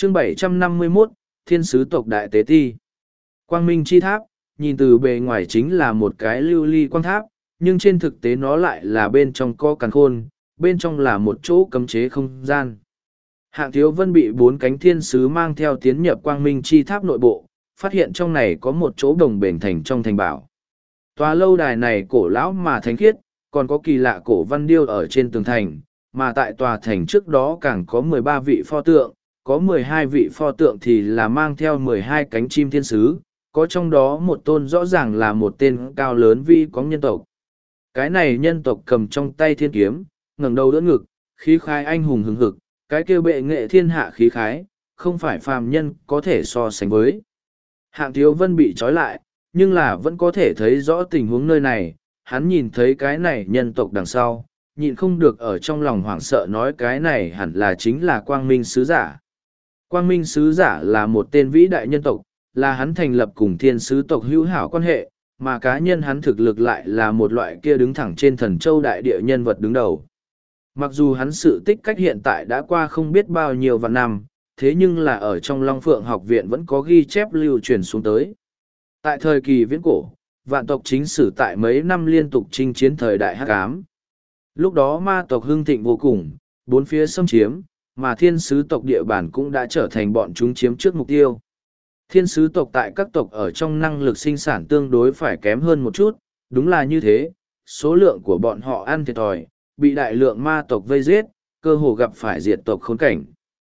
Chương 751, Thiên sứ tộc Đại Tế Ti. Quang Minh Chi Tháp, nhìn từ bề ngoài chính là một cái lưu ly quang tháp, nhưng trên thực tế nó lại là bên trong co càn khôn, bên trong là một chỗ cấm chế không gian. Hạng Thiếu Vân bị 4 cánh thiên sứ mang theo tiến nhập Quang Minh Chi Tháp nội bộ, phát hiện trong này có một chỗ đồng bền thành trong thành bảo. Tòa lâu đài này cổ lão mà thánh khiết, còn có kỳ lạ cổ văn điêu ở trên tường thành, mà tại tòa thành trước đó càng có 13 vị pho tượng, có 12 vị pho tượng thì là mang theo 12 cánh chim thiên sứ, có trong đó một tôn rõ ràng là một tên cao lớn vi có nhân tộc. Cái này nhân tộc cầm trong tay thiên kiếm, ngẩng đầu đỡ ngực, khí khái anh hùng hừng hực, cái kêu bệ nghệ thiên hạ khí khái, không phải phàm nhân có thể so sánh với. Hạng Thiếu Vân bị trói lại, nhưng là vẫn có thể thấy rõ tình huống nơi này, hắn nhìn thấy cái này nhân tộc đằng sau, nhịn không được ở trong lòng hoảng sợ nói cái này hẳn là chính là Quang Minh Sứ Giả. Quang Minh Sứ Giả là một tên vĩ đại nhân tộc, là hắn thành lập cùng thiên sứ tộc hữu hảo quan hệ, mà cá nhân hắn thực lực lại là một loại kia đứng thẳng trên thần châu đại địa nhân vật đứng đầu. Mặc dù hắn sự tích cách hiện tại đã qua không biết bao nhiêu vạn năm, thế nhưng là ở trong Long Phượng học viện vẫn có ghi chép lưu truyền xuống tới. Tại thời kỳ viễn cổ, vạn tộc chính sử tại mấy năm liên tục chinh chiến thời đại hắc ám. Lúc đó ma tộc hưng thịnh vô cùng, bốn phía xâm chiếm, mà thiên sứ tộc địa bàn cũng đã trở thành bọn chúng chiếm trước mục tiêu. Thiên sứ tộc tại các tộc ở trong năng lực sinh sản tương đối phải kém hơn một chút, đúng là như thế, số lượng của bọn họ ăn thiệt thòi, bị đại lượng ma tộc vây giết, cơ hồ gặp phải diệt tộc khốn cảnh.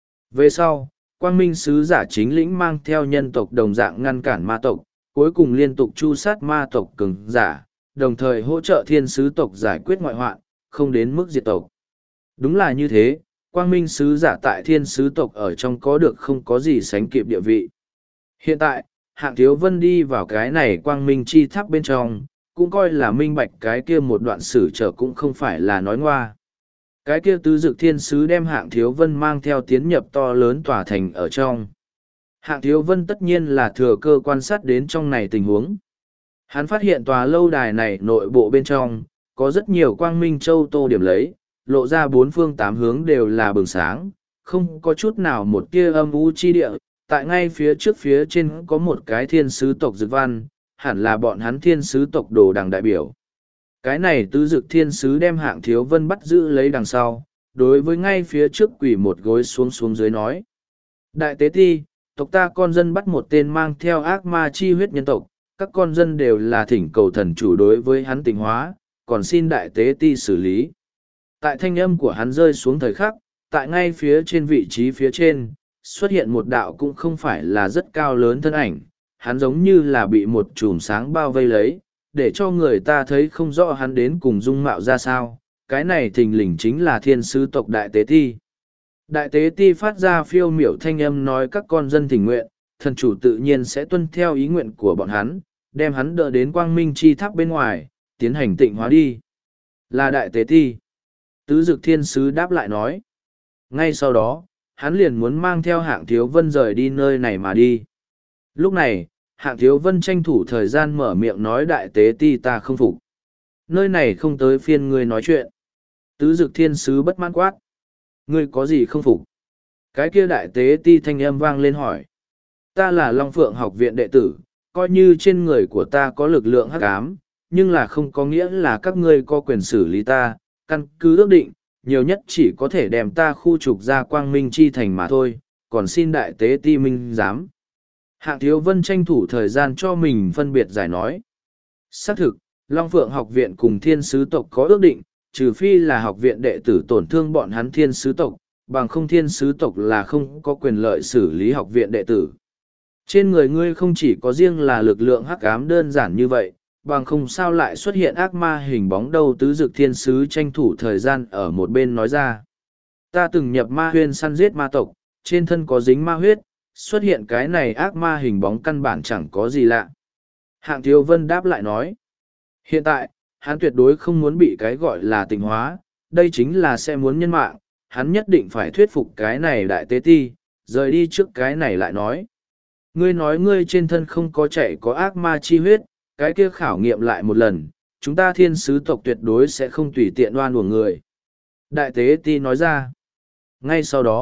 Về sau, Quang Minh Sứ Giả chính lĩnh mang theo nhân tộc đồng dạng ngăn cản ma tộc, cuối cùng liên tục tru sát ma tộc cường giả, đồng thời hỗ trợ thiên sứ tộc giải quyết ngoại hoạn, không đến mức diệt tộc. Đúng là như thế, Quang Minh Sứ Giả tại thiên sứ tộc ở trong có được không có gì sánh kịp địa vị. Hiện tại, Hạng Thiếu Vân đi vào cái này Quang Minh Chi Tháp bên trong, cũng coi là minh bạch cái kia một đoạn sử trở cũng không phải là nói ngoa. Cái kia tứ dực thiên sứ đem Hạng Thiếu Vân mang theo tiến nhập to lớn tòa thành ở trong. Hạng Thiếu Vân tất nhiên là thừa cơ quan sát đến trong này tình huống. Hắn phát hiện tòa lâu đài này nội bộ bên trong, có rất nhiều quang minh châu tô điểm lấy, lộ ra bốn phương tám hướng đều là bừng sáng, không có chút nào một tia âm u chi địa. Tại ngay phía trước phía trên có một cái thiên sứ tộc dực văn, hẳn là bọn hắn thiên sứ tộc đồ đằng đại biểu. Cái này tứ dực thiên sứ đem Hạng Thiếu Vân bắt giữ lấy đằng sau, đối với ngay phía trước quỳ một gối xuống dưới nói. Đại tế ti, tộc ta con dân bắt một tên mang theo ác ma chi huyết nhân tộc, các con dân đều là thỉnh cầu thần chủ đối với hắn tịnh hóa, còn xin đại tế ti xử lý. Tại thanh âm của hắn rơi xuống thời khắc, tại ngay phía trên vị trí phía trên, xuất hiện một đạo cũng không phải là rất cao lớn thân ảnh, hắn giống như là bị một chùm sáng bao vây lấy, để cho người ta thấy không rõ hắn đến cùng dung mạo ra sao. Cái này thình lình chính là thiên sứ tộc Đại Tế Ti. Đại Tế Ti phát ra phiêu miểu thanh âm nói các con dân thỉnh nguyện, thần chủ tự nhiên sẽ tuân theo ý nguyện của bọn hắn, đem hắn đỡ đến Quang Minh Chi Tháp bên ngoài, tiến hành tịnh hóa đi. Là Đại Tế Ti. Tứ Dực Thiên Sứ đáp lại nói. Ngay sau đó, hắn liền muốn mang theo Hạng Thiếu Vân rời đi nơi này mà đi. Lúc này, Hạng Thiếu Vân tranh thủ thời gian mở miệng nói Đại Tế Ti ta không phục. Nơi này không tới phiên ngươi nói chuyện. Tứ Dực Thiên Sứ bất mãn quát. Ngươi có gì không phục? Cái kia Đại Tế Ti thanh âm vang lên hỏi. Ta là Long Phượng học viện đệ tử, coi như trên người của ta có lực lượng hắc ám, nhưng là không có nghĩa là các ngươi có quyền xử lý ta, căn cứ ước định, nhiều nhất chỉ có thể đem ta khu trục ra Quang Minh Chi thành mà thôi, còn xin Đại Tế Ti minh giám. Hạng Thiếu Vân tranh thủ thời gian cho mình phân biệt giải nói. Xác thực, Long Phượng học viện cùng thiên sứ tộc có ước định, trừ phi là học viện đệ tử tổn thương bọn hắn thiên sứ tộc, bằng không thiên sứ tộc là không có quyền lợi xử lý học viện đệ tử. Trên người ngươi không chỉ có riêng là lực lượng hắc ám đơn giản như vậy, bằng không sao lại xuất hiện ác ma hình bóng đâu. Tứ Dực Thiên Sứ tranh thủ thời gian ở một bên nói ra. Ta từng nhập ma huyên săn giết ma tộc, trên thân có dính ma huyết, xuất hiện cái này ác ma hình bóng căn bản chẳng có gì lạ. Hạng Thiếu Vân đáp lại nói. Hiện tại, hắn tuyệt đối không muốn bị cái gọi là tịnh hóa, đây chính là sẽ muốn nhân mạng, hắn nhất định phải thuyết phục cái này Đại Tế Ti, rời đi trước cái này lại nói. Ngươi nói ngươi trên thân không có chạy có ác ma chi huyết, cái kia khảo nghiệm lại một lần, chúng ta thiên sứ tộc tuyệt đối sẽ không tùy tiện đoan của người. Đại Tế Ti nói ra. Ngay sau đó,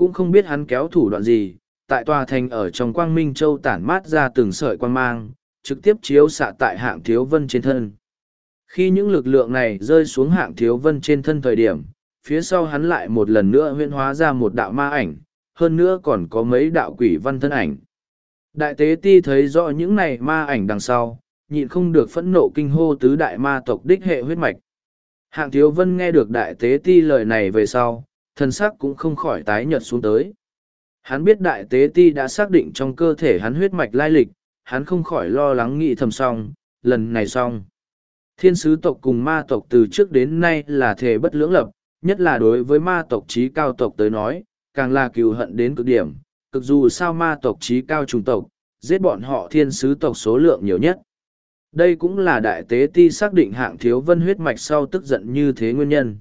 cũng không biết hắn kéo thủ đoạn gì, tại tòa thành ở trong Quang Minh Châu tản mát ra từng sợi quang mang, trực tiếp chiếu xạ tại Hạng Thiếu Vân trên thân. Khi những lực lượng này rơi xuống Hạng Thiếu Vân trên thân thời điểm, phía sau hắn lại một lần nữa huyễn hóa ra một đạo ma ảnh, hơn nữa còn có mấy đạo quỷ văn thân ảnh. Đại tế ti thấy rõ những này ma ảnh đằng sau, nhịn không được phẫn nộ kinh hô tứ đại ma tộc đích hệ huyết mạch. Hạng Thiếu Vân nghe được đại tế ti lời này về sau, thân sắc cũng không khỏi tái nhợt xuống tới. Hắn biết đại tế ti đã xác định trong cơ thể hắn huyết mạch lai lịch, hắn không khỏi lo lắng nghĩ thầm xong, lần này xong. Thiên sứ tộc cùng ma tộc từ trước đến nay là thề bất lưỡng lập, nhất là đối với ma tộc trí cao tộc tới nói, càng là cừu hận đến cực điểm, cực dù sao ma tộc trí cao trùng tộc, giết bọn họ thiên sứ tộc số lượng nhiều nhất. Đây cũng là đại tế ti xác định Hạng Thiếu Vân huyết mạch sau tức giận như thế nguyên nhân.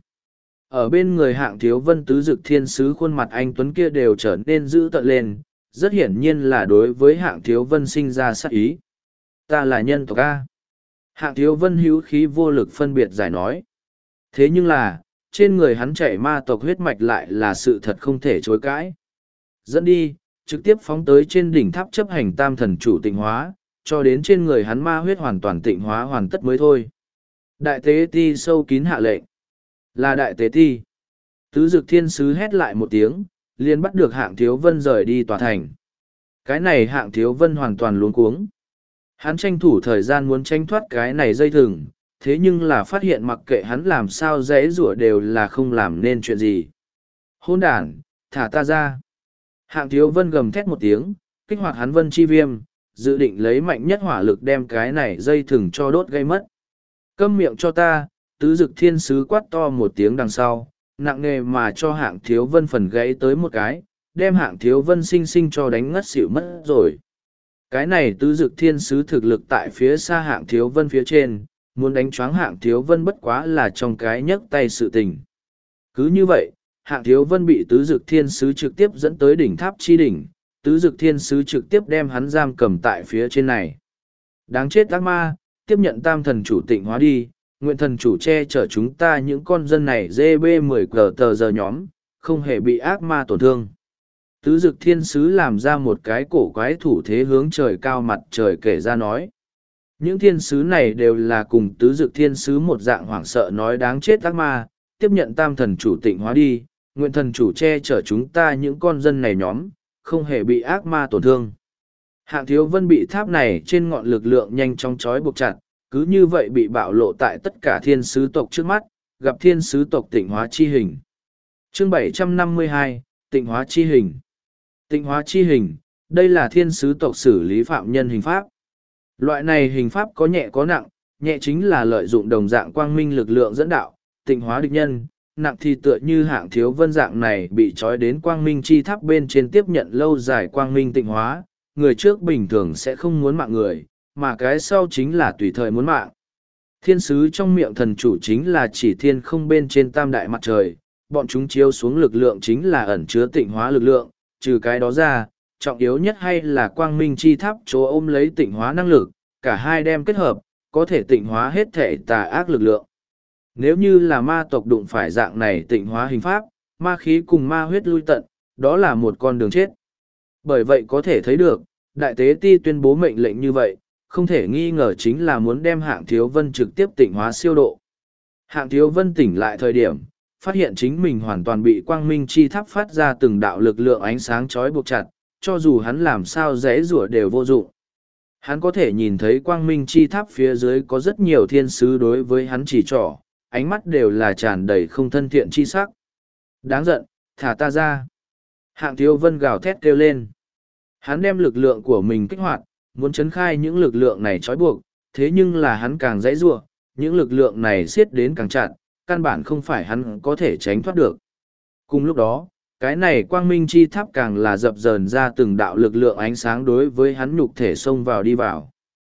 Ở bên người Hạng Thiếu Vân tứ dực thiên sứ khuôn mặt anh Tuấn kia đều trở nên dữ tợn lên, rất hiển nhiên là đối với Hạng Thiếu Vân sinh ra sát ý. Ta là nhân tộc A. Hạng Thiếu Vân hữu khí vô lực phân biệt giải nói. Thế nhưng là, trên người hắn chảy ma tộc huyết mạch lại là sự thật không thể chối cãi. Dẫn đi, trực tiếp phóng tới trên đỉnh tháp chấp hành tam thần chủ tịnh hóa, cho đến trên người hắn ma huyết hoàn toàn tịnh hóa hoàn tất mới thôi. Đại tế ti sâu kín hạ lệnh. Là đại tế ti. Tứ dực thiên sứ hét lại một tiếng, liền bắt được Hạng Thiếu Vân rời đi tòa thành. Cái này Hạng Thiếu Vân hoàn toàn luống cuống. Hắn tranh thủ thời gian muốn tranh thoát cái này dây thừng, thế nhưng là phát hiện mặc kệ hắn làm sao dễ rủa đều là không làm nên chuyện gì. Hôn đàn, thả ta ra. Hạng Thiếu Vân gầm thét một tiếng, kích hoạt hắn vân chi viêm, dự định lấy mạnh nhất hỏa lực đem cái này dây thừng cho đốt gây mất. Câm miệng cho ta, tứ dực thiên sứ quát to một tiếng đằng sau, nặng nề mà cho Hạng Thiếu Vân phần gãy tới một cái, đem Hạng Thiếu Vân sinh sinh cho đánh ngất xỉu mất rồi. Cái này tứ dực thiên sứ thực lực tại phía xa Hạng Thiếu Vân phía trên, muốn đánh choáng Hạng Thiếu Vân bất quá là trong cái nhấc tay sự tình. Cứ như vậy, Hạng Thiếu Vân bị tứ dực thiên sứ trực tiếp dẫn tới đỉnh tháp chi đỉnh, tứ dực thiên sứ trực tiếp đem hắn giam cầm tại phía trên này. Đáng chết ác ma, tiếp nhận tam thần chủ tịnh hóa đi, nguyện thần chủ che chở chúng ta những con dân này GB10 cờ tờ giờ nhóm, không hề bị ác ma tổn thương. Tứ dực thiên sứ làm ra một cái cổ quái thủ thế hướng trời cao mặt trời kể ra nói. Những thiên sứ này đều là cùng tứ dực thiên sứ một dạng hoảng sợ nói đáng chết ác ma, tiếp nhận tam thần chủ tịnh hóa đi, nguyện thần chủ che chở chúng ta những con dân này nhóm, không hề bị ác ma tổn thương. Hạng Thiếu Vân bị tháp này trên ngọn lực lượng nhanh chóng trói buộc chặt, cứ như vậy bị bạo lộ tại tất cả thiên sứ tộc trước mắt, gặp thiên sứ tộc tịnh hóa chi hình. Chương 752, tịnh hóa chi hình. Tịnh hóa chi hình, đây là thiên sứ tộc xử lý phạm nhân hình pháp. Loại này hình pháp có nhẹ có nặng, nhẹ chính là lợi dụng đồng dạng quang minh lực lượng dẫn đạo, tịnh hóa địch nhân, nặng thì tựa như Hạng Thiếu Vân dạng này bị trói đến quang minh chi tháp bên trên tiếp nhận lâu dài quang minh tịnh hóa, người trước bình thường sẽ không muốn mạng người, mà cái sau chính là tùy thời muốn mạng. Thiên sứ trong miệng thần chủ chính là chỉ thiên không bên trên tam đại mặt trời, bọn chúng chiếu xuống lực lượng chính là ẩn chứa tịnh hóa lực lượng, trừ cái đó ra, trọng yếu nhất hay là quang minh chi tháp chỗ ôm lấy tịnh hóa năng lực, cả hai đem kết hợp, có thể tịnh hóa hết thể tà ác lực lượng. Nếu như là ma tộc đụng phải dạng này tịnh hóa hình pháp, ma khí cùng ma huyết lui tận, đó là một con đường chết. Bởi vậy có thể thấy được, Đại Tế Ti tuyên bố mệnh lệnh như vậy, không thể nghi ngờ chính là muốn đem Hạng Thiếu Vân trực tiếp tịnh hóa siêu độ. Hạng Thiếu Vân tỉnh lại thời điểm, phát hiện chính mình hoàn toàn bị quang minh chi tháp phát ra từng đạo lực lượng ánh sáng chói buộc chặt, cho dù hắn làm sao rẽ rủa đều vô dụng. Hắn có thể nhìn thấy quang minh chi tháp phía dưới có rất nhiều thiên sứ đối với hắn chỉ trỏ, ánh mắt đều là tràn đầy không thân thiện chi sắc. Đáng giận, thả ta ra. Hạng Thiếu Vân gào thét kêu lên. Hắn đem lực lượng của mình kích hoạt, muốn chấn khai những lực lượng này trói buộc, thế nhưng là hắn càng dãy giụa, những lực lượng này siết đến càng chặt, căn bản không phải hắn có thể tránh thoát được. Cùng lúc đó, cái này quang minh chi tháp càng là dập dờn ra từng đạo lực lượng ánh sáng đối với hắn nhục thể xông vào đi vào.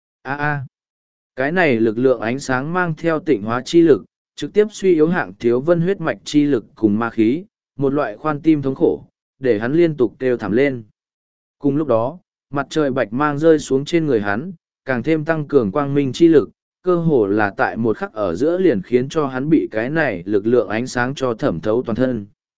Cái này lực lượng ánh sáng mang theo tịnh hóa chi lực, trực tiếp suy yếu Hạng Thiếu Vân huyết mạch chi lực cùng ma khí, một loại khoan tim thống khổ, để hắn liên tục kêu thảm lên. Cùng lúc đó, mặt trời bạch mang rơi xuống trên người hắn, càng thêm tăng cường quang minh chi lực, cơ hồ là tại một khắc ở giữa liền khiến cho hắn bị cái này lực lượng ánh sáng cho thẩm thấu toàn thân.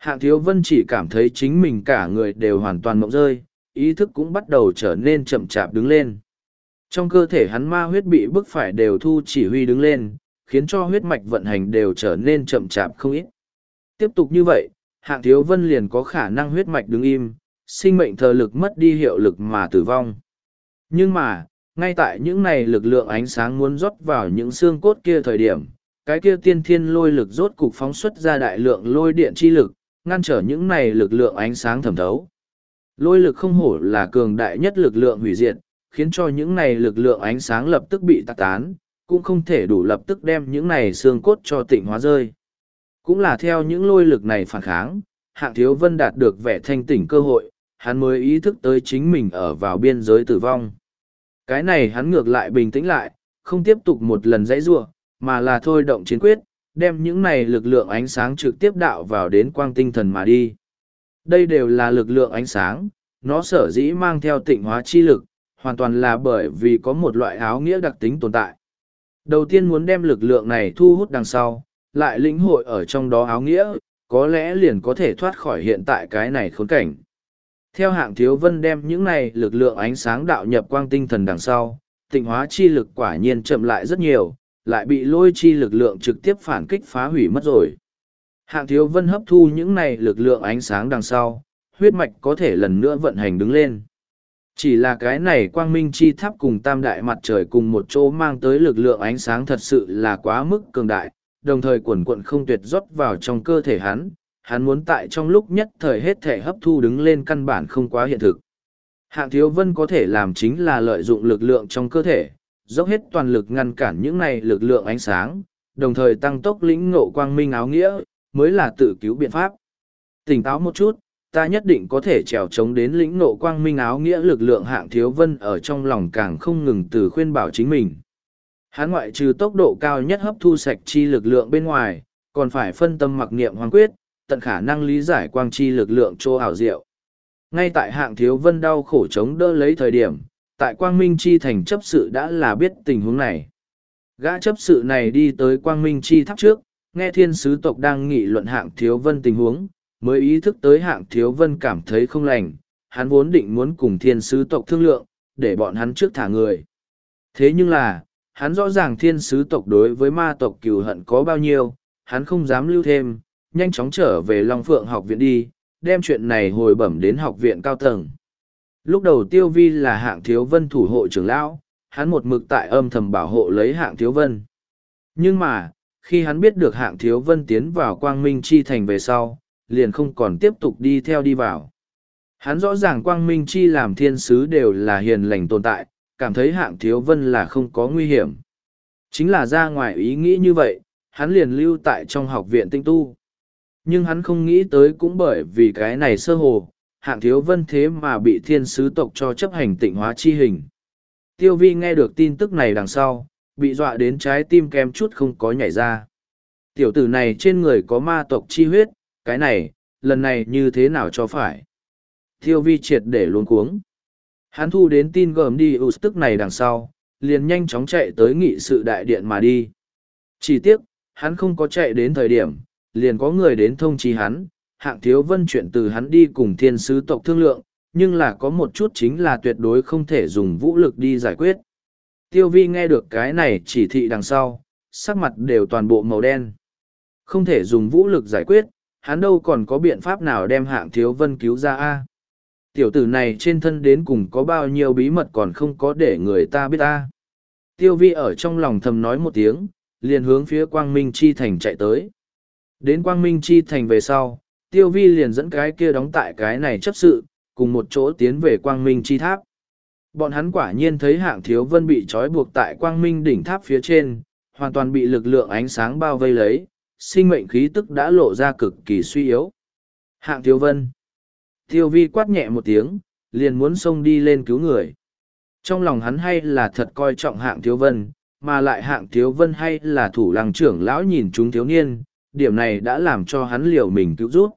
Hạng Thiếu Vân chỉ cảm thấy chính mình cả người đều hoàn toàn mộng rơi, ý thức cũng bắt đầu trở nên chậm chạp đứng lên. Trong cơ thể hắn ma huyết bị bức phải đều thu chỉ huy đứng lên, khiến cho huyết mạch vận hành đều trở nên chậm chạp không ít. Tiếp tục như vậy, Hạng Thiếu Vân liền có khả năng huyết mạch đứng im, sinh mệnh thờ lực mất đi hiệu lực mà tử vong. Nhưng mà, ngay tại những này lực lượng ánh sáng muốn rót vào những xương cốt kia thời điểm, cái kia tiên thiên lôi lực rốt cục phóng xuất ra đại lượng lôi điện chi lực, ngăn trở những này lực lượng ánh sáng thẩm thấu. Lôi lực không hổ là cường đại nhất lực lượng hủy diệt, khiến cho những này lực lượng ánh sáng lập tức bị tạc tán, cũng không thể đủ lập tức đem những này xương cốt cho tịnh hóa rơi. Cũng là theo những lôi lực này phản kháng, Hạng Thiếu Vân đạt được vẻ thanh tỉnh cơ hội, hắn mới ý thức tới chính mình ở vào biên giới tử vong. Cái này hắn ngược lại bình tĩnh lại, không tiếp tục một lần dãy giụa, mà là thôi động chiến quyết, đem những này lực lượng ánh sáng trực tiếp đạo vào đến quang tinh thần mà đi. Đây đều là lực lượng ánh sáng, nó sở dĩ mang theo tịnh hóa chi lực, hoàn toàn là bởi vì có một loại áo nghĩa đặc tính tồn tại. Đầu tiên muốn đem lực lượng này thu hút đằng sau, lại lĩnh hội ở trong đó áo nghĩa, có lẽ liền có thể thoát khỏi hiện tại cái này khốn cảnh. Theo Hạng Thiếu Vân đem những này lực lượng ánh sáng đạo nhập quang tinh thần đằng sau, tịnh hóa chi lực quả nhiên chậm lại rất nhiều, lại bị lôi chi lực lượng trực tiếp phản kích phá hủy mất rồi. Hạng Thiếu Vân hấp thu những này lực lượng ánh sáng đằng sau, huyết mạch có thể lần nữa vận hành đứng lên. Chỉ là cái này quang minh chi tháp cùng tam đại mặt trời cùng một chỗ mang tới lực lượng ánh sáng thật sự là quá mức cường đại, đồng thời quần quận không tuyệt rót vào trong cơ thể hắn muốn tại trong lúc nhất thời hết thể hấp thu đứng lên căn bản không quá hiện thực. Hạng Thiếu Vân có thể làm chính là lợi dụng lực lượng trong cơ thể, dốc hết toàn lực ngăn cản những này lực lượng ánh sáng, đồng thời tăng tốc lĩnh ngộ quang minh áo nghĩa, mới là tự cứu biện pháp. Tỉnh táo một chút, ta nhất định có thể trèo trống đến lĩnh ngộ quang minh áo nghĩa lực lượng. Hạng Thiếu Vân ở trong lòng càng không ngừng từ khuyên bảo chính mình. Hắn ngoại trừ tốc độ cao nhất hấp thu sạch chi lực lượng bên ngoài, còn phải phân tâm mặc niệm hoang quyết, tận khả năng lý giải quang chi lực lượng chỗ ảo diệu. Ngay tại Hạng Thiếu Vân đau khổ chống đỡ lấy thời điểm, tại Quang Minh Chi thành chấp sự đã là biết tình huống này. Gã chấp sự này đi tới Quang Minh Chi tháp trước, nghe thiên sứ tộc đang nghị luận Hạng Thiếu Vân tình huống, mới ý thức tới Hạng Thiếu Vân cảm thấy không lành, hắn vốn định muốn cùng thiên sứ tộc thương lượng, để bọn hắn trước thả người. Thế nhưng là, hắn rõ ràng thiên sứ tộc đối với ma tộc cừu hận có bao nhiêu, hắn không dám lưu thêm, nhanh chóng trở về Long Phượng học viện đi, đem chuyện này hồi bẩm đến học viện cao tầng. Lúc đầu Tiêu Vi là Hạng Thiếu Vân thủ hộ trưởng lão, hắn một mực tại âm thầm bảo hộ lấy Hạng Thiếu Vân. Nhưng mà, khi hắn biết được Hạng Thiếu Vân tiến vào Quang Minh Chi thành về sau, liền không còn tiếp tục đi theo đi vào. Hắn rõ ràng Quang Minh Chi làm thiên sứ đều là hiền lành tồn tại, cảm thấy Hạng Thiếu Vân là không có nguy hiểm. Chính là ra ngoài ý nghĩ như vậy, hắn liền lưu tại trong học viện tinh tu. Nhưng hắn không nghĩ tới cũng bởi vì cái này sơ hồ, Hạng Thiếu Vân thế mà bị thiên sứ tộc cho chấp hành tịnh hóa chi hình. Tiêu Vi nghe được tin tức này đằng sau, bị dọa đến trái tim kem chút không có nhảy ra. Tiểu tử này trên người có ma tộc chi huyết, cái này, lần này như thế nào cho phải. Tiêu Vi triệt để luống cuống. Hắn thu đến tin gồm đi tức này đằng sau, liền nhanh chóng chạy tới nghị sự đại điện mà đi. Chỉ tiếc, hắn không có chạy đến thời điểm, liền có người đến thông chí hắn, Hạng Thiếu Vân chuyện từ hắn đi cùng thiên sứ tộc thương lượng, nhưng là có một chút chính là tuyệt đối không thể dùng vũ lực đi giải quyết. Tiêu Vi nghe được cái này chỉ thị đằng sau, sắc mặt đều toàn bộ màu đen. Không thể dùng vũ lực giải quyết, hắn đâu còn có biện pháp nào đem Hạng Thiếu Vân cứu ra a? Tiểu tử này trên thân đến cùng có bao nhiêu bí mật còn không có để người ta biết a? Tiêu Vi ở trong lòng thầm nói một tiếng, liền hướng phía Quang Minh Chi thành chạy tới. Đến Quang Minh Chi thành về sau, Tiêu Vi liền dẫn cái kia đóng tại cái này chấp sự, cùng một chỗ tiến về Quang Minh Chi tháp. Bọn hắn quả nhiên thấy Hạng Thiếu Vân bị trói buộc tại Quang Minh đỉnh tháp phía trên, hoàn toàn bị lực lượng ánh sáng bao vây lấy, sinh mệnh khí tức đã lộ ra cực kỳ suy yếu. Hạng Thiếu Vân. Tiêu Vi quát nhẹ một tiếng, liền muốn xông đi lên cứu người. Trong lòng hắn hay là thật coi trọng Hạng Thiếu Vân, mà lại Hạng Thiếu Vân hay là thủ lăng trưởng lão nhìn chúng thiếu niên, điểm này đã làm cho hắn liều mình cứu giúp.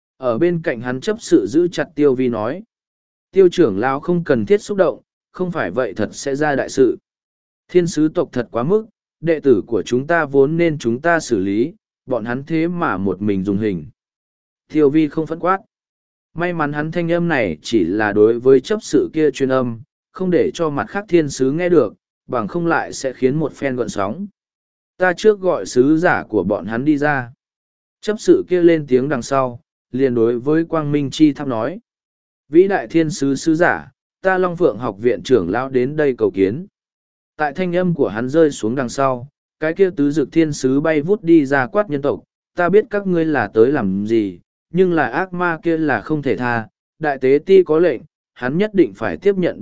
Ở bên cạnh hắn chấp sự giữ chặt Tiêu Vi nói. Tiêu trưởng lão không cần thiết xúc động, không phải vậy thật sẽ ra đại sự. Thiên sứ tộc thật quá mức, đệ tử của chúng ta vốn nên chúng ta xử lý, bọn hắn thế mà một mình dùng hình. Tiêu vi không phẫn quát. May mắn hắn thanh âm này chỉ là đối với chấp sự kia truyền âm, không để cho mặt khác thiên sứ nghe được, bằng không lại sẽ khiến một phen gợn sóng. Ta trước gọi sứ giả của bọn hắn đi ra. Chấp sự kia lên tiếng đằng sau, liền đối với Quang Minh Chi Tháp nói. Vĩ đại thiên sứ sứ giả, ta Long Phượng học viện trưởng lão đến đây cầu kiến. Tại thanh âm của hắn rơi xuống đằng sau, cái kia tứ dực thiên sứ bay vút đi ra quát nhân tộc, ta biết các ngươi là tới làm gì, nhưng là ác ma kia là không thể tha, đại tế ti có lệnh, hắn nhất định phải tiếp nhận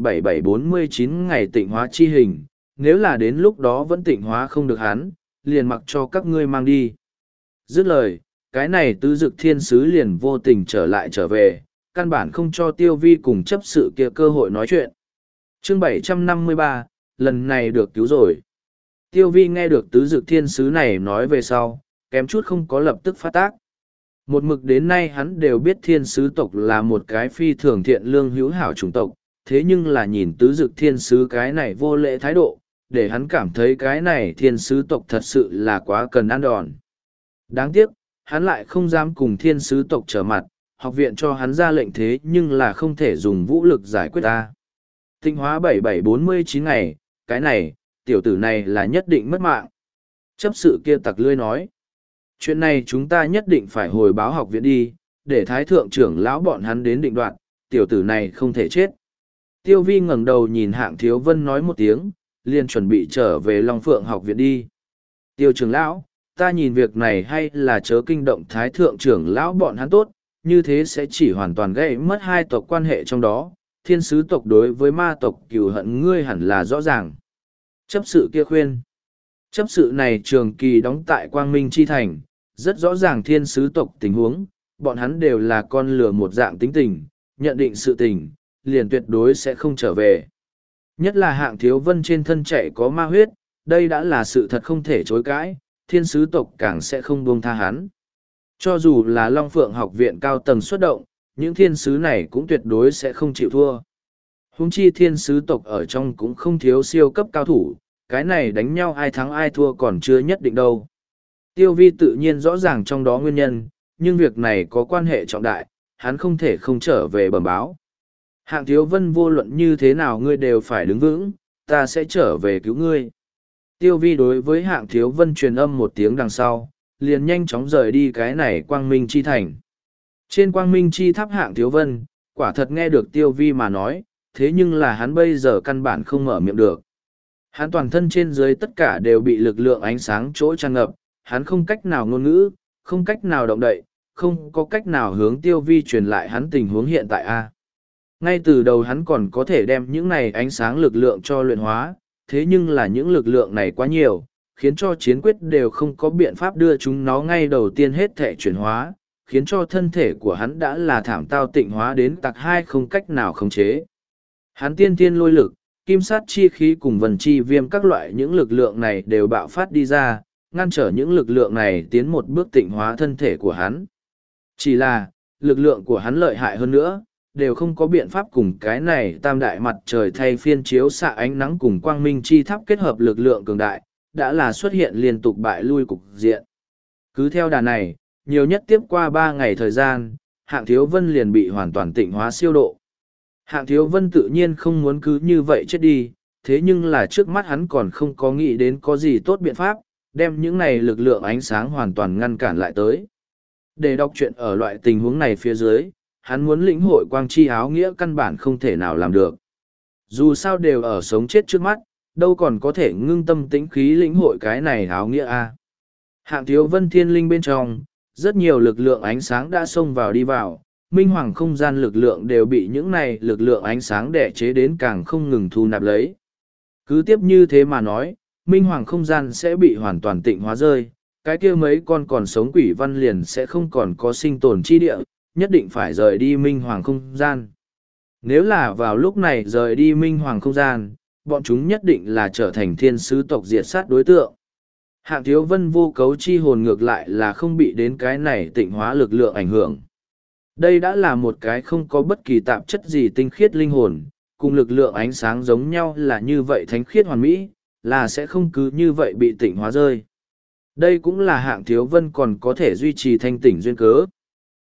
7749 ngày tịnh hóa chi hình, nếu là đến lúc đó vẫn tịnh hóa không được hắn, liền mặc cho các ngươi mang đi. Dứt lời, cái này tứ dực thiên sứ liền vô tình trở về, căn bản không cho tiêu vi cùng chấp sự kia cơ hội nói chuyện. Chương 753, lần này được cứu rồi. Tiêu vi nghe được tứ dực thiên sứ này nói về sau, kém chút không có lập tức phát tác. Một mực đến nay hắn đều biết thiên sứ tộc là một cái phi thường thiện lương hữu hảo chủng tộc, thế nhưng là nhìn tứ dực thiên sứ cái này vô lễ thái độ, để hắn cảm thấy cái này thiên sứ tộc thật sự là quá cần ăn đòn. Đáng tiếc, hắn lại không dám cùng thiên sứ tộc trở mặt, học viện cho hắn ra lệnh thế nhưng là không thể dùng vũ lực giải quyết ta. Tịnh hóa 7749 ngày, cái này, tiểu tử này là nhất định mất mạng. Chấp sự kia tặc lươi nói. Chuyện này chúng ta nhất định phải hồi báo học viện đi, để thái thượng trưởng lão bọn hắn đến định đoạt, tiểu tử này không thể chết. Tiêu vi ngẩng đầu nhìn Hạng Thiếu Vân nói một tiếng, liền chuẩn bị trở về Long Phượng học viện đi. Tiêu trưởng lão, ta nhìn việc này hay là chớ kinh động thái thượng trưởng lão bọn hắn tốt, như thế sẽ chỉ hoàn toàn gây mất hai tộc quan hệ trong đó, thiên sứ tộc đối với ma tộc cừu hận ngươi hẳn là rõ ràng. Chấp sự kia khuyên. Chấp sự này trường kỳ đóng tại Quang Minh Chi Thành, rất rõ ràng thiên sứ tộc tình huống, bọn hắn đều là con lừa một dạng tính tình, nhận định sự tình, liền tuyệt đối sẽ không trở về. Nhất là Hạng Thiếu Vân trên thân chạy có ma huyết, đây đã là sự thật không thể chối cãi, thiên sứ tộc càng sẽ không buông tha hắn. Cho dù là Long Phượng học viện cao tầng xuất động, những thiên sứ này cũng tuyệt đối sẽ không chịu thua. Huống chi thiên sứ tộc ở trong cũng không thiếu siêu cấp cao thủ, cái này đánh nhau ai thắng ai thua còn chưa nhất định đâu. Tiêu vi tự nhiên rõ ràng trong đó nguyên nhân, nhưng việc này có quan hệ trọng đại, hắn không thể không trở về bẩm báo. Hạng Thiếu Vân vô luận như thế nào ngươi đều phải đứng vững, ta sẽ trở về cứu ngươi. Tiêu vi đối với Hạng Thiếu Vân truyền âm một tiếng đằng sau, liền nhanh chóng rời đi cái này Quang Minh Chi Thành. Trên Quang Minh Chi Tháp Hạng Thiếu Vân, quả thật nghe được Tiêu vi mà nói, thế nhưng là hắn bây giờ căn bản không mở miệng được. Hắn toàn thân trên dưới tất cả đều bị lực lượng ánh sáng chỗ tràn ngập, hắn không cách nào ngôn ngữ, không cách nào động đậy, không có cách nào hướng Tiêu vi truyền lại hắn tình huống hiện tại a. Ngay từ đầu hắn còn có thể đem những này ánh sáng lực lượng cho luyện hóa, thế nhưng là những lực lượng này quá nhiều, khiến cho chiến quyết đều không có biện pháp đưa chúng nó ngay đầu tiên hết thể chuyển hóa, khiến cho thân thể của hắn đã là thảm tao tịnh hóa đến tặc hai không cách nào khống chế. Hắn tiên tiên lôi lực, kim sát chi khí cùng vần chi viêm các loại những lực lượng này đều bạo phát đi ra, ngăn trở những lực lượng này tiến một bước tịnh hóa thân thể của hắn. Chỉ là, lực lượng của hắn lợi hại hơn nữa, đều không có biện pháp cùng cái này tam đại mặt trời thay phiên chiếu xạ ánh nắng cùng quang minh chi tháp kết hợp lực lượng cường đại, đã là xuất hiện liên tục bại lui cục diện. Cứ theo đà này, nhiều nhất tiếp qua 3 ngày thời gian, Hạng Thiếu Vân liền bị hoàn toàn tịnh hóa siêu độ. Hạng Thiếu Vân tự nhiên không muốn cứ như vậy chết đi, thế nhưng là trước mắt hắn còn không có nghĩ đến có gì tốt biện pháp, đem những này lực lượng ánh sáng hoàn toàn ngăn cản lại tới. Để đọc chuyện ở loại tình huống này phía dưới, hắn muốn lĩnh hội quang chi áo nghĩa căn bản không thể nào làm được. Dù sao đều ở sống chết trước mắt, đâu còn có thể ngưng tâm tĩnh khí lĩnh hội cái này áo nghĩa a. Hạng Thiếu Vân thiên linh bên trong, rất nhiều lực lượng ánh sáng đã xông vào đi vào, minh hoàng không gian lực lượng đều bị những này lực lượng ánh sáng đẻ chế đến càng không ngừng thu nạp lấy. Cứ tiếp như thế mà nói, minh hoàng không gian sẽ bị hoàn toàn tịnh hóa rơi, cái kia mấy con còn sống quỷ văn liền sẽ không còn có sinh tồn chi địa, nhất định phải rời đi minh hoàng không gian. Nếu là vào lúc này rời đi minh hoàng không gian, bọn chúng nhất định là trở thành thiên sứ tộc diệt sát đối tượng. Hạng Thiếu Vân vô cấu chi hồn ngược lại là không bị đến cái này tịnh hóa lực lượng ảnh hưởng. Đây đã là một cái không có bất kỳ tạp chất gì tinh khiết linh hồn, cùng lực lượng ánh sáng giống nhau là như vậy thánh khiết hoàn mỹ, là sẽ không cứ như vậy bị tịnh hóa rơi. Đây cũng là Hạng Thiếu Vân còn có thể duy trì thanh tỉnh duyên cớ.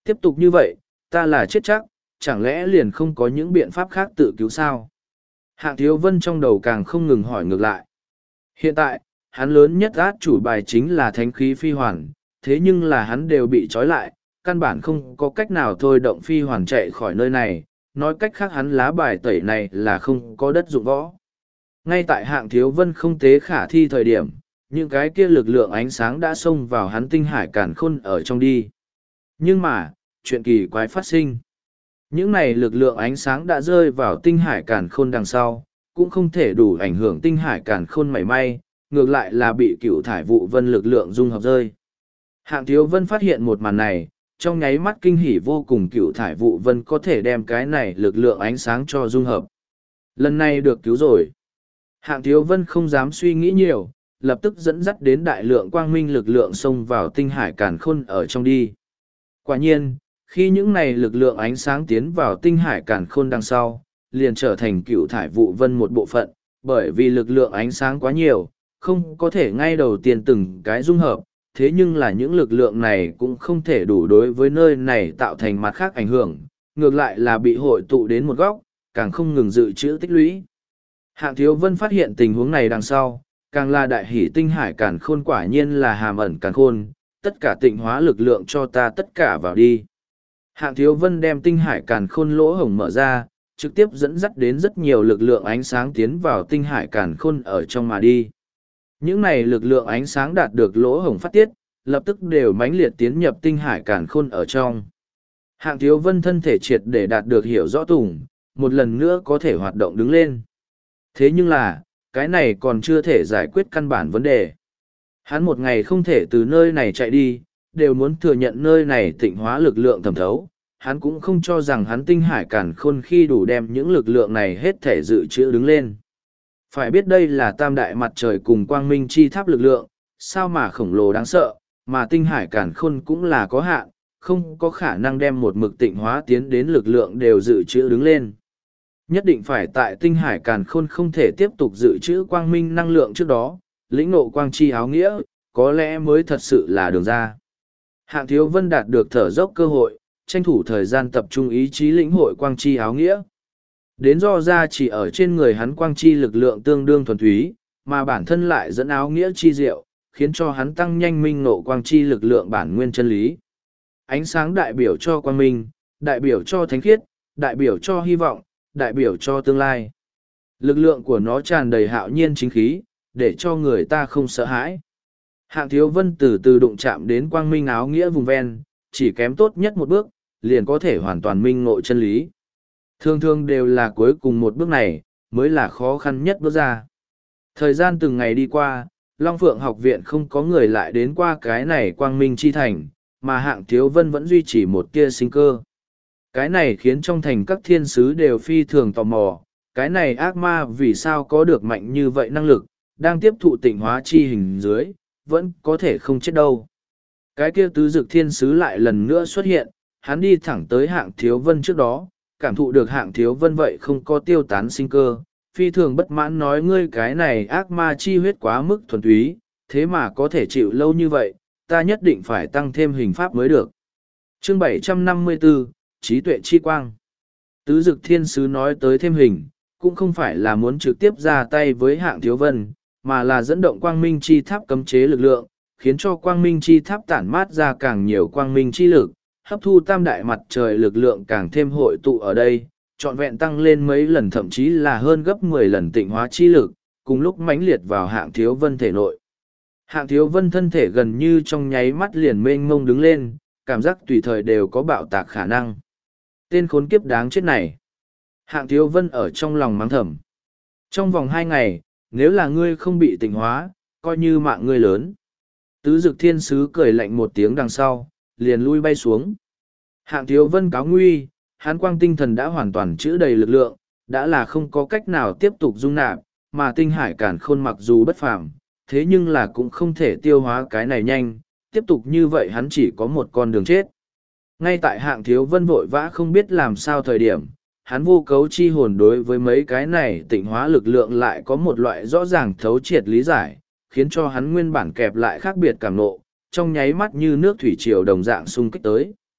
Tiếp tục như vậy, ta là chết chắc, chẳng lẽ liền không có những biện pháp khác tự cứu sao? Hạng Thiếu Vân trong đầu càng không ngừng hỏi ngược lại. Hiện tại, hắn lớn nhất át chủ bài chính là thánh khí phi hoàn, thế nhưng là hắn đều bị trói lại, căn bản không có cách nào thôi động phi hoàn chạy khỏi nơi này, nói cách khác hắn lá bài tẩy này là không có đất dụng võ. Ngay tại Hạng Thiếu Vân không tế khả thi thời điểm, những cái kia lực lượng ánh sáng đã xông vào hắn tinh hải càn khôn ở trong đi. Nhưng mà, chuyện kỳ quái phát sinh. Những này lực lượng ánh sáng đã rơi vào tinh hải càn khôn đằng sau, cũng không thể đủ ảnh hưởng tinh hải càn khôn mảy may, ngược lại là bị cựu thải vụ vân lực lượng dung hợp rơi. Hạng Thiếu Vân phát hiện một màn này, trong nháy mắt kinh hỉ vô cùng, cựu thải vụ vân có thể đem cái này lực lượng ánh sáng cho dung hợp. Lần này được cứu rồi. Hạng Thiếu Vân không dám suy nghĩ nhiều, lập tức dẫn dắt đến đại lượng quang minh lực lượng xông vào tinh hải càn khôn ở trong đi. Quả nhiên, khi những này lực lượng ánh sáng tiến vào tinh hải càn khôn đằng sau, liền trở thành cựu thải vụ vân một bộ phận, bởi vì lực lượng ánh sáng quá nhiều, không có thể ngay đầu tiên từng cái dung hợp, thế nhưng là những lực lượng này cũng không thể đủ đối với nơi này tạo thành mặt khác ảnh hưởng, ngược lại là bị hội tụ đến một góc, càng không ngừng dự trữ tích lũy. Hạng Thiếu Vân phát hiện tình huống này đằng sau, càng là đại hỷ, tinh hải càn khôn quả nhiên là hàm ẩn càn khôn, tất cả tịnh hóa lực lượng cho ta tất cả vào đi. Hạng Thiếu Vân đem tinh hải càn khôn lỗ hổng mở ra, trực tiếp dẫn dắt đến rất nhiều lực lượng ánh sáng tiến vào tinh hải càn khôn ở trong mà đi. Những này lực lượng ánh sáng đạt được lỗ hổng phát tiết, lập tức đều mãnh liệt tiến nhập tinh hải càn khôn ở trong. Hạng Thiếu Vân thân thể triệt để đạt được hiểu rõ tùng, một lần nữa có thể hoạt động đứng lên. Thế nhưng là, cái này còn chưa thể giải quyết căn bản vấn đề. Hắn một ngày không thể từ nơi này chạy đi, đều muốn thừa nhận nơi này tịnh hóa lực lượng thẩm thấu. Hắn cũng không cho rằng hắn tinh hải càn khôn khi đủ đem những lực lượng này hết thể dự trữ đứng lên. Phải biết đây là tam đại mặt trời cùng quang minh chi tháp lực lượng, sao mà khổng lồ đáng sợ, mà tinh hải càn khôn cũng là có hạn, không có khả năng đem một mực tịnh hóa tiến đến lực lượng đều dự trữ đứng lên. Nhất định phải tại tinh hải càn khôn không thể tiếp tục dự trữ quang minh năng lượng trước đó, lĩnh ngộ quang chi áo nghĩa, có lẽ mới thật sự là đường ra. Hạng Thiếu Vân đạt được thở dốc cơ hội, tranh thủ thời gian tập trung ý chí lĩnh hội quang chi áo nghĩa. Đến do ra chỉ ở trên người hắn quang chi lực lượng tương đương thuần túy, mà bản thân lại dẫn áo nghĩa chi diệu, khiến cho hắn tăng nhanh minh ngộ quang chi lực lượng bản nguyên chân lý. Ánh sáng đại biểu cho quang minh, đại biểu cho thánh khiết, đại biểu cho hy vọng, đại biểu cho tương lai. Lực lượng của nó tràn đầy hạo nhiên chính khí, để cho người ta không sợ hãi. Hạng Thiếu Vân từ từ đụng chạm đến quang minh áo nghĩa vùng ven, chỉ kém tốt nhất một bước, liền có thể hoàn toàn minh ngộ chân lý. Thường thường đều là cuối cùng một bước này, mới là khó khăn nhất bước ra. Thời gian từng ngày đi qua, Long Phượng học viện không có người lại đến qua cái này quang minh chi thành, mà Hạng Thiếu Vân vẫn duy trì một tia sinh cơ. Cái này khiến trong thành các thiên sứ đều phi thường tò mò, cái này ác ma vì sao có được mạnh như vậy năng lực, đang tiếp thụ tịnh hóa chi hình dưới, vẫn có thể không chết đâu. Cái kia tứ dực thiên sứ lại lần nữa xuất hiện, hắn đi thẳng tới Hạng Thiếu Vân trước đó, cảm thụ được Hạng Thiếu Vân vậy không có tiêu tán sinh cơ, phi thường bất mãn nói ngươi cái này ác ma chi huyết quá mức thuần túy, thế mà có thể chịu lâu như vậy, ta nhất định phải tăng thêm hình pháp mới được. Chương 754, Trí tuệ chi quang. Tứ dực thiên sứ nói tới thêm hình, cũng không phải là muốn trực tiếp ra tay với Hạng Thiếu Vân, mà là dẫn động quang minh chi tháp cấm chế lực lượng, khiến cho quang minh chi tháp tản mát ra càng nhiều quang minh chi lực, hấp thu tam đại mặt trời lực lượng càng thêm hội tụ ở đây, trọn vẹn tăng lên mấy lần, thậm chí là hơn gấp 10 lần tịnh hóa chi lực, cùng lúc mãnh liệt vào Hạng Thiếu Vân thể nội. Hạng Thiếu Vân thân thể gần như trong nháy mắt liền mênh mông đứng lên, cảm giác tùy thời đều có bạo tạc khả năng. Tên khốn kiếp đáng chết này. Hạng Thiếu Vân ở trong lòng mắng thầm. Trong vòng 2 ngày, nếu là ngươi không bị tịnh hóa, coi như mạng ngươi lớn. Tứ dực thiên sứ cười lạnh một tiếng đằng sau, liền lui bay xuống. Hạng Thiếu Vân cáo nguy, hán quang tinh thần đã hoàn toàn chữa đầy lực lượng, đã là không có cách nào tiếp tục dung nạp, mà tinh hải càn khôn mặc dù bất phàm, thế nhưng là cũng không thể tiêu hóa cái này nhanh, tiếp tục như vậy hắn chỉ có một con đường chết. Ngay tại Hạng Thiếu Vân vội vã không biết làm sao thời điểm, hắn vô cấu chi hồn đối với mấy cái này tịnh hóa lực lượng lại có một loại rõ ràng thấu triệt lý giải, khiến cho hắn nguyên bản kẹp lại khác biệt cảm nộ, trong nháy mắt như nước thủy triều đồng dạng xung kích tới.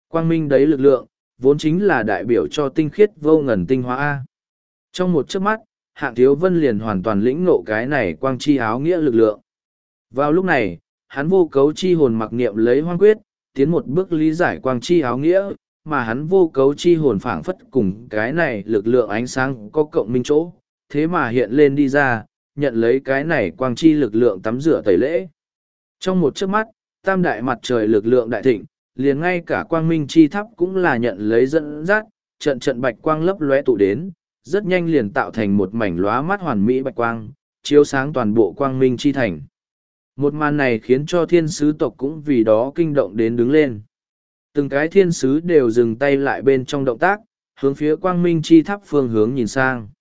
Quang minh đấy lực lượng, vốn chính là đại biểu cho tinh khiết vô ngần tinh hóa A. Trong một chớp mắt, Hạng Thiếu Vân liền hoàn toàn lĩnh ngộ cái này quang chi áo nghĩa lực lượng. Vào lúc này, hắn vô cấu chi hồn mặc niệm lấy hoang quyết, tiến một bước lý giải quang chi áo nghĩa, mà hắn vô cấu chi hồn phảng phất cùng cái này lực lượng ánh sáng có cộng minh chỗ, thế mà hiện lên đi ra, nhận lấy cái này quang chi lực lượng tắm rửa tẩy lễ. Trong một chớp mắt, tam đại mặt trời lực lượng đại thịnh, liền ngay cả quang minh chi tháp cũng là nhận lấy dẫn dắt, trận trận bạch quang lấp lóe tụ đến, rất nhanh liền tạo thành một mảnh lóa mắt hoàn mỹ bạch quang, chiếu sáng toàn bộ quang minh chi thành. Một màn này khiến cho thiên sứ tộc cũng vì đó kinh động đến đứng lên. Từng cái thiên sứ đều dừng tay lại bên trong động tác, hướng phía quang minh chi tháp phương hướng nhìn sang.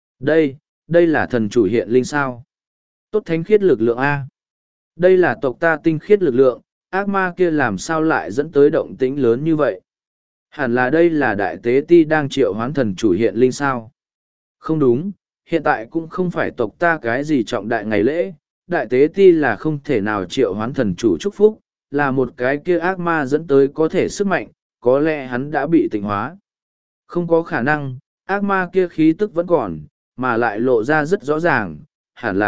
Đây là thần chủ hiện linh sao? Tốt thánh khiết lực lượng A. Đây là tộc ta tinh khiết lực lượng, ác ma kia làm sao lại dẫn tới động tĩnh lớn như vậy? Hẳn là đây là đại tế ti đang triệu hoán thần chủ hiện linh sao? Không đúng, hiện tại cũng không phải tộc ta cái gì trọng đại ngày lễ, đại tế ti là không thể nào triệu hoán thần chủ chúc phúc, là một cái kia ác ma dẫn tới có thể sức mạnh, có lẽ hắn đã bị tịnh hóa. Không có khả năng, ác ma kia khí tức vẫn còn, mà lại lộ ra rất rõ ràng, hẳn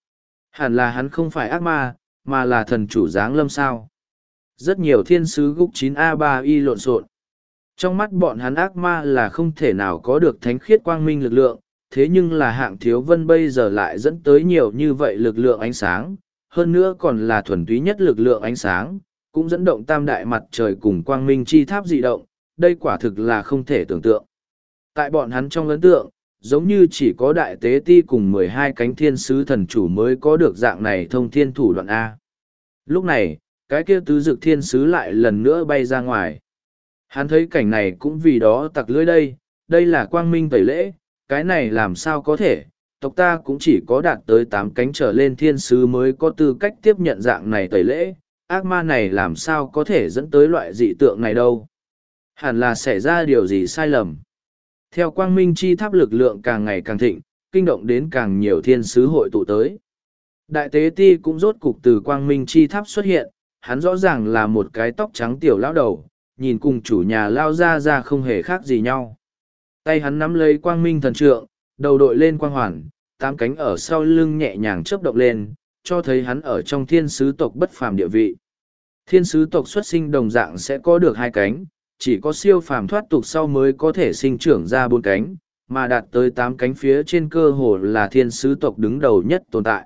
là hắn không phải ác ma, mà là thần chủ giáng lâm sao. Rất nhiều thiên sứ gúc 9A3Y lộn xộn. Trong mắt bọn hắn ác ma là không thể nào có được thánh khiết quang minh lực lượng, thế nhưng là Hạng Thiếu Vân bây giờ lại dẫn tới nhiều như vậy lực lượng ánh sáng, hơn nữa còn là thuần túy nhất lực lượng ánh sáng, cũng dẫn động tam đại mặt trời cùng quang minh chi tháp dị động, đây quả thực là không thể tưởng tượng. Tại bọn hắn trong ấn tượng, giống như chỉ có đại tế ti cùng 12 cánh thiên sứ thần chủ mới có được dạng này thông thiên thủ đoạn A. Lúc này, cái kia tứ dực thiên sứ lại lần nữa bay ra ngoài. Hắn thấy cảnh này cũng vì đó tặc lưỡi đây là quang minh tẩy lễ, cái này làm sao có thể, tộc ta cũng chỉ có đạt tới 8 cánh trở lên thiên sứ mới có tư cách tiếp nhận dạng này tẩy lễ, ác ma này làm sao có thể dẫn tới loại dị tượng này đâu. Hẳn là xảy ra điều gì sai lầm. Theo quang minh chi tháp lực lượng càng ngày càng thịnh, kinh động đến càng nhiều thiên sứ hội tụ tới. Đại tế ti cũng rốt cục từ quang minh chi tháp xuất hiện, hắn rõ ràng là một cái tóc trắng tiểu lão đầu, nhìn cùng chủ nhà lao ra không hề khác gì nhau. Tay hắn nắm lấy quang minh thần trượng, đầu đội lên quang hoàn, 8 cánh ở sau lưng nhẹ nhàng chớp động lên, cho thấy hắn ở trong thiên sứ tộc bất phàm địa vị. Thiên sứ tộc xuất sinh đồng dạng sẽ có được 2 cánh, chỉ có siêu phàm thoát tục sau mới có thể sinh trưởng ra 4 cánh, mà đạt tới 8 cánh phía trên cơ hồ là thiên sứ tộc đứng đầu nhất tồn tại.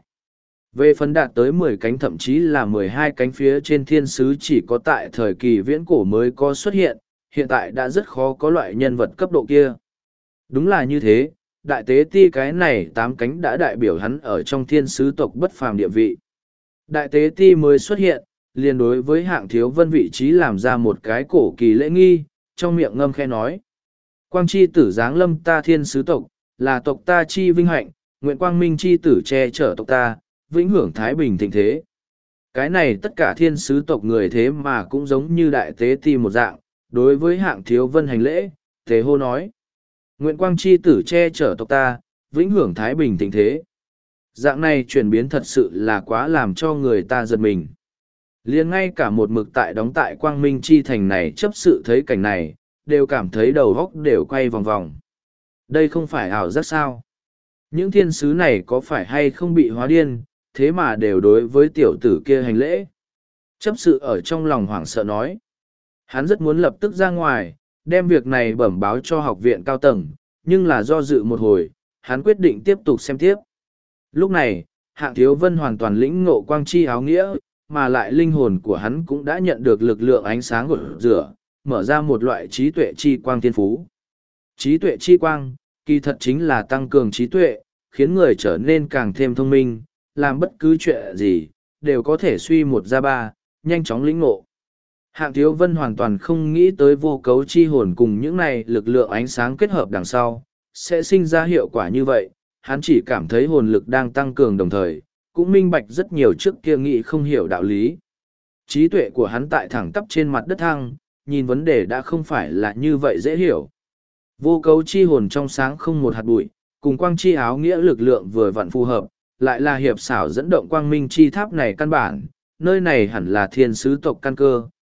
Về phần đạt tới 10 cánh thậm chí là 12 cánh phía trên thiên sứ chỉ có tại thời kỳ viễn cổ mới có xuất hiện, hiện tại đã rất khó có loại nhân vật cấp độ kia. Đúng là như thế, đại tế ti cái này 8 cánh đã đại biểu hắn ở trong thiên sứ tộc bất phàm địa vị. Đại tế ti mới xuất hiện, liền đối với Hạng Thiếu Vân vị trí làm ra một cái cổ kỳ lễ nghi, trong miệng ngâm khe nói. Quang chi tử giáng lâm ta thiên sứ tộc, là tộc ta chi vinh hạnh, nguyện quang minh chi tử che chở tộc ta, vĩnh hưởng thái bình thịnh thế. Cái này tất cả thiên sứ tộc người thế mà cũng giống như đại tế ti một dạng, đối với Hạng Thiếu Vân hành lễ, thế hô nói. Nguyện quang chi tử che chở tộc ta, vĩnh hưởng thái bình thịnh thế. Dạng này chuyển biến thật sự là quá làm cho người ta giật mình. Liền ngay cả một mực tại đóng tại quang minh chi thành này chấp sự thấy cảnh này, đều cảm thấy đầu góc đều quay vòng vòng. Đây không phải ảo giác sao? Những thiên sứ này có phải hay không bị hóa điên, thế mà đều đối với tiểu tử kia hành lễ? Chấp sự ở trong lòng hoảng sợ nói. Hắn rất muốn lập tức ra ngoài, đem việc này bẩm báo cho học viện cao tầng, nhưng là do dự một hồi, hắn quyết định tiếp tục xem tiếp. Lúc này, Hạng Thiếu Vân hoàn toàn lĩnh ngộ quang chi áo nghĩa, mà lại linh hồn của hắn cũng đã nhận được lực lượng ánh sáng của rửa, mở ra một loại trí tuệ chi quang thiên phú. Trí tuệ chi quang, kỳ thật chính là tăng cường trí tuệ, khiến người trở nên càng thêm thông minh, làm bất cứ chuyện gì, đều có thể suy một ra ba, nhanh chóng lĩnh ngộ. Hạng Thiếu Vân hoàn toàn không nghĩ tới vô cấu chi hồn cùng những này lực lượng ánh sáng kết hợp đằng sau, sẽ sinh ra hiệu quả như vậy, hắn chỉ cảm thấy hồn lực đang tăng cường đồng thời, cũng minh bạch rất nhiều trước kia nghĩ không hiểu đạo lý. Trí tuệ của hắn tại thẳng tắp trên mặt đất thăng, nhìn vấn đề đã không phải là như vậy dễ hiểu. Vô cấu chi hồn trong sáng không một hạt bụi, cùng quang chi áo nghĩa lực lượng vừa vặn phù hợp, lại là hiệp xảo dẫn động quang minh chi tháp này căn bản, nơi này hẳn là thiên sứ tộc căn cơ,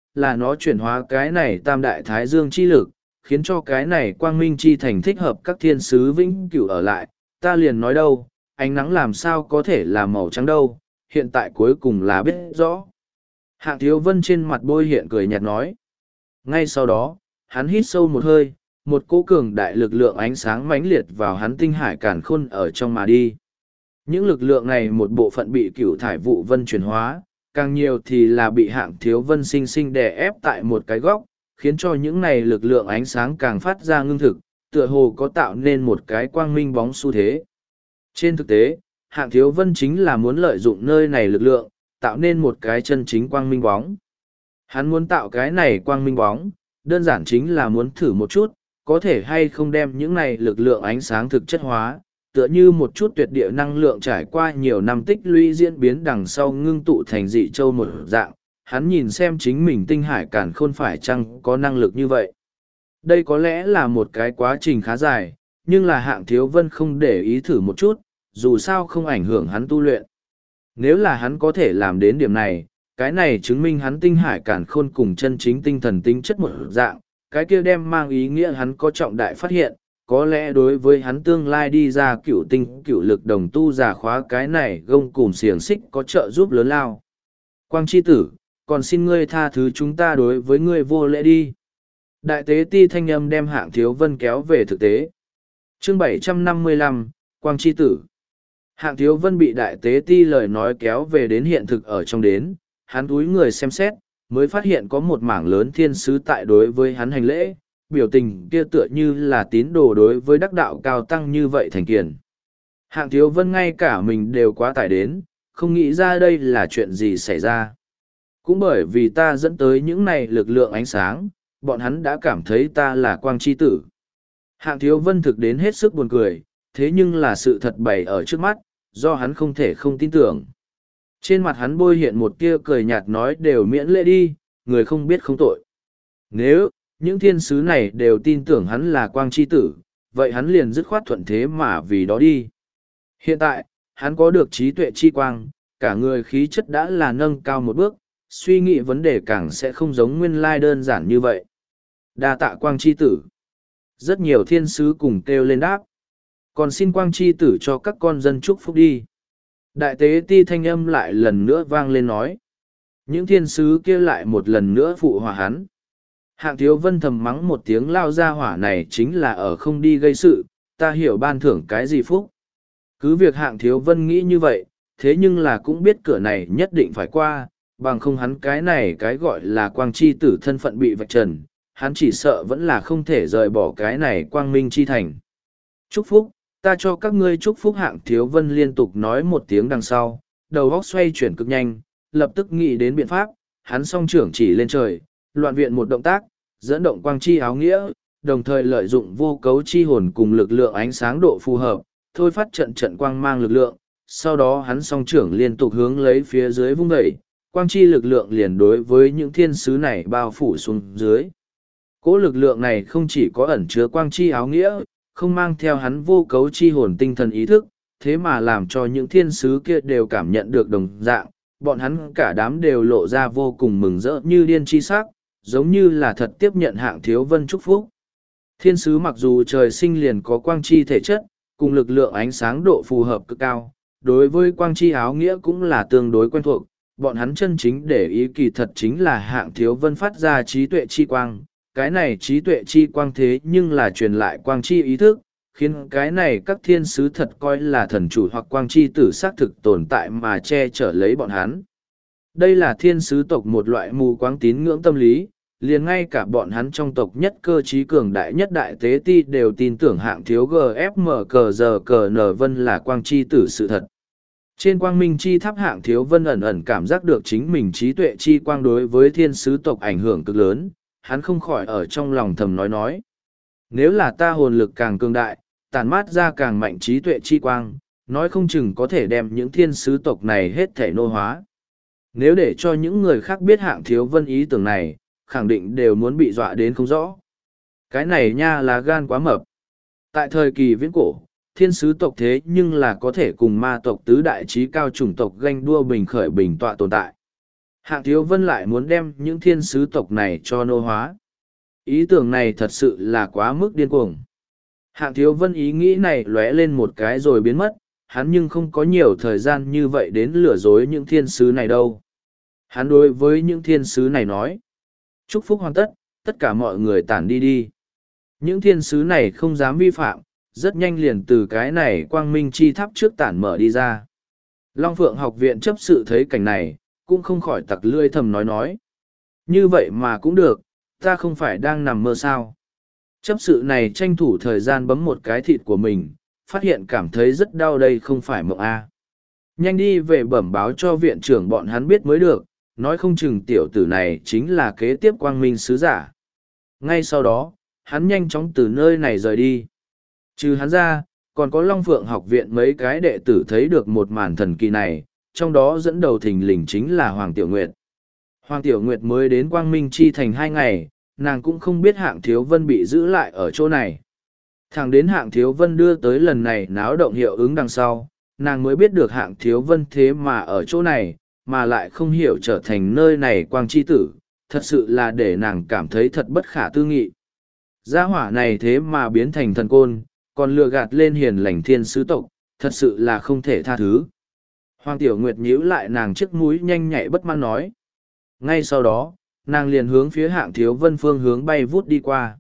là nó chuyển hóa cái này tam đại thái dương chi lực, khiến cho cái này quang minh chi thành thích hợp các thiên sứ vĩnh cửu ở lại. Ta liền nói đâu, ánh nắng làm sao có thể là màu trắng đâu, hiện tại cuối cùng là biết rõ. Hạng Thiếu Vân trên mặt bôi hiện cười nhạt nói. Ngay sau đó, hắn hít sâu một hơi, một cỗ cường đại lực lượng ánh sáng mãnh liệt vào hắn tinh hải càn khôn ở trong mà đi. Những lực lượng này một bộ phận bị cửu thải vụ vân chuyển hóa, càng nhiều thì là bị Hạng Thiếu Vân sinh sinh đè ép tại một cái góc, khiến cho những này lực lượng ánh sáng càng phát ra ngưng thực, tựa hồ có tạo nên một cái quang minh bóng xu thế. Trên thực tế, Hạng Thiếu Vân chính là muốn lợi dụng nơi này lực lượng, tạo nên một cái chân chính quang minh bóng. Hắn muốn tạo cái này quang minh bóng, đơn giản chính là muốn thử một chút, có thể hay không đem những này lực lượng ánh sáng thực chất hóa, tựa như một chút tuyệt địa năng lượng trải qua nhiều năm tích lũy diễn biến đằng sau ngưng tụ thành dị châu một dạng. Hắn nhìn xem chính mình tinh hải càn khôn phải chăng có năng lực như vậy. Đây có lẽ là một cái quá trình khá dài, nhưng là Hạng Thiếu Vân không để ý thử một chút, dù sao không ảnh hưởng hắn tu luyện. Nếu là hắn có thể làm đến điểm này, cái này chứng minh hắn tinh hải càn khôn cùng chân chính tinh thần tính chất một dạng, cái kia đem mang ý nghĩa hắn có trọng đại phát hiện, có lẽ đối với hắn tương lai đi ra cửu tinh cửu lực đồng tu giả khóa cái này gông cùm xiềng xích có trợ giúp lớn lao. Quang chi tử, còn xin ngươi tha thứ chúng ta đối với ngươi vô lễ đi. Đại tế ti thanh âm đem Hạng Thiếu Vân kéo về thực tế. Chương 755, Quang chi tử. Hạng Thiếu Vân bị đại tế ti lời nói kéo về đến hiện thực ở trong đến, hắn túi người xem xét, mới phát hiện có một mảng lớn thiên sứ tại đối với hắn hành lễ, biểu tình kia tựa như là tín đồ đối với đắc đạo cao tăng như vậy thành kiền. Hạng Thiếu Vân ngay cả mình đều quá tải đến, không nghĩ ra đây là chuyện gì xảy ra. Cũng bởi vì ta dẫn tới những này lực lượng ánh sáng, bọn hắn đã cảm thấy ta là quang chi tử. Hạng Thiếu Vân thực đến hết sức buồn cười, thế nhưng là sự thật bày ở trước mắt, do hắn không thể không tin tưởng. Trên mặt hắn bôi hiện một tia cười nhạt nói đều miễn lễ đi, người không biết không tội. Nếu, những thiên sứ này đều tin tưởng hắn là quang chi tử, vậy hắn liền dứt khoát thuận thế mà vì đó đi. Hiện tại, hắn có được trí tuệ chi quang, cả người khí chất đã là nâng cao một bước, suy nghĩ vấn đề càng sẽ không giống nguyên lai đơn giản như vậy. Đa tạ quang chi tử. Rất nhiều thiên sứ cùng kêu lên đáp. Còn xin quang chi tử cho các con dân chúc phúc đi. Đại tế ti thanh âm lại lần nữa vang lên nói. Những thiên sứ kia lại một lần nữa phụ hòa hắn. Hạng Thiếu Vân thầm mắng một tiếng lao ra hỏa này chính là ở không đi gây sự, ta hiểu ban thưởng cái gì phúc. Cứ việc Hạng Thiếu Vân nghĩ như vậy, thế nhưng là cũng biết cửa này nhất định phải qua, bằng không hắn cái này cái gọi là quang chi tử thân phận bị vạch trần, hắn chỉ sợ vẫn là không thể rời bỏ cái này quang minh chi thành. Chúc phúc, ta cho các ngươi chúc phúc. Hạng Thiếu Vân liên tục nói một tiếng đằng sau, đầu óc xoay chuyển cực nhanh, lập tức nghĩ đến biện pháp, hắn song trưởng chỉ lên trời, loạn viện một động tác, dẫn động quang chi áo nghĩa, đồng thời lợi dụng vô cấu chi hồn cùng lực lượng ánh sáng độ phù hợp, thôi phát trận trận quang mang lực lượng, sau đó hắn song trưởng liên tục hướng lấy phía dưới vung đẩy, quang chi lực lượng liền đối với những thiên sứ này bao phủ xuống dưới. Cỗ lực lượng này không chỉ có ẩn chứa quang chi áo nghĩa, không mang theo hắn vô cấu chi hồn tinh thần ý thức, thế mà làm cho những thiên sứ kia đều cảm nhận được đồng dạng, bọn hắn cả đám đều lộ ra vô cùng mừng rỡ như điên chi sắc, giống như là thật tiếp nhận Hạng Thiếu Vân chúc phúc. Thiên sứ mặc dù trời sinh liền có quang chi thể chất, cùng lực lượng ánh sáng độ phù hợp cực cao, đối với quang chi áo nghĩa cũng là tương đối quen thuộc, bọn hắn chân chính để ý kỳ thật chính là Hạng Thiếu Vân phát ra trí tuệ chi quang. Cái này trí tuệ chi quang thế nhưng là truyền lại quang chi ý thức, khiến cái này các thiên sứ thật coi là thần chủ hoặc quang chi tử xác thực tồn tại mà che chở lấy bọn hắn. Đây là thiên sứ tộc một loại mù quáng tín ngưỡng tâm lý, liền ngay cả bọn hắn trong tộc nhất cơ trí cường đại nhất đại tế ti đều tin tưởng Hạng Thiếu GFM Vân là quang chi tử sự thật. Trên quang minh chi tháp Hạng Thiếu Vân ẩn ẩn cảm giác được chính mình trí tuệ chi quang đối với thiên sứ tộc ảnh hưởng cực lớn, hắn không khỏi ở trong lòng thầm nói. Nếu là ta hồn lực càng cường đại, tản mát ra càng mạnh trí tuệ chi quang, nói không chừng có thể đem những thiên sứ tộc này hết thể nô hóa. Nếu để cho những người khác biết Hạng Thiếu Vân ý tưởng này, khẳng định đều muốn bị dọa đến không rõ. Cái này nha là gan quá mập. Tại thời kỳ viễn cổ, thiên sứ tộc thế nhưng là có thể cùng ma tộc tứ đại trí cao chủng tộc ganh đua bình khởi bình tọa tồn tại. Hạng Thiếu Vân lại muốn đem những thiên sứ tộc này cho nô hóa. Ý tưởng này thật sự là quá mức điên cuồng. Hạng Thiếu Vân ý nghĩ này lóe lên một cái rồi biến mất, hắn nhưng không có nhiều thời gian như vậy đến lừa dối những thiên sứ này đâu. Hắn đối với những thiên sứ này nói, chúc phúc hoàn tất, tất cả mọi người tản đi đi. Những thiên sứ này không dám vi phạm, rất nhanh liền từ cái này quang minh chi tháp trước tản mở đi ra. Long Phượng học viện chấp sự thấy cảnh này, cũng không khỏi tặc lưỡi thầm nói. Như vậy mà cũng được, ta không phải đang nằm mơ sao. Chấp sự này tranh thủ thời gian bấm một cái thịt của mình, phát hiện cảm thấy rất đau đây không phải mộng A. Nhanh đi về bẩm báo cho viện trưởng bọn hắn biết mới được, nói không chừng tiểu tử này chính là kế tiếp quang minh sứ giả. Ngay sau đó, hắn nhanh chóng từ nơi này rời đi. Trừ hắn ra, còn có Long Phượng học viện mấy cái đệ tử thấy được một màn thần kỳ này, trong đó dẫn đầu thình lình chính là Hoàng Tiểu Nguyệt. Hoàng Tiểu Nguyệt mới đến Quang Minh Chi Thành 2 ngày, nàng cũng không biết Hạng Thiếu Vân bị giữ lại ở chỗ này. Thẳng đến Hạng Thiếu Vân đưa tới lần này náo động hiệu ứng đằng sau, nàng mới biết được Hạng Thiếu Vân thế mà ở chỗ này, mà lại không hiểu trở thành nơi này quang chi tử, thật sự là để nàng cảm thấy thật bất khả tư nghị. Gia hỏa này thế mà biến thành thần côn, còn lừa gạt lên hiền lành thiên sứ tộc, thật sự là không thể tha thứ. Hoàng Tiểu Nguyệt nhíu lại nàng chiếc mũi nhanh nhạy bất mãn nói. Ngay sau đó, nàng liền hướng phía Hạng Thiếu Vân phương hướng bay vút đi qua.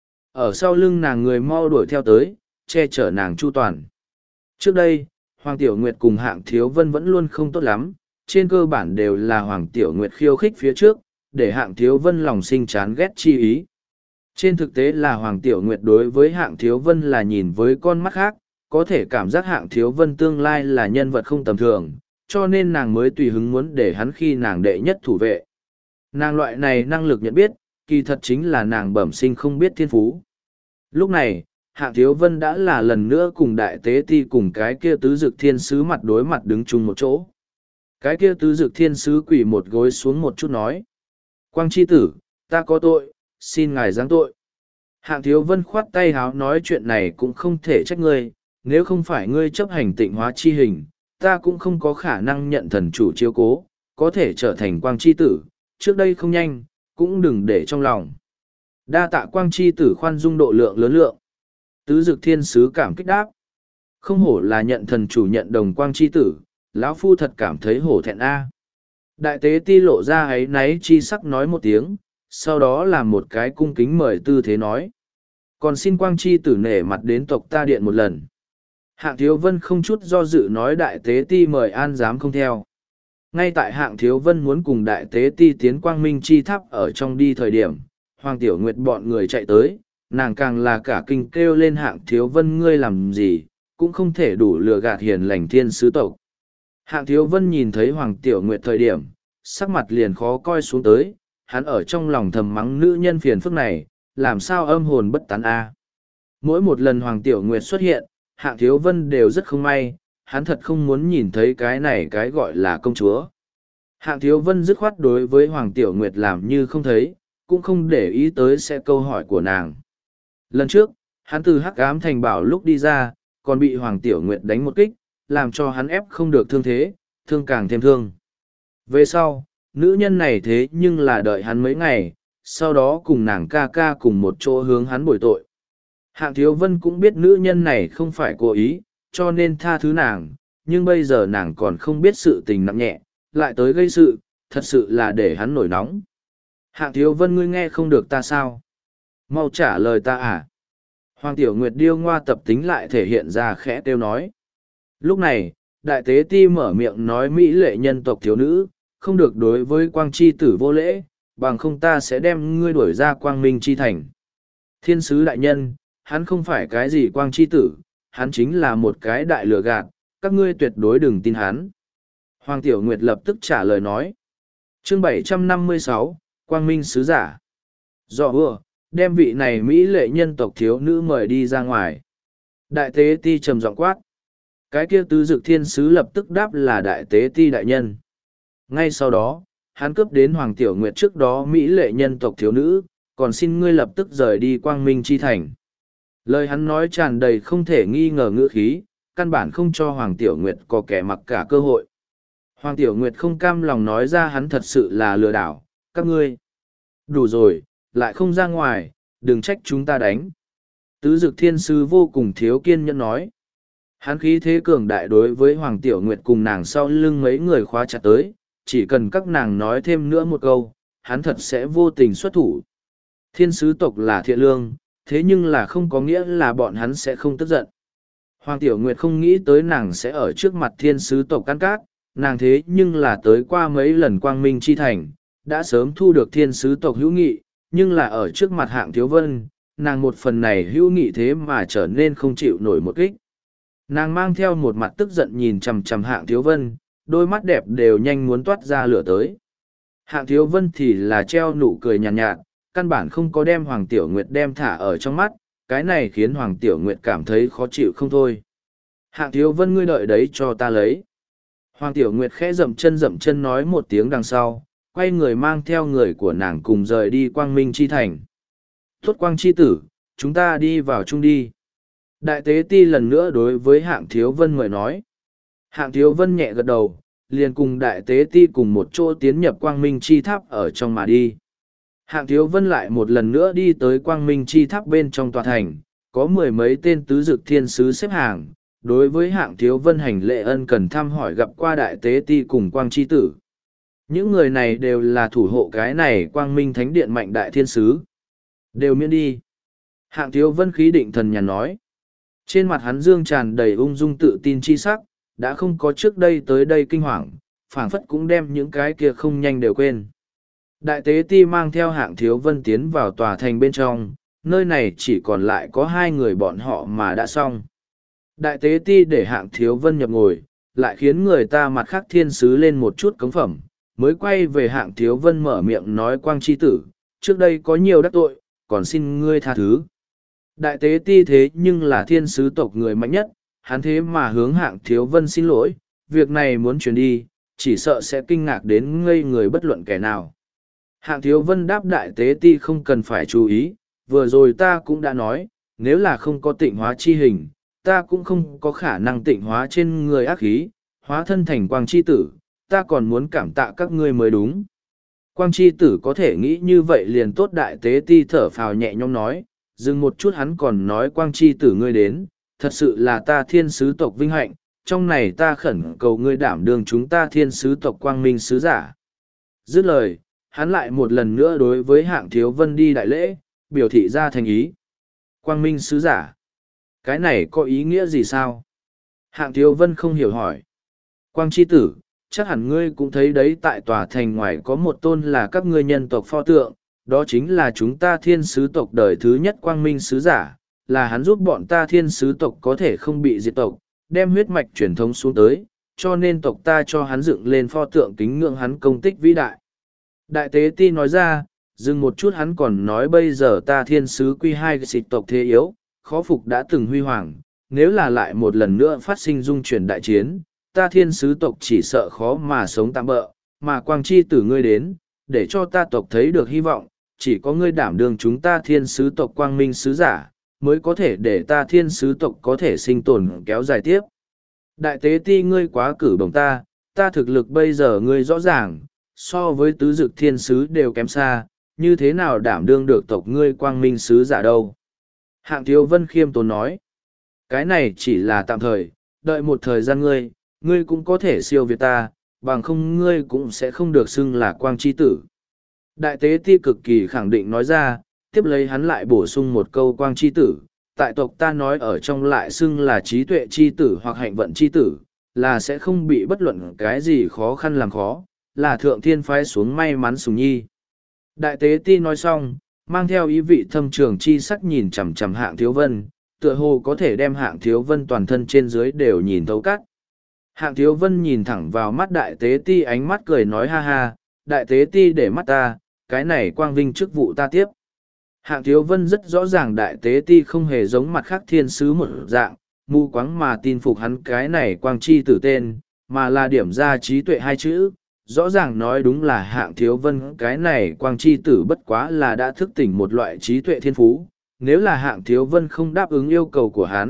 Ở sau lưng nàng người mau đuổi theo tới, che chở nàng chu toàn. Trước đây, Hoàng Tiểu Nguyệt cùng Hạng Thiếu Vân vẫn luôn không tốt lắm, trên cơ bản đều là Hoàng Tiểu Nguyệt khiêu khích phía trước, để Hạng Thiếu Vân lòng sinh chán ghét chi ý. Trên thực tế là Hoàng Tiểu Nguyệt đối với Hạng Thiếu Vân là nhìn với con mắt khác, có thể cảm giác Hạng Thiếu Vân tương lai là nhân vật không tầm thường, cho nên nàng mới tùy hứng muốn để hắn khi nàng đệ nhất thủ vệ. Nàng loại này năng lực nhận biết, kỳ thật chính là nàng bẩm sinh không biết thiên phú. Lúc này, Hạng Thiếu Vân đã là lần nữa cùng Đại Tế Ti cùng cái kia tứ dực thiên sứ mặt đối mặt đứng chung một chỗ. Cái kia tứ dực thiên sứ quỳ một gối xuống một chút nói. Quang chi tử, ta có tội, xin ngài giáng tội. Hạng Thiếu Vân khoát tay háo nói chuyện này cũng không thể trách ngươi, nếu không phải ngươi chấp hành tịnh hóa chi hình, ta cũng không có khả năng nhận thần chủ chiếu cố, có thể trở thành quang chi tử, trước đây không nhanh, cũng đừng để trong lòng. Đa tạ quang chi tử khoan dung độ lượng lớn lượng. Tứ dực thiên sứ cảm kích đáp. Không hổ là nhận thần chủ nhận đồng quang chi tử, lão phu thật cảm thấy hổ thẹn a. Đại tế ti lộ ra ấy náy chi sắc nói một tiếng, sau đó làm một cái cung kính mời tư thế nói. Còn xin quang chi tử nể mặt đến tộc ta điện một lần. Hạng Thiếu Vân không chút do dự nói đại tế ti mời an dám không theo. Ngay tại Hạng Thiếu Vân muốn cùng đại tế ti tiến quang minh chi tháp ở trong đi thời điểm, Hoàng Tiểu Nguyệt bọn người chạy tới, nàng càng là cả kinh kêu lên Hạng Thiếu Vân ngươi làm gì, cũng không thể đủ lừa gạt hiền lành thiên sứ tộc. Hạng Thiếu Vân nhìn thấy Hoàng Tiểu Nguyệt thời điểm, sắc mặt liền khó coi xuống tới, hắn ở trong lòng thầm mắng nữ nhân phiền phức này, làm sao âm hồn bất tán a. Mỗi một lần Hoàng Tiểu Nguyệt xuất hiện, Hạng Thiếu Vân đều rất không may, hắn thật không muốn nhìn thấy cái này cái gọi là công chúa. Hạng Thiếu Vân dứt khoát đối với Hoàng Tiểu Nguyệt làm như không thấy, cũng không để ý tới sẽ câu hỏi của nàng. Lần trước, hắn từ Hắc Ám Thành Bảo lúc đi ra, còn bị Hoàng Tiểu Nguyệt đánh một kích, làm cho hắn ép không được thương thế, thương càng thêm thương. Về sau, nữ nhân này thế nhưng là đợi hắn mấy ngày, sau đó cùng nàng ca ca cùng một chỗ hướng hắn bồi tội. Hạng Thiếu Vân cũng biết nữ nhân này không phải cố ý, cho nên tha thứ nàng, nhưng bây giờ nàng còn không biết sự tình nặng nhẹ, lại tới gây sự, thật sự là để hắn nổi nóng. Hạng Thiếu Vân ngươi nghe không được ta sao? Mau trả lời ta à? Hoàng Tiểu Nguyệt điêu ngoa tập tính lại thể hiện ra khẽ kêu nói. Lúc này, Đại Tế Ti mở miệng nói mỹ lệ nhân tộc thiếu nữ, không được đối với quang chi tử vô lễ, bằng không ta sẽ đem ngươi đuổi ra quang minh chi thành. Thiên sứ đại nhân, hắn không phải cái gì quang chi tử, hắn chính là một cái đại lừa gạt, các ngươi tuyệt đối đừng tin hắn. Hoàng Tiểu Nguyệt lập tức trả lời nói. Chương 756, Quang Minh Sứ Giả. Dọ ưa, đem vị này mỹ lệ nhân tộc thiếu nữ mời đi ra ngoài. Đại tế ti trầm giọng quát. Cái kia tứ dực thiên sứ lập tức đáp là đại tế ti đại nhân. Ngay sau đó, hắn cướp đến Hoàng Tiểu Nguyệt trước đó mỹ lệ nhân tộc thiếu nữ, còn xin ngươi lập tức rời đi Quang Minh chi thành. Lời hắn nói tràn đầy không thể nghi ngờ ngữ khí, căn bản không cho Hoàng Tiểu Nguyệt có kẻ mặc cả cơ hội. Hoàng Tiểu Nguyệt không cam lòng nói ra hắn thật sự là lừa đảo, các ngươi. Đủ rồi, lại không ra ngoài, đừng trách chúng ta đánh. Tứ Dực Thiên Sứ vô cùng thiếu kiên nhẫn nói. Hắn khí thế cường đại đối với Hoàng Tiểu Nguyệt cùng nàng sau lưng mấy người khóa chặt tới, chỉ cần các nàng nói thêm nữa một câu, hắn thật sẽ vô tình xuất thủ. Thiên sứ tộc là thiện lương, thế nhưng là không có nghĩa là bọn hắn sẽ không tức giận. Hoàng Tiểu Nguyệt không nghĩ tới nàng sẽ ở trước mặt thiên sứ tộc căn cát, nàng thế nhưng là tới qua mấy lần quang minh chi thành, đã sớm thu được thiên sứ tộc hữu nghị, nhưng là ở trước mặt Hạng Thiếu Vân, nàng một phần này hữu nghị thế mà trở nên không chịu nổi một kích. Nàng mang theo một mặt tức giận nhìn chằm chằm Hạng Thiếu Vân, đôi mắt đẹp đều nhanh muốn toát ra lửa tới. Hạng Thiếu Vân thì là treo nụ cười nhàn nhạt, căn bản không có đem Hoàng Tiểu Nguyệt đem thả ở trong mắt, cái này khiến Hoàng Tiểu Nguyệt cảm thấy khó chịu không thôi. Hạng Thiếu Vân ngươi đợi đấy cho ta lấy. Hoàng Tiểu Nguyệt khẽ dậm chân nói một tiếng đằng sau, quay người mang theo người của nàng cùng rời đi Quang Minh Chi Thành. Tốt Quang Chi Tử, chúng ta đi vào chung đi. Đại tế ti lần nữa đối với Hạng Thiếu Vân mời nói. Hạng Thiếu Vân nhẹ gật đầu, liền cùng đại tế ti cùng một chỗ tiến nhập Quang Minh Chi Tháp ở trong mà đi. Hạng Thiếu Vân lại một lần nữa đi tới Quang Minh Chi Tháp bên trong tòa thành, có mười mấy tên tứ dực thiên sứ xếp hàng, đối với Hạng Thiếu Vân hành lễ ân cần thăm hỏi gặp qua đại tế ti cùng Quang Chi Tử. Những người này đều là thủ hộ cái này Quang Minh Thánh Điện mạnh đại thiên sứ. Đều miễn đi. Hạng Thiếu Vân khí định thần nhàn nói. Trên mặt hắn dương tràn đầy ung dung tự tin chi sắc, đã không có trước đây tới đây kinh hoàng, phảng phất cũng đem những cái kia không nhanh đều quên. Đại tế ti mang theo Hạng Thiếu Vân tiến vào tòa thành bên trong, nơi này chỉ còn lại có hai người bọn họ mà đã xong. Đại tế ti để Hạng Thiếu Vân nhập ngồi, lại khiến người ta mặt khác thiên sứ lên một chút cống phẩm, mới quay về Hạng Thiếu Vân mở miệng nói Quang Chi Tử, trước đây có nhiều đắc tội, còn xin ngươi tha thứ. Đại tế ti thế nhưng là thiên sứ tộc người mạnh nhất, hắn thế mà hướng Hạng Thiếu Vân xin lỗi, việc này muốn chuyển đi, chỉ sợ sẽ kinh ngạc đến ngây người bất luận kẻ nào. Hạng Thiếu Vân đáp đại tế ti không cần phải chú ý, vừa rồi ta cũng đã nói, nếu là không có tịnh hóa chi hình, ta cũng không có khả năng tịnh hóa trên người ác khí, hóa thân thành Quang Chi Tử, ta còn muốn cảm tạ các ngươi mới đúng. Quang Chi Tử có thể nghĩ như vậy liền tốt đại tế ti thở phào nhẹ nhõm nói, dừng một chút hắn còn nói Quang Chi Tử ngươi đến, thật sự là ta thiên sứ tộc vinh hạnh, trong này ta khẩn cầu ngươi đảm đương chúng ta thiên sứ tộc Quang Minh sứ giả. Dứt lời, hắn lại một lần nữa đối với Hạng Thiếu Vân đi đại lễ, biểu thị ra thành ý. Quang Minh sứ giả. Cái này có ý nghĩa gì sao? Hạng Thiếu Vân không hiểu hỏi. Quang Chi Tử, chắc hẳn ngươi cũng thấy đấy tại tòa thành ngoài có một tôn là các ngươi nhân tộc pho tượng, đó chính là chúng ta thiên sứ tộc đời thứ nhất Quang Minh sứ giả, là hắn giúp bọn ta thiên sứ tộc có thể không bị diệt tộc, đem huyết mạch truyền thống xuống tới, cho nên tộc ta cho hắn dựng lên pho tượng kính ngưỡng hắn công tích vĩ đại. Đại tế ti nói ra, dừng một chút hắn còn nói bây giờ ta thiên sứ quy hai xịt tộc thế yếu, khó phục đã từng huy hoàng, nếu là lại một lần nữa phát sinh dung chuyển đại chiến, ta thiên sứ tộc chỉ sợ khó mà sống tạm bỡ, mà Quang Chi Tử ngươi đến, để cho ta tộc thấy được hy vọng, chỉ có ngươi đảm đương chúng ta thiên sứ tộc Quang Minh sứ giả, mới có thể để ta thiên sứ tộc có thể sinh tồn kéo dài tiếp. Đại tế ti ngươi quá cử bổng ta thực lực bây giờ ngươi rõ ràng, so với tứ dực thiên sứ đều kém xa, như thế nào đảm đương được tộc ngươi Quang Minh sứ giả đâu. Hạng Thiếu Vân khiêm tốn nói, cái này chỉ là tạm thời, đợi một thời gian ngươi cũng có thể siêu việt ta, bằng không ngươi cũng sẽ không được xưng là Quang Chi Tử. Đại tế ti cực kỳ khẳng định nói ra, tiếp lấy hắn lại bổ sung một câu Quang Chi Tử, tại tộc ta nói ở trong lại xưng là trí tuệ chi tử hoặc hạnh vận chi tử, là sẽ không bị bất luận cái gì khó khăn làm khó, là thượng thiên phái xuống may mắn sùng nhi. Đại tế ti nói xong, mang theo ý vị thâm trường chi sắc nhìn chằm chằm Hạng Thiếu Vân, tựa hồ có thể đem Hạng Thiếu Vân toàn thân trên dưới đều nhìn thấu cắt. Hạng Thiếu Vân nhìn thẳng vào mắt đại tế ti ánh mắt cười nói ha ha, đại tế ti để mắt ta, cái này quang vinh chức vụ ta tiếp. Hạng Thiếu Vân rất rõ ràng đại tế ti không hề giống mặt khác thiên sứ một dạng, mù quáng mà tin phục hắn cái này Quang Chi Tử tên, mà là điểm ra trí tuệ hai chữ. Rõ ràng nói đúng là Hạng Thiếu Vân cái này Quang Chi Tử bất quá là đã thức tỉnh một loại trí tuệ thiên phú. Nếu là Hạng Thiếu Vân không đáp ứng yêu cầu của hắn,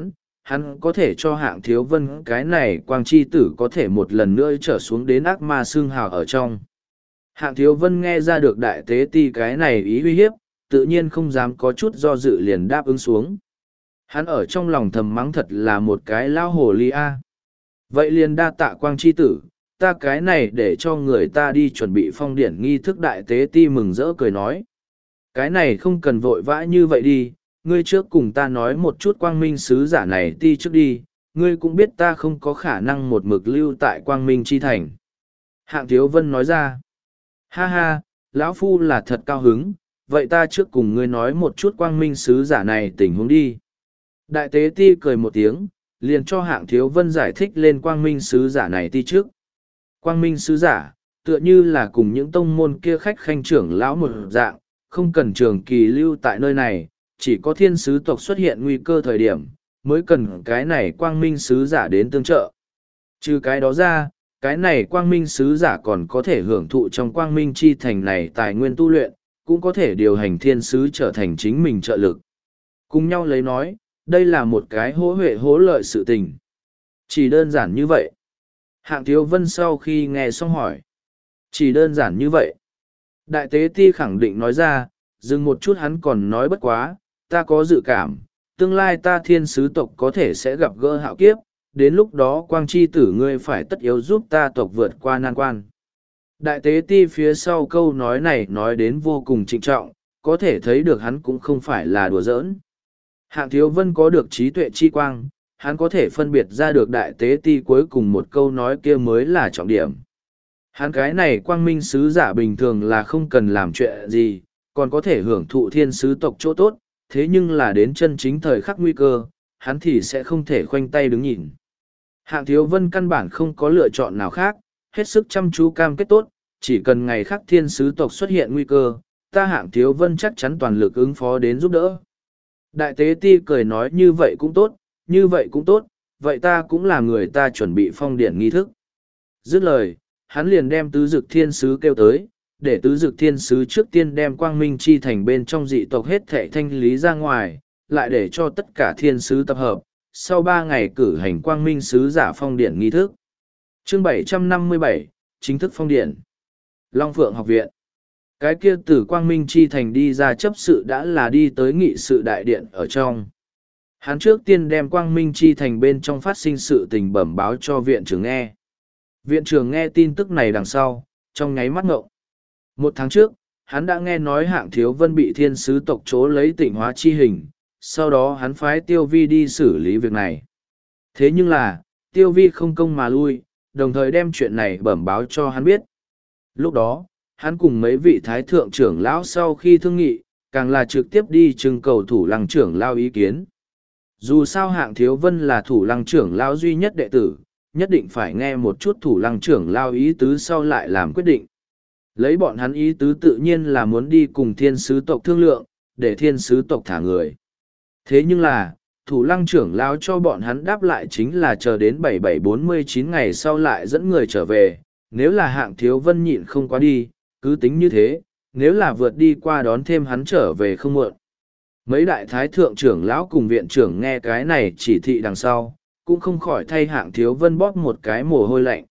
hắn có thể cho hạng thiếu vân cái này quang chi tử có thể một lần nữa trở xuống đến ác ma xương hào ở trong. Hạng thiếu vân nghe ra được đại tế ti cái này ý uy hiếp, tự nhiên không dám có chút do dự liền đáp ứng xuống. Hắn ở trong lòng thầm mắng thật là một cái lao hồ ly a. Vậy liền đa tạ quang chi tử, ta cái này để cho người ta đi chuẩn bị phong điển nghi thức. Đại tế ti mừng rỡ cười nói. Cái này không cần vội vã như vậy đi, ngươi trước cùng ta nói một chút quang minh sứ giả này ti trước đi, ngươi cũng biết ta không có khả năng một mực lưu tại quang minh chi thành. Hạng thiếu vân nói ra. Ha ha, lão phu là thật cao hứng, vậy ta trước cùng ngươi nói một chút quang minh sứ giả này tình huống đi. Đại tế ti cười một tiếng, liền cho hạng thiếu vân giải thích lên quang minh sứ giả này ti trước. Quang minh sứ giả, tựa như là cùng những tông môn kia khách khanh trưởng lão một dạng, không cần trường kỳ lưu tại nơi này, chỉ có thiên sứ tộc xuất hiện nguy cơ thời điểm, mới cần cái này quang minh sứ giả đến tương trợ. Trừ cái đó ra, cái này quang minh sứ giả còn có thể hưởng thụ trong quang minh chi thành này tài nguyên tu luyện, cũng có thể điều hành thiên sứ trở thành chính mình trợ lực. Cùng nhau lấy nói, đây là một cái hỗ huệ hỗ lợi sự tình. Chỉ đơn giản như vậy. Hạng thiếu vân sau khi nghe xong hỏi. Chỉ đơn giản như vậy. Đại tế ti khẳng định nói ra, dừng một chút hắn còn nói bất quá, ta có dự cảm, tương lai ta thiên sứ tộc có thể sẽ gặp gỡ hạo kiếp, đến lúc đó quang chi tử ngươi phải tất yếu giúp ta tộc vượt qua nan quan. Đại tế ti phía sau câu nói này nói đến vô cùng trịnh trọng, có thể thấy được hắn cũng không phải là đùa giỡn. Hạng thiếu vân có được trí tuệ chi quang, hắn có thể phân biệt ra được đại tế ti cuối cùng một câu nói kia mới là trọng điểm. Hắn cái này quang minh sứ giả bình thường là không cần làm chuyện gì, còn có thể hưởng thụ thiên sứ tộc chỗ tốt, thế nhưng là đến chân chính thời khắc nguy cơ, hắn thì sẽ không thể khoanh tay đứng nhìn. Hạng thiếu vân căn bản không có lựa chọn nào khác, hết sức chăm chú cam kết tốt, chỉ cần ngày khắc thiên sứ tộc xuất hiện nguy cơ, ta hạng thiếu vân chắc chắn toàn lực ứng phó đến giúp đỡ. Đại tế ti cười nói như vậy cũng tốt, như vậy cũng tốt, vậy ta cũng là người ta chuẩn bị phong điển nghi thức. Dứt lời, hắn liền đem tứ dực thiên sứ kêu tới, để tứ dực thiên sứ trước tiên đem quang minh chi thành bên trong dị tộc hết thệ thanh lý ra ngoài, lại để cho tất cả thiên sứ tập hợp, sau 3 ngày cử hành quang minh sứ giả phong điển nghi thức. Chương 757, chính thức phong điển. Long Phượng học viện. Cái kia từ quang minh chi thành đi ra chấp sự đã là đi tới nghị sự đại điện ở trong. Hắn trước tiên đem quang minh chi thành bên trong phát sinh sự tình bẩm báo cho viện trưởng nghe. Viện trưởng nghe tin tức này đằng sau, trong nháy mắt ngộng. 1 tháng trước, hắn đã nghe nói hạng thiếu vân bị thiên sứ tộc chỗ lấy tịnh hóa chi hình, sau đó hắn phái tiêu vi đi xử lý việc này. Thế nhưng là, tiêu vi không công mà lui, đồng thời đem chuyện này bẩm báo cho hắn biết. Lúc đó, hắn cùng mấy vị thái thượng trưởng lão sau khi thương nghị, càng là trực tiếp đi trưng cầu thủ lăng trưởng lao ý kiến. Dù sao hạng thiếu vân là thủ lăng trưởng lao duy nhất đệ tử, nhất định phải nghe một chút thủ lăng trưởng lao ý tứ sau lại làm quyết định. Lấy bọn hắn ý tứ tự nhiên là muốn đi cùng thiên sứ tộc thương lượng, để thiên sứ tộc thả người. Thế nhưng là, thủ lăng trưởng lao cho bọn hắn đáp lại chính là chờ đến 7749 ngày sau lại dẫn người trở về, nếu là hạng thiếu vân nhịn không quá đi, cứ tính như thế, nếu là vượt đi qua đón thêm hắn trở về không muộn. Mấy đại thái thượng trưởng lão cùng viện trưởng nghe cái này chỉ thị đằng sau, cũng không khỏi thay hạng thiếu vân bóp một cái mồ hôi lạnh.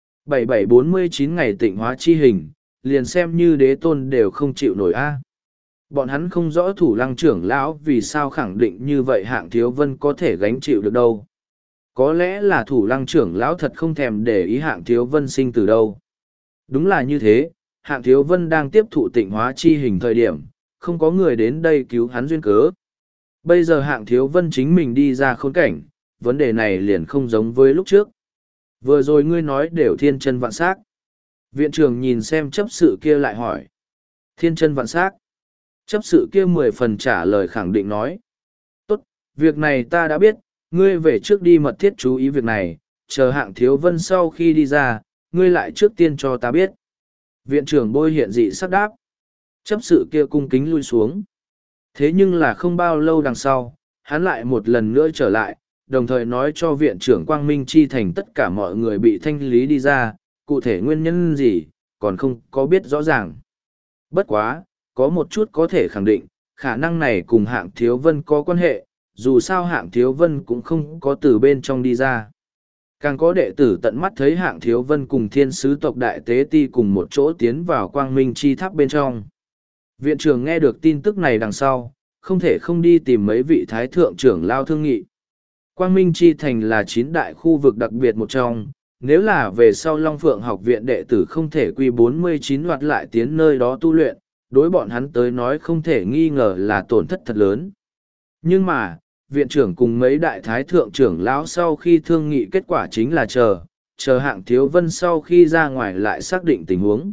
7749 ngày tịnh hóa chi hình, liền xem như đế tôn đều không chịu nổi a. Bọn hắn không rõ thủ lăng trưởng lão vì sao khẳng định như vậy hạng thiếu vân có thể gánh chịu được đâu. Có lẽ là thủ lăng trưởng lão thật không thèm để ý hạng thiếu vân sinh từ đâu. Đúng là như thế, hạng thiếu vân đang tiếp thụ tịnh hóa chi hình thời điểm, không có người đến đây cứu hắn duyên cớ. Bây giờ hạng thiếu vân chính mình đi ra khốn cảnh, vấn đề này liền không giống với lúc trước. Vừa rồi ngươi nói đều thiên chân vạn sắc. Viện trưởng nhìn xem chấp sự kia lại hỏi. Thiên chân vạn sắc. Chấp sự kia 10 phần trả lời khẳng định nói. Tốt, việc này ta đã biết, ngươi về trước đi mật thiết chú ý việc này, chờ hạng thiếu vân sau khi đi ra, ngươi lại trước tiên cho ta biết. Viện trưởng bôi hiện dị sắc đáp. Chấp sự kia cung kính lui xuống. Thế nhưng là không bao lâu đằng sau, hắn lại một lần nữa trở lại, đồng thời nói cho viện trưởng Quang Minh Chi Thành tất cả mọi người bị thanh lý đi ra, cụ thể nguyên nhân gì, còn không có biết rõ ràng. Bất quá, có một chút có thể khẳng định, khả năng này cùng hạng thiếu vân có quan hệ, dù sao Hạng Thiếu Vân cũng không có từ bên trong đi ra. Càng có đệ tử tận mắt thấy Hạng Thiếu Vân cùng thiên sứ tộc Đại Tế Ti cùng một chỗ tiến vào quang minh chi tháp bên trong. Viện trưởng nghe được tin tức này đằng sau, không thể không đi tìm mấy vị thái thượng trưởng lao thương nghị. Quang Minh Chi Thành là 9 đại khu vực đặc biệt một trong, nếu là về sau Long Phượng học viện đệ tử không thể quy 49 loạt lại tiến nơi đó tu luyện, đối bọn hắn tới nói không thể nghi ngờ là tổn thất thật lớn. Nhưng mà, viện trưởng cùng mấy đại thái thượng trưởng lão sau khi thương nghị kết quả chính là chờ Hạng Thiếu Vân sau khi ra ngoài lại xác định tình huống.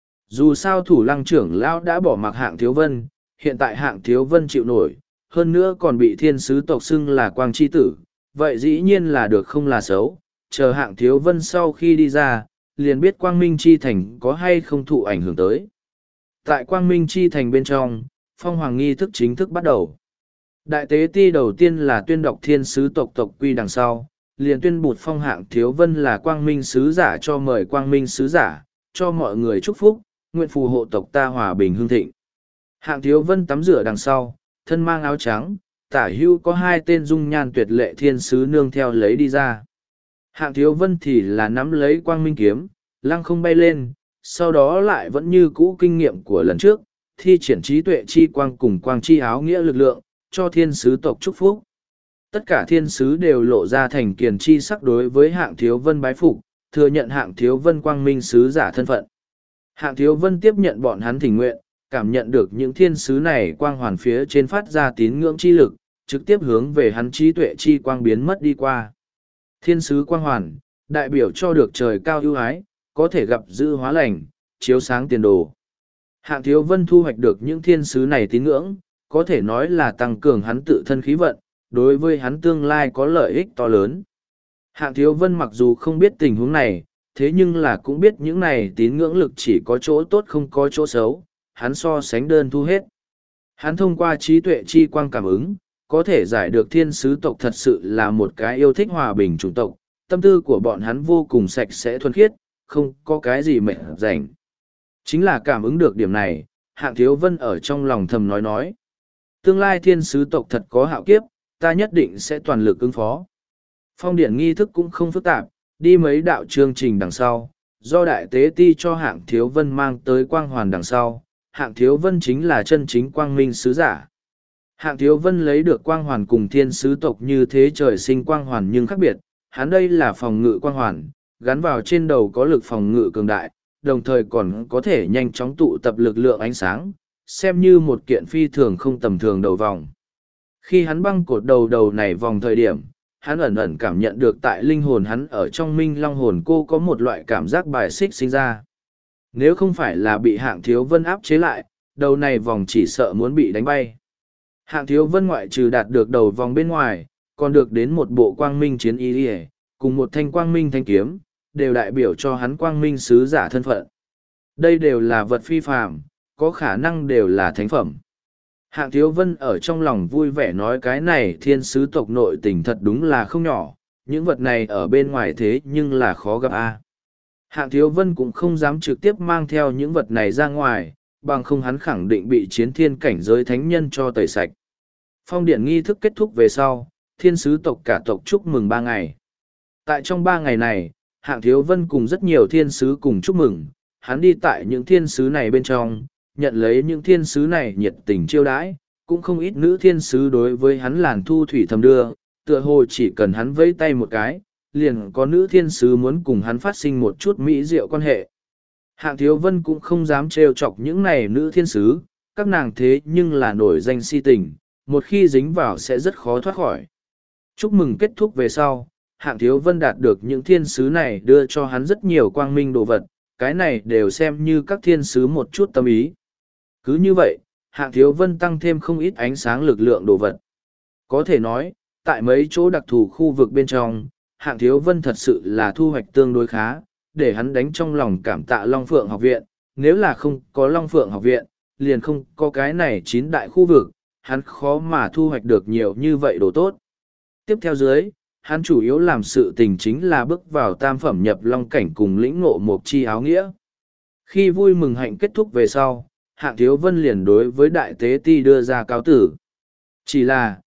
Dù sao thủ lăng trưởng lão đã bỏ mặc Hạng Thiếu Vân, hiện tại Hạng Thiếu Vân chịu nổi, hơn nữa còn bị thiên sứ tộc xưng là quang chi tử, vậy dĩ nhiên là được không là xấu, chờ Hạng Thiếu Vân sau khi đi ra, liền biết quang minh chi thành có hay không thụ ảnh hưởng tới. Tại quang minh chi thành bên trong, phong hoàng nghi thức chính thức bắt đầu. Đại tế ti đầu tiên là tuyên đọc thiên sứ tộc tộc quy đằng sau, liền tuyên bụt phong Hạng Thiếu Vân là quang minh sứ giả, cho mời quang minh sứ giả, cho mọi người chúc phúc, nguyện phù hộ tộc ta hòa bình hương thịnh. Hạng Thiếu Vân tắm rửa đằng sau, thân mang áo trắng, tả hưu có 2 tên dung nhan tuyệt lệ thiên sứ nương theo lấy đi ra. Hạng Thiếu Vân thì là nắm lấy quang minh kiếm, lăng không bay lên, sau đó lại vẫn như cũ kinh nghiệm của lần trước, thi triển trí tuệ chi quang cùng quang chi áo nghĩa lực lượng, cho thiên sứ tộc chúc phúc. Tất cả thiên sứ đều lộ ra thành kiền chi sắc đối với Hạng Thiếu Vân bái phục, thừa nhận Hạng Thiếu Vân quang minh sứ giả thân phận. Hạng Thiếu Vân tiếp nhận bọn hắn thỉnh nguyện, cảm nhận được những thiên sứ này quang hoàn phía trên phát ra tín ngưỡng chi lực, trực tiếp hướng về hắn trí tuệ chi quang biến mất đi qua. Thiên sứ quang hoàn, đại biểu cho được trời cao ưu ái, có thể gặp dư hóa lành, chiếu sáng tiền đồ. Hạng Thiếu Vân thu hoạch được những thiên sứ này tín ngưỡng, có thể nói là tăng cường hắn tự thân khí vận, đối với hắn tương lai có lợi ích to lớn. Hạng Thiếu Vân mặc dù không biết tình huống này, thế nhưng là cũng biết những này tín ngưỡng lực chỉ có chỗ tốt không có chỗ xấu, hắn so sánh đơn thu hết. Hắn thông qua trí tuệ chi quang cảm ứng, có thể giải được thiên sứ tộc thật sự là một cái yêu thích hòa bình chủng tộc, tâm tư của bọn hắn vô cùng sạch sẽ thuần khiết, không có cái gì mệt rảnh. Chính là cảm ứng được điểm này, Hạng Thiếu Vân ở trong lòng thầm nói. Tương lai thiên sứ tộc thật có hạo kiếp, ta nhất định sẽ toàn lực ứng phó. Phong điển nghi thức cũng không phức tạp, đi mấy đạo chương trình đằng sau, do đại tế ti cho Hạng Thiếu Vân mang tới quang hoàn đằng sau, Hạng Thiếu Vân chính là chân chính quang minh sứ giả. Hạng Thiếu Vân lấy được quang hoàn cùng thiên sứ tộc như thế trời sinh quang hoàn nhưng khác biệt, hắn đây là phòng ngự quang hoàn, gắn vào trên đầu có lực phòng ngự cường đại, đồng thời còn có thể nhanh chóng tụ tập lực lượng ánh sáng, xem như một kiện phi thường không tầm thường đầu vòng. Khi hắn băng cột đầu này vòng thời điểm, hắn ẩn ẩn cảm nhận được tại linh hồn hắn ở trong minh long hồn cô có một loại cảm giác bài xích sinh ra. Nếu không phải là bị Hạng Thiếu Vân áp chế lại, đầu này vòng chỉ sợ muốn bị đánh bay. Hạng Thiếu Vân ngoại trừ đạt được đầu vòng bên ngoài, còn được đến một bộ quang minh chiến y cùng một thanh quang minh thanh kiếm, đều đại biểu cho hắn quang minh sứ giả thân phận. Đây đều là vật phi phàm, có khả năng đều là thánh phẩm. Hạng Thiếu Vân ở trong lòng vui vẻ nói cái này thiên sứ tộc nội tình thật đúng là không nhỏ, những vật này ở bên ngoài thế nhưng là khó gặp a. Hạng Thiếu Vân cũng không dám trực tiếp mang theo những vật này ra ngoài, bằng không hắn khẳng định bị chiến thiên cảnh giới thánh nhân cho tẩy sạch. Phong điển nghi thức kết thúc về sau, thiên sứ tộc cả tộc chúc mừng 3 ngày. Tại trong 3 ngày này, Hạng Thiếu Vân cùng rất nhiều thiên sứ cùng chúc mừng, hắn đi tại những thiên sứ này bên trong, nhận lấy những thiên sứ này nhiệt tình chiêu đãi, cũng không ít nữ thiên sứ đối với hắn làn thu thủy thầm đưa, tựa hồ chỉ cần hắn vẫy tay một cái, liền có nữ thiên sứ muốn cùng hắn phát sinh một chút mỹ diệu quan hệ. Hạng Thiếu Vân cũng không dám trêu chọc những này nữ thiên sứ, các nàng thế nhưng là nổi danh si tình, một khi dính vào sẽ rất khó thoát khỏi. Chúc mừng kết thúc về sau, Hạng Thiếu Vân đạt được những thiên sứ này đưa cho hắn rất nhiều quang minh đồ vật, cái này đều xem như các thiên sứ một chút tâm ý. Cứ như vậy, Hạng Thiếu Vân tăng thêm không ít ánh sáng lực lượng đồ vật. Có thể nói, tại mấy chỗ đặc thù khu vực bên trong, Hạng Thiếu Vân thật sự là thu hoạch tương đối khá, để hắn đánh trong lòng cảm tạ Long Phượng học viện. Nếu là không có Long Phượng học viện, liền không có cái này 9 đại khu vực, hắn khó mà thu hoạch được nhiều như vậy đồ tốt. Tiếp theo dưới, hắn chủ yếu làm sự tình chính là bước vào tam phẩm nhập long cảnh cùng lĩnh ngộ một chi áo nghĩa. Khi vui mừng hạnh kết thúc về sau, Hạng Thiếu Vân liền đối với đại tế ti đưa ra cáo tử. Chỉ là,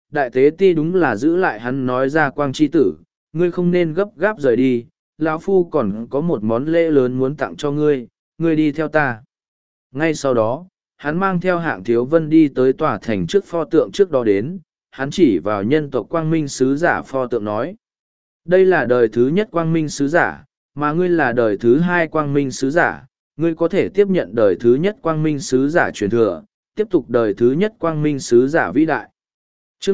đại tế ti đúng là giữ lại hắn nói ra quang chi tử, ngươi không nên gấp gáp rời đi, lão phu còn có một món lễ lớn muốn tặng cho ngươi, ngươi đi theo ta. Ngay sau đó, hắn mang theo Hạng Thiếu Vân đi tới tòa thành trước pho tượng trước đó đến, hắn chỉ vào nhân tộc quang minh sứ giả pho tượng nói. Đây là đời thứ nhất quang minh sứ giả, mà ngươi là đời thứ hai quang minh sứ giả, ngươi có thể tiếp nhận đời thứ nhất quang minh sứ giả truyền thừa, tiếp tục đời thứ nhất quang minh sứ giả vĩ đại. Chương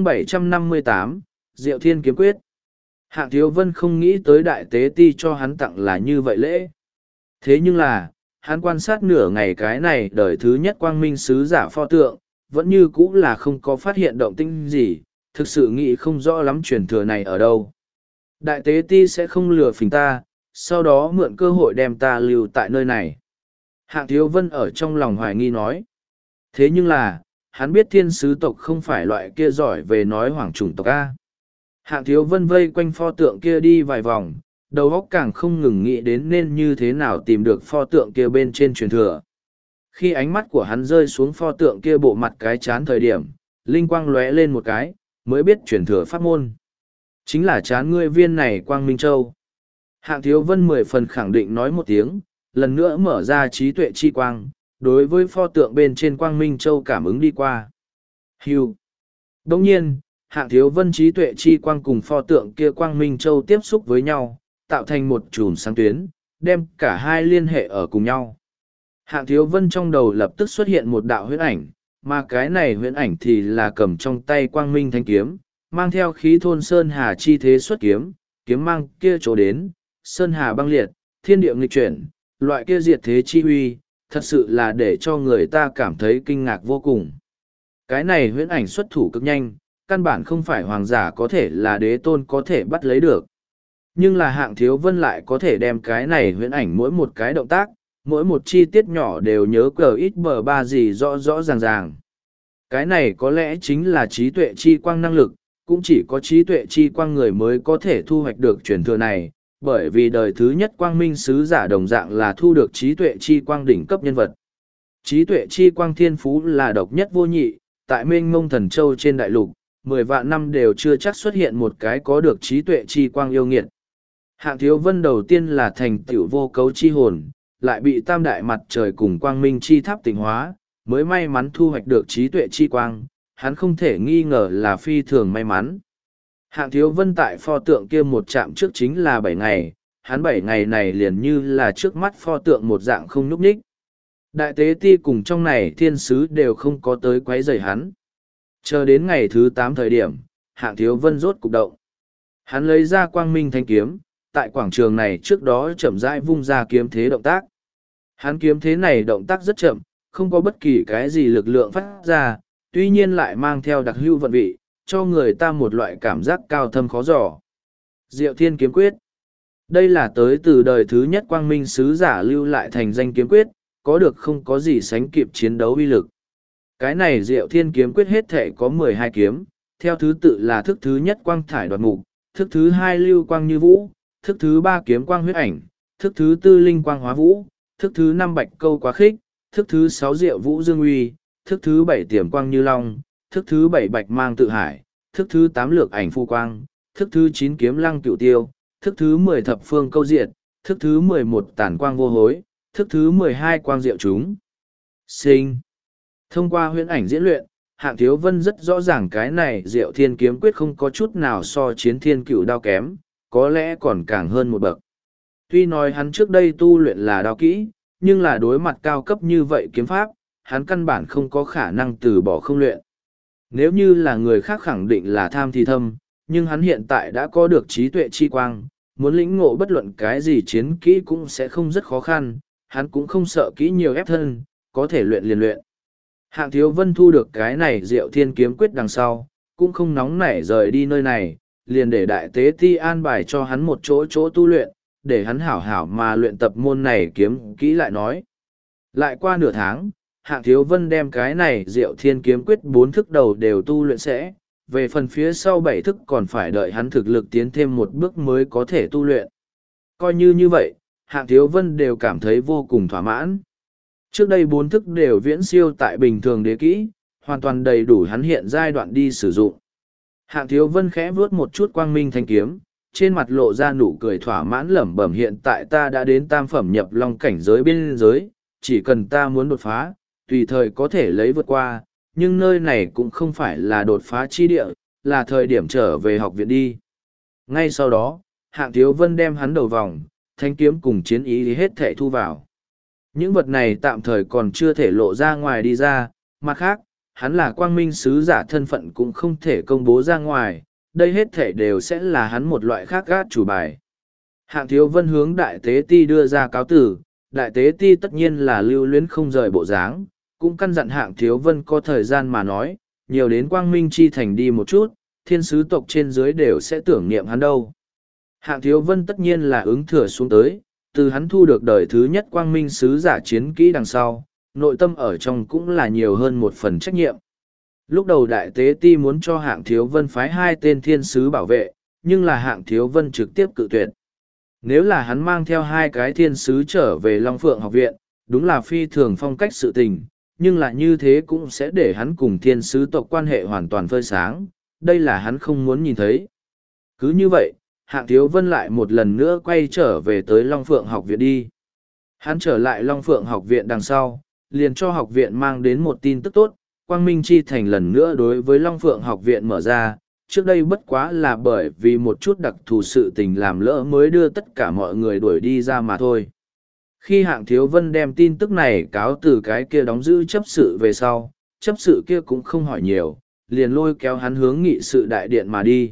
758, Diệu Thiên Kiếm Quyết. Hạng Thiếu Vân không nghĩ tới đại tế ti cho hắn tặng là như vậy lễ. Thế nhưng là, hắn quan sát nửa ngày cái này đời thứ nhất quang minh sứ giả pho tượng, vẫn như cũ là không có phát hiện động tĩnh gì, thực sự nghĩ không rõ lắm truyền thừa này ở đâu. Đại tế ti sẽ không lừa phỉnh ta, sau đó mượn cơ hội đem ta lưu tại nơi này. Hạng Thiếu Vân ở trong lòng hoài nghi nói. Thế nhưng là, hắn biết thiên sứ tộc không phải loại kia giỏi về nói hoàng chủng tộc A. Hạng Thiếu Vân vây quanh pho tượng kia đi vài vòng, đầu óc càng không ngừng nghĩ đến nên như thế nào tìm được pho tượng kia bên trên truyền thừa. Khi ánh mắt của hắn rơi xuống pho tượng kia bộ mặt cái chán thời điểm, linh quang lóe lên một cái, mới biết truyền thừa pháp môn. Chính là chán ngươi viên này Quang Minh Châu. Hạng Thiếu Vân 10 phần khẳng định nói một tiếng, lần nữa mở ra trí tuệ chi quang, đối với pho tượng bên trên Quang Minh Châu cảm ứng đi qua. Hưu. Đồng nhiên, Hạng Thiếu Vân trí tuệ chi quang cùng pho tượng kia Quang Minh Châu tiếp xúc với nhau, tạo thành một chùm sáng tuyến, đem cả hai liên hệ ở cùng nhau. Hạng Thiếu Vân trong đầu lập tức xuất hiện một đạo huyễn ảnh, mà cái này huyễn ảnh thì là cầm trong tay Quang Minh Thanh Kiếm, mang theo khí thôn Sơn Hà chi thế xuất kiếm, kiếm mang kia chỗ đến, Sơn Hà băng liệt, thiên địa nghịch chuyển, loại kia diệt thế chi huy, thật sự là để cho người ta cảm thấy kinh ngạc vô cùng. Cái này huyễn ảnh xuất thủ cực nhanh, căn bản không phải hoàng giả có thể là đế tôn có thể bắt lấy được. Nhưng là Hạng Thiếu Vân lại có thể đem cái này huyễn ảnh mỗi một cái động tác, mỗi một chi tiết nhỏ đều nhớ cờ ít bờ ba gì rõ rõ ràng ràng. Cái này có lẽ chính là trí tuệ chi quang năng lực, cũng chỉ có trí tuệ chi quang người mới có thể thu hoạch được truyền thừa này, bởi vì đời thứ nhất quang minh sứ giả đồng dạng là thu được trí tuệ chi quang đỉnh cấp nhân vật. Trí tuệ chi quang thiên phú là độc nhất vô nhị, tại mênh mông thần châu trên đại lục, 10 vạn năm đều chưa chắc xuất hiện một cái có được trí tuệ chi quang yêu nghiệt. Hạng Thiếu Vân đầu tiên là thành tựu vô cấu chi hồn, lại bị tam đại mặt trời cùng quang minh chi tháp tỉnh hóa, mới may mắn thu hoạch được trí tuệ chi quang, hắn không thể nghi ngờ là phi thường may mắn. Hạng Thiếu Vân tại pho tượng kia một chạm trước chính là 7 ngày, hắn 7 ngày này liền như là trước mắt pho tượng một dạng không nhúc nhích. Đại tế ti cùng trong này thiên sứ đều không có tới quấy rầy hắn. Chờ đến ngày thứ 8 thời điểm, Hạng Thiếu Vân rốt cục động. Hắn lấy ra quang minh thanh kiếm, tại quảng trường này trước đó chậm rãi vung ra kiếm thế động tác. Hắn kiếm thế này động tác rất chậm, không có bất kỳ cái gì lực lượng phát ra, tuy nhiên lại mang theo đặc hữu vận vị, cho người ta một loại cảm giác cao thâm khó dò. Diệu Thiên Kiếm Quyết. Đây là tới từ đời thứ nhất quang minh sứ giả lưu lại thành danh kiếm quyết, có được không có gì sánh kịp chiến đấu uy lực. Cái này Diệu Thiên Kiếm Quyết hết thể có 12 kiếm, theo thứ tự là thức thứ nhất quang thải đoạt mục, thức thứ hai lưu quang như vũ, thức thứ ba kiếm quang huyết ảnh, thức thứ tư linh quang hóa vũ, thức thứ năm bạch câu quá khích, thức thứ sáu diệu vũ dương uy, thức thứ bảy tiềm quang như long, thức thứ bảy bạch mang tự hải, thức thứ tám lược ảnh phu quang, thức thứ chín kiếm lăng cựu tiêu, thức thứ 10 thập phương câu diệt, thức thứ 11 tản quang vô hối, thức thứ 12 quang diệu chúng. Sinh. Thông qua huyễn ảnh diễn luyện, Hạng Thiếu Vân rất rõ ràng cái này Diệu Thiên Kiếm Quyết không có chút nào so chiến thiên cựu đao kém, có lẽ còn càng hơn một bậc. Tuy nói hắn trước đây tu luyện là đao kỹ, nhưng là đối mặt cao cấp như vậy kiếm pháp, hắn căn bản không có khả năng từ bỏ không luyện. Nếu như là người khác khẳng định là tham thì thâm, nhưng hắn hiện tại đã có được trí tuệ chi quang, muốn lĩnh ngộ bất luận cái gì chiến kỹ cũng sẽ không rất khó khăn, hắn cũng không sợ kỹ nhiều ép thân, có thể luyện liền luyện. Hạng Thiếu Vân thu được cái này Diệu Thiên Kiếm Quyết đằng sau, cũng không nóng nảy rời đi nơi này, liền để đại tế ti an bài cho hắn một chỗ tu luyện, để hắn hảo hảo mà luyện tập môn này kiếm kỹ lại nói. Lại qua nửa tháng, Hạng Thiếu Vân đem cái này Diệu Thiên Kiếm Quyết 4 thức đầu đều tu luyện sẽ, về phần phía sau 7 thức còn phải đợi hắn thực lực tiến thêm một bước mới có thể tu luyện. Coi như vậy, Hạng Thiếu Vân đều cảm thấy vô cùng thỏa mãn. Trước đây 4 thức đều viễn siêu tại bình thường đế kỹ, hoàn toàn đầy đủ hắn hiện giai đoạn đi sử dụng. Hạng Thiếu Vân khẽ vuốt một chút quang minh thanh kiếm, trên mặt lộ ra nụ cười thỏa mãn lẩm bẩm, hiện tại ta đã đến tam phẩm nhập long cảnh giới biên giới, chỉ cần ta muốn đột phá, tùy thời có thể lấy vượt qua, nhưng nơi này cũng không phải là đột phá chi địa, là thời điểm trở về học viện đi. Ngay sau đó, Hạng Thiếu Vân đem hắn đầu vòng, thanh kiếm cùng chiến ý hết thể thu vào. Những vật này tạm thời còn chưa thể lộ ra ngoài đi ra, mặt khác, hắn là quang minh sứ giả thân phận cũng không thể công bố ra ngoài, đây hết thể đều sẽ là hắn một loại khác gác chủ bài. Hạng Thiếu Vân hướng Đại Tế Ti đưa ra cáo tử, Đại Tế Ti tất nhiên là lưu luyến không rời bộ dáng, cũng căn dặn Hạng Thiếu Vân có thời gian mà nói, nhiều đến quang minh chi thành đi một chút, thiên sứ tộc trên dưới đều sẽ tưởng niệm hắn đâu. Hạng Thiếu Vân tất nhiên là ứng thừa xuống tới, từ hắn thu được đời thứ nhất quang minh sứ giả chiến kỹ đằng sau, nội tâm ở trong cũng là nhiều hơn một phần trách nhiệm. Lúc đầu Đại Tế Ti muốn cho Hạng Thiếu Vân phái 2 tên thiên sứ bảo vệ, nhưng là Hạng Thiếu Vân trực tiếp cự tuyệt. Nếu là hắn mang theo 2 cái thiên sứ trở về Long Phượng học viện, đúng là phi thường phong cách sự tình, nhưng là như thế cũng sẽ để hắn cùng thiên sứ tộc quan hệ hoàn toàn phơi sáng, đây là hắn không muốn nhìn thấy. Cứ như vậy, Hạng Thiếu Vân lại một lần nữa quay trở về tới Long Phượng học viện đi. Hắn trở lại Long Phượng học viện đằng sau, liền cho học viện mang đến một tin tức tốt, Quang Minh Chi Thành lần nữa đối với Long Phượng học viện mở ra, trước đây bất quá là bởi vì một chút đặc thù sự tình làm lỡ mới đưa tất cả mọi người đuổi đi ra mà thôi. Khi Hạng Thiếu Vân đem tin tức này cáo từ cái kia đóng giữ chấp sự về sau, chấp sự kia cũng không hỏi nhiều, liền lôi kéo hắn hướng nghị sự đại điện mà đi.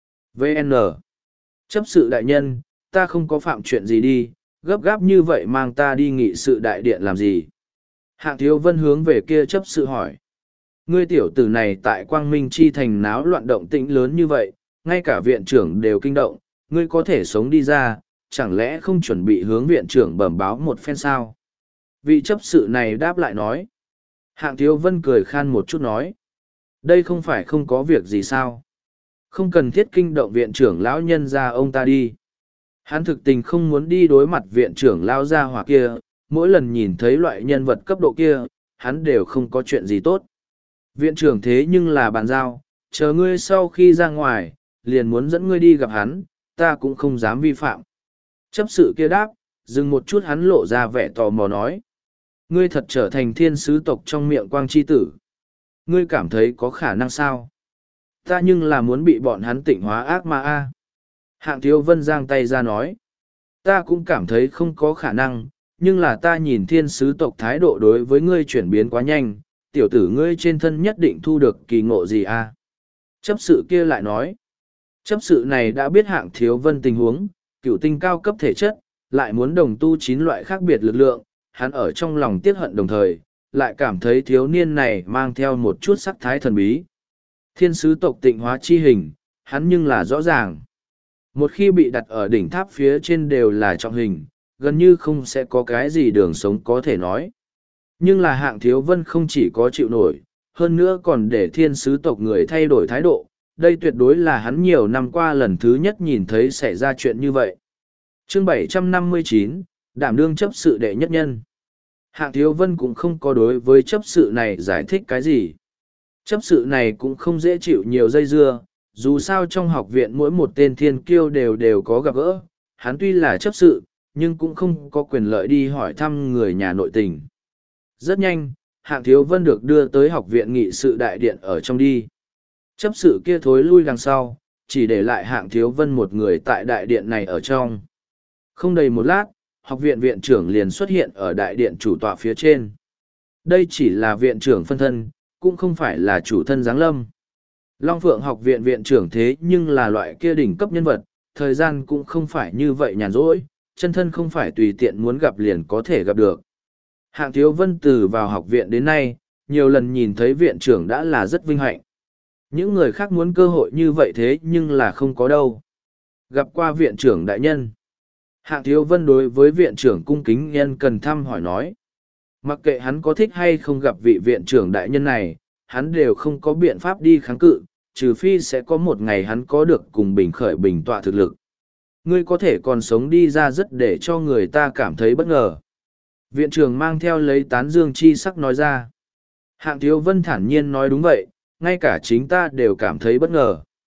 VN. Chấp sự đại nhân, ta không có phạm chuyện gì đi, gấp gáp như vậy mang ta đi nghị sự đại điện làm gì? Hạng Thiếu Vân hướng về kia chấp sự hỏi. Ngươi tiểu tử này tại Quang Minh Chi Thành náo loạn động tĩnh lớn như vậy, ngay cả viện trưởng đều kinh động, ngươi có thể sống đi ra, chẳng lẽ không chuẩn bị hướng viện trưởng bẩm báo một phen sao? Vị chấp sự này đáp lại nói. Hạng Thiếu Vân cười khan một chút nói. Đây không phải không có việc gì sao? Không cần thiết kinh động viện trưởng lão nhân ra ông ta đi. Hắn thực tình không muốn đi đối mặt viện trưởng lão gia hỏa kia, mỗi lần nhìn thấy loại nhân vật cấp độ kia, hắn đều không có chuyện gì tốt. Viện trưởng thế nhưng là bàn giao, chờ ngươi sau khi ra ngoài, liền muốn dẫn ngươi đi gặp hắn, ta cũng không dám vi phạm. Chấp sự kia đáp, dừng một chút hắn lộ ra vẻ tò mò nói. Ngươi thật trở thành thiên sứ tộc trong miệng quang chi tử. Ngươi cảm thấy có khả năng sao? Ta nhưng là muốn bị bọn hắn tịnh hóa ác ma a. Hạng Thiếu Vân giang tay ra nói. Ta cũng cảm thấy không có khả năng, nhưng là ta nhìn thiên sứ tộc thái độ đối với ngươi chuyển biến quá nhanh, tiểu tử ngươi trên thân nhất định thu được kỳ ngộ gì a. Chấp sự kia lại nói. Chấp sự này đã biết Hạng Thiếu Vân tình huống, cựu tinh cao cấp thể chất, lại muốn đồng tu 9 loại khác biệt lực lượng, hắn ở trong lòng tiếc hận đồng thời, lại cảm thấy thiếu niên này mang theo một chút sắc thái thần bí. Thiên sứ tộc tịnh hóa chi hình, hắn nhưng là rõ ràng. Một khi bị đặt ở đỉnh tháp phía trên đều là trọng hình, gần như không sẽ có cái gì đường sống có thể nói. Nhưng là Hạng Thiếu Vân không chỉ có chịu nổi, hơn nữa còn để thiên sứ tộc người thay đổi thái độ. Đây tuyệt đối là hắn nhiều năm qua lần thứ nhất nhìn thấy xảy ra chuyện như vậy. Chương 759, đảm đương chấp sự đệ nhất nhân. Hạng Thiếu Vân cũng không có đối với chấp sự này giải thích cái gì. Chấp sự này cũng không dễ chịu nhiều dây dưa, dù sao trong học viện mỗi một tên thiên kiêu đều có gặp gỡ, hắn tuy là chấp sự, nhưng cũng không có quyền lợi đi hỏi thăm người nhà nội tình. Rất nhanh, Hạng Thiếu Vân được đưa tới học viện nghị sự đại điện ở trong đi. Chấp sự kia thối lui đằng sau, chỉ để lại Hạng Thiếu Vân một người tại đại điện này ở trong. Không đầy một lát, học viện viện trưởng liền xuất hiện ở đại điện chủ tọa phía trên. Đây chỉ là viện trưởng phân thân, cũng không phải là chủ thân giáng lâm. Long Phượng học viện viện trưởng thế nhưng là loại kia đỉnh cấp nhân vật, thời gian cũng không phải như vậy nhàn rỗi, chân thân không phải tùy tiện muốn gặp liền có thể gặp được. Hạng Thiếu Vân từ vào học viện đến nay, nhiều lần nhìn thấy viện trưởng đã là rất vinh hạnh. Những người khác muốn cơ hội như vậy thế nhưng là không có đâu. Gặp qua viện trưởng đại nhân. Hạng Thiếu Vân đối với viện trưởng cung kính nhân cần thăm hỏi nói. Mặc kệ hắn có thích hay không gặp vị viện trưởng đại nhân này, hắn đều không có biện pháp đi kháng cự, trừ phi sẽ có một ngày hắn có được cùng bình khởi bình tọa thực lực. Ngươi có thể còn sống đi ra rất để cho người ta cảm thấy bất ngờ. Viện trưởng mang theo lấy tán dương chi sắc nói ra. Hạng Thiếu Vân thản nhiên nói đúng vậy, ngay cả chính ta đều cảm thấy bất ngờ.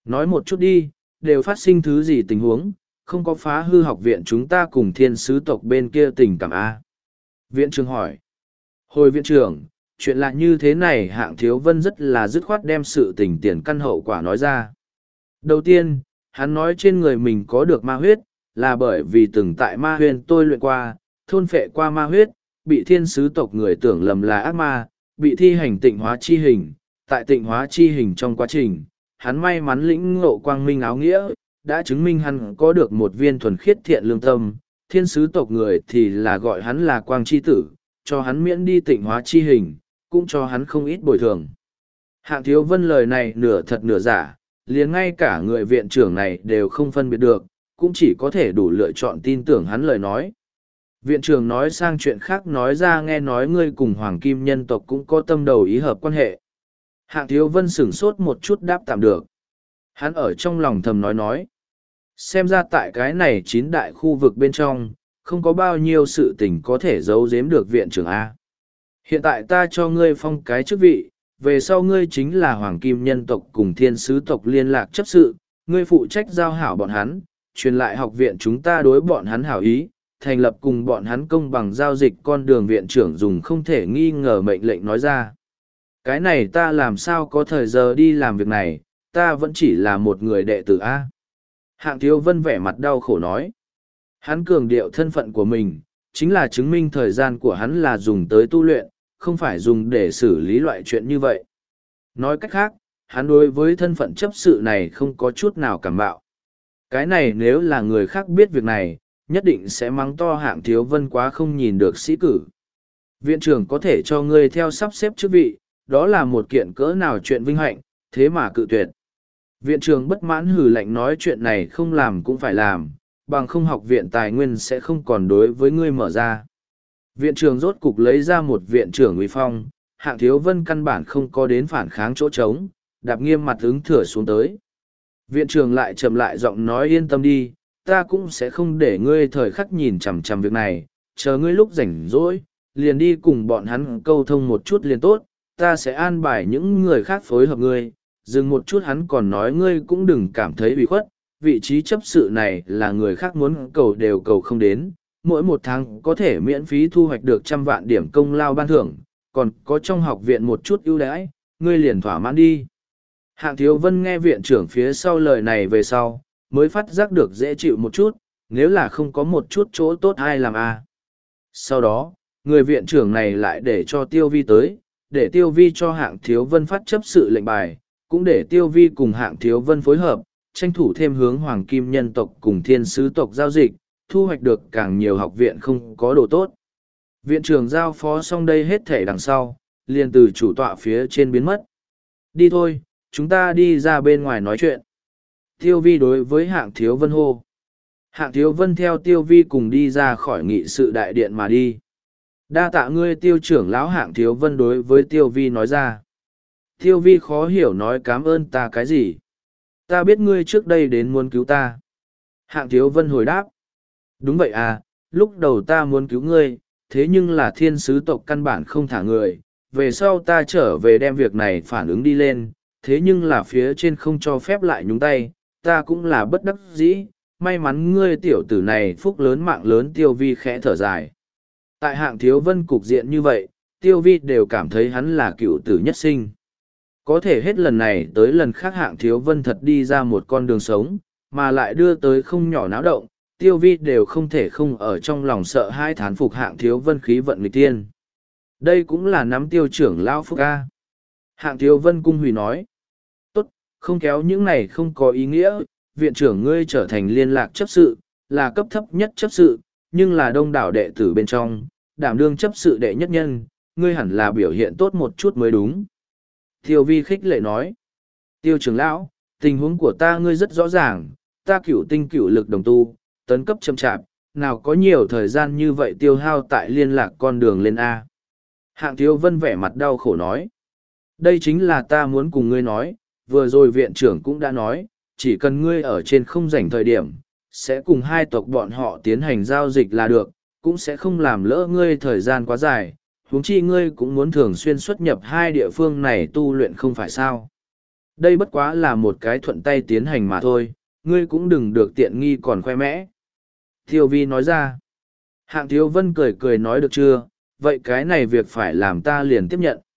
Nói một chút đi, đều phát sinh thứ gì tình huống, không có phá hư học viện chúng ta cùng thiên sứ tộc bên kia tình cảm A. Viện trưởng hỏi. Hồi viện trưởng, chuyện lạ như thế này Hạng Thiếu Vân rất là dứt khoát đem sự tình tiền căn hậu quả nói ra. Đầu tiên, hắn nói trên người mình có được ma huyết, là bởi vì từng tại ma huyền tôi luyện qua, thôn phệ qua ma huyết, bị thiên sứ tộc người tưởng lầm là ác ma, bị thi hành tịnh hóa chi hình. Tại tịnh hóa chi hình trong quá trình, hắn may mắn lĩnh ngộ quang minh áo nghĩa, đã chứng minh hắn có được một viên thuần khiết thiện lương tâm, thiên sứ tộc người thì là gọi hắn là quang chi tử, cho hắn miễn đi tịnh hóa chi hình, cũng cho hắn không ít bồi thường. Hạng Thiếu Vân lời này nửa thật nửa giả, liền ngay cả người viện trưởng này đều không phân biệt được, cũng chỉ có thể đủ lựa chọn tin tưởng hắn lời nói. Viện trưởng nói sang chuyện khác nói ra nghe nói ngươi cùng Hoàng Kim nhân tộc cũng có tâm đầu ý hợp quan hệ. Hạng Thiếu Vân sửng sốt một chút đáp tạm được. Hắn ở trong lòng thầm nói. Xem ra tại cái này 9 đại khu vực bên trong, không có bao nhiêu sự tình có thể giấu giếm được viện trưởng A. Hiện tại ta cho ngươi phong cái chức vị, về sau ngươi chính là Hoàng Kim nhân tộc cùng thiên sứ tộc liên lạc chấp sự, ngươi phụ trách giao hảo bọn hắn, truyền lại học viện chúng ta đối bọn hắn hảo ý, thành lập cùng bọn hắn công bằng giao dịch con đường viện trưởng dùng không thể nghi ngờ mệnh lệnh nói ra. Cái này ta làm sao có thời giờ đi làm việc này, ta vẫn chỉ là một người đệ tử A. Hạng Thiếu Vân vẻ mặt đau khổ nói. Hắn cường điệu thân phận của mình, chính là chứng minh thời gian của hắn là dùng tới tu luyện, không phải dùng để xử lý loại chuyện như vậy. Nói cách khác, hắn đối với thân phận chấp sự này không có chút nào cảm bạo. Cái này nếu là người khác biết việc này, nhất định sẽ mắng to Hạng Thiếu Vân quá không nhìn được sĩ cử. Viện trưởng có thể cho ngươi theo sắp xếp chức vị, đó là một kiện cỡ nào chuyện vinh hạnh, thế mà cự tuyệt. Viện trưởng bất mãn hừ lạnh nói chuyện này không làm cũng phải làm, bằng không học viện tài nguyên sẽ không còn đối với ngươi mở ra. Viện trưởng rốt cục lấy ra một viện trưởng uy phong, Hạng Thiếu Vân căn bản không có đến phản kháng chỗ trống, đạp nghiêm mặt ứng thừa xuống tới. Viện trưởng lại chậm lại giọng nói yên tâm đi, ta cũng sẽ không để ngươi thời khắc nhìn chằm chằm việc này, chờ ngươi lúc rảnh rỗi, liền đi cùng bọn hắn câu thông một chút liền tốt, ta sẽ an bài những người khác phối hợp ngươi. Dừng một chút hắn còn nói ngươi cũng đừng cảm thấy bị khuất, vị trí chấp sự này là người khác muốn cầu đều cầu không đến, mỗi một tháng có thể miễn phí thu hoạch được 100 vạn điểm công lao ban thưởng, còn có trong học viện một chút ưu đãi, ngươi liền thỏa mãn đi. Hạng Thiếu Vân nghe viện trưởng phía sau lời này về sau, mới phát giác được dễ chịu một chút, nếu là không có một chút chỗ tốt ai làm a. Sau đó, người viện trưởng này lại để cho Tiêu Vi tới, để Tiêu Vi cho Hạng Thiếu Vân phát chấp sự lệnh bài, cũng để Tiêu Vi cùng Hạng Thiếu Vân phối hợp, tranh thủ thêm hướng Hoàng Kim nhân tộc cùng thiên sứ tộc giao dịch, thu hoạch được càng nhiều học viện không có đồ tốt. Viện trưởng giao phó xong đây hết thể đằng sau, liền từ chủ tọa phía trên biến mất. Đi thôi, chúng ta đi ra bên ngoài nói chuyện. Tiêu Vi đối với Hạng Thiếu Vân hô. Hạng Thiếu Vân theo Tiêu Vi cùng đi ra khỏi nghị sự đại điện mà đi. Đa tạ ngươi Tiêu trưởng lão. Hạng Thiếu Vân đối với Tiêu Vi nói ra. Tiêu Vi khó hiểu nói cảm ơn ta cái gì. Ta biết ngươi trước đây đến muốn cứu ta. Hạng Thiếu Vân hồi đáp. Đúng vậy à, lúc đầu ta muốn cứu ngươi, thế nhưng là thiên sứ tộc căn bản không thả người. Về sau ta trở về đem việc này phản ứng đi lên, thế nhưng là phía trên không cho phép lại nhúng tay, ta cũng là bất đắc dĩ. May mắn ngươi tiểu tử này phúc lớn mạng lớn. Tiêu Vi khẽ thở dài. Tại Hạng Thiếu Vân cục diện như vậy, Tiêu Vi đều cảm thấy hắn là cựu tử nhất sinh. Có thể hết lần này tới lần khác Hạng Thiếu Vân thật đi ra một con đường sống, mà lại đưa tới không nhỏ náo động, Tiêu Vi đều không thể không ở trong lòng sợ hai thán phục Hạng Thiếu Vân khí vận nghịch tiên. Đây cũng là nắm Tiêu trưởng lão phúc ca. Hạng Thiếu Vân cung hủy nói. Tốt, không kéo những này không có ý nghĩa, viện trưởng ngươi trở thành liên lạc chấp sự, là cấp thấp nhất chấp sự, nhưng là đông đảo đệ tử bên trong, đảm đương chấp sự đệ nhất nhân, ngươi hẳn là biểu hiện tốt một chút mới đúng. Tiêu Vi khích lệ nói. Tiêu trưởng lão, tình huống của ta ngươi rất rõ ràng, ta cửu tinh cửu lực đồng tu, tấn cấp chậm chạp, nào có nhiều thời gian như vậy tiêu hao tại liên lạc con đường lên A. Hạng Thiếu Vân vẻ mặt đau khổ nói. Đây chính là ta muốn cùng ngươi nói, vừa rồi viện trưởng cũng đã nói, chỉ cần ngươi ở trên không rảnh thời điểm, sẽ cùng hai tộc bọn họ tiến hành giao dịch là được, cũng sẽ không làm lỡ ngươi thời gian quá dài. Huống chi ngươi cũng muốn thường xuyên xuất nhập hai địa phương này tu luyện không phải sao. Đây bất quá là một cái thuận tay tiến hành mà thôi, ngươi cũng đừng được tiện nghi còn khoe mẽ. Tiêu vi nói ra. Hạng Thiếu Vân cười cười nói được chưa, vậy cái này việc phải làm ta liền tiếp nhận.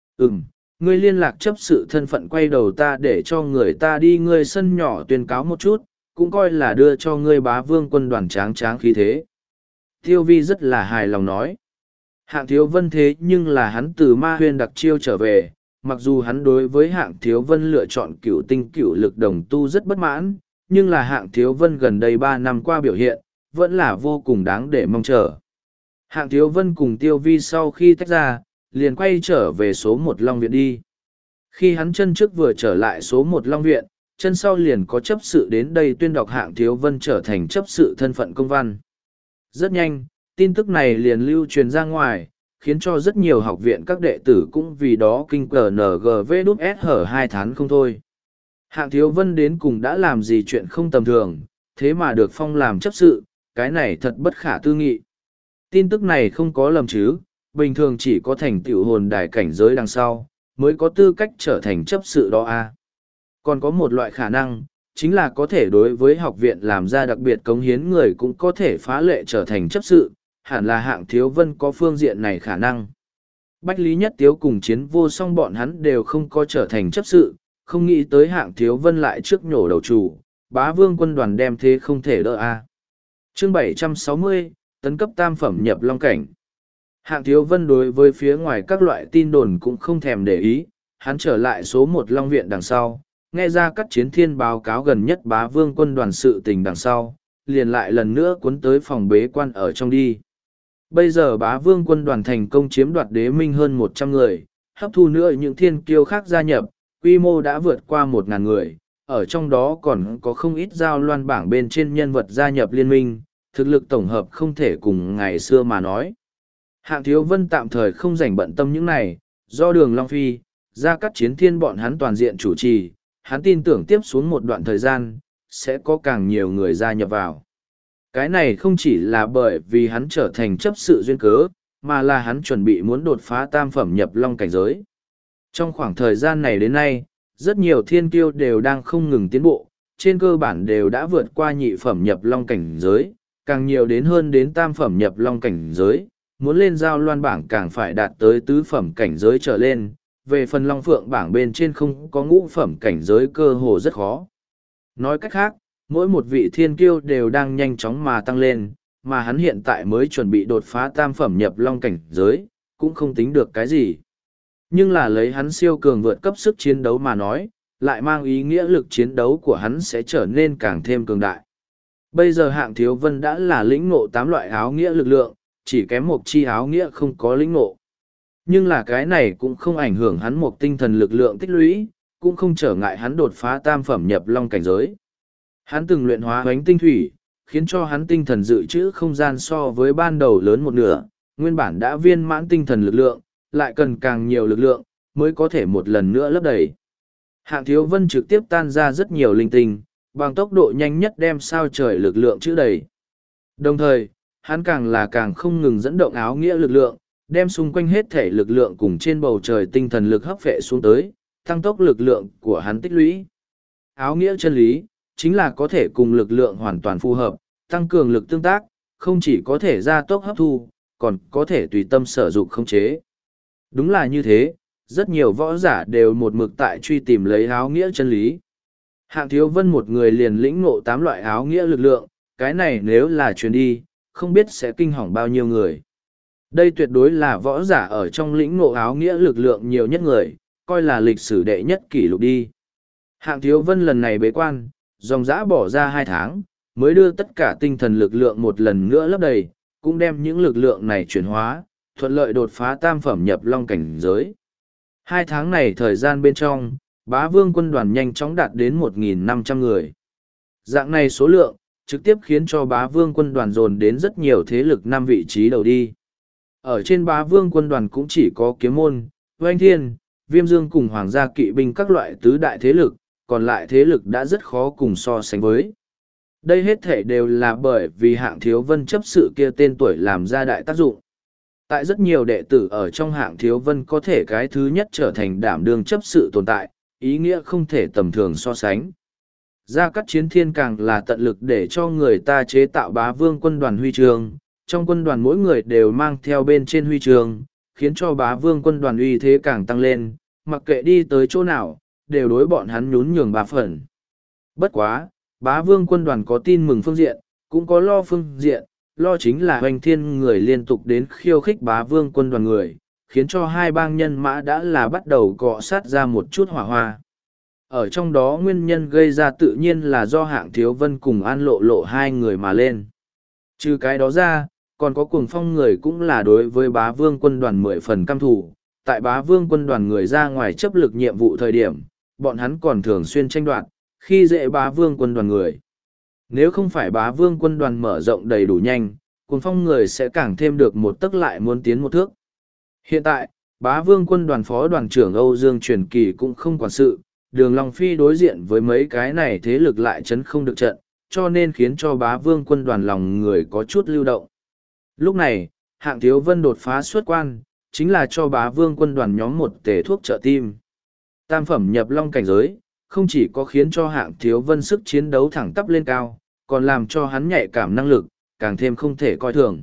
Ngươi liên lạc chấp sự thân phận quay đầu ta để cho người ta đi ngươi sân nhỏ tuyên cáo một chút, cũng coi là đưa cho ngươi Bá Vương quân đoàn tráng tráng khí thế. Tiêu vi rất là hài lòng nói. Hạng Thiếu Vân thế nhưng là hắn từ ma huyên đặc chiêu trở về, mặc dù hắn đối với Hạng Thiếu Vân lựa chọn cửu tinh cửu lực đồng tu rất bất mãn, nhưng là Hạng Thiếu Vân gần đây 3 năm qua biểu hiện, vẫn là vô cùng đáng để mong chờ. Hạng Thiếu Vân cùng Tiêu Vi sau khi tách ra, liền quay trở về số 1 Long Viện đi. Khi hắn chân trước vừa trở lại số 1 Long Viện, chân sau liền có chấp sự đến đây tuyên đọc Hạng Thiếu Vân trở thành chấp sự thân phận công văn. Rất nhanh, tin tức này liền lưu truyền ra ngoài, khiến cho rất nhiều học viện các đệ tử cũng vì đó kinh cờ NGVS hở 2 tháng không thôi. Hạng Thiếu Vân đến cùng đã làm gì chuyện không tầm thường, thế mà được phong làm chấp sự, cái này thật bất khả tư nghị. Tin tức này không có lầm chứ, bình thường chỉ có thành tựu hồn đài cảnh giới đằng sau, mới có tư cách trở thành chấp sự đó a. Còn có một loại khả năng, chính là có thể đối với học viện làm ra đặc biệt cống hiến người cũng có thể phá lệ trở thành chấp sự, hẳn là Hạng Thiếu Vân có phương diện này khả năng. Bách Lý Nhất Tiếu cùng Chiến Vô Song bọn hắn đều không có trở thành chấp sự, không nghĩ tới Hạng Thiếu Vân lại trước nhổ đầu chủ, Bá Vương quân đoàn đem thế không thể đỡ a. Chương 760, tấn cấp tam phẩm nhập long cảnh. Hạng Thiếu Vân đối với phía ngoài các loại tin đồn cũng không thèm để ý, hắn trở lại số 1 Long Viện đằng sau, nghe ra các chiến thiên báo cáo gần nhất Bá Vương quân đoàn sự tình đằng sau, liền lại lần nữa cuốn tới phòng bế quan ở trong đi. Bây giờ Bá Vương quân đoàn thành công chiếm đoạt đế minh hơn 100 người, hấp thu nữa những thiên kiêu khác gia nhập, quy mô đã vượt qua 1.000 người, ở trong đó còn có không ít giao loan bảng bên trên nhân vật gia nhập liên minh, thực lực tổng hợp không thể cùng ngày xưa mà nói. Hạng Thiếu Vân tạm thời không rảnh bận tâm những này, do Đường Long Phi, ra các chiến thiên bọn hắn toàn diện chủ trì, hắn tin tưởng tiếp xuống một đoạn thời gian, sẽ có càng nhiều người gia nhập vào. Cái này không chỉ là bởi vì hắn trở thành chấp sự duyên cớ, mà là hắn chuẩn bị muốn đột phá tam phẩm nhập long cảnh giới. Trong khoảng thời gian này đến nay, rất nhiều thiên kiêu đều đang không ngừng tiến bộ, trên cơ bản đều đã vượt qua nhị phẩm nhập long cảnh giới, càng nhiều đến hơn đến tam phẩm nhập long cảnh giới, muốn lên giao loan bảng càng phải đạt tới tứ phẩm cảnh giới trở lên, về phần long phượng bảng bên trên không có ngũ phẩm cảnh giới cơ hồ rất khó. Nói cách khác, mỗi một vị thiên kiêu đều đang nhanh chóng mà tăng lên, mà hắn hiện tại mới chuẩn bị đột phá tam phẩm nhập long cảnh giới, cũng không tính được cái gì. Nhưng là lấy hắn siêu cường vượt cấp sức chiến đấu mà nói, lại mang ý nghĩa lực chiến đấu của hắn sẽ trở nên càng thêm cường đại. Bây giờ Hạng Thiếu Vân đã là lĩnh ngộ 8 loại áo nghĩa lực lượng, chỉ kém một chi áo nghĩa không có lĩnh ngộ. Nhưng là cái này cũng không ảnh hưởng hắn một tinh thần lực lượng tích lũy, cũng không trở ngại hắn đột phá tam phẩm nhập long cảnh giới. Hắn từng luyện hóa hoánh tinh thủy, khiến cho hắn tinh thần dự trữ không gian so với ban đầu lớn một nửa, nguyên bản đã viên mãn tinh thần lực lượng, lại cần càng nhiều lực lượng, mới có thể một lần nữa lấp đầy. Hạng Thiếu Vân trực tiếp tan ra rất nhiều linh tinh, bằng tốc độ nhanh nhất đem sao trời lực lượng chữ đầy. Đồng thời, hắn càng không ngừng dẫn động áo nghĩa lực lượng, đem xung quanh hết thể lực lượng cùng trên bầu trời tinh thần lực hấp phệ xuống tới, tăng tốc lực lượng của hắn tích lũy. Áo nghĩa chân lý, chính là có thể cùng lực lượng hoàn toàn phù hợp, tăng cường lực tương tác, không chỉ có thể gia tốc hấp thu, còn có thể tùy tâm sở dụng khống chế. Đúng là như thế, rất nhiều võ giả đều một mực tại truy tìm lấy áo nghĩa chân lý. Hạng Thiếu Vân một người liền lĩnh ngộ 8 loại áo nghĩa lực lượng, cái này nếu là truyền đi, không biết sẽ kinh hỏng bao nhiêu người. Đây tuyệt đối là võ giả ở trong lĩnh ngộ áo nghĩa lực lượng nhiều nhất người, coi là lịch sử đệ nhất kỷ lục đi. Hạng Thiếu Vân lần này bế quan, dòng dã bỏ ra 2 tháng, mới đưa tất cả tinh thần lực lượng một lần nữa lấp đầy, cũng đem những lực lượng này chuyển hóa, thuận lợi đột phá tam phẩm nhập long cảnh giới. 2 tháng này thời gian bên trong, Bá Vương quân đoàn nhanh chóng đạt đến 1.500 người. Dạng này số lượng, trực tiếp khiến cho Bá Vương quân đoàn dồn đến rất nhiều thế lực 5 vị trí đầu đi. Ở trên Bá Vương quân đoàn cũng chỉ có Kiếm Môn, Oanh Thiên, Viêm Dương cùng Hoàng gia kỵ binh các loại tứ đại thế lực, còn lại thế lực đã rất khó cùng so sánh với. Đây hết thể đều là bởi vì Hạng Thiếu Vân chấp sự kia tên tuổi làm ra đại tác dụng. Tại rất nhiều đệ tử ở trong Hạng Thiếu Vân có thể cái thứ nhất trở thành đảm đương chấp sự tồn tại, ý nghĩa không thể tầm thường so sánh. Gia Cát Chiến Thiên càng là tận lực để cho người ta chế tạo bá vương quân đoàn huy chương, trong quân đoàn mỗi người đều mang theo bên trên huy chương, khiến cho bá vương quân đoàn uy thế càng tăng lên, mặc kệ đi tới chỗ nào, đều đối bọn hắn nhún nhường ba phần. Bất quá, bá vương quân đoàn có tin mừng phương diện, cũng có lo phương diện, lo chính là hoành thiên người liên tục đến khiêu khích bá vương quân đoàn người, khiến cho hai bang nhân mã đã là bắt đầu cọ sát ra một chút hỏa hoa. Ở trong đó nguyên nhân gây ra tự nhiên là do Hạng Thiếu Vân cùng An Lộ Lộ hai người mà lên. Trừ cái đó ra, còn có Cuồng Phong người cũng là đối với bá vương quân đoàn 10 phần căm thù. Tại bá vương quân đoàn người ra ngoài chấp lực nhiệm vụ thời điểm, bọn hắn còn thường xuyên tranh đoạt, khi dễ bá vương quân đoàn người. Nếu không phải bá vương quân đoàn mở rộng đầy đủ nhanh, Cuồng Phong người sẽ càng thêm được một tấc lại muốn tiến một thước. Hiện tại, bá vương quân đoàn phó đoàn trưởng Âu Dương Truyền Kỳ cũng không quản sự, Đường Long Phi đối diện với mấy cái này thế lực lại chấn không được trận, cho nên khiến cho bá vương quân đoàn lòng người có chút lưu động. Lúc này, Hạng Thiếu Vân đột phá xuất quan, chính là cho bá vương quân đoàn nhóm một tể thuốc trợ tim. Tam phẩm nhập long cảnh giới, không chỉ có khiến cho Hạng Thiếu Vân sức chiến đấu thẳng tắp lên cao, còn làm cho hắn nhạy cảm năng lực, càng thêm không thể coi thường.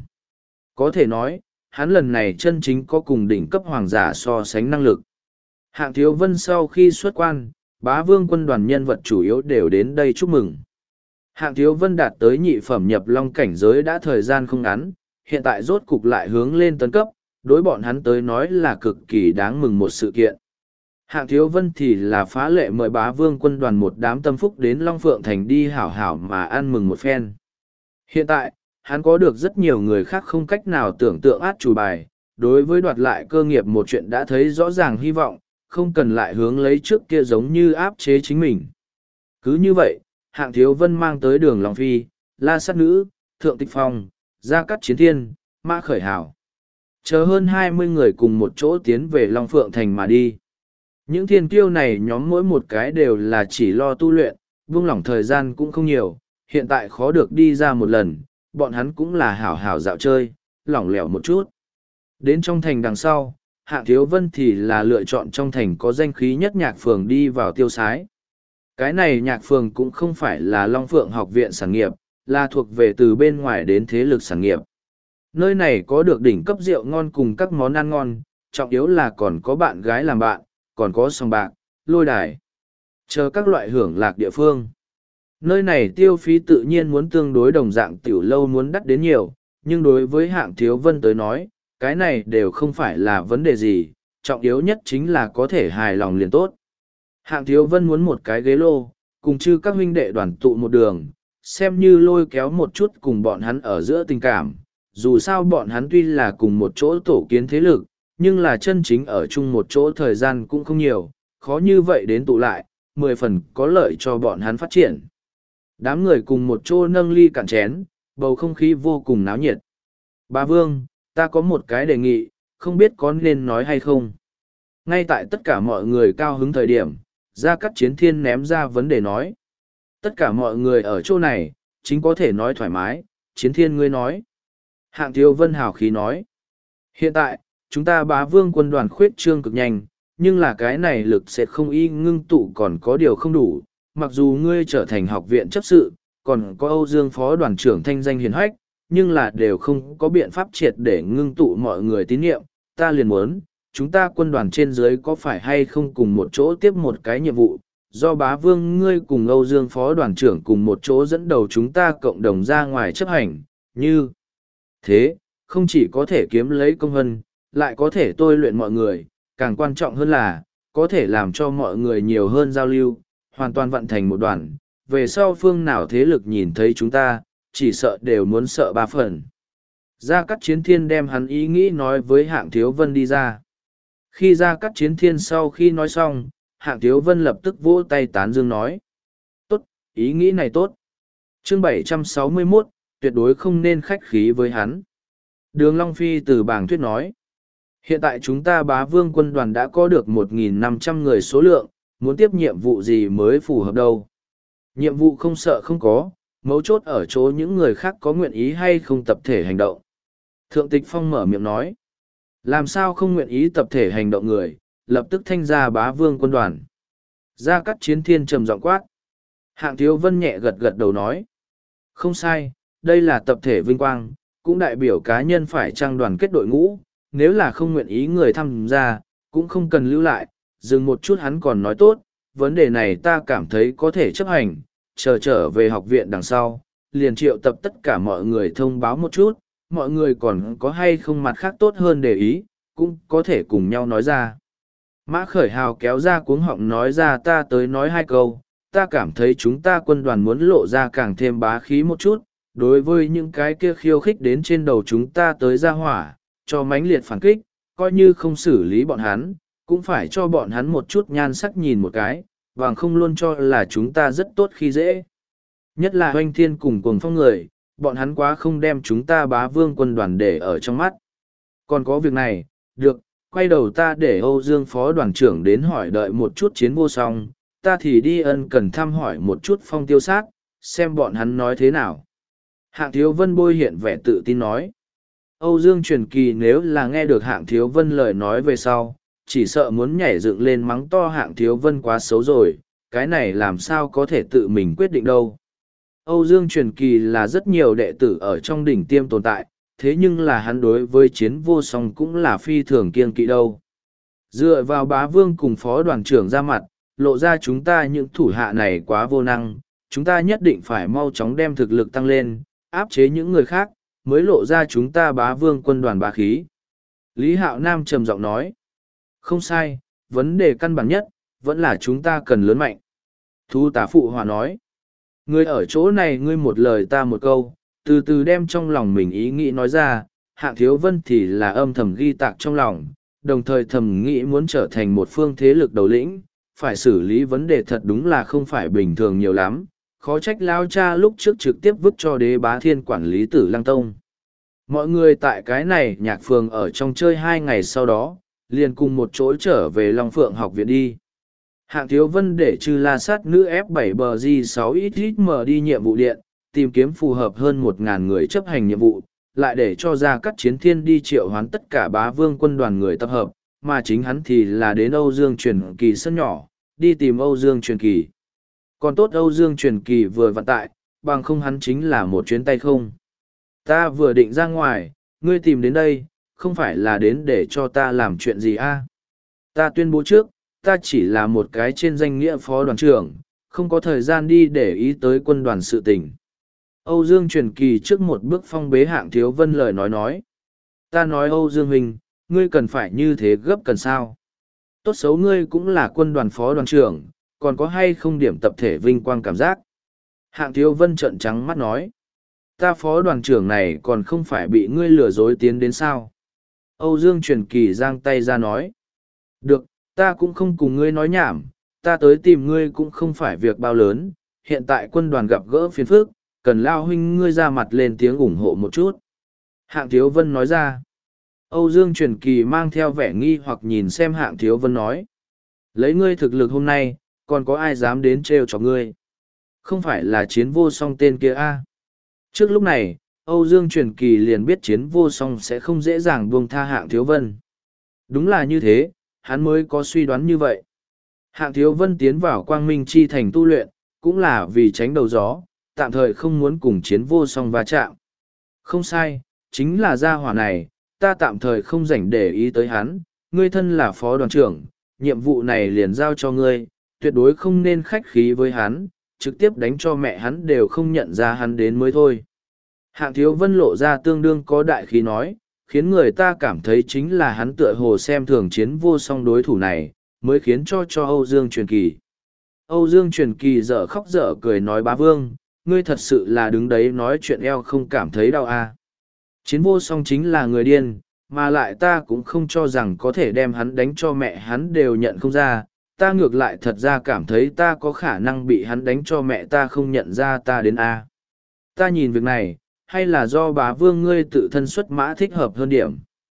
Có thể nói, hắn lần này chân chính có cùng đỉnh cấp hoàng giả so sánh năng lực. Hạng Thiếu Vân sau khi xuất quan, bá vương quân đoàn nhân vật chủ yếu đều đến đây chúc mừng. Hạng Thiếu Vân đạt tới nhị phẩm nhập long cảnh giới đã thời gian không ngắn, hiện tại rốt cục lại hướng lên tấn cấp, đối bọn hắn tới nói là cực kỳ đáng mừng một sự kiện. Hạng Thiếu Vân thì là phá lệ mời bá vương quân đoàn một đám tâm phúc đến Long Phượng Thành đi hảo hảo mà ăn mừng một phen. Hiện tại, hắn có được rất nhiều người khác không cách nào tưởng tượng át chủ bài, đối với đoạt lại cơ nghiệp một chuyện đã thấy rõ ràng hy vọng, không cần lại hướng lấy trước kia giống như áp chế chính mình. Cứ như vậy, Hạng Thiếu Vân mang tới Đường Long Phi, La Sát Nữ, Thượng Tịch Phong, Gia Cát Chiến Thiên, Mã Khởi Hảo. Chờ hơn 20 người cùng một chỗ tiến về Long Phượng Thành mà đi. Những thiên kiêu này nhóm mỗi một cái đều là chỉ lo tu luyện, buông lỏng thời gian cũng không nhiều, hiện tại khó được đi ra một lần, bọn hắn cũng là hảo hảo dạo chơi, lỏng lẻo một chút. Đến trong thành đằng sau, Hạng Thiếu Vân thì là lựa chọn trong thành có danh khí nhất nhạc phường đi vào tiêu sái. Cái này nhạc phường cũng không phải là Long Phượng học viện sản nghiệp, là thuộc về từ bên ngoài đến thế lực sản nghiệp. Nơi này có được đỉnh cấp rượu ngon cùng các món ăn ngon, trọng yếu là còn có bạn gái làm bạn, còn có sòng bạc, lôi đài, chờ các loại hưởng lạc địa phương. Nơi này tiêu phí tự nhiên muốn tương đối đồng dạng tiểu lâu muốn đắt đến nhiều, nhưng đối với Hạng Thiếu Vân tới nói, cái này đều không phải là vấn đề gì, trọng yếu nhất chính là có thể hài lòng liền tốt. Hạng Thiếu Vân muốn một cái ghế lô, cùng chư các huynh đệ đoàn tụ một đường, xem như lôi kéo một chút cùng bọn hắn ở giữa tình cảm. Dù sao bọn hắn tuy là cùng một chỗ tổ kiến thế lực, nhưng là chân chính ở chung một chỗ thời gian cũng không nhiều, khó như vậy đến tụ lại, 10 phần có lợi cho bọn hắn phát triển. Đám người cùng một chỗ nâng ly cạn chén, bầu không khí vô cùng náo nhiệt. Bá Vương, ta có một cái đề nghị, không biết có nên nói hay không. Ngay tại tất cả mọi người cao hứng thời điểm, Gia Cát Chiến Thiên ném ra vấn đề nói. Tất cả mọi người ở chỗ này, chính có thể nói thoải mái, Chiến Thiên ngươi nói. Hạng Thiếu Vân hào khí nói. Hiện tại, chúng ta Bá Vương quân đoàn khuyết trương cực nhanh, nhưng là cái này lực sẽ không y ngưng tụ còn có điều không đủ. Mặc dù ngươi trở thành học viện chấp sự, còn có Âu Dương phó đoàn trưởng thanh danh hiền hách, nhưng là đều không có biện pháp triệt để ngưng tụ mọi người tín nhiệm. Ta liền muốn, chúng ta quân đoàn trên dưới có phải hay không cùng một chỗ tiếp một cái nhiệm vụ, do Bá Vương ngươi cùng Âu Dương phó đoàn trưởng cùng một chỗ dẫn đầu chúng ta cộng đồng ra ngoài chấp hành, như thế, không chỉ có thể kiếm lấy công vân, lại có thể tôi luyện mọi người, càng quan trọng hơn là, có thể làm cho mọi người nhiều hơn giao lưu, hoàn toàn vận thành một đoàn, về sau phương nào thế lực nhìn thấy chúng ta, chỉ sợ đều muốn sợ 3 phần. Gia Cát Chiến Thiên đem hắn ý nghĩ nói với Hạng Thiếu Vân đi ra. Khi Gia Cát Chiến Thiên sau khi nói xong, Hạng Thiếu Vân lập tức vỗ tay tán dương nói. Tốt, ý nghĩ này tốt. Chương 761, tuyệt đối không nên khách khí với hắn. Đường Long Phi từ bảng thuyết nói. Hiện tại chúng ta Bá Vương quân đoàn đã có được 1.500 người số lượng, muốn tiếp nhiệm vụ gì mới phù hợp đâu. Nhiệm vụ không sợ không có, mấu chốt ở chỗ những người khác có nguyện ý hay không tập thể hành động. Thượng Tịch Phong mở miệng nói. Làm sao không nguyện ý tập thể hành động người, lập tức thanh ra Bá Vương quân đoàn. Gia Cát Chiến Thiên trầm giọng quát. Hạng Thiếu Vân nhẹ gật gật đầu nói. Không sai, đây là tập thể vinh quang, cũng đại biểu cá nhân phải trang đoàn kết đội ngũ, nếu là không nguyện ý người tham gia, cũng không cần lưu lại. Dừng một chút hắn còn nói tốt, vấn đề này ta cảm thấy có thể chấp hành, chờ trở về học viện đằng sau, liền triệu tập tất cả mọi người thông báo một chút, mọi người còn có hay không mặt khác tốt hơn để ý, cũng có thể cùng nhau nói ra. Mã Khởi Hào kéo ra cuống họng nói ra ta tới nói hai câu, ta cảm thấy chúng ta quân đoàn muốn lộ ra càng thêm bá khí một chút, đối với những cái kia khiêu khích đến trên đầu chúng ta tới ra hỏa, cho mãnh liệt phản kích, coi như không xử lý bọn hắn, cũng phải cho bọn hắn một chút nhan sắc nhìn một cái, và không luôn cho là chúng ta rất tốt khi dễ. Nhất là Hoanh Thiên cùng Cuồng Phong người, bọn hắn quá không đem chúng ta Bá Vương quân đoàn để ở trong mắt. Còn có việc này, được, quay đầu ta để Âu Dương phó đoàn trưởng đến hỏi đợi một chút Chiến Vô Song, ta thì đi ân cần thăm hỏi một chút Phong Tiêu Sát, xem bọn hắn nói thế nào. Hạng Thiếu Vân bôi hiện vẻ tự tin nói. Âu Dương Truyền Kỳ nếu là nghe được Hạng Thiếu Vân lời nói về sau, chỉ sợ muốn nhảy dựng lên mắng to Hạng Thiếu Vân quá xấu rồi, cái này làm sao có thể tự mình quyết định đâu. Âu Dương Truyền Kỳ là rất nhiều đệ tử ở trong đỉnh tiêm tồn tại, thế nhưng là hắn đối với Chiến Vô Song cũng là phi thường kiêng kỵ đâu. Dựa vào Bá Vương cùng phó đoàn trưởng ra mặt, lộ ra chúng ta những thủ hạ này quá vô năng, chúng ta nhất định phải mau chóng đem thực lực tăng lên, áp chế những người khác, mới lộ ra chúng ta Bá Vương quân đoàn bá khí. Lý Hạo Nam trầm giọng nói. Không sai, vấn đề căn bản nhất, vẫn là chúng ta cần lớn mạnh. Thu tá phụ hòa nói. Ngươi ở chỗ này ngươi một lời ta một câu, từ từ đem trong lòng mình ý nghĩ nói ra, Hạng Thiếu Vân thì là âm thầm ghi tạc trong lòng, đồng thời thầm nghĩ muốn trở thành một phương thế lực đầu lĩnh, phải xử lý vấn đề thật đúng là không phải bình thường nhiều lắm, khó trách lao cha lúc trước trực tiếp vứt cho Đế Bá Thiên quản lý Tử Lăng Tông. Mọi người tại cái này nhạc phường ở trong chơi 2 ngày sau đó, liền cùng một chỗ trở về Long Phượng học viện đi. Hạng Thiếu Vân để trừ la sát nữ F7 bờ G6 ít mở đi nhiệm vụ điện, tìm kiếm phù hợp hơn 1.000 người chấp hành nhiệm vụ, lại để cho Gia Cát Chiến Thiên đi triệu hoán tất cả Bá Vương quân đoàn người tập hợp, mà chính hắn thì là đến Âu Dương Truyền Kỳ sân nhỏ, đi tìm Âu Dương Truyền Kỳ. Còn tốt Âu Dương Truyền Kỳ vừa vặn tại, bằng không hắn chính là một chuyến tay không. Ta vừa định ra ngoài, ngươi tìm đến đây, không phải là đến để cho ta làm chuyện gì a? Ta tuyên bố trước, ta chỉ là một cái trên danh nghĩa phó đoàn trưởng, không có thời gian đi để ý tới quân đoàn sự tình. Âu Dương Truyền Kỳ trước một bước phong bế Hạng Thiếu Vân lời nói. Ta nói Âu Dương Huynh, ngươi cần phải như thế gấp cần sao? Tốt xấu ngươi cũng là quân đoàn phó đoàn trưởng, còn có hay không điểm tập thể vinh quang cảm giác? Hạng Thiếu Vân trợn trắng mắt nói. Ta phó đoàn trưởng này còn không phải bị ngươi lừa dối tiến đến sao? Âu Dương Truyền Kỳ giang tay ra nói. Được, ta cũng không cùng ngươi nói nhảm, ta tới tìm ngươi cũng không phải việc bao lớn, hiện tại quân đoàn gặp gỡ phiền phức, cần lao huynh ngươi ra mặt lên tiếng ủng hộ một chút. Hạng Thiếu Vân nói ra. Âu Dương Truyền Kỳ mang theo vẻ nghi hoặc nhìn xem Hạng Thiếu Vân nói. Lấy ngươi thực lực hôm nay, còn có ai dám đến trêu cho ngươi? Không phải là Chiến Vô Song tên kia a? Trước lúc này, Âu Dương Truyền Kỳ liền biết Chiến Vô Song sẽ không dễ dàng buông tha Hạng Thiếu Vân. Đúng là như thế, hắn mới có suy đoán như vậy. Hạng Thiếu Vân tiến vào Quang Minh Chi Thành tu luyện, cũng là vì tránh đầu gió, tạm thời không muốn cùng Chiến Vô Song va chạm. Không sai, chính là gia hỏa này, ta tạm thời không rảnh để ý tới hắn, ngươi thân là phó đoàn trưởng, nhiệm vụ này liền giao cho ngươi, tuyệt đối không nên khách khí với hắn, trực tiếp đánh cho mẹ hắn đều không nhận ra hắn đến mới thôi. Hạng Thiếu Vân lộ ra tương đương có đại khí nói, khiến người ta cảm thấy chính là hắn tựa hồ xem thường Chiến Vô Song đối thủ này, mới khiến cho Âu Dương Truyền Kỳ. Âu Dương Truyền Kỳ dở khóc dở cười nói Bá Vương, ngươi thật sự là đứng đấy nói chuyện eo không cảm thấy đau à. Chiến Vô Song chính là người điên, mà lại ta cũng không cho rằng có thể đem hắn đánh cho mẹ hắn đều nhận không ra, ta ngược lại thật ra cảm thấy ta có khả năng bị hắn đánh cho mẹ ta không nhận ra ta đến a. Ta nhìn việc này, hay là do Bá Vương ngươi tự thân xuất mã thích hợp hơn điểm.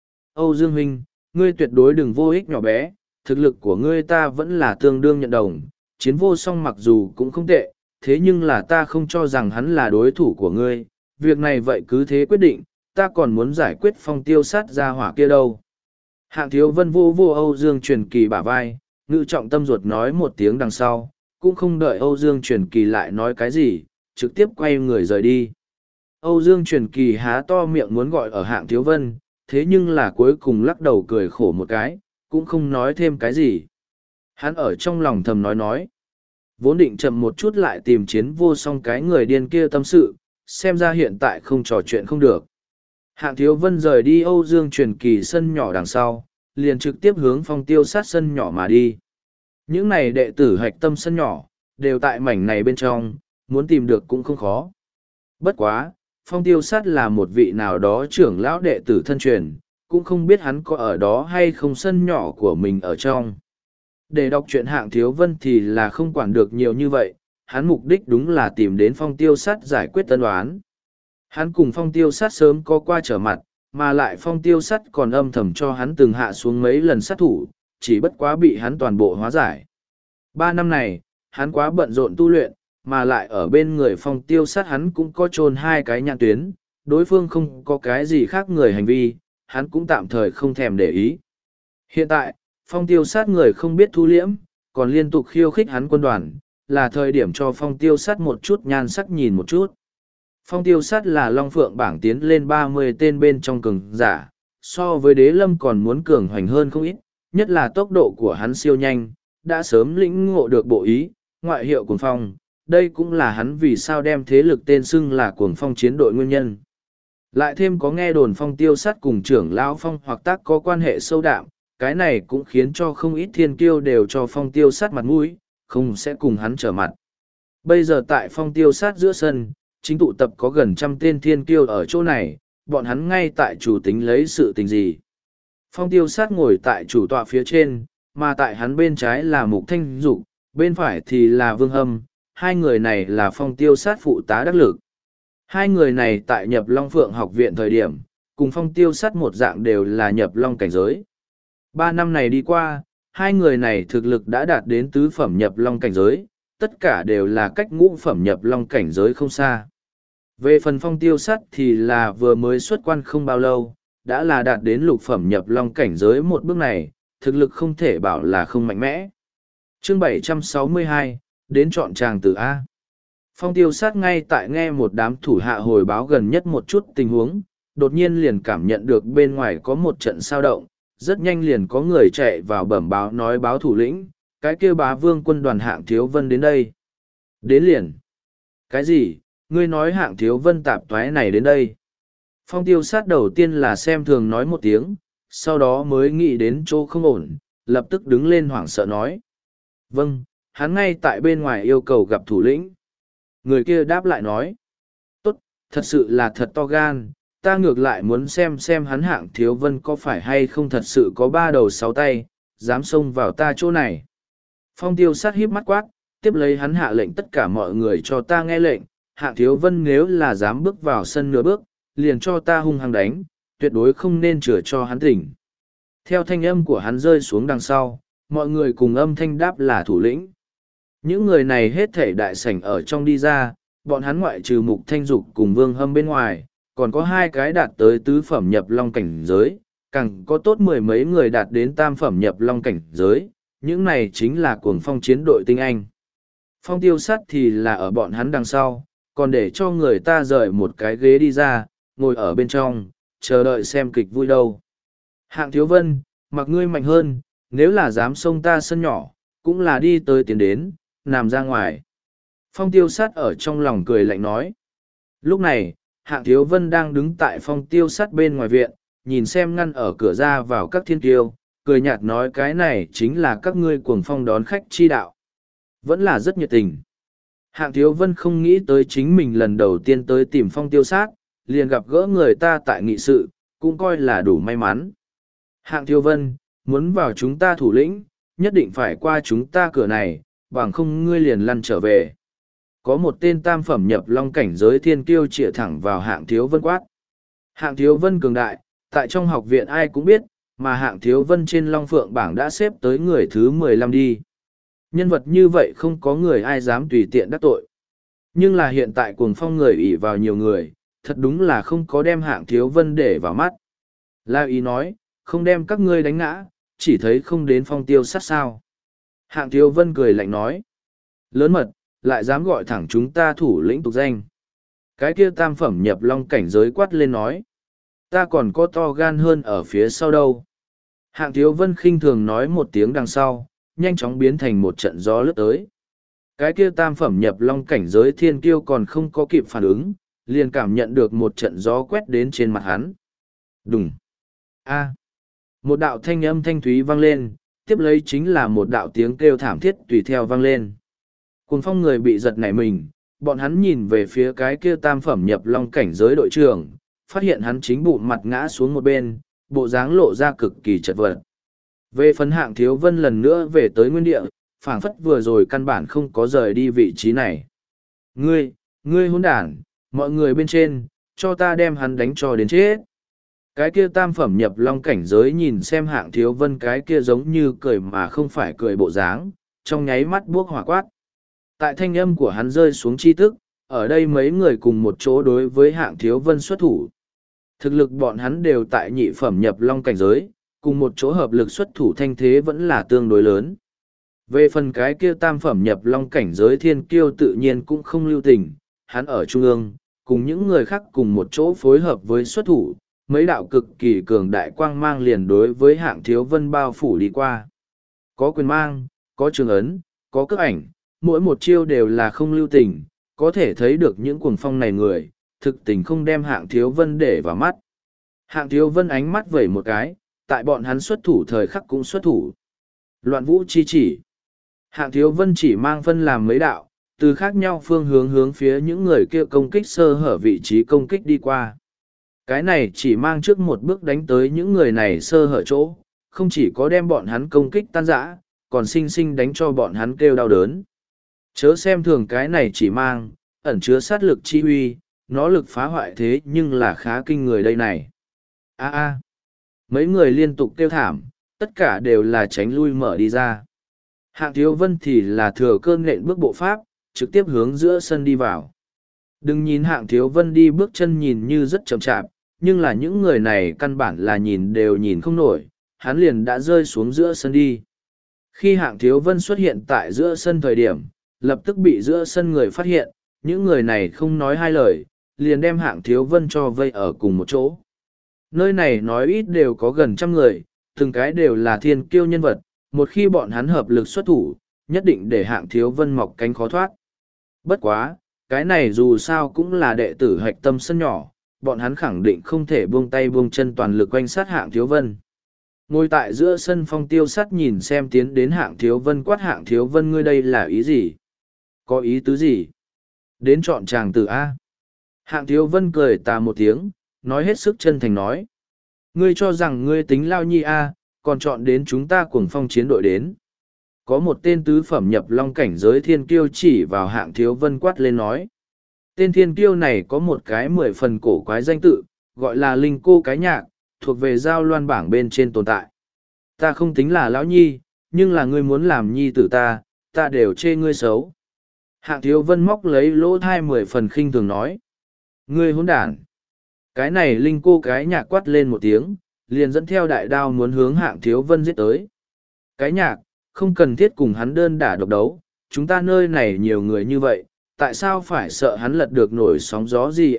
Âu Dương Huynh, ngươi tuyệt đối đừng vô ích nhỏ bé, thực lực của ngươi ta vẫn là tương đương nhận đồng, Chiến Vô Song mặc dù cũng không tệ, thế nhưng là ta không cho rằng hắn là đối thủ của ngươi, việc này vậy cứ thế quyết định, ta còn muốn giải quyết Phong Tiêu Sát ra hỏa kia đâu. Hạng Thiếu Vân vô Âu Dương Truyền Kỳ bả vai, Ngự trọng tâm ruột nói một tiếng đằng sau, cũng không đợi Âu Dương Truyền Kỳ lại nói cái gì, trực tiếp quay người rời đi. Âu Dương Truyền Kỳ há to miệng muốn gọi ở Hạng Thiếu Vân, thế nhưng là cuối cùng lắc đầu cười khổ một cái, cũng không nói thêm cái gì. Hắn ở trong lòng thầm nói. Vốn định chậm một chút lại tìm Chiến Vô Song cái người điên kia tâm sự, xem ra hiện tại không trò chuyện không được. Hạng Thiếu Vân rời đi Âu Dương Truyền Kỳ sân nhỏ đằng sau, liền trực tiếp hướng Phong Tiêu Sát sân nhỏ mà đi. Những này đệ tử hạch tâm sân nhỏ, đều tại mảnh này bên trong, muốn tìm được cũng không khó. Bất quá, Phong Tiêu Sát là một vị nào đó trưởng lão đệ tử thân truyền, cũng không biết hắn có ở đó hay không sân nhỏ của mình ở trong. Để đọc truyện Hạng Thiếu Vân thì là không quản được nhiều như vậy, hắn mục đích đúng là tìm đến Phong Tiêu Sát giải quyết tân đoán. Hắn cùng Phong Tiêu Sát sớm có qua trở mặt, mà lại Phong Tiêu Sát còn âm thầm cho hắn từng hạ xuống mấy lần sát thủ, chỉ bất quá bị hắn toàn bộ hóa giải. 3 năm này, hắn quá bận rộn tu luyện, mà lại ở bên người Phong Tiêu Sát hắn cũng có chôn 2 cái nhãn tuyến, đối phương không có cái gì khác người hành vi, hắn cũng tạm thời không thèm để ý. Hiện tại, Phong Tiêu Sát người không biết thu liễm, còn liên tục khiêu khích hắn quân đoàn, là thời điểm cho Phong Tiêu Sát một chút nhan sắc nhìn một chút. Phong Tiêu Sát là Long Phượng bảng tiến lên 30 tên bên trong cường giả, so với Đế Lâm còn muốn cường hoành hơn không ít, nhất là tốc độ của hắn siêu nhanh, đã sớm lĩnh ngộ được bộ ý, ngoại hiệu Cuồng Phong, đây cũng là hắn vì sao đem thế lực tên xưng là Cuồng Phong chiến đội nguyên nhân. Lại thêm có nghe đồn Phong Tiêu Sát cùng trưởng lão Phong hoặc tác có quan hệ sâu đậm, cái này cũng khiến cho không ít thiên kiêu đều cho Phong Tiêu Sát mặt mũi, không sẽ cùng hắn trở mặt. Bây giờ tại Phong Tiêu Sát giữa sân, chính tụ tập có gần 100 tên thiên kiêu ở chỗ này, bọn hắn ngay tại chủ tính lấy sự tình gì. Phong Tiêu Sát ngồi tại chủ tọa phía trên, mà tại hắn bên trái là Mục Thanh Dục, bên phải thì là Vương Hâm, hai người này là Phong Tiêu Sát phụ tá đắc lực. Hai người này tại nhập Long Phượng học viện thời điểm, cùng Phong Tiêu Sát một dạng đều là nhập Long cảnh giới. 3 năm này đi qua, hai người này thực lực đã đạt đến tứ phẩm nhập Long cảnh giới, tất cả đều là cách ngũ phẩm nhập Long cảnh giới không xa. Về phần Phong Tiêu Sát thì là vừa mới xuất quan không bao lâu, đã là đạt đến lục phẩm nhập Long cảnh giới một bước này, thực lực không thể bảo là không mạnh mẽ. Chương 762, đến chọn chàng từ A. Phong Tiêu Sát ngay tại nghe một đám thủ hạ hồi báo gần nhất một chút tình huống, đột nhiên liền cảm nhận được bên ngoài có một trận sao động, rất nhanh liền có người chạy vào bẩm báo nói báo thủ lĩnh, cái kia bá vương quân đoàn Hạng Thiếu Vân đến đây. Đến liền. Cái gì, ngươi nói Hạng Thiếu Vân tạp toái này đến đây? Phong Tiêu Sát đầu tiên là xem thường nói một tiếng, sau đó mới nghĩ đến chỗ không ổn, lập tức đứng lên hoảng sợ nói. Vâng, hắn ngay tại bên ngoài yêu cầu gặp thủ lĩnh. Người kia đáp lại nói. Tốt, thật sự là thật to gan, ta ngược lại muốn xem hắn Hạng Thiếu Vân có phải hay không thật sự có 3 đầu 6 tay, dám xông vào ta chỗ này. Phong Tiêu Sát híp mắt quát, tiếp lấy hắn hạ lệnh tất cả mọi người cho ta nghe lệnh, Hạng Thiếu Vân nếu là dám bước vào sân nửa bước, liền cho ta hung hăng đánh, tuyệt đối không nên chừa cho hắn tỉnh. Theo thanh âm của hắn rơi xuống đằng sau, mọi người cùng âm thanh đáp là thủ lĩnh. Những người này hết thể đại sảnh ở trong đi ra, bọn hắn ngoại trừ Mục Thanh Dục cùng Vương Hâm bên ngoài, còn có 2 cái đạt tới tứ phẩm nhập Long cảnh giới, càng có tốt 10 mấy người đạt đến tam phẩm nhập Long cảnh giới, những này chính là Cuồng Phong chiến đội tinh anh. Phong Tiêu Sát thì là ở bọn hắn đằng sau, còn để cho người ta rời một cái ghế đi ra, ngồi ở bên trong, chờ đợi xem kịch vui đâu. Hạng Thiếu Vân, mặc ngươi mạnh hơn, nếu là dám xông ta sân nhỏ, cũng là đi tới tiến đến, nằm ra ngoài. Phong Tiêu Sát ở trong lòng cười lạnh nói. Lúc này, Hạng Thiếu Vân đang đứng tại Phong Tiêu Sát bên ngoài viện, nhìn xem ngăn ở cửa ra vào các thiên kiêu, cười nhạt nói cái này chính là các ngươi cuồng phong đón khách chi đạo. Vẫn là rất nhiệt tình. Hạng Thiếu Vân không nghĩ tới chính mình lần đầu tiên tới tìm Phong Tiêu Sát, liền gặp gỡ người ta tại nghị sự, cũng coi là đủ may mắn. Hạng Thiếu Vân, muốn vào chúng ta thủ lĩnh, nhất định phải qua chúng ta cửa này, bằng không ngươi liền lăn trở về. Có một tên tam phẩm nhập Long cảnh giới thiên kiêu chĩa thẳng vào Hạng Thiếu Vân quát. Hạng Thiếu Vân cường đại, tại trong học viện ai cũng biết, mà Hạng Thiếu Vân trên Long Phượng bảng đã xếp tới người thứ 15 đi. Nhân vật như vậy không có người ai dám tùy tiện đắc tội. Nhưng là hiện tại Cuồng Phong người ỷ vào nhiều người, thật đúng là không có đem Hạng Thiếu Vân để vào mắt. La ý nói, không đem các ngươi đánh ngã, chỉ thấy không đến Phong Tiêu Sát sao. Hạng Thiếu Vân cười lạnh nói. Lớn mật, lại dám gọi thẳng chúng ta thủ lĩnh tục danh. Cái kia tam phẩm nhập long cảnh giới quát lên nói. Ta còn có to gan hơn ở phía sau đâu. Hạng Thiếu Vân khinh thường nói một tiếng đằng sau, nhanh chóng biến thành một trận gió lướt tới. Cái kia tam phẩm nhập long cảnh giới thiên kiêu còn không có kịp phản ứng, liền cảm nhận được một trận gió quét đến trên mặt hắn. Đùng! A! Một đạo thanh âm thanh thúy vang lên, tiếp lấy chính là một đạo tiếng kêu thảm thiết tùy theo vang lên. Cùng phong người bị giật nảy mình, bọn hắn nhìn về phía cái kia tam phẩm nhập long cảnh giới đội trưởng, phát hiện hắn chính bụng mặt ngã xuống một bên, bộ dáng lộ ra cực kỳ chật vật. Về phần Hạng Thiếu Vân lần nữa về tới nguyên địa, phảng phất vừa rồi căn bản không có rời đi vị trí này. Ngươi hỗn đản, mọi người bên trên, cho ta đem hắn đánh cho đến chết. Cái kia tam phẩm nhập long cảnh giới nhìn xem Hạng Thiếu Vân cái kia giống như cười mà không phải cười bộ dáng, trong nháy mắt buốc hỏa quát. Tại thanh âm của hắn rơi xuống chi tức, ở đây mấy người cùng một chỗ đối với Hạng Thiếu Vân xuất thủ. Thực lực bọn hắn đều tại nhị phẩm nhập long cảnh giới, cùng một chỗ hợp lực xuất thủ thanh thế vẫn là tương đối lớn. Về phần cái kia tam phẩm nhập long cảnh giới thiên kiêu tự nhiên cũng không lưu tình, hắn ở trung ương, cùng những người khác cùng một chỗ phối hợp với xuất thủ, mấy đạo cực kỳ cường đại quang mang liền đối với Hạng Thiếu Vân bao phủ đi qua. Có quyền mang, có trường ấn, có cước ảnh, mỗi một chiêu đều là không lưu tình, có thể thấy được những cuồng phong này người, thực tình không đem Hạng Thiếu Vân để vào mắt. Hạng Thiếu Vân ánh mắt vẩy một cái, tại bọn hắn xuất thủ thời khắc cũng xuất thủ. Loạn vũ chi chỉ. Hạng Thiếu Vân chỉ mang phân làm mấy đạo, từ khác nhau phương hướng hướng phía những người kia công kích sơ hở vị trí công kích đi qua. Cái này chỉ mang trước một bước đánh tới những người này sơ hở chỗ, không chỉ có đem bọn hắn công kích tan rã, còn sinh sinh đánh cho bọn hắn kêu đau đớn. Chớ xem thường cái này chỉ mang, ẩn chứa sát lực chi huy, nó lực phá hoại thế nhưng là khá kinh người đây này. A. Mấy người liên tục kêu thảm, tất cả đều là tránh lui mở đi ra. Hạng Thiếu Vân thì là thừa cơn nện bước bộ pháp, trực tiếp hướng giữa sân đi vào. Đừng nhìn Hạng Thiếu Vân đi bước chân nhìn như rất chậm chạp, nhưng là những người này căn bản là nhìn đều nhìn không nổi, hắn liền đã rơi xuống giữa sân đi. Khi Hạng Thiếu Vân xuất hiện tại giữa sân thời điểm, lập tức bị giữa sân người phát hiện, những người này không nói hai lời, liền đem Hạng Thiếu Vân cho vây ở cùng một chỗ. Nơi này nói ít đều có gần 100 người, từng cái đều là thiên kiêu nhân vật, một khi bọn hắn hợp lực xuất thủ, nhất định để Hạng Thiếu Vân mọc cánh khó thoát. Bất quá, cái này dù sao cũng là đệ tử hạch tâm sân nhỏ, bọn hắn khẳng định không thể buông tay buông chân toàn lực quanh sát Hạng Thiếu Vân. Ngồi tại giữa sân Phong Tiêu Sắt nhìn xem tiến đến Hạng Thiếu Vân quát Hạng Thiếu Vân ngươi đây là ý gì? Có ý tứ gì? Đến chọn chàng tử A. Hạng Thiếu Vân cười tà một tiếng, nói hết sức chân thành nói. Ngươi cho rằng ngươi tính lao nhi A, còn chọn đến chúng ta cuồng phong chiến đội đến. Có một tên tứ phẩm nhập long cảnh giới thiên kiêu chỉ vào Hạng Thiếu Vân quát lên nói. Tên thiên kiêu này có một cái 10 phần cổ quái danh tự, gọi là Linh Cô Cái Nhạc, thuộc về giao loan bảng bên trên tồn tại. Ta không tính là lão nhi, nhưng là ngươi muốn làm nhi tử ta đều chê ngươi xấu. Hạng Thiếu Vân móc lấy lỗ thai 10 phần khinh thường nói. Ngươi hỗn đản. Cái này Linh Cô Cái Nhạc quát lên một tiếng, liền dẫn theo đại đao muốn hướng Hạng Thiếu Vân giết tới. Cái Nhạc, không cần thiết cùng hắn đơn đả độc đấu, chúng ta nơi này nhiều người như vậy, tại sao phải sợ hắn lật được nổi sóng gió gì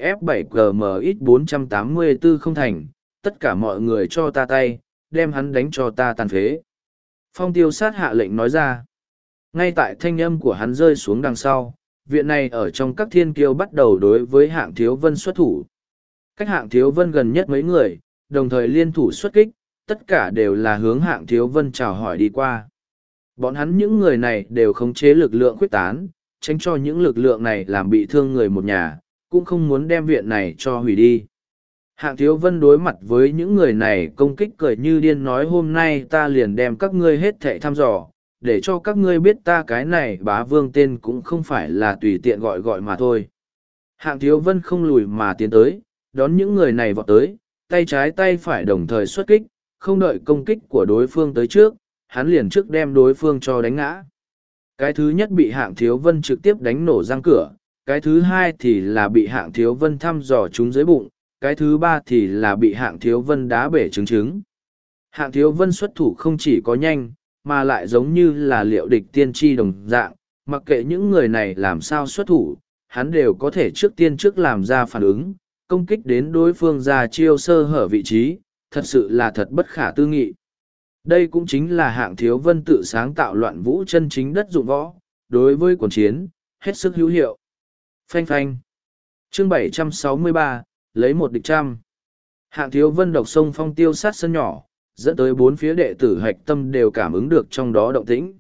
F7GMX484 không thành, tất cả mọi người cho ta tay, đem hắn đánh cho ta tàn phế. Phong Tiêu Sát hạ lệnh nói ra. Ngay tại thanh âm của hắn rơi xuống đằng sau, viện này ở trong các thiên kiêu bắt đầu đối với Hạng Thiếu Vân xuất thủ. Cách Hạng Thiếu Vân gần nhất mấy người, đồng thời liên thủ xuất kích, tất cả đều là hướng Hạng Thiếu Vân chào hỏi đi qua. Bọn hắn những người này đều khống chế lực lượng quyết tán, tránh cho những lực lượng này làm bị thương người một nhà, cũng không muốn đem viện này cho hủy đi. Hạng Thiếu Vân đối mặt với những người này công kích cười như điên nói hôm nay ta liền đem các ngươi hết thảy thăm dò, để cho các ngươi biết ta cái này bá vương tên cũng không phải là tùy tiện gọi gọi mà thôi. Hạng Thiếu Vân không lùi mà tiến tới, đón những người này vọt tới, tay trái tay phải đồng thời xuất kích, không đợi công kích của đối phương tới trước, hắn liền trước đem đối phương cho đánh ngã. Cái thứ nhất bị Hạng Thiếu Vân trực tiếp đánh nổ răng cửa, cái thứ hai thì là bị Hạng Thiếu Vân thăm dò trúng dưới bụng, cái thứ ba thì là bị Hạng Thiếu Vân đá bể trứng trứng. Hạng Thiếu Vân xuất thủ không chỉ có nhanh, mà lại giống như là liệu địch tiên tri đồng dạng, mặc kệ những người này làm sao xuất thủ, hắn đều có thể trước tiên trước làm ra phản ứng, công kích đến đối phương ra chiêu sơ hở vị trí, thật sự là thật bất khả tư nghị. Đây cũng chính là Hạng Thiếu Vân tự sáng tạo loạn vũ chân chính đất dụng võ, đối với quần chiến, hết sức hữu hiệu. Phanh phanh. Chương 763, lấy một địch trăm. Hạng Thiếu Vân độc sông phong tiêu sát sân nhỏ, dẫn tới bốn phía đệ tử hạch tâm đều cảm ứng được trong đó động tĩnh.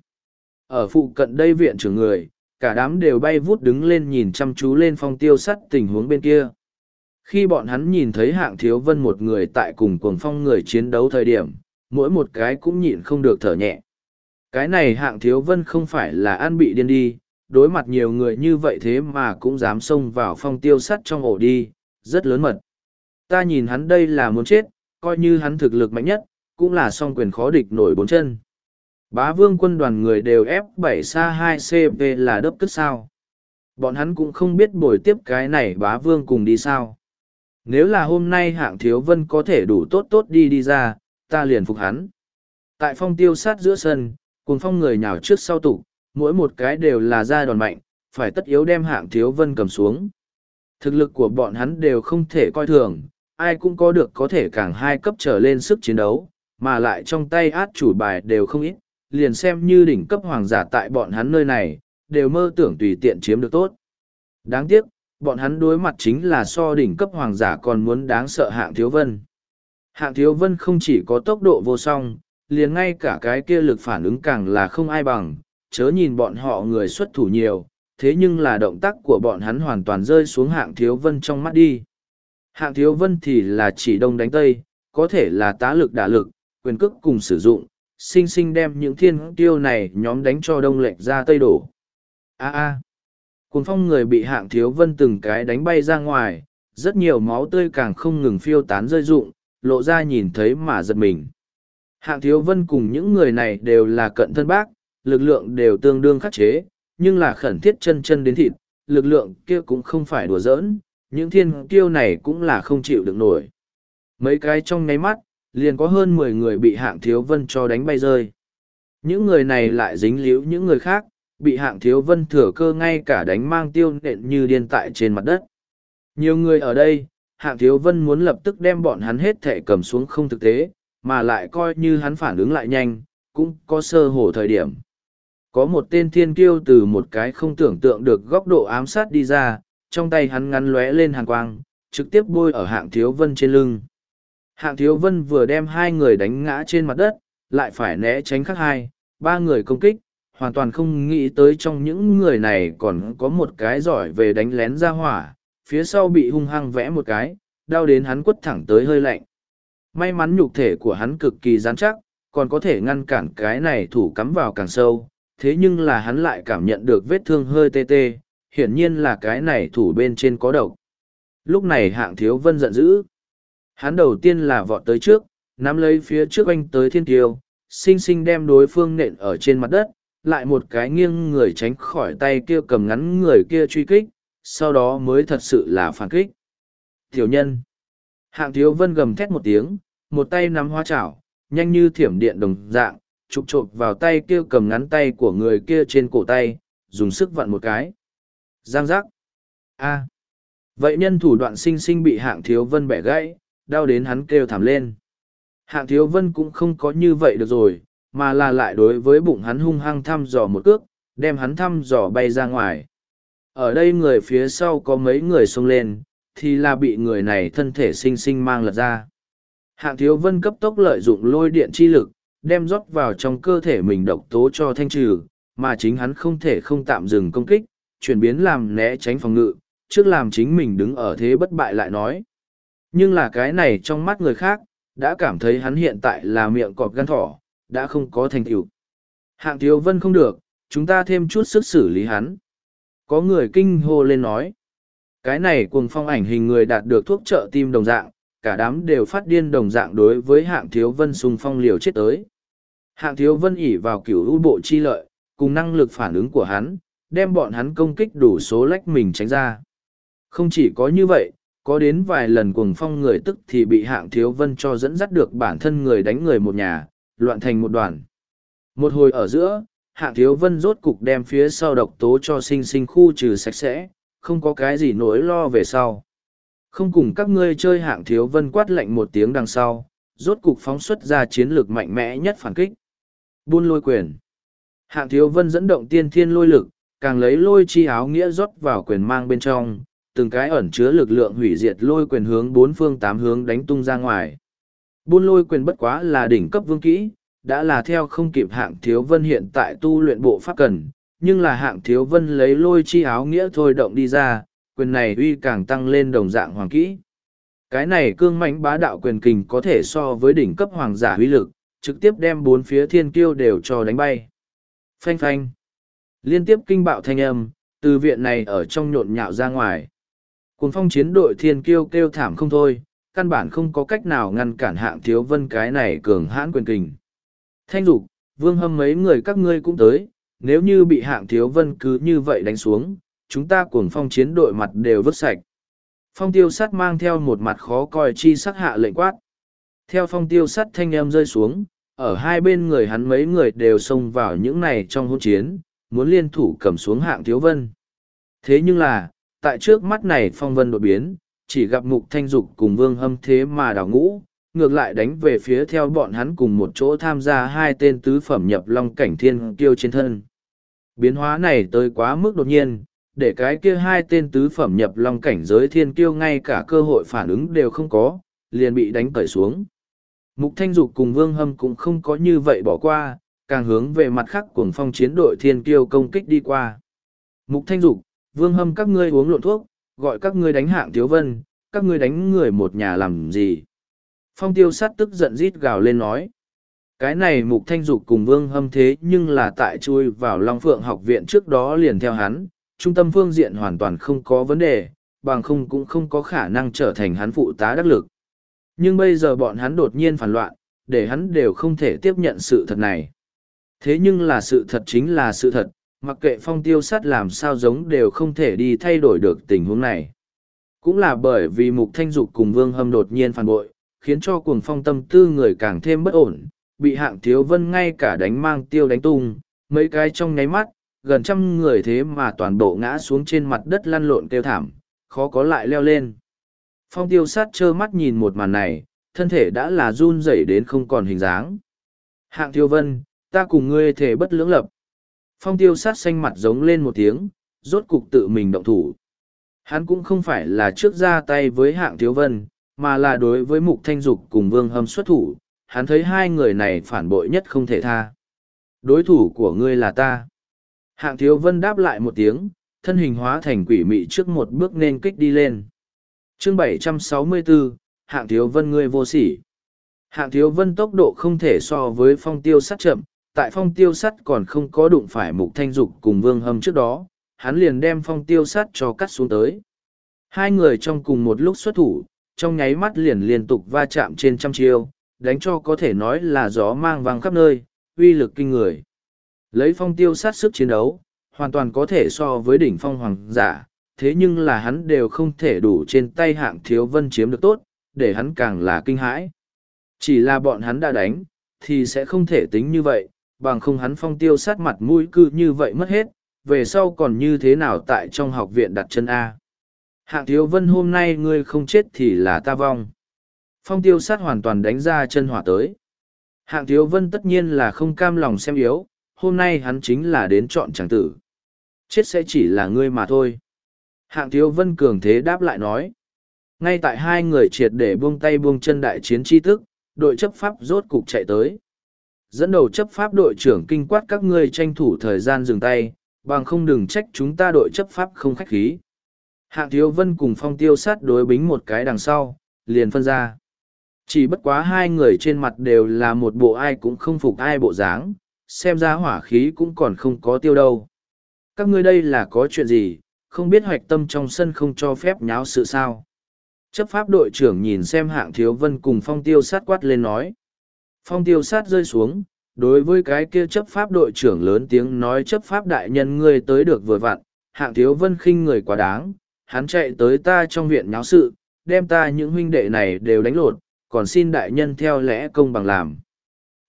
Ở phụ cận đây viện trưởng người, cả đám đều bay vút đứng lên nhìn chăm chú lên phong tiêu sát tình huống bên kia. Khi bọn hắn nhìn thấy Hạng Thiếu Vân một người tại cùng cuồng phong người chiến đấu thời điểm, mỗi một cái cũng nhịn không được thở nhẹ. Cái này Hạng Thiếu Vân không phải là ăn bị điên đi, đối mặt nhiều người như vậy thế mà cũng dám xông vào phong tiêu sắt trong ổ đi, rất lớn mật. Ta nhìn hắn đây là muốn chết, coi như hắn thực lực mạnh nhất, cũng là song quyền khó địch nổi bốn chân. Bá vương quân đoàn người đều F7 xa 2 CP là đớp cất sao. Bọn hắn cũng không biết bồi tiếp cái này bá vương cùng đi sao. Nếu là hôm nay Hạng Thiếu Vân có thể đủ tốt tốt đi ra, ta liền phục hắn. Tại phong tiêu sát giữa sân, cùng phong người nhào trước sau tụ, mỗi một cái đều là ra đòn mạnh, phải tất yếu đem Hạng Thiếu Vân cầm xuống. Thực lực của bọn hắn đều không thể coi thường, ai cũng có được có thể càng hai cấp trở lên sức chiến đấu, mà lại trong tay át chủ bài đều không ít, liền xem như đỉnh cấp hoàng giả tại bọn hắn nơi này, đều mơ tưởng tùy tiện chiếm được tốt. Đáng tiếc, bọn hắn đối mặt chính là so đỉnh cấp hoàng giả còn muốn đáng sợ Hạng Thiếu Vân. Hạng Thiếu Vân không chỉ có tốc độ vô song, liền ngay cả cái kia lực phản ứng càng là không ai bằng, chớ nhìn bọn họ người xuất thủ nhiều, thế nhưng là động tác của bọn hắn hoàn toàn rơi xuống Hạng Thiếu Vân trong mắt đi. Hạng Thiếu Vân thì là chỉ đông đánh tây, có thể là tá lực đả lực, quyền cước cùng sử dụng, sinh sinh đem những thiên tiêu này nhóm đánh cho đông lệch ra tây đổ. Cuồng phong người bị Hạng Thiếu Vân từng cái đánh bay ra ngoài, rất nhiều máu tươi càng không ngừng phiêu tán rơi rụng, lộ ra nhìn thấy mà giật mình. Hạng Thiếu Vân cùng những người này đều là cận thân bác, lực lượng đều tương đương khắc chế, nhưng là khẩn thiết chân chân đến thịt, lực lượng kia cũng không phải đùa giỡn, những thiên kiêu này cũng là không chịu được nổi. Mấy cái trong nháy mắt, liền có hơn 10 người bị Hạng Thiếu Vân cho đánh bay rơi. Những người này lại dính líu những người khác, bị Hạng Thiếu Vân thừa cơ ngay cả đánh mang tiêu nện như điên tại trên mặt đất. Nhiều người ở đây, Hạng Thiếu Vân muốn lập tức đem bọn hắn hết thể cầm xuống không thực tế, mà lại coi như hắn phản ứng lại nhanh, cũng có sơ hổ thời điểm. Có một tên thiên kiêu từ một cái không tưởng tượng được góc độ ám sát đi ra, trong tay hắn ngắn lóe lên hàn quang, trực tiếp bôi ở Hạng Thiếu Vân trên lưng. Hạng Thiếu Vân vừa đem hai người đánh ngã trên mặt đất, lại phải né tránh khác ba người công kích, hoàn toàn không nghĩ tới trong những người này còn có một cái giỏi về đánh lén ra hỏa, phía sau bị hung hăng vẽ một cái, đau đến hắn quất thẳng tới hơi lạnh. May mắn nhục thể của hắn cực kỳ rắn chắc, còn có thể ngăn cản cái này thủ cắm vào càng sâu, thế nhưng là hắn lại cảm nhận được vết thương hơi tê tê, hiển nhiên là cái này thủ bên trên có độc. Lúc này Hạng Thiếu Vân giận dữ. Hắn đầu tiên là vọt tới trước, nắm lấy phía trước anh tới thiên kiêu, sinh sinh đem đối phương nện ở trên mặt đất, lại một cái nghiêng người tránh khỏi tay kia cầm ngắn người kia truy kích, sau đó mới thật sự là phản kích. Tiểu nhân. Hạng Thiếu Vân gầm thét một tiếng, một tay nắm hoa chảo, nhanh như thiểm điện đồng dạng, chụp chộp vào tay kia cầm ngắn tay của người kia trên cổ tay, dùng sức vặn một cái. Giang giác. Vậy nhân thủ đoạn sinh sinh bị Hạng Thiếu Vân bẻ gãy, đau đến hắn kêu thảm lên. Hạng Thiếu Vân cũng không có như vậy được rồi, mà là lại đối với bụng hắn hung hăng thăm dò một cước, đem hắn thăm dò bay ra ngoài. Ở đây người phía sau có mấy người xông lên, thì là bị người này thân thể sinh sinh mang lật ra. Hạng Thiếu Vân cấp tốc lợi dụng lôi điện chi lực, đem rót vào trong cơ thể mình độc tố cho thanh trừ, mà chính hắn không thể không tạm dừng công kích, chuyển biến làm né tránh phòng ngự, trước làm chính mình đứng ở thế bất bại lại nói. Nhưng là cái này trong mắt người khác, đã cảm thấy hắn hiện tại là miệng cọp gan thỏ, đã không có thành tựu. Hạng Thiếu Vân không được, chúng ta thêm chút sức xử lý hắn. Có người kinh hô lên nói. Cái này cuồng phong ảnh hình người đạt được thuốc trợ tim đồng dạng, cả đám đều phát điên đồng dạng đối với Hạng Thiếu Vân xung phong liều chết tới. Hạng Thiếu Vân ỷ vào cửu u bộ chi lợi, cùng năng lực phản ứng của hắn, đem bọn hắn công kích đủ số lách mình tránh ra. Không chỉ có như vậy, có đến vài lần cuồng phong người tức thì bị Hạng Thiếu Vân cho dẫn dắt được bản thân người đánh người một nhà, loạn thành một đoàn. Một hồi ở giữa, Hạng Thiếu Vân rốt cục đem phía sau độc tố cho sinh sinh khu trừ sạch sẽ, không có cái gì nỗi lo về sau. Không cùng các ngươi chơi. Hạng Thiếu Vân quát lạnh một tiếng đằng sau, rốt cục phóng xuất ra chiến lược mạnh mẽ nhất phản kích. Buôn lôi quyền. Hạng Thiếu Vân dẫn động tiên thiên lôi lực, càng lấy lôi chi áo nghĩa rót vào quyền mang bên trong, từng cái ẩn chứa lực lượng hủy diệt lôi quyền hướng bốn phương tám hướng đánh tung ra ngoài. Buôn lôi quyền bất quá là đỉnh cấp vương kỹ, đã là theo không kịp Hạng Thiếu Vân hiện tại tu luyện bộ pháp cần, nhưng là Hạng Thiếu Vân lấy lôi chi áo nghĩa thôi động đi ra, quyền này uy càng tăng lên đồng dạng hoàng kỹ. Cái này cương mãnh bá đạo quyền kình có thể so với đỉnh cấp hoàng giả uy lực, trực tiếp đem bốn phía thiên kiêu đều cho đánh bay. Phanh phanh. Liên tiếp kinh bạo thanh âm, từ viện này ở trong nhộn nhạo ra ngoài. Cuồng phong chiến đội thiên kiêu kêu thảm không thôi, căn bản không có cách nào ngăn cản Hạng Thiếu Vân cái này cường hãn quyền kình. Thanh Dục, Vương Hâm mấy người các ngươi cũng tới, nếu như bị Hạng Thiếu Vân cứ như vậy đánh xuống, chúng ta cuồng phong chiến đội mặt đều vứt sạch. Phong tiêu sắt mang theo một mặt khó coi chi sắc hạ lệnh quát. Theo phong tiêu sắt thanh âm rơi xuống, ở hai bên người hắn mấy người đều xông vào những này trong hỗn chiến, muốn liên thủ cầm xuống Hạng Thiếu Vân. Thế nhưng là, tại trước mắt này phong vân đột biến, chỉ gặp Mục Thanh Dục cùng Vương Hâm thế mà đảo ngũ, ngược lại đánh về phía theo bọn hắn cùng một chỗ tham gia hai tên tứ phẩm nhập long cảnh thiên kiêu trên thân. Biến hóa này tới quá mức đột nhiên, để cái kia hai tên tứ phẩm nhập long cảnh giới thiên kiêu ngay cả cơ hội phản ứng đều không có, liền bị đánh cởi xuống. Mục Thanh Dục cùng Vương Hâm cũng không có như vậy bỏ qua, càng hướng về mặt khác cuồng phong chiến đội thiên kiêu công kích đi qua. Mục Thanh Dục, Vương Hâm các ngươi uống lộn thuốc, gọi các ngươi đánh Hạng Thiếu Vân, các ngươi đánh người một nhà làm gì? Phong tiêu sát tức giận rít gào lên nói. Cái này Mục Thanh Dục cùng Vương Hâm thế nhưng là tại chui vào Long Phượng học viện trước đó liền theo hắn, trung tâm phương diện hoàn toàn không có vấn đề, bằng không cũng không có khả năng trở thành hắn phụ tá đắc lực. Nhưng bây giờ bọn hắn đột nhiên phản loạn, để hắn đều không thể tiếp nhận sự thật này. Thế nhưng là sự thật chính là sự thật, mặc kệ phong tiêu sát làm sao giống đều không thể đi thay đổi được tình huống này. Cũng là bởi vì Mục Thanh Dục cùng Vương Hâm đột nhiên phản bội, khiến cho cuồng phong tâm tư người càng thêm bất ổn, bị Hạng Thiếu Vân ngay cả đánh mang tiêu đánh tung, mấy cái trong nháy mắt, gần trăm người thế mà toàn bộ ngã xuống trên mặt đất lăn lộn kêu thảm, khó có lại leo lên. Phong tiêu sát trơ mắt nhìn một màn này, thân thể đã là run rẩy đến không còn hình dáng. Hạng Thiếu Vân, ta cùng ngươi thể bất lưỡng lập. Phong tiêu sát xanh mặt giống lên một tiếng, rốt cục tự mình động thủ. Hắn cũng không phải là trước ra tay với Hạng Thiếu Vân, mà là đối với Mục Thanh Dục cùng Vương Hâm xuất thủ, hắn thấy hai người này phản bội nhất không thể tha. Đối thủ của ngươi là ta. Hạng Thiếu Vân đáp lại một tiếng, thân hình hóa thành quỷ mị trước một bước nên kích đi lên. Chương 764, Hạng Thiếu Vân ngươi vô sỉ. Hạng Thiếu Vân tốc độ không thể so với phong tiêu sắt chậm, tại phong tiêu sắt còn không có đụng phải Mục Thanh Dục cùng Vương Hâm trước đó, hắn liền đem phong tiêu sắt cho cắt xuống tới. Hai người trong cùng một lúc xuất thủ, trong nháy mắt liền liên tục va chạm trên trăm chiêu, đánh cho có thể nói là gió mang vang khắp nơi, uy lực kinh người. Lấy phong tiêu sát sức chiến đấu, hoàn toàn có thể so với đỉnh phong hoàng giả, thế nhưng là hắn đều không thể đủ trên tay Hạng Thiếu Vân chiếm được tốt, để hắn càng là kinh hãi. Chỉ là bọn hắn đã đánh, thì sẽ không thể tính như vậy, bằng không hắn phong tiêu sát mặt mũi cư như vậy mất hết, về sau còn như thế nào tại trong học viện đặt chân A. Hạng Thiếu Vân hôm nay ngươi không chết thì là ta vong. Phong tiêu sát hoàn toàn đánh ra chân hỏa tới. Hạng Thiếu Vân tất nhiên là không cam lòng xem yếu, hôm nay hắn chính là đến chọn tràng tử. Chết sẽ chỉ là ngươi mà thôi. Hạng Thiếu Vân cường thế đáp lại nói. Ngay tại hai người triệt để buông tay buông chân đại chiến chi tức, đội chấp pháp rốt cục chạy tới. Dẫn đầu chấp pháp đội trưởng kinh quát các ngươi tranh thủ thời gian dừng tay, bằng không đừng trách chúng ta đội chấp pháp không khách khí. Hạng Thiếu Vân cùng phong tiêu sát đối bính một cái đằng sau, liền phân ra. Chỉ bất quá hai người trên mặt đều là một bộ ai cũng không phục ai bộ dáng, xem ra hỏa khí cũng còn không có tiêu đâu. Các ngươi đây là có chuyện gì, không biết hoạch tâm trong sân không cho phép nháo sự sao. Chấp pháp đội trưởng nhìn xem Hạng Thiếu Vân cùng phong tiêu sát quát lên nói. Phong tiêu sát rơi xuống, đối với cái kia chấp pháp đội trưởng lớn tiếng nói chấp pháp đại nhân ngươi tới được vừa vặn, Hạng Thiếu Vân khinh người quá đáng, hắn chạy tới ta trong viện nháo sự, đem ta những huynh đệ này đều đánh lột, còn xin đại nhân theo lẽ công bằng làm.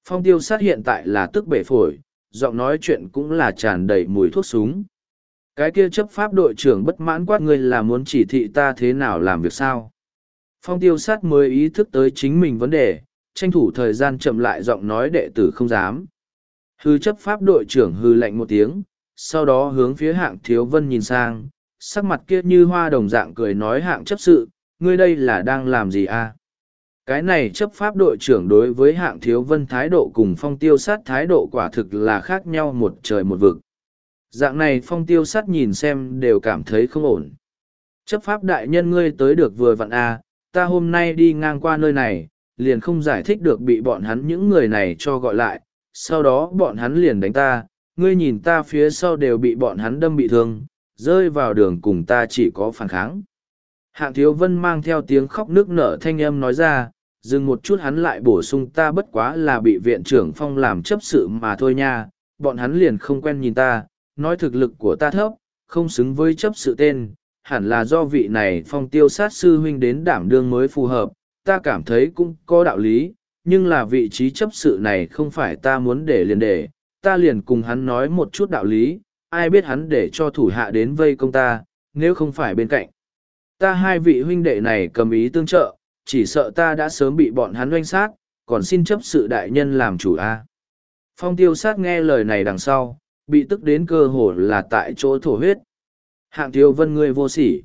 Phong tiêu sát hiện tại là tức bể phổi, giọng nói chuyện cũng là tràn đầy mùi thuốc súng. Cái kia chấp pháp đội trưởng bất mãn quát ngươi là muốn chỉ thị ta thế nào làm việc sao. Phong tiêu sát mới ý thức tới chính mình vấn đề, tranh thủ thời gian chậm lại giọng nói đệ tử không dám. Hư chấp pháp đội trưởng hư lạnh một tiếng, sau đó hướng phía Hạng Thiếu Vân nhìn sang, sắc mặt kia như hoa đồng dạng cười nói Hạng chấp sự, ngươi đây là đang làm gì a? Cái này chấp pháp đội trưởng đối với Hạng Thiếu Vân thái độ cùng phong tiêu sát thái độ quả thực là khác nhau một trời một vực. Dạng này phong tiêu sát nhìn xem đều cảm thấy không ổn. Chấp pháp đại nhân ngươi tới được vừa vặn a, ta hôm nay đi ngang qua nơi này, liền không giải thích được bị bọn hắn những người này cho gọi lại, sau đó bọn hắn liền đánh ta, ngươi nhìn ta phía sau đều bị bọn hắn đâm bị thương, rơi vào đường cùng ta chỉ có phản kháng. Hạng Thiếu Vân mang theo tiếng khóc nức nở thanh âm nói ra, dừng một chút hắn lại bổ sung ta bất quá là bị viện trưởng Phong làm chấp sự mà thôi nha, bọn hắn liền không quen nhìn ta, nói thực lực của ta thấp, không xứng với chấp sự tên, hẳn là do vị này Phong tiêu sát sư huynh đến đảm đương mới phù hợp, ta cảm thấy cũng có đạo lý, nhưng là vị trí chấp sự này không phải ta muốn để, ta liền cùng hắn nói một chút đạo lý, ai biết hắn để cho thủ hạ đến vây công ta, nếu không phải bên cạnh. Ta hai vị huynh đệ này cầm ý tương trợ, chỉ sợ ta đã sớm bị bọn hắn oanh sát, còn xin chấp sự đại nhân làm chủ a. Phong tiêu sát nghe lời này đằng sau, bị tức đến cơ hồ là tại chỗ thổ huyết. Hạng Thiếu Vân ngươi vô sỉ.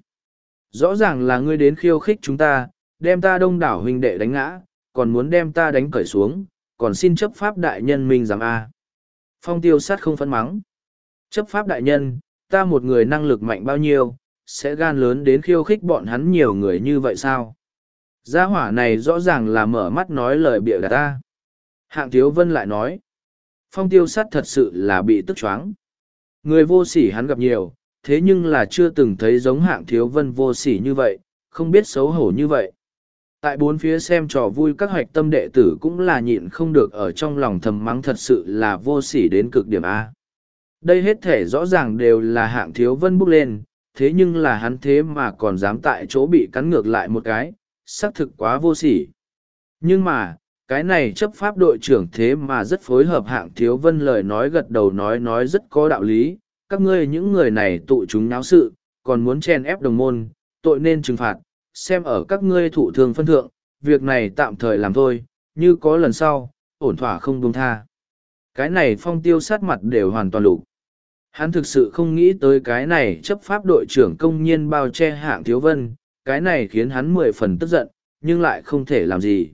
Rõ ràng là ngươi đến khiêu khích chúng ta, đem ta đông đảo huynh đệ đánh ngã, còn muốn đem ta đánh cởi xuống, còn xin chấp pháp đại nhân minh giám a. Phong tiêu sát không phẫn mắng. Chấp pháp đại nhân, ta một người năng lực mạnh bao nhiêu, sẽ gan lớn đến khiêu khích bọn hắn nhiều người như vậy sao? Gia hỏa này rõ ràng là mở mắt nói lời bịa gạt ta. Hạng Thiếu Vân lại nói. Phong tiêu sát thật sự là bị tức choáng. Người vô sỉ hắn gặp nhiều, thế nhưng là chưa từng thấy giống Hạng Thiếu Vân vô sỉ như vậy, không biết xấu hổ như vậy. Tại bốn phía xem trò vui các hoạch tâm đệ tử cũng là nhịn không được ở trong lòng thầm mắng thật sự là vô sỉ đến cực điểm A. Đây hết thể rõ ràng đều là Hạng Thiếu Vân bốc lên, thế nhưng là hắn thế mà còn dám tại chỗ bị cắn ngược lại một cái, xác thực quá vô sỉ. Nhưng mà, cái này chấp pháp đội trưởng thế mà rất phối hợp Hạng Thiếu Vân lời nói gật đầu nói rất có đạo lý, các ngươi những người này tụ chúng náo sự, còn muốn chen ép đồng môn, tội nên trừng phạt, xem ở các ngươi thụ thường phân thượng, việc này tạm thời làm thôi, như có lần sau, ổn thỏa không buông tha. Cái này phong tiêu sát mặt đều hoàn toàn lục. Hắn thực sự không nghĩ tới cái này chấp pháp đội trưởng công nhiên bao che Hạng Thiếu Vân, cái này khiến hắn 10 phần tức giận, nhưng lại không thể làm gì.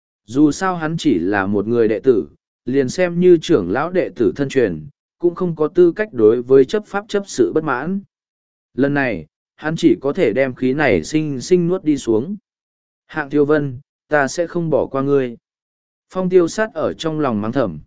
Dù sao hắn chỉ là một người đệ tử, liền xem như trưởng lão đệ tử thân truyền, cũng không có tư cách đối với chấp pháp chấp sự bất mãn. Lần này, hắn chỉ có thể đem khí này sinh nuốt đi xuống. Hạng Thiếu Vân, ta sẽ không bỏ qua ngươi. Phong tiêu sát ở trong lòng mắng thầm.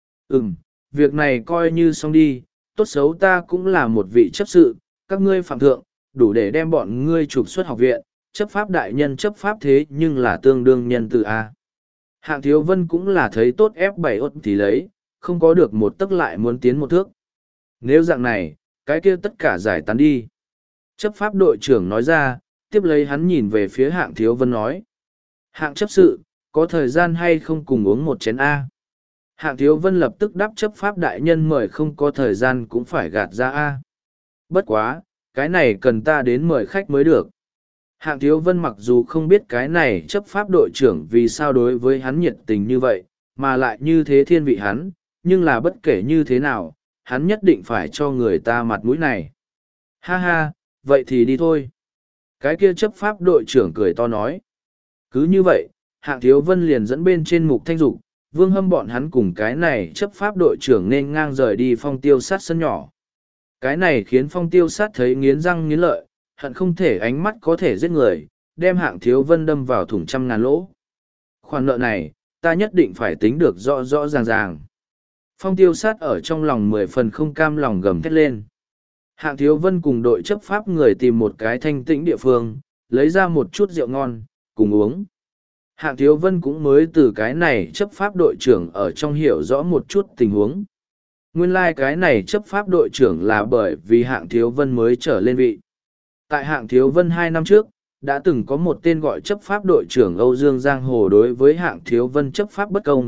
Việc này coi như xong đi, tốt xấu ta cũng là một vị chấp sự, các ngươi phạm thượng, đủ để đem bọn ngươi trục xuất học viện, chấp pháp đại nhân chấp pháp thế nhưng là tương đương nhân từ A. Hạng Thiếu Vân cũng là thấy tốt ép 7 ốt thì lấy, không có được một tấc lại muốn tiến một thước. Nếu dạng này, cái kia tất cả giải tán đi. Chấp pháp đội trưởng nói ra, tiếp lấy hắn nhìn về phía Hạng Thiếu Vân nói. Hạng chấp sự, có thời gian hay không cùng uống một chén A? Hạng Thiếu Vân lập tức đáp chấp pháp đại nhân mời không có thời gian cũng phải gạt ra A. Bất quá, cái này cần ta đến mời khách mới được. Hạng Thiếu Vân mặc dù không biết cái này chấp pháp đội trưởng vì sao đối với hắn nhiệt tình như vậy, mà lại như thế thiên vị hắn, nhưng là bất kể như thế nào, hắn nhất định phải cho người ta mặt mũi này. Ha ha, vậy thì đi thôi. Cái kia chấp pháp đội trưởng cười to nói. Cứ như vậy, Hạng Thiếu Vân liền dẫn bên trên Mục Thanh Dục, Vương Hâm bọn hắn cùng cái này chấp pháp đội trưởng nên ngang rời đi phong tiêu sát sân nhỏ. Cái này khiến phong tiêu sát thấy nghiến răng nghiến lợi, hận không thể ánh mắt có thể giết người, đem Hạng Thiếu Vân đâm vào thủng trăm ngàn lỗ. Khoản nợ này, ta nhất định phải tính được rõ rõ ràng ràng. Phong tiêu sát ở trong lòng 10 phần không cam lòng gầm thét lên. Hạng Thiếu Vân cùng đội chấp pháp người tìm một cái thanh tĩnh địa phương, lấy ra một chút rượu ngon, cùng uống. Hạng Thiếu Vân cũng mới từ cái này chấp pháp đội trưởng ở trong hiểu rõ một chút tình huống. Nguyên lai cái này chấp pháp đội trưởng là bởi vì Hạng Thiếu Vân mới trở lên vị. Tại Hạng Thiếu Vân 2 năm trước, đã từng có một tên gọi chấp pháp đội trưởng Âu Dương Giang Hồ đối với Hạng Thiếu Vân chấp pháp bất công,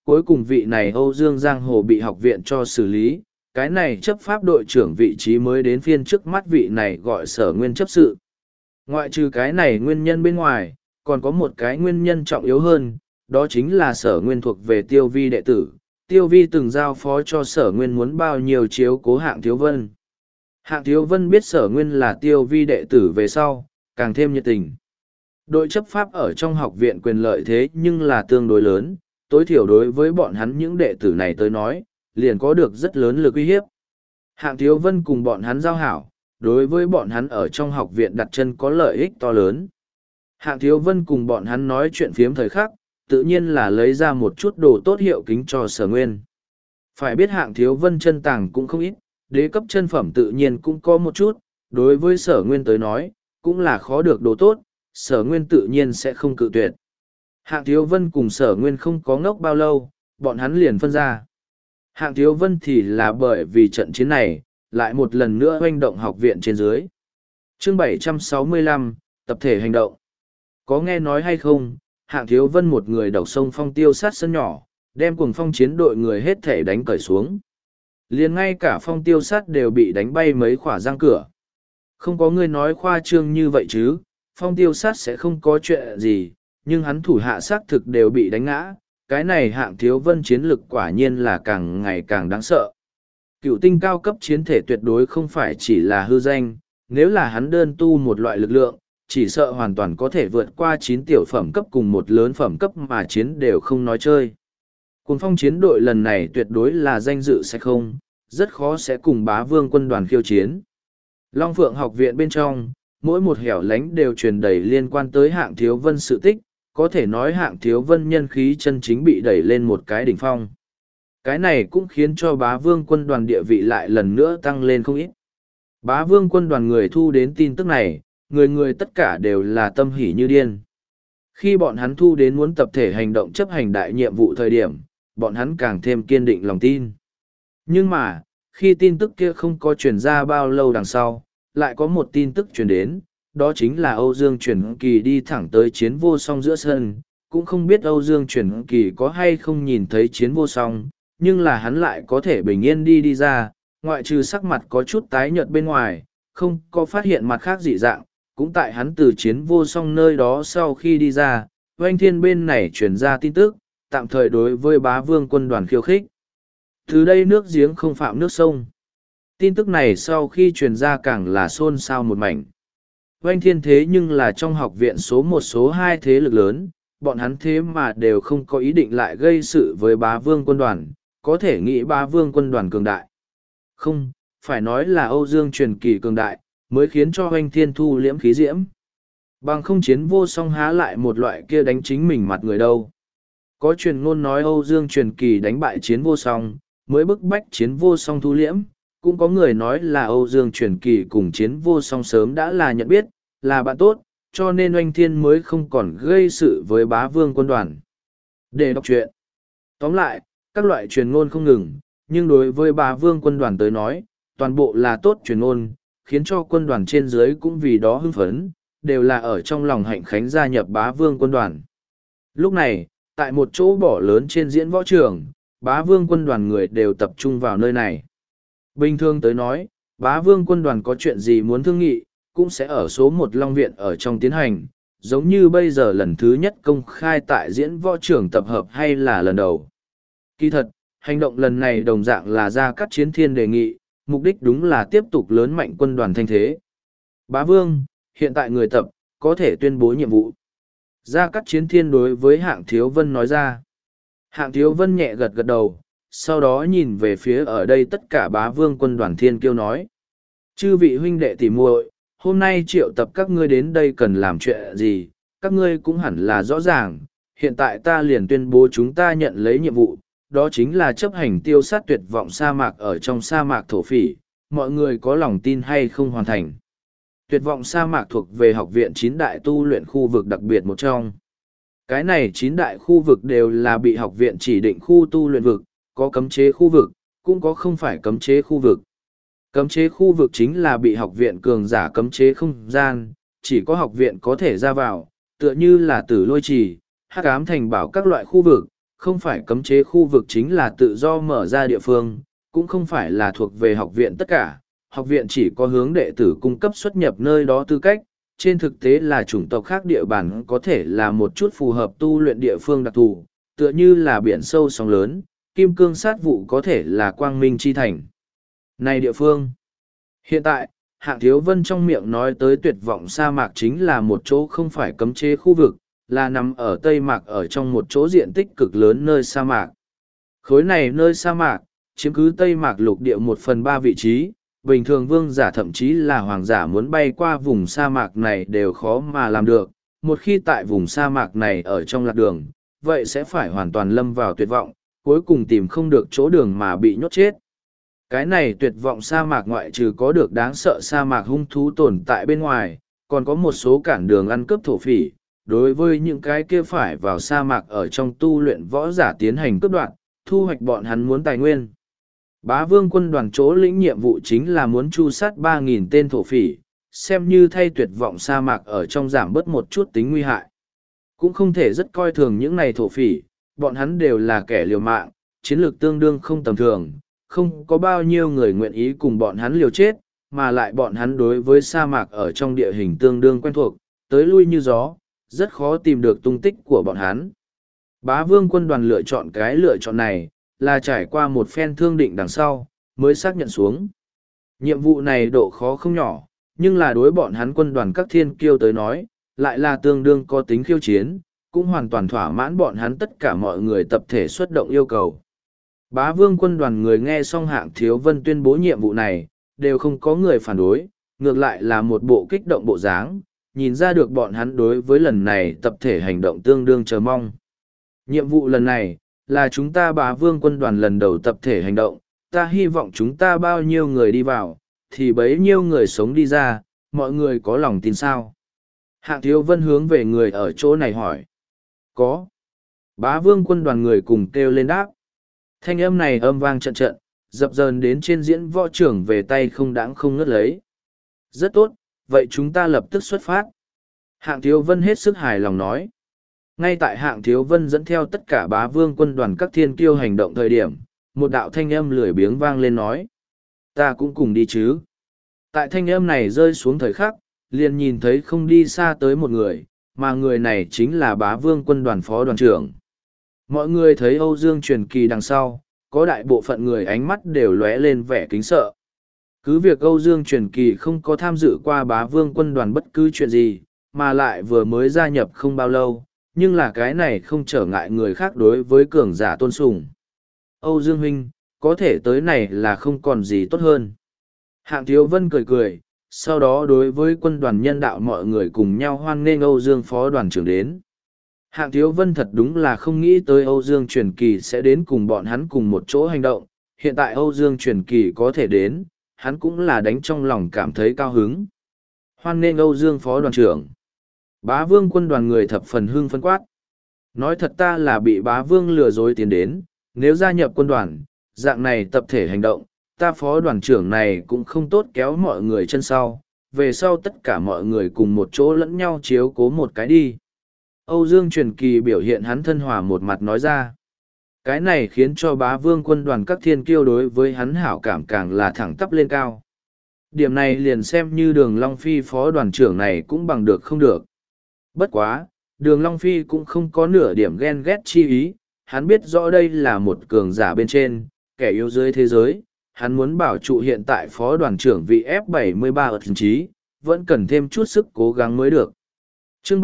cuối cùng vị này Âu Dương Giang Hồ bị học viện cho xử lý, cái này chấp pháp đội trưởng vị trí mới đến phiên trước mắt vị này gọi Sở Nguyên chấp sự. Ngoại trừ cái này nguyên nhân bên ngoài, còn có một cái nguyên nhân trọng yếu hơn, đó chính là Sở Nguyên thuộc về Tiêu Vi đệ tử. Tiêu Vi từng giao phó cho Sở Nguyên muốn bao nhiêu chiếu cố Hạng Thiếu Vân. Hạng Thiếu Vân biết Sở Nguyên là Tiêu Vi đệ tử về sau, càng thêm nhiệt tình. Đội chấp pháp ở trong học viện quyền lợi thế nhưng là tương đối lớn, tối thiểu đối với bọn hắn những đệ tử này tới nói, liền có được rất lớn lực uy hiếp. Hạng Thiếu Vân cùng bọn hắn giao hảo, đối với bọn hắn ở trong học viện đặt chân có lợi ích to lớn. Hạng Thiếu Vân cùng bọn hắn nói chuyện phiếm thời khắc, tự nhiên là lấy ra một chút đồ tốt hiệu kính cho Sở Nguyên. Phải biết Hạng Thiếu Vân chân tàng cũng không ít, đế cấp chân phẩm tự nhiên cũng có một chút, đối với Sở Nguyên tới nói, cũng là khó được đồ tốt, Sở Nguyên tự nhiên sẽ không cự tuyệt. Hạng Thiếu Vân cùng Sở Nguyên không có ngốc bao lâu, bọn hắn liền phân ra. Hạng Thiếu Vân thì là bởi vì trận chiến này, lại một lần nữa hoành động học viện trên dưới. Chương 765, tập thể hành động. Có nghe nói hay không, Hạng Thiếu Vân một người độc sông phong tiêu sát sân nhỏ, đem cùng phong chiến đội người hết thể đánh cởi xuống. Liền ngay cả phong tiêu sát đều bị đánh bay mấy khỏa răng cửa. Không có người nói khoa trương như vậy chứ, phong tiêu sát sẽ không có chuyện gì, nhưng hắn thủ hạ xác thực đều bị đánh ngã. Cái này Hạng Thiếu Vân chiến lực quả nhiên là càng ngày càng đáng sợ. Cựu tinh cao cấp chiến thể tuyệt đối không phải chỉ là hư danh, nếu là hắn đơn tu một loại lực lượng, chỉ sợ hoàn toàn có thể vượt qua 9 tiểu phẩm cấp cùng một lớn phẩm cấp mà chiến đều không nói chơi. Cuồng phong chiến đội lần này tuyệt đối là danh dự sẽ không, rất khó sẽ cùng Bá Vương quân đoàn khiêu chiến. Long Phượng học viện bên trong, mỗi một hẻo lánh đều truyền đầy liên quan tới Hạng Thiếu Vân sự tích, có thể nói Hạng Thiếu Vân nhân khí chân chính bị đẩy lên một cái đỉnh phong. Cái này cũng khiến cho Bá Vương quân đoàn địa vị lại lần nữa tăng lên không ít. Bá Vương quân đoàn người thu đến tin tức này, người người tất cả đều là tâm hỉ như điên. Khi bọn hắn thu đến muốn tập thể hành động chấp hành đại nhiệm vụ thời điểm, bọn hắn càng thêm kiên định lòng tin. Nhưng mà, khi tin tức kia không có truyền ra bao lâu đằng sau, lại có một tin tức truyền đến, đó chính là Âu Dương Truyền Kỳ đi thẳng tới Chiến Vô Song giữa sân, cũng không biết Âu Dương Truyền Kỳ có hay không nhìn thấy Chiến Vô Song, nhưng là hắn lại có thể bình yên đi ra, ngoại trừ sắc mặt có chút tái nhợt bên ngoài, không có phát hiện mặt khác dị dạng, cũng tại hắn từ Chiến Vô Song nơi đó sau khi đi ra, Oanh Thiên bên này truyền ra tin tức, tạm thời đối với Bá Vương quân đoàn khiêu khích. Từ đây nước giếng không phạm nước sông. Tin tức này sau khi truyền ra càng là xôn xao một mảnh. Oanh Thiên thế nhưng là trong học viện số 1 số 2 thế lực lớn, bọn hắn thế mà đều không có ý định lại gây sự với Bá Vương quân đoàn, có thể nghĩ Bá Vương quân đoàn cường đại. Không, phải nói là Âu Dương Truyền Kỳ cường đại, mới khiến cho Oanh Thiên thu liễm khí diễm. Bằng không Chiến Vô Song há lại một loại kia đánh chính mình mặt người đâu. Có truyền ngôn nói Âu Dương Truyền Kỳ đánh bại Chiến Vô Song, mới bức bách Chiến Vô Song thu liễm. Cũng có người nói là Âu Dương Truyền Kỳ cùng Chiến Vô Song sớm đã là nhận biết, là bạn tốt, cho nên Oanh Thiên mới không còn gây sự với Bá Vương quân đoàn. Để đọc truyện. Tóm lại, các loại truyền ngôn không ngừng, nhưng đối với Bá Vương quân đoàn tới nói, toàn bộ là tốt truyền ngôn, khiến cho quân đoàn trên dưới cũng vì đó hưng phấn, đều là ở trong lòng hạnh khánh gia nhập Bá Vương quân đoàn. Lúc này, tại một chỗ bỏ lớn trên diễn võ trường, Bá Vương quân đoàn người đều tập trung vào nơi này. Bình thường tới nói, Bá Vương quân đoàn có chuyện gì muốn thương nghị, cũng sẽ ở số 1 Long Viện ở trong tiến hành, giống như bây giờ lần thứ nhất công khai tại diễn võ trường tập hợp hay là lần đầu. Kỳ thật, hành động lần này đồng dạng là Gia Cát Chiến Thiên đề nghị, mục đích đúng là tiếp tục lớn mạnh quân đoàn thanh thế. Bá Vương, hiện tại người tập, có thể tuyên bố nhiệm vụ. Gia Cát Chiến Thiên đối với Hạng Thiếu Vân nói ra. Hạng Thiếu Vân nhẹ gật gật đầu, sau đó nhìn về phía ở đây tất cả Bá Vương quân đoàn Thiên Kiêu nói. Chư vị huynh đệ tỉ muội, hôm nay triệu tập các ngươi đến đây cần làm chuyện gì, các ngươi cũng hẳn là rõ ràng. Hiện tại ta liền tuyên bố chúng ta nhận lấy nhiệm vụ, đó chính là chấp hành tiêu sát tuyệt vọng sa mạc ở trong sa mạc thổ phỉ, mọi người có lòng tin hay không hoàn thành. Tuyệt vọng sa mạc thuộc về học viện 9 đại tu luyện khu vực đặc biệt một trong. Cái này 9 đại khu vực đều là bị học viện chỉ định khu tu luyện vực, có cấm chế khu vực, cũng có không phải cấm chế khu vực. Cấm chế khu vực chính là bị học viện cường giả cấm chế không gian, chỉ có học viện có thể ra vào, tựa như là Tử Lôi Trì, Hắc Ám Thành Bảo các loại khu vực, không phải cấm chế khu vực chính là tự do mở ra địa phương, cũng không phải là thuộc về học viện tất cả. Học viện chỉ có hướng đệ tử cung cấp xuất nhập nơi đó tư cách, trên thực tế là chủng tộc khác địa bàn có thể là một chút phù hợp tu luyện địa phương đặc thù, tựa như là biển sâu sóng lớn, kim cương sát vụ có thể là quang minh chi thành. Này địa phương! Hiện tại, Hạng Thiếu Vân trong miệng nói tới tuyệt vọng sa mạc chính là một chỗ không phải cấm chế khu vực, là nằm ở Tây Mạc ở trong một chỗ diện tích cực lớn nơi sa mạc. Khối này nơi sa mạc, chiếm cứ Tây Mạc lục địa 1/3 vị trí, bình thường vương giả thậm chí là hoàng giả muốn bay qua vùng sa mạc này đều khó mà làm được. Một khi tại vùng sa mạc này ở trong lạc đường, vậy sẽ phải hoàn toàn lâm vào tuyệt vọng, cuối cùng tìm không được chỗ đường mà bị nhốt chết. Cái này tuyệt vọng sa mạc ngoại trừ có được đáng sợ sa mạc hung thú tồn tại bên ngoài, còn có một số cản đường ăn cướp thổ phỉ. Đối với những cái kia phải vào sa mạc ở trong tu luyện võ giả tiến hành cướp đoạt, thu hoạch bọn hắn muốn tài nguyên. Bá vương quân đoàn chỗ lĩnh nhiệm vụ chính là muốn tru sát 3.000 tên thổ phỉ, xem như thay tuyệt vọng sa mạc ở trong giảm bớt một chút tính nguy hại. Cũng không thể rất coi thường những này thổ phỉ, bọn hắn đều là kẻ liều mạng, chiến lược tương đương không tầm thường, không có bao nhiêu người nguyện ý cùng bọn hắn liều chết, mà lại bọn hắn đối với sa mạc ở trong địa hình tương đương quen thuộc, tới lui như gió, rất khó tìm được tung tích của bọn hắn. Bá vương quân đoàn lựa chọn cái lựa chọn này, là trải qua một phen thương định đằng sau, mới xác nhận xuống. Nhiệm vụ này độ khó không nhỏ, nhưng là đối bọn hắn quân đoàn các thiên kiêu tới nói, lại là tương đương có tính khiêu chiến, cũng hoàn toàn thỏa mãn bọn hắn tất cả mọi người tập thể xuất động yêu cầu. Bá vương quân đoàn người nghe xong Hạng Thiếu Vân tuyên bố nhiệm vụ này, đều không có người phản đối, ngược lại là một bộ kích động bộ dáng, nhìn ra được bọn hắn đối với lần này tập thể hành động tương đương chờ mong. Nhiệm vụ lần này, là chúng ta Bá vương quân đoàn lần đầu tập thể hành động, ta hy vọng chúng ta bao nhiêu người đi vào, thì bấy nhiêu người sống đi ra, mọi người có lòng tin sao? Hạng Thiếu Vân hướng về người ở chỗ này hỏi. Có. Bá vương quân đoàn người cùng kêu lên đáp. Thanh âm này âm vang trận trận, dập dờn đến trên diễn võ trưởng về tay không đáng không ngớt lấy. Rất tốt, vậy chúng ta lập tức xuất phát. Hạng Thiếu Vân hết sức hài lòng nói. Ngay tại Hạng Thiếu Vân dẫn theo tất cả bá vương quân đoàn các thiên kiêu hành động thời điểm, một đạo thanh âm lười biếng vang lên nói. Ta cũng cùng đi chứ. Tại thanh âm này rơi xuống thời khắc, liền nhìn thấy không đi xa tới một người, mà người này chính là bá vương quân đoàn phó đoàn trưởng. Mọi người thấy Âu Dương Truyền Kỳ đằng sau, có đại bộ phận người ánh mắt đều lóe lên vẻ kính sợ. Cứ việc Âu Dương Truyền Kỳ không có tham dự qua bá vương quân đoàn bất cứ chuyện gì, mà lại vừa mới gia nhập không bao lâu, nhưng là cái này không trở ngại người khác đối với cường giả tôn sùng. Âu Dương Huynh, có thể tới này là không còn gì tốt hơn. Hạng Thiếu Vân cười cười, sau đó đối với quân đoàn nhân đạo mọi người cùng nhau hoan nghênh Âu Dương phó đoàn trưởng đến. Hạng Thiếu Vân thật đúng là không nghĩ tới Âu Dương Truyền Kỳ sẽ đến cùng bọn hắn cùng một chỗ hành động. Hiện tại Âu Dương Truyền Kỳ có thể đến, hắn cũng là đánh trong lòng cảm thấy cao hứng. Hoan nghênh Âu Dương phó đoàn trưởng. Bá vương quân đoàn người thập phần hưng phấn quát. Nói thật ta là bị bá vương lừa dối tiến đến, nếu gia nhập quân đoàn, dạng này tập thể hành động, ta phó đoàn trưởng này cũng không tốt kéo mọi người chân sau, về sau tất cả mọi người cùng một chỗ lẫn nhau chiếu cố một cái đi. Âu Dương Truyền Kỳ biểu hiện hắn thân hòa một mặt nói ra. Cái này khiến cho bá vương quân đoàn các thiên kiêu đối với hắn hảo cảm càng là thẳng tắp lên cao. Điểm này liền xem như Đường Long Phi phó đoàn trưởng này cũng bằng được không được. Bất quá, Đường Long Phi cũng không có nửa điểm ghen ghét chi ý, hắn biết rõ đây là một cường giả bên trên, kẻ yếu dưới thế giới, hắn muốn bảo trụ hiện tại phó đoàn trưởng vị F73 ở thậm chí, vẫn cần thêm chút sức cố gắng mới được. Chương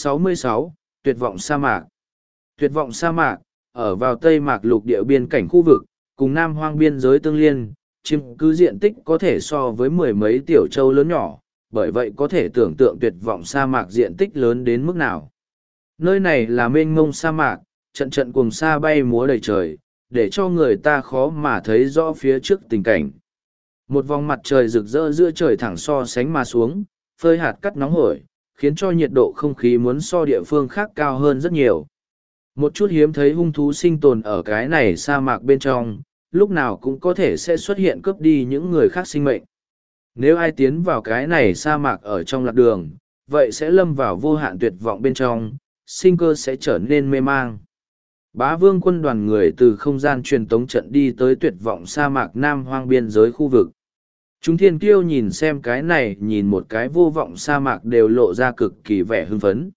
766, Tuyệt vọng sa mạc. Tuyệt vọng sa mạc, ở vào Tây Mạc lục địa biên cảnh khu vực, cùng Nam Hoang biên giới tương liên, chiếm cứ diện tích có thể so với mười mấy tiểu châu lớn nhỏ, bởi vậy có thể tưởng tượng tuyệt vọng sa mạc diện tích lớn đến mức nào. Nơi này là mênh mông sa mạc, trận trận cuồng sa bay múa đầy trời, để cho người ta khó mà thấy rõ phía trước tình cảnh. Một vòng mặt trời rực rỡ giữa trời thẳng so sánh mà xuống, phơi hạt cắt nóng hổi, khiến cho nhiệt độ không khí muốn so địa phương khác cao hơn rất nhiều. Một chút hiếm thấy hung thú sinh tồn ở cái này sa mạc bên trong, lúc nào cũng có thể sẽ xuất hiện cướp đi những người khác sinh mệnh. Nếu ai tiến vào cái này sa mạc ở trong lạc đường, vậy sẽ lâm vào vô hạn tuyệt vọng bên trong, sinh cơ sẽ trở nên mê mang. Bá vương quân đoàn người từ không gian truyền tống trận đi tới tuyệt vọng sa mạc Nam Hoang biên giới khu vực. Chúng thiên kiêu nhìn xem cái này, nhìn một cái vô vọng sa mạc đều lộ ra cực kỳ vẻ hưng phấn.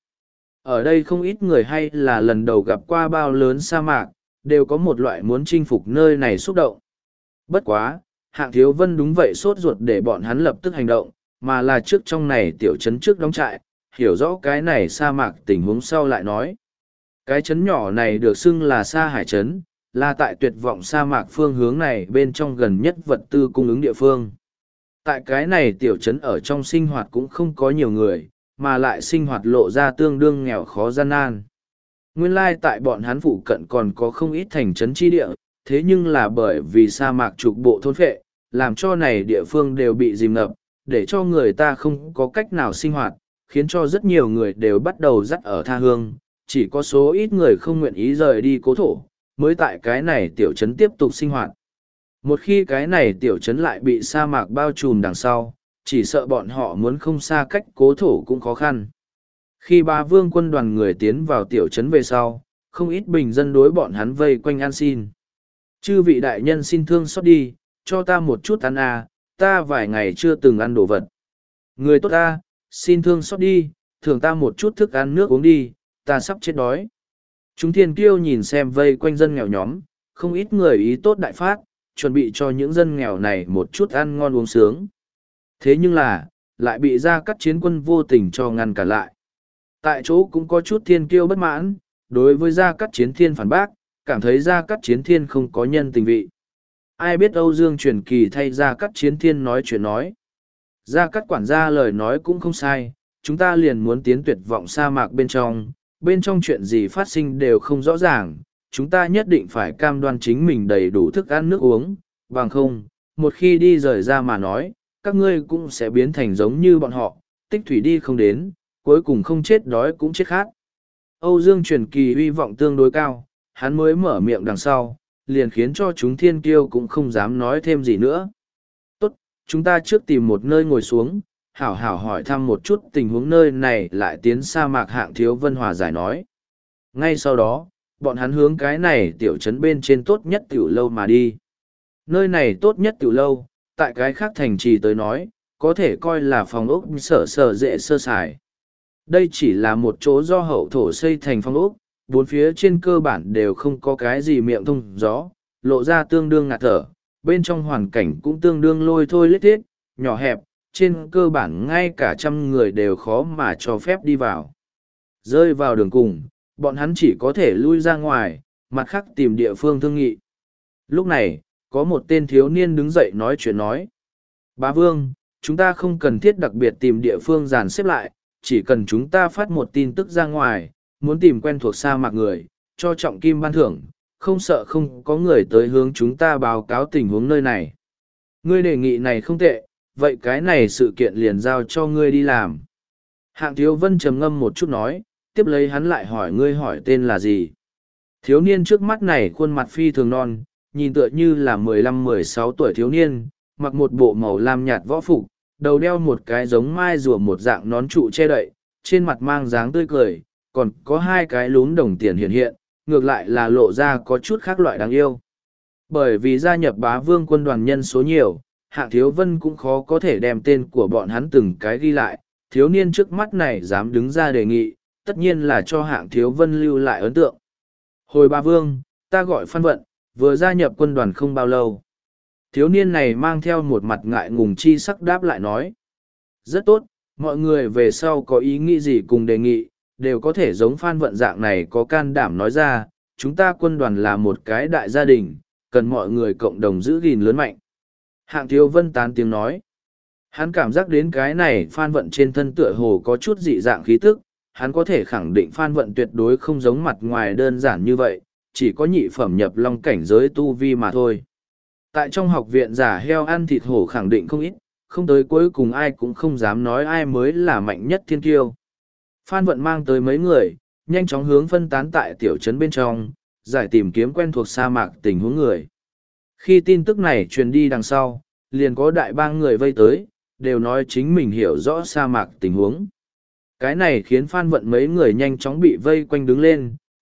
Ở đây không ít người hay là lần đầu gặp qua bao lớn sa mạc, đều có một loại muốn chinh phục nơi này xúc động. Bất quá, Hạng Thiếu Vân đúng vậy sốt ruột để bọn hắn lập tức hành động, mà là trước trong này tiểu trấn trước đóng trại, hiểu rõ cái này sa mạc tình huống sau lại nói. Cái trấn nhỏ này được xưng là Sa Hải Trấn, là tại tuyệt vọng sa mạc phương hướng này bên trong gần nhất vật tư cung ứng địa phương. Tại cái này tiểu trấn ở trong sinh hoạt cũng không có nhiều người, mà lại sinh hoạt lộ ra tương đương nghèo khó gian nan. Nguyên lai tại bọn hắn phụ cận còn có không ít thành trấn chi địa, thế nhưng là bởi vì sa mạc trục bộ thôn phệ, làm cho này địa phương đều bị dìm ngập, để cho người ta không có cách nào sinh hoạt, khiến cho rất nhiều người đều bắt đầu dắt ở tha hương, chỉ có số ít người không nguyện ý rời đi cố thổ, mới tại cái này tiểu trấn tiếp tục sinh hoạt. Một khi cái này tiểu trấn lại bị sa mạc bao trùm đằng sau, chỉ sợ bọn họ muốn không xa cách cố thổ cũng khó khăn. Khi Bá Vương quân đoàn người tiến vào tiểu trấn về sau, không ít bình dân đối bọn hắn vây quanh ăn xin. Chư vị đại nhân xin thương xót đi, cho ta một chút ăn à, ta vài ngày chưa từng ăn đồ vật. Người tốt ta, xin thương xót đi, thưởng ta một chút thức ăn nước uống đi, ta sắp chết đói. Chúng thiên kiêu nhìn xem vây quanh dân nghèo nhóm, không ít người ý tốt đại phát, chuẩn bị cho những dân nghèo này một chút ăn ngon uống sướng. Thế nhưng là, lại bị Gia Cát Chiến quân vô tình cho ngăn cản lại. Tại chỗ cũng có chút thiên kiêu bất mãn, đối với Gia Cát Chiến Thiên phản bác, cảm thấy Gia Cát Chiến Thiên không có nhân tình vị. Ai biết Âu Dương Truyền Kỳ thay Gia Cát Chiến Thiên nói chuyện nói. Gia Cát quản gia lời nói cũng không sai, chúng ta liền muốn tiến tuyệt vọng sa mạc bên trong chuyện gì phát sinh đều không rõ ràng, chúng ta nhất định phải cam đoan chính mình đầy đủ thức ăn nước uống, bằng không, một khi đi rời ra mà nói, các ngươi cũng sẽ biến thành giống như bọn họ, tích thủy đi không đến, cuối cùng không chết đói cũng chết khát. Âu Dương Truyền Kỳ uy vọng tương đối cao, hắn mới mở miệng đằng sau, liền khiến cho chúng thiên kiêu cũng không dám nói thêm gì nữa. Tốt, chúng ta trước tìm một nơi ngồi xuống, hảo hảo hỏi thăm một chút tình huống nơi này lại tiến sa mạc. Hạng Thiếu Vân hòa giải nói. Ngay sau đó, bọn hắn hướng cái này tiểu trấn bên trên tốt nhất tiểu lâu mà đi. Nơi này tốt nhất tiểu lâu, tại cái khác thành trì tới nói, có thể coi là phòng ốc sở dễ sơ sài. Đây chỉ là một chỗ do hậu thổ xây thành phòng ốc, bốn phía trên cơ bản đều không có cái gì miệng thông gió, lộ ra tương đương ngạt thở, bên trong hoàn cảnh cũng tương đương lôi thôi lết thiết, nhỏ hẹp, trên cơ bản ngay cả trăm người đều khó mà cho phép đi vào. Rơi vào đường cùng, bọn hắn chỉ có thể lui ra ngoài, mặt khác tìm địa phương thương nghị. Lúc này, có một tên thiếu niên đứng dậy nói chuyện nói. Bá Vương, chúng ta không cần thiết đặc biệt tìm địa phương dàn xếp lại, chỉ cần chúng ta phát một tin tức ra ngoài, muốn tìm quen thuộc sa mạc người, cho trọng kim ban thưởng, không sợ không có người tới hướng chúng ta báo cáo tình huống nơi này. Ngươi đề nghị này không tệ, vậy cái này sự kiện liền giao cho ngươi đi làm. Hạng Thiếu Vân trầm ngâm một chút nói, tiếp lấy hắn lại hỏi ngươi hỏi tên là gì. Thiếu niên trước mắt này khuôn mặt phi thường non, nhìn tựa như là 15-16 tuổi thiếu niên, mặc một bộ màu lam nhạt võ phục, đầu đeo một cái giống mai rùa một dạng nón trụ che đậy, trên mặt mang dáng tươi cười, còn có hai cái lún đồng tiền hiện hiện, ngược lại là lộ ra có chút khác loại đáng yêu. Bởi vì gia nhập Bá Vương quân đoàn nhân số nhiều, Hạng Thiếu Vân cũng khó có thể đem tên của bọn hắn từng cái ghi lại, thiếu niên trước mắt này dám đứng ra đề nghị, tất nhiên là cho Hạng Thiếu Vân lưu lại ấn tượng. Hồi Bá Vương, ta gọi Phan Vận, vừa gia nhập quân đoàn không bao lâu. Thiếu niên này mang theo một mặt ngại ngùng chi sắc đáp lại nói. Rất tốt, mọi người về sau có ý nghĩ gì cùng đề nghị, đều có thể giống Phan Vận dạng này có can đảm nói ra, chúng ta quân đoàn là một cái đại gia đình, cần mọi người cộng đồng giữ gìn lớn mạnh. Hạng Thiếu Vân tán tiếng nói. Hắn cảm giác đến cái này Phan Vận trên thân tựa hồ có chút dị dạng khí tức, hắn có thể khẳng định Phan Vận tuyệt đối không giống mặt ngoài đơn giản như vậy, chỉ có nhị phẩm nhập long cảnh giới tu vi mà thôi. Tại trong học viện giả heo ăn thịt hổ khẳng định không ít, không tới cuối cùng ai cũng không dám nói ai mới là mạnh nhất thiên kiêu. Phan Vận mang tới mấy người, nhanh chóng hướng phân tán tại tiểu trấn bên trong, giải tìm kiếm quen thuộc sa mạc tình huống người. Khi tin tức này truyền đi đằng sau, liền có đại bang người vây tới, đều nói chính mình hiểu rõ sa mạc tình huống. Cái này khiến Phan Vận mấy người nhanh chóng bị vây quanh đứng lên,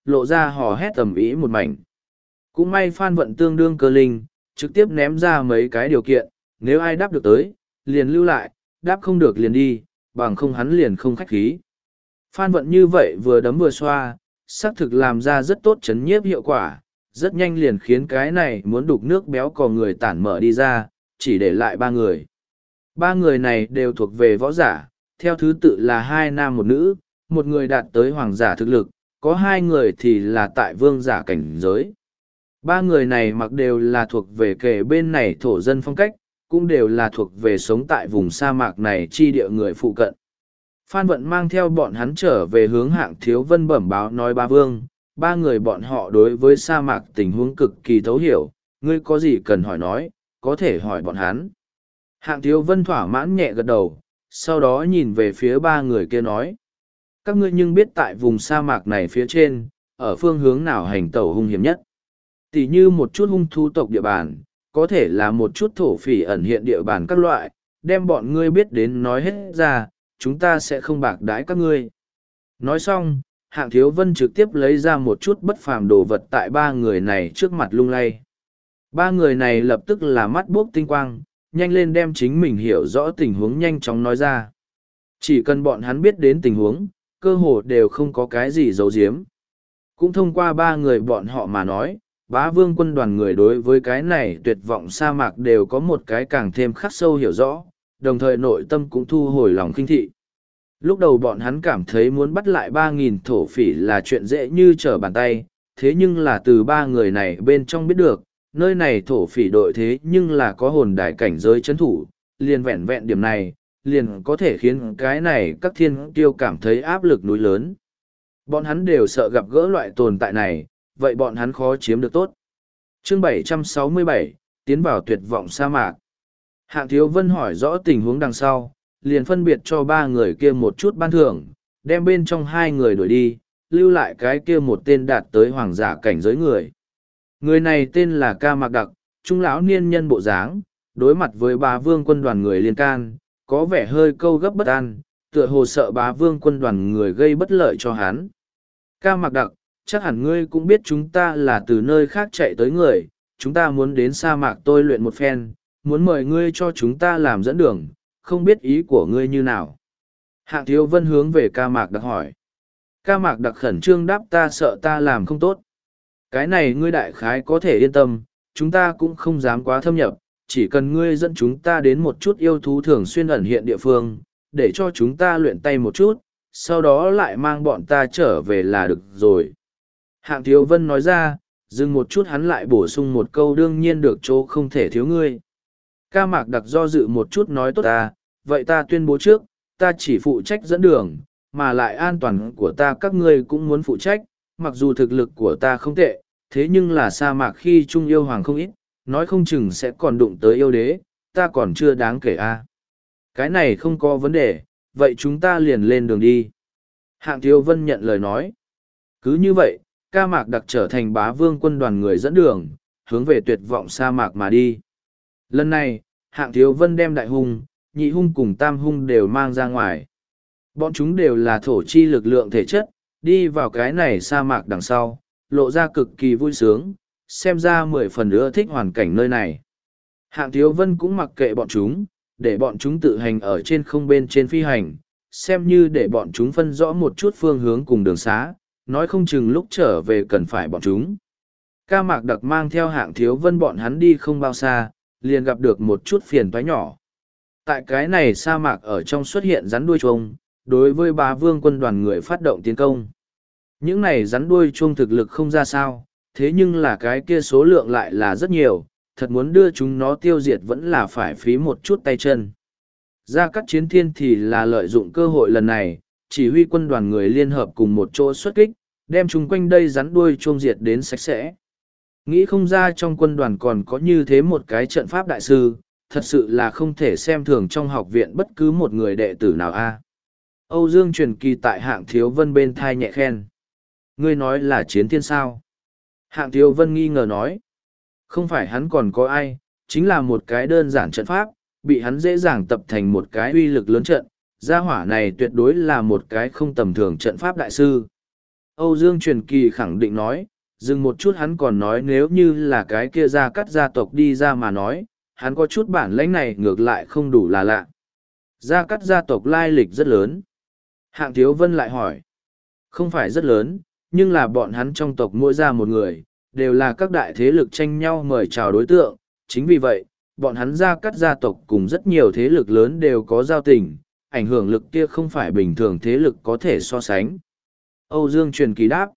lộ ra hò hét tầm ý một mảnh. Cũng may Phan Vận tương đương cơ linh, trực tiếp ném ra mấy cái điều kiện, nếu ai đáp được tới, liền lưu lại, đáp không được liền đi, bằng không hắn liền không khách khí. Phan Vận như vậy vừa đấm vừa xoa, xác thực làm ra rất tốt chấn nhiếp hiệu quả, rất nhanh liền khiến cái này muốn đục nước béo cò người tản mở đi ra, chỉ để lại ba người. Ba người này đều thuộc về võ giả, theo thứ tự là hai nam một nữ, một người đạt tới hoàng giả thực lực, có hai người thì là tại vương giả cảnh giới. Ba người này mặc đều là thuộc về kề bên này thổ dân phong cách, cũng đều là thuộc về sống tại vùng sa mạc này chi địa người phụ cận. Phan Vận mang theo bọn hắn trở về hướng Hạng Thiếu Vân bẩm báo nói ba vương, ba người bọn họ đối với sa mạc tình huống cực kỳ thấu hiểu, ngươi có gì cần hỏi nói, có thể hỏi bọn hắn. Hạng Thiếu Vân thỏa mãn nhẹ gật đầu, sau đó nhìn về phía ba người kia nói. Các ngươi nhưng biết tại vùng sa mạc này phía trên, ở phương hướng nào hành tẩu hung hiểm nhất. Tỷ như một chút hung thú tộc địa bàn, có thể là một chút thổ phỉ ẩn hiện địa bàn các loại, đem bọn ngươi biết đến nói hết ra, chúng ta sẽ không bạc đãi các ngươi. Nói xong, Hạng Thiếu Vân trực tiếp lấy ra một chút bất phàm đồ vật tại ba người này trước mặt lung lay. Ba người này lập tức là mắt buốc tinh quang, nhanh lên đem chính mình hiểu rõ tình huống nhanh chóng nói ra. Chỉ cần bọn hắn biết đến tình huống, cơ hồ đều không có cái gì giấu giếm. Cũng thông qua ba người bọn họ mà nói, Bá Vương quân đoàn người đối với cái này tuyệt vọng sa mạc đều có một cái càng thêm khắc sâu hiểu rõ, đồng thời nội tâm cũng thu hồi lòng khinh thị. Lúc đầu bọn hắn cảm thấy muốn bắt lại 3.000 thổ phỉ là chuyện dễ như trở bàn tay, thế nhưng là từ ba người này bên trong biết được, nơi này thổ phỉ đội thế nhưng là có hồn đài cảnh giới chấn thủ, liền vẹn vẹn điểm này, liền có thể khiến cái này các thiên tiêu cảm thấy áp lực núi lớn. Bọn hắn đều sợ gặp gỡ loại tồn tại này, vậy bọn hắn khó chiếm được tốt. Chương 767, tiến vào tuyệt vọng sa mạc. Hạng Thiếu Vân hỏi rõ tình huống đằng sau, liền phân biệt cho ba người kia một chút ban thưởng, đem bên trong hai người đuổi đi, lưu lại cái kia một tên đạt tới hoàng giả cảnh giới người. Người này tên là Ca Mạc Đặc, trung lão niên nhân bộ dáng, đối mặt với Bá Vương quân đoàn người liên can, có vẻ hơi câu gấp bất an, tựa hồ sợ Bá Vương quân đoàn người gây bất lợi cho hắn. Ca Mạc Đặc, chắc hẳn ngươi cũng biết chúng ta là từ nơi khác chạy tới người, chúng ta muốn đến sa mạc tôi luyện một phen, muốn mời ngươi cho chúng ta làm dẫn đường, không biết ý của ngươi như nào. Hạng Thiếu Vân hướng về Ca Mạc Đặc hỏi. Ca Mạc Đặc khẩn trương đáp ta sợ ta làm không tốt. Cái này ngươi đại khái có thể yên tâm, chúng ta cũng không dám quá thâm nhập, chỉ cần ngươi dẫn chúng ta đến một chút yêu thú thường xuyên ẩn hiện địa phương, để cho chúng ta luyện tay một chút, sau đó lại mang bọn ta trở về là được rồi. Hạng Thiếu Vân nói ra, dừng một chút hắn lại bổ sung một câu đương nhiên được chỗ không thể thiếu ngươi. Ca Mạc Đặc do dự một chút nói tốt ta, vậy ta tuyên bố trước, ta chỉ phụ trách dẫn đường, mà lại an toàn của ta các ngươi cũng muốn phụ trách, mặc dù thực lực của ta không tệ, thế nhưng là sa mạc khi trung yêu hoàng không ít, nói không chừng sẽ còn đụng tới yêu đế, ta còn chưa đáng kể a. Cái này không có vấn đề, vậy chúng ta liền lên đường đi. Hạng Thiếu Vân nhận lời nói. Cứ như vậy, Ca Mạc Đặc trở thành Bá Vương quân đoàn người dẫn đường, hướng về tuyệt vọng sa mạc mà đi. Lần này, Hạng Thiếu Vân đem đại hung, nhị hung cùng tam hung đều mang ra ngoài. Bọn chúng đều là thổ chi lực lượng thể chất, đi vào cái này sa mạc đằng sau, lộ ra cực kỳ vui sướng, xem ra 10 phần ưa thích hoàn cảnh nơi này. Hạng Thiếu Vân cũng mặc kệ bọn chúng, để bọn chúng tự hành ở trên không bên trên phi hành, xem như để bọn chúng phân rõ một chút phương hướng cùng đường xá, nói không chừng lúc trở về cần phải bọn chúng. Ca Mạc Đặc mang theo Hạng Thiếu Vân bọn hắn đi không bao xa, liền gặp được một chút phiền toái nhỏ. Tại cái này sa mạc ở trong xuất hiện rắn đuôi chuông, đối với Bá Vương quân đoàn người phát động tiến công. Những này rắn đuôi chuông thực lực không ra sao, thế nhưng là cái kia số lượng lại là rất nhiều, thật muốn đưa chúng nó tiêu diệt vẫn là phải phí một chút tay chân. Gia Cát Chiến Thiên thì là lợi dụng cơ hội lần này, chỉ huy quân đoàn người liên hợp cùng một chỗ xuất kích, đem chúng quanh đây rắn đuôi chuông diệt đến sạch sẽ. Nghĩ không ra trong quân đoàn còn có như thế một cái trận pháp đại sư, thật sự là không thể xem thường trong học viện bất cứ một người đệ tử nào a. Âu Dương truyền kỳ tại Hạng Thiếu Vân bên thai nhẹ khen. Ngươi nói là Chiến Thiên sao? Hạng Thiếu Vân nghi ngờ nói. Không phải hắn còn có ai, chính là một cái đơn giản trận pháp, bị hắn dễ dàng tập thành một cái uy lực lớn trận. Gia hỏa này tuyệt đối là một cái không tầm thường trận pháp đại sư. Âu Dương Truyền Kỳ khẳng định nói, dừng một chút hắn còn nói nếu như là cái kia Gia Cát gia tộc đi ra mà nói, hắn có chút bản lãnh này ngược lại không đủ là lạ. Gia Cát gia tộc lai lịch rất lớn. Hạng Thiếu Vân lại hỏi, không phải rất lớn, nhưng là bọn hắn trong tộc mỗi ra một người, đều là các đại thế lực tranh nhau mời chào đối tượng, chính vì vậy, bọn hắn Gia Cát gia tộc cùng rất nhiều thế lực lớn đều có giao tình, ảnh hưởng lực kia không phải bình thường thế lực có thể so sánh. Âu Dương Truyền Kỳ đáp,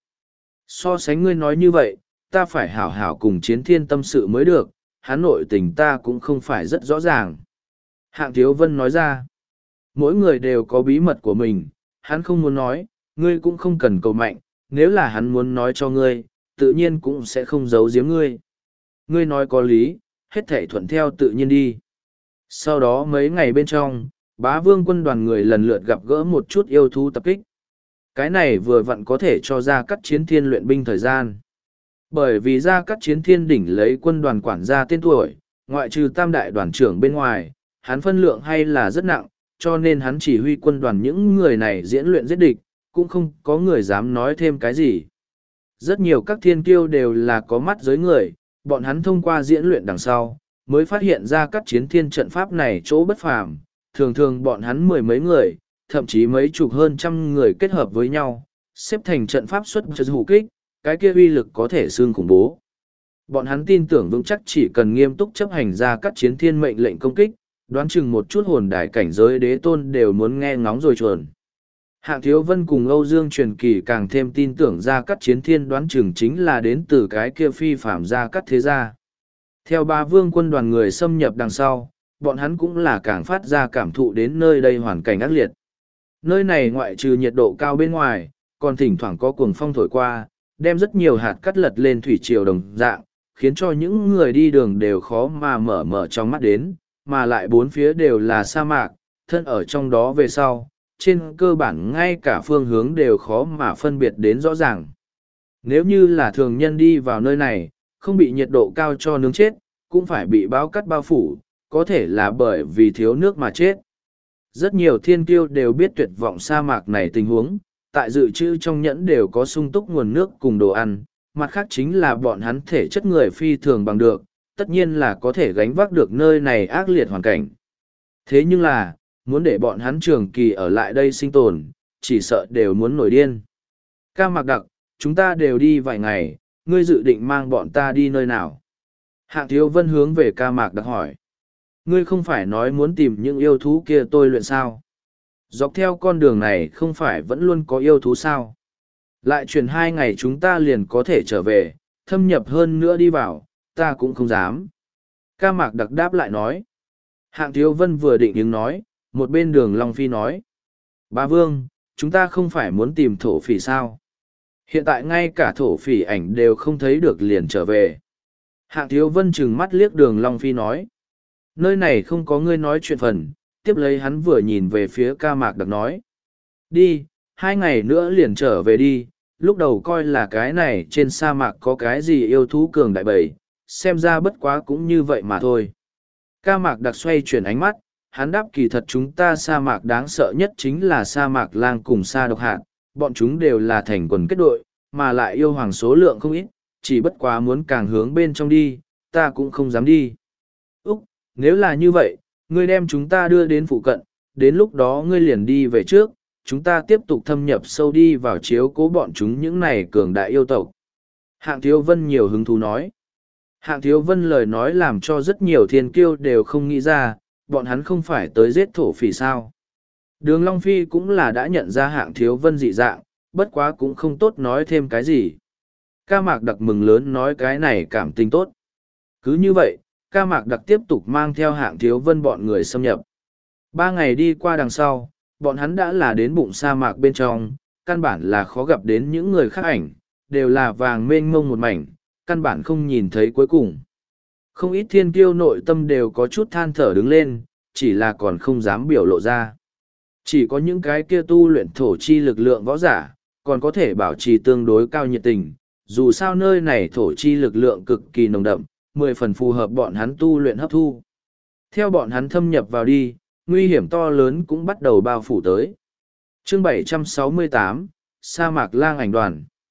so sánh ngươi nói như vậy, ta phải hảo hảo cùng Chiến Thiên tâm sự mới được, hắn nội tình ta cũng không phải rất rõ ràng. Hạng Thiếu Vân nói ra, mỗi người đều có bí mật của mình, hắn không muốn nói, ngươi cũng không cần cầu mạnh, nếu là hắn muốn nói cho ngươi, tự nhiên cũng sẽ không giấu giếm ngươi. Ngươi nói có lý, hết thảy thuận theo tự nhiên đi. Sau đó mấy ngày bên trong, Bá Vương quân đoàn người lần lượt gặp gỡ một chút yêu thú tập kích. Cái này vừa vặn có thể cho Gia Cát Chiến Thiên luyện binh thời gian. Bởi vì Gia Cát Chiến Thiên đỉnh lấy quân đoàn quản gia tên tuổi, ngoại trừ tam đại đoàn trưởng bên ngoài, hắn phân lượng hay là rất nặng, cho nên hắn chỉ huy quân đoàn những người này diễn luyện giết địch, cũng không có người dám nói thêm cái gì. Rất nhiều các thiên kiêu đều là có mắt giới người, bọn hắn thông qua diễn luyện đằng sau, mới phát hiện ra các chiến thiên trận pháp này chỗ bất phàm, thường thường bọn hắn mười mấy người, thậm chí mấy chục hơn trăm người kết hợp với nhau, xếp thành trận pháp xuất trận hữu kích, cái kia uy lực có thể xương khủng bố. Bọn hắn tin tưởng vững chắc chỉ cần nghiêm túc chấp hành ra các chiến thiên mệnh lệnh công kích, đoán chừng một chút hồn đài cảnh giới đế tôn đều muốn nghe ngóng rồi chuồn. Hạng Thiếu Vân cùng Âu Dương Truyền Kỳ càng thêm tin tưởng ra các chiến thiên đoán chừng chính là đến từ cái kia phi phạm ra các thế gia. Theo Bá Vương quân đoàn người xâm nhập đằng sau, bọn hắn cũng là càng phát ra cảm thụ đến nơi đây hoàn cảnh ác liệt. Nơi này ngoại trừ nhiệt độ cao bên ngoài, còn thỉnh thoảng có cuồng phong thổi qua, đem rất nhiều hạt cắt lật lên thủy triều đồng dạng, khiến cho những người đi đường đều khó mà mở trong mắt đến, mà lại bốn phía đều là sa mạc, thân ở trong đó về sau, trên cơ bản ngay cả phương hướng đều khó mà phân biệt đến rõ ràng. Nếu như là thường nhân đi vào nơi này, không bị nhiệt độ cao cho nướng chết, cũng phải bị bão cắt bao phủ, có thể là bởi vì thiếu nước mà chết. Rất nhiều thiên kiêu đều biết tuyệt vọng sa mạc này tình huống, tại dự trữ trong nhẫn đều có sung túc nguồn nước cùng đồ ăn, mặt khác chính là bọn hắn thể chất người phi thường bằng được, tất nhiên là có thể gánh vác được nơi này ác liệt hoàn cảnh. Thế nhưng là, muốn để bọn hắn trường kỳ ở lại đây sinh tồn, chỉ sợ đều muốn nổi điên. Ca Mạc Đặc, chúng ta đều đi vài ngày, ngươi dự định mang bọn ta đi nơi nào? Hạng Thiếu Vân hướng về Ca Mạc Đặc hỏi. Ngươi không phải nói muốn tìm những yêu thú kia tôi luyện sao? Dọc theo con đường này không phải vẫn luôn có yêu thú sao? Lại chuyển 2 ngày chúng ta liền có thể trở về, thâm nhập hơn nữa đi vào, ta cũng không dám. Ca Mạc Đặc đáp lại nói. Hạng Thiếu Vân vừa định ứng nói, một bên Đường Long Phi nói. Bá Vương, chúng ta không phải muốn tìm thổ phỉ sao? Hiện tại ngay cả thổ phỉ ảnh đều không thấy được liền trở về. Hạng Thiếu Vân trừng mắt liếc Đường Long Phi nói. Nơi này không có ngươi nói chuyện phần, tiếp lấy hắn vừa nhìn về phía Ca Mạc Đặc nói. Đi, 2 ngày nữa liền trở về đi, lúc đầu coi là cái này trên sa mạc có cái gì yêu thú cường đại bầy, xem ra bất quá cũng như vậy mà thôi. Ca Mạc Đặc xoay chuyển ánh mắt, hắn đáp kỳ thật chúng ta sa mạc đáng sợ nhất chính là sa mạc lang cùng sa độc hạt, bọn chúng đều là thành quần kết đội, mà lại yêu hoàng số lượng không ít, chỉ bất quá muốn càng hướng bên trong đi, ta cũng không dám đi. Úc, nếu là như vậy, ngươi đem chúng ta đưa đến phụ cận, đến lúc đó ngươi liền đi về trước, chúng ta tiếp tục thâm nhập sâu đi vào chiếu cố bọn chúng những này cường đại yêu tộc. Hạng Thiếu Vân nhiều hứng thú nói. Hạng Thiếu Vân lời nói làm cho rất nhiều thiên kiêu đều không nghĩ ra, bọn hắn không phải tới giết thổ phỉ sao. Đường Long Phi cũng là đã nhận ra Hạng Thiếu Vân dị dạng, bất quá cũng không tốt nói thêm cái gì. Ca Mạc Đặc mừng lớn nói cái này cảm tình tốt. Cứ như vậy, Ca Mạc Đặc tiếp tục mang theo Hạng Thiếu Vân bọn người xâm nhập. 3 ngày đi qua đằng sau, bọn hắn đã là đến bụng sa mạc bên trong, căn bản là khó gặp đến những người khác ảnh, đều là vàng mênh mông một mảnh, căn bản không nhìn thấy cuối cùng. Không ít thiên kiêu nội tâm đều có chút than thở đứng lên, chỉ là còn không dám biểu lộ ra. Chỉ có những cái kia tu luyện thổ chi lực lượng võ giả, còn có thể bảo trì tương đối cao nhiệt tình, dù sao nơi này thổ chi lực lượng cực kỳ nồng đậm, 10 phần phù hợp bọn hắn tu luyện hấp thu. Theo bọn hắn thâm nhập vào đi, nguy hiểm to lớn cũng bắt đầu bao phủ tới. Chương 768, Sa mạc lang ảnh đoàn.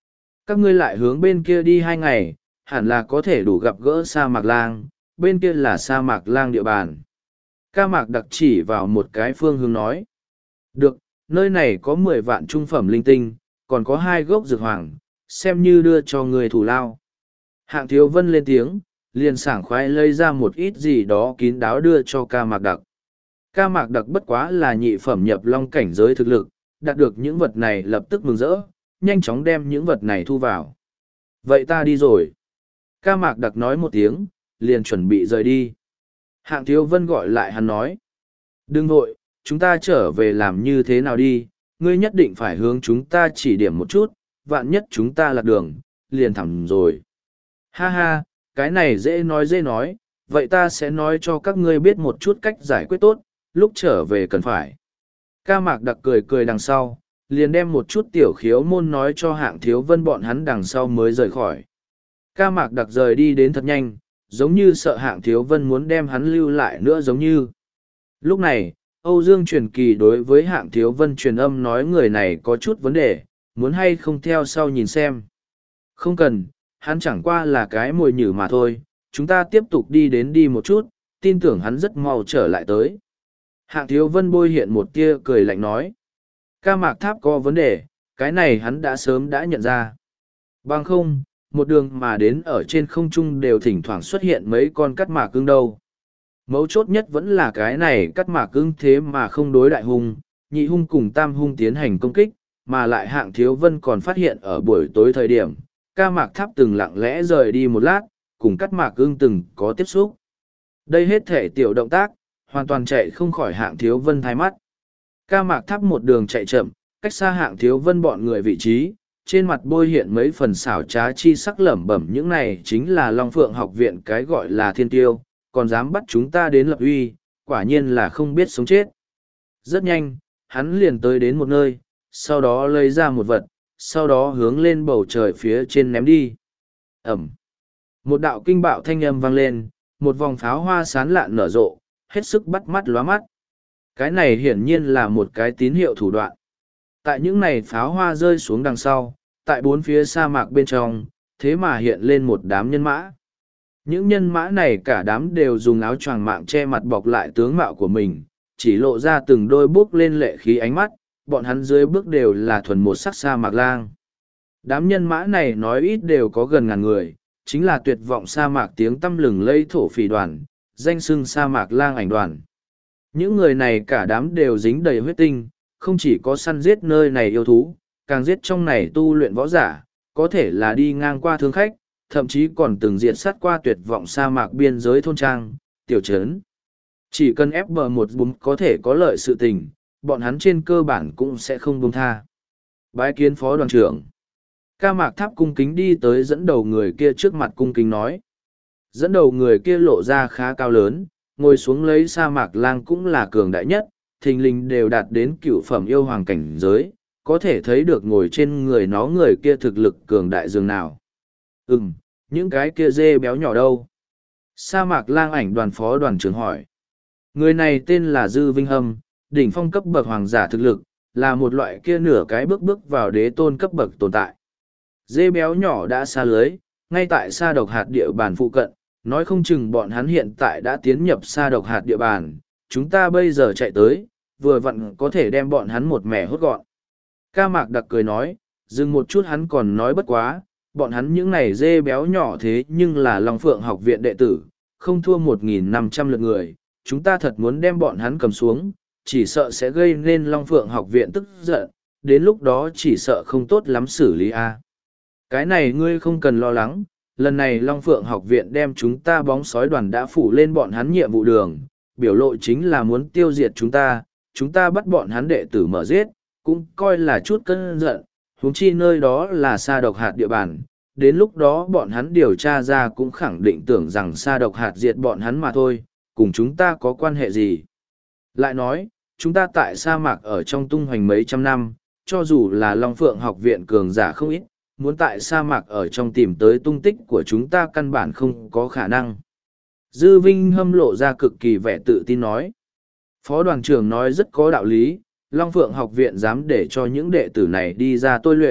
Các ngươi lại hướng bên kia đi 2 ngày, hẳn là có thể đủ gặp gỡ sa mạc lang, bên kia là sa mạc lang địa bàn. Ca Mạc đặc chỉ vào một cái phương hướng nói. Được, nơi này có 10 vạn trung phẩm linh tinh, còn có 2 gốc dược hoàng, xem như đưa cho người thủ lao. Hạng Thiếu Vân lên tiếng, liền sảng khoái lấy ra một ít gì đó kín đáo đưa cho Ca Mạc đặc. Ca Mạc đặc bất quá là nhị phẩm nhập long cảnh giới thực lực, đạt được những vật này lập tức mừng rỡ, nhanh chóng đem những vật này thu vào. Vậy ta đi rồi. Ca Mạc đặc nói một tiếng, liền chuẩn bị rời đi. Hạng Thiếu Vân gọi lại hắn nói. Đừng vội, chúng ta trở về làm như thế nào đi, ngươi nhất định phải hướng chúng ta chỉ điểm một chút, vạn nhất chúng ta lạc đường, liền thẳng rồi. Ha ha, cái này dễ nói, vậy ta sẽ nói cho các ngươi biết một chút cách giải quyết tốt, lúc trở về cần phải. Ca Mạc đặc cười cười đằng sau, liền đem một chút tiểu khiếu môn nói cho Hạng Thiếu Vân bọn hắn đằng sau mới rời khỏi. Ca Mạc đặc rời đi đến thật nhanh, giống như sợ Hạng Thiếu Vân muốn đem hắn lưu lại nữa giống như. Lúc này, Âu Dương Truyền Kỳ đối với Hạng Thiếu Vân truyền âm nói người này có chút vấn đề, muốn hay không theo sau nhìn xem. Không cần, hắn chẳng qua là cái mồi nhử mà thôi, chúng ta tiếp tục đi một chút, tin tưởng hắn rất mau trở lại tới. Hạng Thiếu Vân bôi hiện một tia cười lạnh nói. Ca Mạc Tháp có vấn đề, cái này hắn đã sớm đã nhận ra. Bằng không, một đường mà đến ở trên không trung đều thỉnh thoảng xuất hiện mấy con cắt mạc cưng đâu. Mấu chốt nhất vẫn là cái này cắt mạc cưng thế mà không đối đại hung, nhị hung cùng tam hung tiến hành công kích, mà lại Hạng Thiếu Vân còn phát hiện ở buổi tối thời điểm, Ca Mạc Tháp từng lặng lẽ rời đi một lát, cùng cắt mạc cưng từng có tiếp xúc. Đây hết thể tiểu động tác, hoàn toàn chạy không khỏi Hạng Thiếu Vân thay mắt. Ca Mạc Tháp một đường chạy chậm, cách xa Hạng Thiếu Vân bọn người vị trí, trên mặt bôi hiện mấy phần xảo trá chi sắc lẩm bẩm những này chính là Long Phượng học viện cái gọi là thiên tiêu, còn dám bắt chúng ta đến lập uy, quả nhiên là không biết sống chết. Rất nhanh, hắn liền tới đến một nơi, sau đó lấy ra một vật, sau đó hướng lên bầu trời phía trên ném đi. Ẩm. Một đạo kinh bạo thanh âm vang lên, một vòng pháo hoa sán lạn nở rộ, hết sức bắt mắt lóa mắt. Cái này hiển nhiên là một cái tín hiệu thủ đoạn. Tại những này pháo hoa rơi xuống đằng sau, tại bốn phía sa mạc bên trong, thế mà hiện lên một đám nhân mã. Những nhân mã này cả đám đều dùng áo choàng mạng che mặt bọc lại tướng mạo của mình, chỉ lộ ra từng đôi bước lên lệ khí ánh mắt, bọn hắn dưới bước đều là thuần một sắc sa mạc lang. Đám nhân mã này nói ít đều có gần ngàn người, chính là tuyệt vọng sa mạc tiếng tăm lừng lây thổ phỉ đoàn, danh xưng sa mạc lang ảnh đoàn. Những người này cả đám đều dính đầy huyết tinh, không chỉ có săn giết nơi này yêu thú, càng giết trong này tu luyện võ giả, có thể là đi ngang qua thương khách, thậm chí còn từng diệt sát qua tuyệt vọng sa mạc biên giới thôn trang, tiểu trấn. Chỉ cần ép bờ một búm có thể có lợi sự tình, bọn hắn trên cơ bản cũng sẽ không buông tha. Bái kiến phó đoàn trưởng. Ca Mạc Tháp cung kính đi tới dẫn đầu người kia trước mặt cung kính nói. Dẫn đầu người kia lộ ra khá cao lớn, ngồi xuống lấy sa mạc lang cũng là cường đại nhất, thình lình đều đạt đến cựu phẩm yêu hoàng cảnh giới, có thể thấy được ngồi trên người nó người kia thực lực cường đại dường nào. Những cái kia dê béo nhỏ đâu? Sa mạc lang ảnh đoàn phó đoàn trưởng hỏi. Người này tên là Dư Vinh Hâm, đỉnh phong cấp bậc hoàng giả thực lực, là một loại kia nửa cái bước vào đế tôn cấp bậc tồn tại. Dê béo nhỏ đã xa lưới, ngay tại sa độc hạt địa bàn phụ cận, nói không chừng bọn hắn hiện tại đã tiến nhập sa độc hạt địa bàn, chúng ta bây giờ chạy tới, vừa vặn có thể đem bọn hắn một mẻ hốt gọn. Ca Mạc đặc cười nói, dừng một chút hắn còn nói bất quá, bọn hắn những này dê béo nhỏ thế nhưng là Long Phượng học viện đệ tử, không thua 1.500 lượt người, chúng ta thật muốn đem bọn hắn cầm xuống, chỉ sợ sẽ gây nên Long Phượng học viện tức giận, đến lúc đó chỉ sợ không tốt lắm xử lý a. Cái này ngươi không cần lo lắng, lần này Long Phượng học viện đem chúng ta bóng sói đoàn đã phủ lên bọn hắn nhiệm vụ đường, biểu lộ chính là muốn tiêu diệt chúng ta bắt bọn hắn đệ tử mở giết, cũng coi là chút cơn giận, huống chi nơi đó là sa độc hạt địa bàn, đến lúc đó bọn hắn điều tra ra cũng khẳng định tưởng rằng sa độc hạt diệt bọn hắn mà thôi, cùng chúng ta có quan hệ gì. Lại nói, chúng ta tại sa mạc ở trong tung hoành mấy trăm năm, cho dù là Long Phượng học viện cường giả không ít, muốn tại sa mạc ở trong tìm tới tung tích của chúng ta căn bản không có khả năng. Dư Vinh Hâm lộ ra cực kỳ vẻ tự tin nói. Phó đoàn trưởng nói rất có đạo lý, Long Phượng học viện dám để cho những đệ tử này đi ra tôi luyện,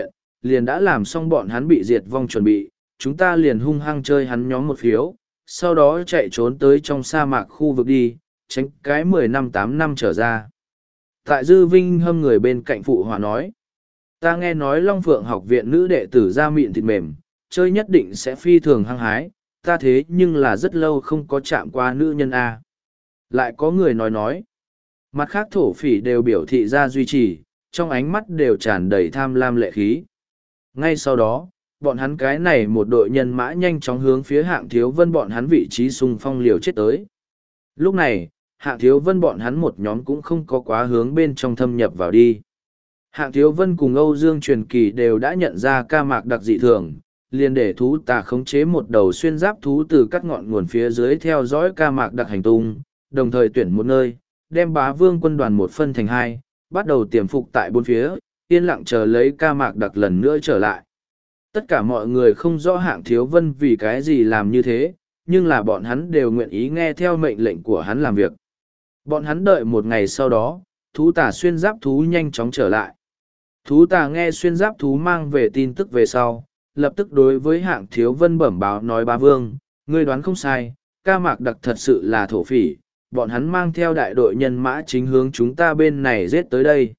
liền đã làm xong bọn hắn bị diệt vong chuẩn bị, chúng ta liền hung hăng chơi hắn nhóm một phiếu, sau đó chạy trốn tới trong sa mạc khu vực đi, tránh cái 10 năm 8 năm trở ra. Tại Dư Vinh Hâm người bên cạnh phụ hòa nói, ta nghe nói Long Phượng học viện nữ đệ tử da mịn thịt mềm, chơi nhất định sẽ phi thường hăng hái, ta thế nhưng là rất lâu không có chạm qua nữ nhân A. Lại có người nói, mặt khác thổ phỉ đều biểu thị ra duy trì, trong ánh mắt đều tràn đầy tham lam lệ khí. Ngay sau đó, bọn hắn cái này một đội nhân mã nhanh chóng hướng phía Hạng Thiếu Vân bọn hắn vị trí xung phong liều chết tới. Lúc này, Hạng Thiếu Vân bọn hắn một nhóm cũng không có quá hướng bên trong thâm nhập vào đi. Hạng Thiếu Vân cùng Âu Dương Truyền Kỳ đều đã nhận ra ca mạc đặc dị thường, liền để thú tà khống chế một đầu xuyên giáp thú từ các ngọn nguồn phía dưới theo dõi ca mạc đặc hành tung, đồng thời tuyển một nơi, đem Bá Vương quân đoàn một phân thành hai, bắt đầu tiềm phục tại bốn phía, yên lặng chờ lấy ca mạc đặc lần nữa trở lại. Tất cả mọi người không rõ Hạng Thiếu Vân vì cái gì làm như thế, nhưng là bọn hắn đều nguyện ý nghe theo mệnh lệnh của hắn làm việc. Bọn hắn đợi một ngày sau đó, thú tà xuyên giáp thú nhanh chóng trở lại. Thú tà nghe xuyên giáp thú mang về tin tức về sau, lập tức đối với Hạng Thiếu Vân bẩm báo nói: Bá Vương, ngươi đoán không sai, ca mạc đặc thật sự là thổ phỉ, bọn hắn mang theo đại đội nhân mã chính hướng chúng ta bên này giết tới đây.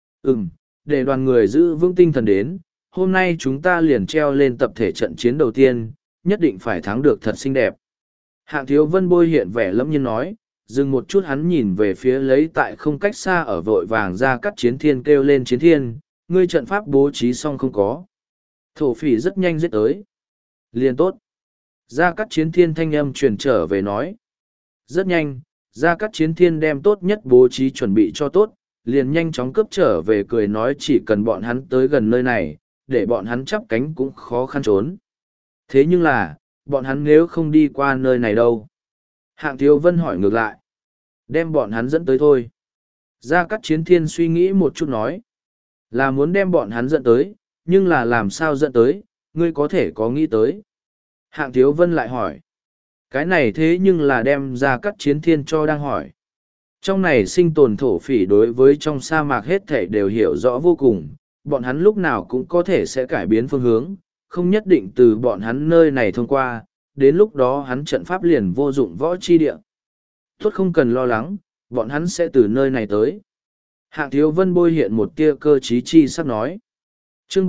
Để đoàn người giữ vững tinh thần đến, hôm nay chúng ta liền treo lên tập thể trận chiến đầu tiên, nhất định phải thắng được thật xinh đẹp. Hạng Thiếu Vân bôi hiện vẻ lẫm nhiên nói, dừng một chút hắn nhìn về phía lấy tại không cách xa ở vội vàng ra cắt Chiến Thiên kêu lên: Chiến Thiên, ngươi trận pháp bố trí xong không có? Thổ phỉ rất nhanh giết tới. Liền tốt. Gia Cát Chiến Thiên thanh âm truyền trở về nói. Rất nhanh, Gia Cát Chiến Thiên đem tốt nhất bố trí chuẩn bị cho tốt, liền nhanh chóng cướp trở về cười nói chỉ cần bọn hắn tới gần nơi này, để bọn hắn chắp cánh cũng khó khăn trốn. Thế nhưng là, bọn hắn nếu không đi qua nơi này đâu? Hạng Thiếu Vân hỏi ngược lại. Đem bọn hắn dẫn tới thôi. Gia Cát Chiến Thiên suy nghĩ một chút nói. Là muốn đem bọn hắn dẫn tới, nhưng là làm sao dẫn tới, ngươi có thể có nghĩ tới. Hạng Thiếu Vân lại hỏi. Cái này thế nhưng là đem Gia Cát Chiến Thiên cho đang hỏi. Trong này sinh tồn thổ phỉ đối với trong sa mạc hết thể đều hiểu rõ vô cùng, bọn hắn lúc nào cũng có thể sẽ cải biến phương hướng, không nhất định từ bọn hắn nơi này thông qua, đến lúc đó hắn trận pháp liền vô dụng võ chi địa. Tốt không cần lo lắng, bọn hắn sẽ từ nơi này tới. Hạng Thiếu Vân bôi hiện một tia cơ trí chi sắp nói. Chương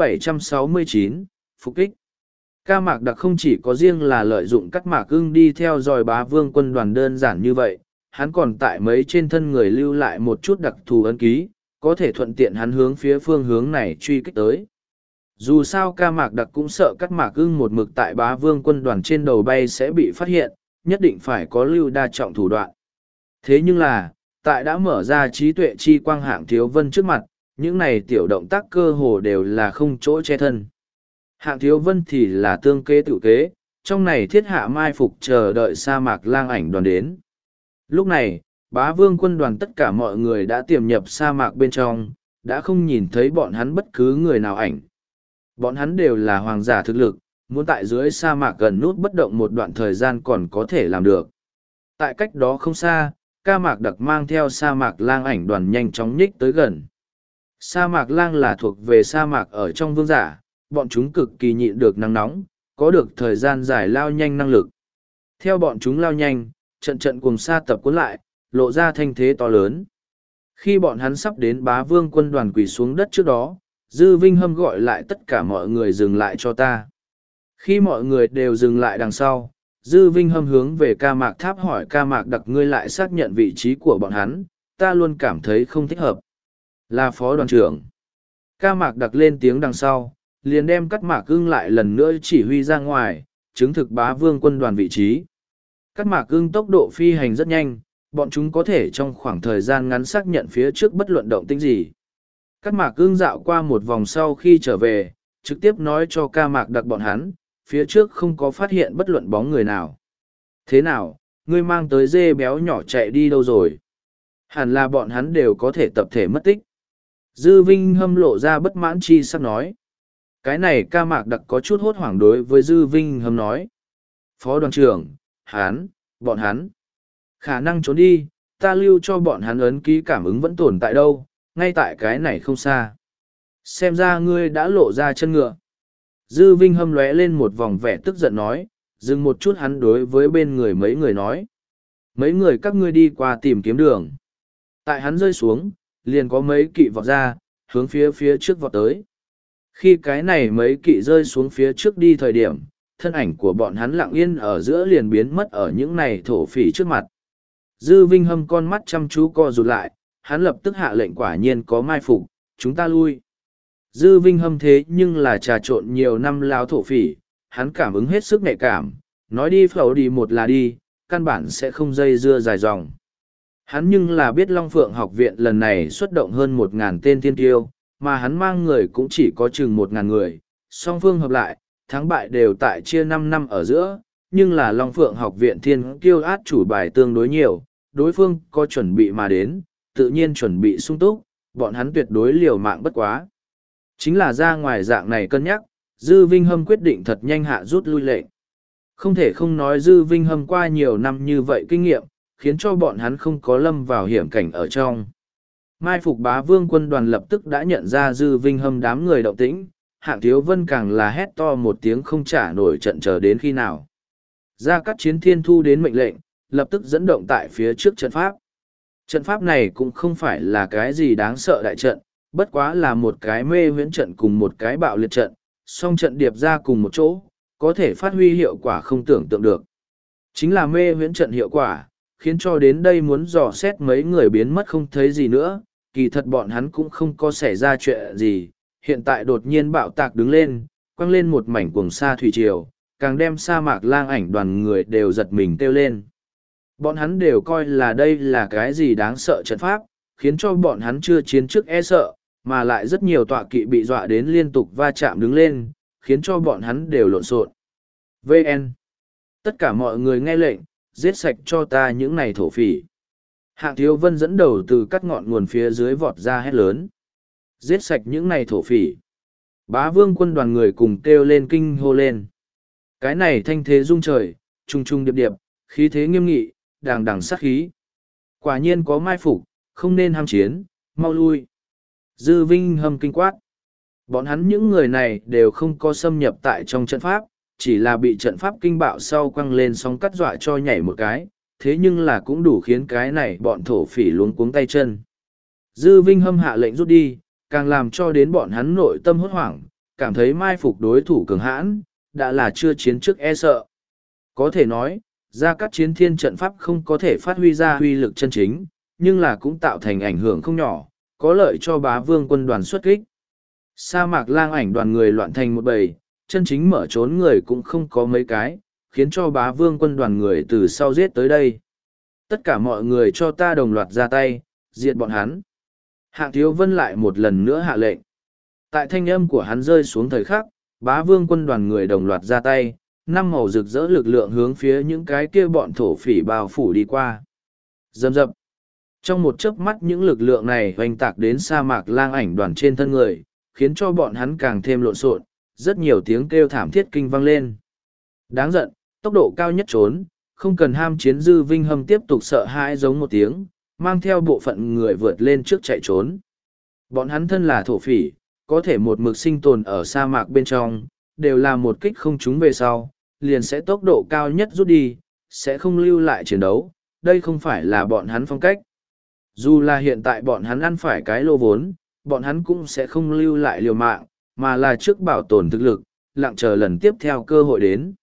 769, Phục kích. Ca Mạc Đặc không chỉ có riêng là lợi dụng cắt mạc ưng đi theo dòi Bá Vương quân đoàn đơn giản như vậy, hắn còn tại mấy trên thân người lưu lại một chút đặc thù ấn ký, có thể thuận tiện hắn hướng phía phương hướng này truy kích tới. Dù sao Ca Mạc Đặc cũng sợ cắt mạc ưng một mực tại Bá Vương quân đoàn trên đầu bay sẽ bị phát hiện, nhất định phải có lưu đa trọng thủ đoạn. Thế nhưng là, tại đã mở ra trí tuệ chi quang Hạng Thiếu Vân trước mặt, những này tiểu động tác cơ hồ đều là không chỗ che thân. Hạng Thiếu Vân thì là tương kế tự kế, trong này thiết hạ mai phục chờ đợi sa mạc lang ảnh đoàn đến. Lúc này, Bá Vương quân đoàn tất cả mọi người đã tiềm nhập sa mạc bên trong, đã không nhìn thấy bọn hắn bất cứ người nào ảnh. Bọn hắn đều là hoàng giả thực lực, muốn tại dưới sa mạc gần nút bất động một đoạn thời gian còn có thể làm được. Tại cách đó không xa, Ca Mạc Đặc mang theo sa mạc lang ảnh đoàn nhanh chóng nhích tới gần. Sa mạc lang là thuộc về sa mạc ở trong vương giả, bọn chúng cực kỳ nhịn được nắng nóng, có được thời gian dài lao nhanh năng lực. Theo bọn chúng lao nhanh, trận trận cùng sa tập cuốn lại, lộ ra thanh thế to lớn. Khi bọn hắn sắp đến Bá Vương quân đoàn quỳ xuống đất trước đó, Dư Vinh Hâm gọi lại tất cả mọi người dừng lại cho ta. Khi mọi người đều dừng lại đằng sau, Dư Vinh Hâm hướng về Ca Mạc Tháp hỏi Ca Mạc Đặc ngươi lại xác nhận vị trí của bọn hắn, ta luôn cảm thấy không thích hợp. Là phó đoàn trưởng. Ca Mạc Đặc lên tiếng đằng sau, liền đem cắt mạc ưng lại lần nữa chỉ huy ra ngoài, chứng thực Bá Vương quân đoàn vị trí. Cắt mạc ưng tốc độ phi hành rất nhanh, bọn chúng có thể trong khoảng thời gian ngắn xác nhận phía trước bất luận động tĩnh gì. Cắt mạc ưng dạo qua một vòng sau khi trở về, trực tiếp nói cho Ca Mạc Đặc bọn hắn, phía trước không có phát hiện bất luận bóng người nào. Thế nào, ngươi mang tới dê béo nhỏ chạy đi đâu rồi? Hẳn là bọn hắn đều có thể tập thể mất tích. Dư Vinh Hâm lộ ra bất mãn chi sắc nói. Cái này Ca Mạc Đặc có chút hốt hoảng đối với Dư Vinh Hâm nói. Phó đoàn trưởng, bọn hắn. Khả năng trốn đi, ta lưu cho bọn hắn ấn ký cảm ứng vẫn tồn tại đâu, ngay tại cái này không xa. Xem ra ngươi đã lộ ra chân ngựa. Dư Vinh Hâm lóe lên một vòng vẻ tức giận nói, dừng một chút hắn đối với bên người mấy người nói. Mấy người các ngươi đi qua tìm kiếm đường. Tại hắn rơi xuống, liền có mấy kỵ vọt ra, hướng phía trước vọt tới. Khi cái này mấy kỵ rơi xuống phía trước đi thời điểm, thân ảnh của bọn hắn lặng yên ở giữa liền biến mất ở những này thổ phỉ trước mặt. Dư Vinh Hâm con mắt chăm chú co rụt lại, hắn lập tức hạ lệnh quả nhiên có mai phục, chúng ta lui. Dư Vinh Hâm thế nhưng là trà trộn nhiều năm lao thổ phỉ, hắn cảm ứng hết sức nhạy cảm, nói đi phẩu đi một là đi, căn bản sẽ không dây dưa dài dòng. Hắn nhưng là biết Long Phượng học viện lần này xuất động hơn 1.000 tên thiên tiêu, mà hắn mang người cũng chỉ có chừng 1.000 người, song phương hợp lại, thắng bại đều tại chia 5 năm ở giữa, nhưng là Long Phượng học viện thiên kiêu át chủ bài tương đối nhiều, đối phương có chuẩn bị mà đến, tự nhiên chuẩn bị sung túc, bọn hắn tuyệt đối liều mạng bất quá. Chính là ra ngoài dạng này cân nhắc, Dư Vinh Hâm quyết định thật nhanh hạ rút lui lệnh. Không thể không nói Dư Vinh Hâm qua nhiều năm như vậy kinh nghiệm, khiến cho bọn hắn không có lâm vào hiểm cảnh ở trong. Mai phục Bá Vương quân đoàn lập tức đã nhận ra Dư Vinh Hâm đám người động tĩnh, Hạng Thiếu Vân càng là hét to một tiếng không trả nổi trận chờ đến khi nào. Gia Cát Chiến Thiên thu đến mệnh lệnh, lập tức dẫn động tại phía trước trận pháp. Trận pháp này cũng không phải là cái gì đáng sợ đại trận, bất quá là một cái mê huyễn trận cùng một cái bạo liệt trận, song trận điệp ra cùng một chỗ, có thể phát huy hiệu quả không tưởng tượng được. Chính là mê huyễn trận hiệu quả, khiến cho đến đây muốn dò xét mấy người biến mất không thấy gì nữa, kỳ thật bọn hắn cũng không có xảy ra chuyện gì, hiện tại đột nhiên bạo tạc đứng lên, quăng lên một mảnh cuồng sa thủy triều, càng đem sa mạc lang ảnh đoàn người đều giật mình kêu lên. Bọn hắn đều coi là đây là cái gì đáng sợ trận pháp, khiến cho bọn hắn chưa chiến trước e sợ, mà lại rất nhiều tọa kỵ bị dọa đến liên tục va chạm đứng lên, khiến cho bọn hắn đều lộn xộn. VN. Tất cả mọi người nghe lệnh, giết sạch cho ta những này thổ phỉ. Hạng Thiếu Vân dẫn đầu từ cắt ngọn nguồn phía dưới vọt ra hét lớn. Giết sạch những này thổ phỉ. Bá Vương quân đoàn người cùng kêu lên kinh hô lên. Cái này thanh thế rung trời, trung trung điệp điệp, khí thế nghiêm nghị, đàng đàng sát khí. Quả nhiên có mai phục, không nên ham chiến, mau lui. Dư Vinh Hâm kinh quát. Bọn hắn những người này đều không có xâm nhập tại trong trận pháp, chỉ là bị trận pháp kinh bạo sau quăng lên sóng cắt dọa cho nhảy một cái, thế nhưng là cũng đủ khiến cái này bọn thổ phỉ luống cuống tay chân. Dư Vinh Hâm hạ lệnh rút đi, càng làm cho đến bọn hắn nội tâm hốt hoảng, cảm thấy mai phục đối thủ cường hãn, đã là chưa chiến trước e sợ. Có thể nói, Gia Cát Chiến Thiên trận pháp không có thể phát huy ra huy lực chân chính, nhưng là cũng tạo thành ảnh hưởng không nhỏ, có lợi cho Bá Vương quân đoàn xuất kích. Sa mạc lang ảnh đoàn người loạn thành một bầy, chân chính mở trốn người cũng không có mấy cái, khiến cho Bá Vương quân đoàn người từ sau giết tới đây. Tất cả mọi người cho ta đồng loạt ra tay, diệt bọn hắn. Hạng Thiếu Vân lại một lần nữa hạ lệnh. Tại thanh âm của hắn rơi xuống thời khắc, Bá Vương quân đoàn người đồng loạt ra tay, năm màu rực rỡ lực lượng hướng phía những cái kia bọn thổ phỉ bao phủ đi qua. Dầm dập. Trong một chớp mắt những lực lượng này hoành tạc đến sa mạc lang ảnh đoàn trên thân người, khiến cho bọn hắn càng thêm lộn xộn, rất nhiều tiếng kêu thảm thiết kinh vang lên. Đáng giận, tốc độ cao nhất trốn, không cần ham chiến. Dư Vinh Hâm tiếp tục sợ hãi giống một tiếng, mang theo bộ phận người vượt lên trước chạy trốn. Bọn hắn thân là thổ phỉ, có thể một mực sinh tồn ở sa mạc bên trong, đều là một kích không trúng về sau, liền sẽ tốc độ cao nhất rút đi, sẽ không lưu lại chiến đấu, đây không phải là bọn hắn phong cách. Dù là hiện tại bọn hắn ăn phải cái lô vốn, bọn hắn cũng sẽ không lưu lại liều mạng, mà là trước bảo tồn thực lực, lặng chờ lần tiếp theo cơ hội đến.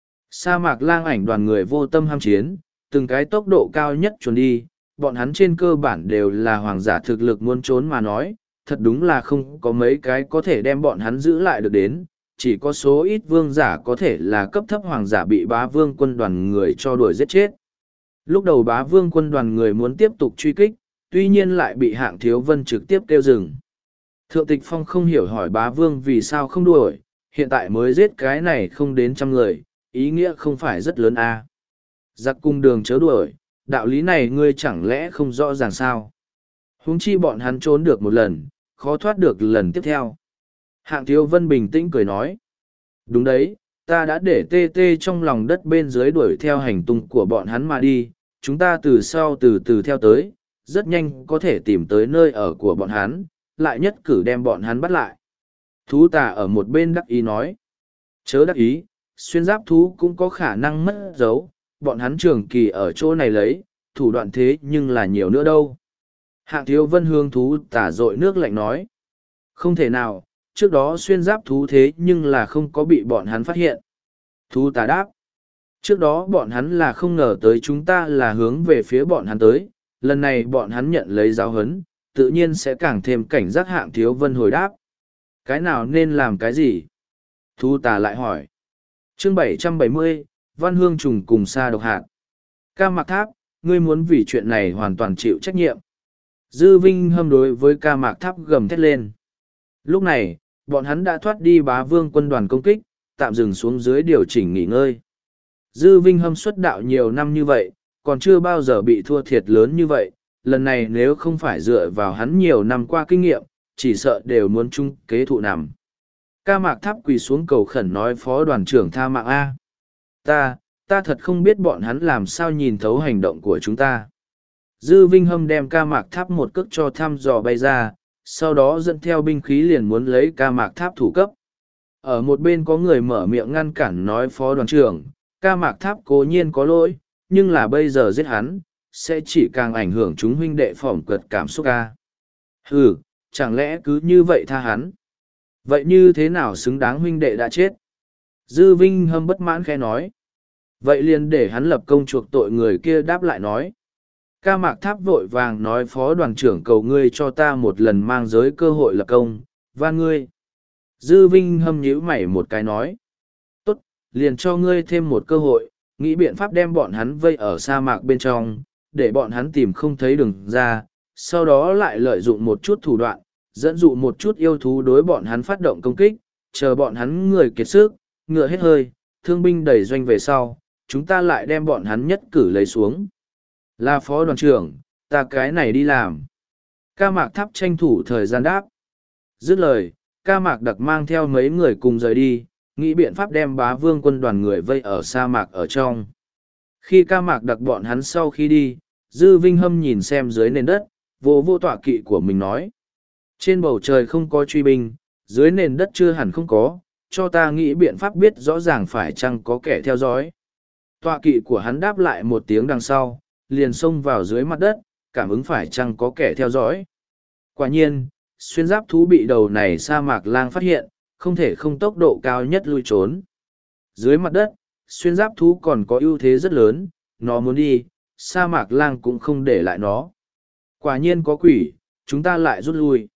Sa mạc lang ảnh đoàn người vô tâm ham chiến, từng cái tốc độ cao nhất trốn đi, bọn hắn trên cơ bản đều là hoàng giả thực lực muốn trốn mà nói, thật đúng là không có mấy cái có thể đem bọn hắn giữ lại được đến, chỉ có số ít vương giả có thể là cấp thấp hoàng giả bị Bá Vương quân đoàn người cho đuổi giết chết. Lúc đầu Bá Vương quân đoàn người muốn tiếp tục truy kích, tuy nhiên lại bị Hạng Thiếu Vân trực tiếp kêu dừng. Thượng Tịch Phong không hiểu hỏi Bá Vương vì sao không đuổi, hiện tại mới giết cái này không đến 100 người, ý nghĩa không phải rất lớn à. Giặc cung đường chớ đuổi, đạo lý này ngươi chẳng lẽ không rõ ràng sao? Huống chi bọn hắn trốn được một lần, khó thoát được lần tiếp theo. Hạng Thiếu Vân bình tĩnh cười nói. Đúng đấy, ta đã để tê tê trong lòng đất bên dưới đuổi theo hành tung của bọn hắn mà đi, chúng ta từ sau từ từ theo tới, rất nhanh có thể tìm tới nơi ở của bọn hắn, lại nhất cử đem bọn hắn bắt lại. Thú tà ở một bên đắc ý nói. Chớ đắc ý, xuyên giáp thú cũng có khả năng mất dấu, bọn hắn trường kỳ ở chỗ này lấy, thủ đoạn thế nhưng là nhiều nữa đâu. Hạng Thiếu Vân hướng thú tà dội nước lạnh nói. Không thể nào, trước đó xuyên giáp thú thế nhưng là không có bị bọn hắn phát hiện. Thú tà đáp. Trước đó bọn hắn là không ngờ tới chúng ta là hướng về phía bọn hắn tới, lần này bọn hắn nhận lấy giáo huấn, tự nhiên sẽ càng thêm cảnh giác. Hạng Thiếu Vân hồi đáp. Cái nào nên làm cái gì? Thú tà lại hỏi. Chương 770, Văn Hương Trùng cùng Sa Độc Hạt. Ca Mạc Tháp, ngươi muốn vì chuyện này hoàn toàn chịu trách nhiệm. Dư Vinh Hâm đối với Ca Mạc Tháp gầm thét lên. Lúc này, bọn hắn đã thoát đi Bá Vương quân đoàn công kích, tạm dừng xuống dưới điều chỉnh nghỉ ngơi. Dư Vinh Hâm xuất đạo nhiều năm như vậy, còn chưa bao giờ bị thua thiệt lớn như vậy, lần này nếu không phải dựa vào hắn nhiều năm qua kinh nghiệm, chỉ sợ đều muốn chung kế thụ nằm. Ca Mạc Tháp quỳ xuống cầu khẩn nói phó đoàn trưởng tha mạng A. Ta thật không biết bọn hắn làm sao nhìn thấu hành động của chúng ta. Dư Vinh Hâm đem Ca Mạc Tháp một cước cho thăm dò bay ra, sau đó dẫn theo binh khí liền muốn lấy Ca Mạc Tháp thủ cấp. Ở một bên có người mở miệng ngăn cản nói phó đoàn trưởng, Ca Mạc Tháp cố nhiên có lỗi, nhưng là bây giờ giết hắn, sẽ chỉ càng ảnh hưởng chúng huynh đệ phỏng cật cảm xúc ca. Ừ, chẳng lẽ cứ như vậy tha hắn? Vậy như thế nào xứng đáng huynh đệ đã chết? Dư Vinh Hâm bất mãn khẽ nói. Vậy liền để hắn lập công chuộc tội. Người kia đáp lại nói. Ca Mạc Tháp vội vàng nói phó đoàn trưởng cầu ngươi cho ta một lần mang giới cơ hội lập công, van ngươi. Dư Vinh Hâm nhíu mày một cái nói. Tốt, liền cho ngươi thêm một cơ hội, nghĩ biện pháp đem bọn hắn vây ở sa mạc bên trong, để bọn hắn tìm không thấy đường ra, sau đó lại lợi dụng một chút thủ đoạn, dẫn dụ một chút yêu thú đối bọn hắn phát động công kích, chờ bọn hắn người kiệt sức, ngựa hết hơi, thương binh đẩy doanh về sau, chúng ta lại đem bọn hắn nhất cử lấy xuống. Là phó đoàn trưởng, ta cái này đi làm. Ca Mạc Tháp tranh thủ thời gian đáp. Dứt lời, Ca Mạc Đặc mang theo mấy người cùng rời đi, nghĩ biện pháp đem Bá Vương quân đoàn người vây ở sa mạc ở trong. Khi Ca Mạc Đặc bọn hắn sau khi đi, Dư Vinh Hâm nhìn xem dưới nền đất, vô tọa kỵ của mình nói. Trên bầu trời không có truy binh, dưới nền đất chưa hẳn không có, cho ta nghĩ biện pháp biết rõ ràng phải chăng có kẻ theo dõi. Tọa kỵ của hắn đáp lại một tiếng đằng sau, liền xông vào dưới mặt đất, cảm ứng phải chăng có kẻ theo dõi. Quả nhiên, xuyên giáp thú bị đầu này sa mạc lang phát hiện, không thể không tốc độ cao nhất lui trốn. Dưới mặt đất, xuyên giáp thú còn có ưu thế rất lớn, nó muốn đi, sa mạc lang cũng không để lại nó. Quả nhiên có quỷ, chúng ta lại rút lui.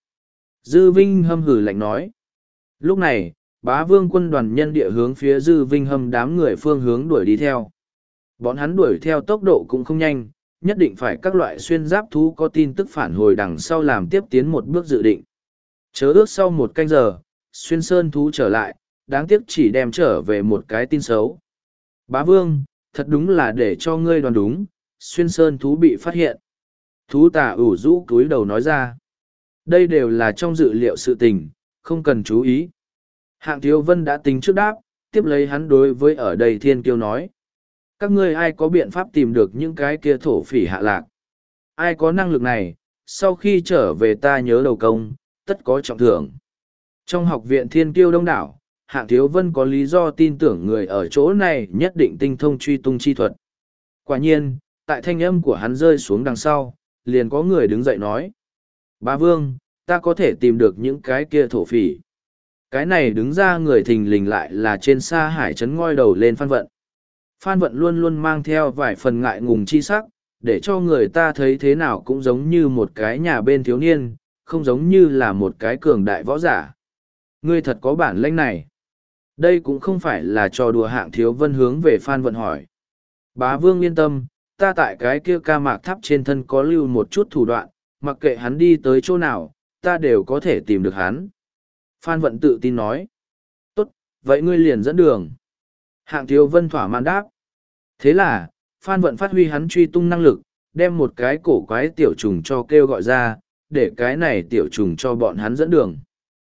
Dư Vinh Hâm hử lạnh nói. Lúc này, Bá Vương quân đoàn nhân địa hướng phía Dư Vinh Hâm đám người phương hướng đuổi đi theo. Bọn hắn đuổi theo tốc độ cũng không nhanh, nhất định phải các loại xuyên giáp thú có tin tức phản hồi đằng sau làm tiếp tiến một bước dự định. Chớ ước sau một canh giờ, xuyên sơn thú trở lại, đáng tiếc chỉ đem trở về một cái tin xấu. Bá Vương, thật đúng là để cho ngươi đoán đúng, xuyên sơn thú bị phát hiện. Thú tà ủ rũ cúi đầu nói ra. Đây đều là trong dự liệu sự tình, không cần chú ý. Hạng Thiếu Vân đã tính trước đáp, tiếp lấy hắn đối với ở đây Thiên Kiêu nói. Các ngươi ai có biện pháp tìm được những cái kia thổ phỉ hạ lạc? Ai có năng lực này, sau khi trở về ta nhớ đầu công, tất có trọng thưởng. Trong học viện Thiên Kiêu đông đảo, Hạng Thiếu Vân có lý do tin tưởng người ở chỗ này nhất định tinh thông truy tung chi thuật. Quả nhiên, tại thanh âm của hắn rơi xuống đằng sau, liền có người đứng dậy nói. Bá Vương, ta có thể tìm được những cái kia thổ phỉ. Cái này đứng ra người thình lình lại là trên Sa Hải trấn ngoi đầu lên Phan Vận. Phan Vận luôn luôn mang theo vài phần ngại ngùng chi sắc, để cho người ta thấy thế nào cũng giống như một cái nhà bên thiếu niên, không giống như là một cái cường đại võ giả. Ngươi thật có bản lĩnh này. Đây cũng không phải là trò đùa. Hạng Thiếu Vân hướng về Phan Vận hỏi. Bá Vương yên tâm, ta tại cái kia Ca Mạc Tháp trên thân có lưu một chút thủ đoạn, mặc kệ hắn đi tới chỗ nào, ta đều có thể tìm được hắn. Phan Vận tự tin nói. Tốt, vậy ngươi liền dẫn đường. Hạng Thiếu Vân thỏa mãn đáp. Thế là, Phan Vận phát huy hắn truy tung năng lực, đem một cái cổ quái tiểu trùng cho kêu gọi ra, để cái này tiểu trùng cho bọn hắn dẫn đường.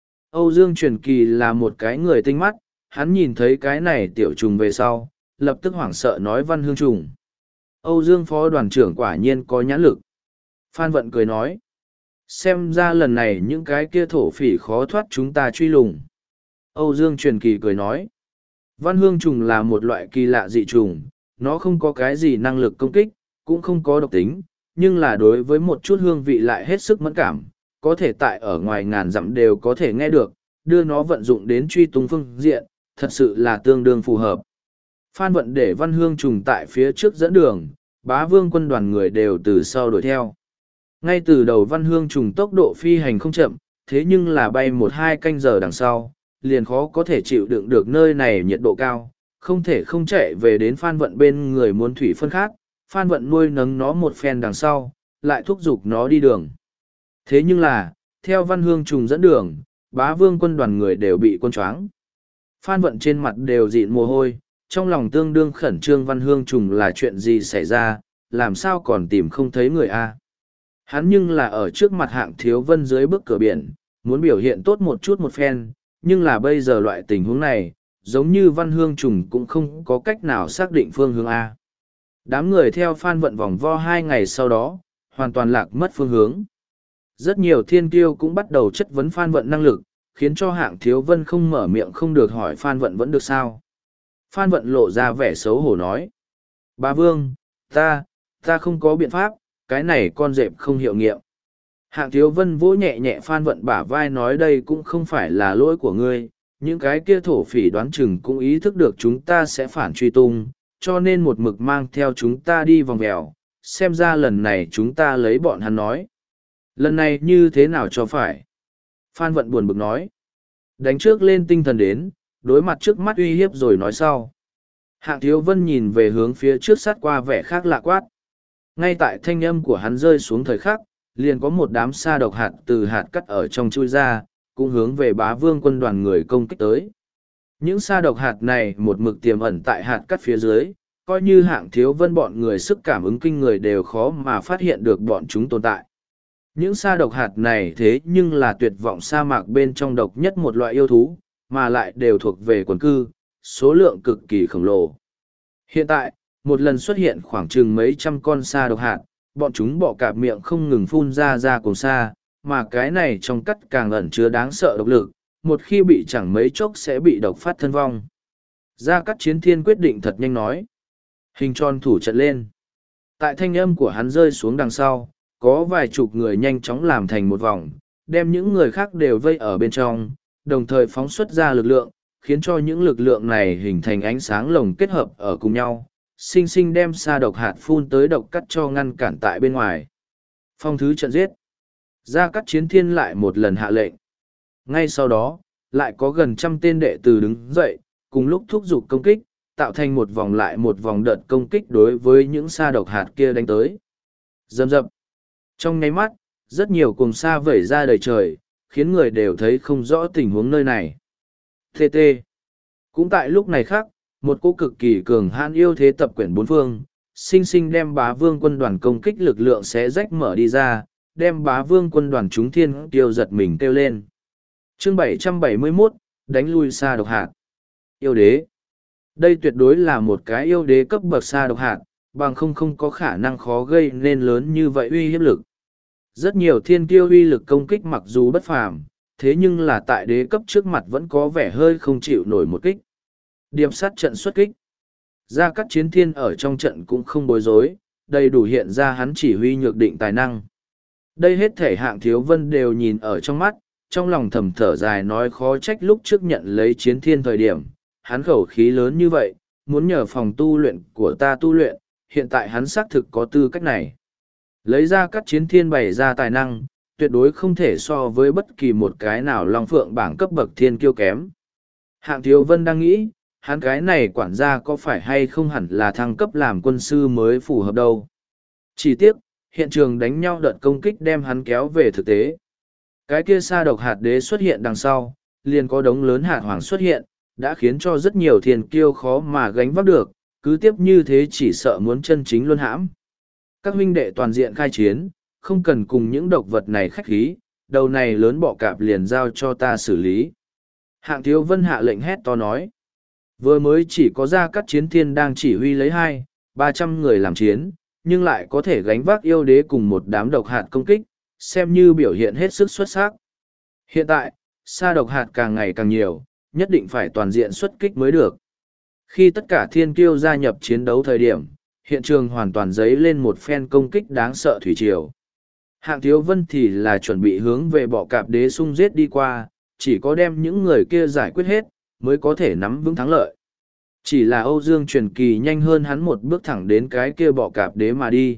Âu Dương Truyền Kỳ là một cái người tinh mắt, hắn nhìn thấy cái này tiểu trùng về sau, lập tức hoảng sợ nói Văn Hương trùng. Âu Dương phó đoàn trưởng quả nhiên có nhãn lực. Phan Vận cười nói. Xem ra lần này những cái kia thổ phỉ khó thoát chúng ta truy lùng. Âu Dương Truyền Kỳ cười nói. Văn hương trùng là một loại kỳ lạ dị trùng, nó không có cái gì năng lực công kích, cũng không có độc tính, nhưng là đối với một chút hương vị lại hết sức mẫn cảm, có thể tại ở ngoài ngàn dặm đều có thể nghe được, đưa nó vận dụng đến truy tung phương diện, thật sự là tương đương phù hợp. Phan Vận để văn hương trùng tại phía trước dẫn đường, Bá Vương quân đoàn người đều từ sau đuổi theo. Ngay từ đầu văn hương trùng tốc độ phi hành không chậm, thế nhưng là bay 1-2 canh giờ đằng sau, liền khó có thể chịu đựng được nơi này nhiệt độ cao, không thể không chạy về đến Phan Vận bên người muốn thủy phân khác. Phan Vận nuôi nấng nó một phen đằng sau, lại thúc giục nó đi đường. Thế nhưng là, theo văn hương trùng dẫn đường, Bá Vương quân đoàn người đều bị quân choáng. Phan Vận trên mặt đều dịn mồ hôi, trong lòng tương đương khẩn trương văn hương trùng là chuyện gì xảy ra, làm sao còn tìm không thấy người a? Hắn nhưng là ở trước mặt Hạng Thiếu Vân dưới bức cửa biển, muốn biểu hiện tốt một chút một phen, nhưng là bây giờ loại tình huống này, giống như văn hương trùng cũng không có cách nào xác định phương hướng A. Đám người theo Phan Vận vòng vo 2 ngày sau đó, hoàn toàn lạc mất phương hướng. Rất nhiều thiên kiêu cũng bắt đầu chất vấn Phan Vận năng lực, khiến cho Hạng Thiếu Vân không mở miệng không được hỏi Phan Vận vẫn được sao. Phan Vận lộ ra vẻ xấu hổ nói. Bá Vương, ta không có biện pháp, cái này con dẹp không hiệu nghiệm. Hạng Thiếu Vân vỗ nhẹ nhẹ Phan Vận bả vai nói đây cũng không phải là lỗi của ngươi, những cái kia thổ phỉ đoán chừng cũng ý thức được chúng ta sẽ phản truy tung, cho nên một mực mang theo chúng ta đi vòng vèo, xem ra lần này chúng ta lấy bọn hắn nói. Lần này như thế nào cho phải? Phan Vận buồn bực nói. Đánh trước lên tinh thần đến, đối mặt trước mắt uy hiếp rồi nói sau. Hạng Thiếu Vân nhìn về hướng phía trước sát qua vẻ khác lạ quát. Ngay tại thanh âm của hắn rơi xuống thời khắc, liền có một đám sa độc hạt từ hạt cắt ở trong chui ra, cũng hướng về Bá Vương quân đoàn người công kích tới. Những sa độc hạt này một mực tiềm ẩn tại hạt cắt phía dưới, coi như Hạng Thiếu Vân bọn người sức cảm ứng kinh người đều khó mà phát hiện được bọn chúng tồn tại. Những sa độc hạt này thế nhưng là tuyệt vọng sa mạc bên trong độc nhất một loại yêu thú, mà lại đều thuộc về quần cư, số lượng cực kỳ khổng lồ. Hiện tại, một lần xuất hiện khoảng chừng mấy trăm con sa độc hạt, bọn chúng bọ cạp miệng không ngừng phun ra cùng sa, mà cái này trong cắt càng ẩn chứa đáng sợ độc lực, một khi bị chẳng mấy chốc sẽ bị độc phát thân vong. Gia Cát Chiến Thiên quyết định thật nhanh nói. Hình tròn thủ trận lên. Tại thanh âm của hắn rơi xuống đằng sau, có vài chục người nhanh chóng làm thành một vòng, đem những người khác đều vây ở bên trong, đồng thời phóng xuất ra lực lượng, khiến cho những lực lượng này hình thành ánh sáng lồng kết hợp ở cùng nhau, sinh sinh đem sa độc hạt phun tới độc cắt cho ngăn cản tại bên ngoài. Phong thứ trận giết. Gia Cát Chiến Thiên lại một lần hạ lệnh. Ngay sau đó, lại có gần 100 tên đệ tử đứng dậy, cùng lúc thúc giục công kích, tạo thành một vòng lại một vòng đợt công kích đối với những sa độc hạt kia đánh tới. Rầm rập. Trong nháy mắt, rất nhiều cuồng sa vẩy ra đầy trời, khiến người đều thấy không rõ tình huống nơi này. TT. Cũng tại lúc này khác, một cô cực kỳ cường hãn yêu thế tập quyển bốn phương, sinh sinh đem Bá Vương quân đoàn công kích lực lượng xé rách mở đi ra, đem Bá Vương quân đoàn chúng thiên tiêu giật mình kêu lên. Chương 771, đánh lui sa độc hạt. Yêu đế. Đây tuyệt đối là một cái yêu đế cấp bậc sa độc hạt, bằng không có khả năng khó gây nên lớn như vậy uy hiếp lực. Rất nhiều thiên tiêu uy lực công kích mặc dù bất phàm, thế nhưng là tại đế cấp trước mặt vẫn có vẻ hơi không chịu nổi một kích. Điệp sát trận xuất kích. Gia Cát Chiến Thiên ở trong trận cũng không bối rối, đầy đủ hiện ra hắn chỉ huy nhược định tài năng. Đây hết thể Hạng Thiếu Vân đều nhìn ở trong mắt, trong lòng thầm thở dài nói khó trách lúc trước nhận lấy Chiến Thiên thời điểm, hắn khẩu khí lớn như vậy, muốn nhờ phòng tu luyện của ta tu luyện, hiện tại hắn xác thực có tư cách này. Lấy ra các Chiến Thiên bày ra tài năng, tuyệt đối không thể so với bất kỳ một cái nào Long Phượng bảng cấp bậc thiên kiêu kém. Hạng Thiếu Vân đang nghĩ, hắn cái này quản gia có phải hay không hẳn là thăng cấp làm quân sư mới phù hợp đâu. Chỉ tiếc, hiện trường đánh nhau đợt công kích đem hắn kéo về thực tế. Cái kia sa độc hạt đế xuất hiện đằng sau, liền có đống lớn hạt hoàng xuất hiện, đã khiến cho rất nhiều thiên kiêu khó mà gánh vác được, cứ tiếp như thế chỉ sợ muốn chân chính luân hãm. Các huynh đệ toàn diện khai chiến, không cần cùng những độc vật này khách khí, đầu này lớn bọ cạp liền giao cho ta xử lý. Hạng Thiếu Vân hạ lệnh hét to nói. Vừa mới chỉ có Gia Cát Chiến Thiên đang chỉ huy lấy 200-300 người làm chiến, nhưng lại có thể gánh vác yêu đế cùng một đám độc hạt công kích, xem như biểu hiện hết sức xuất sắc. Hiện tại, sa độc hạt càng ngày càng nhiều, nhất định phải toàn diện xuất kích mới được. Khi tất cả thiên kiêu gia nhập chiến đấu thời điểm, hiện trường hoàn toàn dấy lên một phen công kích đáng sợ thủy triều. Hạng Thiếu Vân thì là chuẩn bị hướng về bọ cạp đế xung giết đi qua, chỉ có đem những người kia giải quyết hết, mới có thể nắm vững thắng lợi. Chỉ là Âu Dương Truyền Kỳ nhanh hơn hắn một bước thẳng đến cái kia bọ cạp đế mà đi.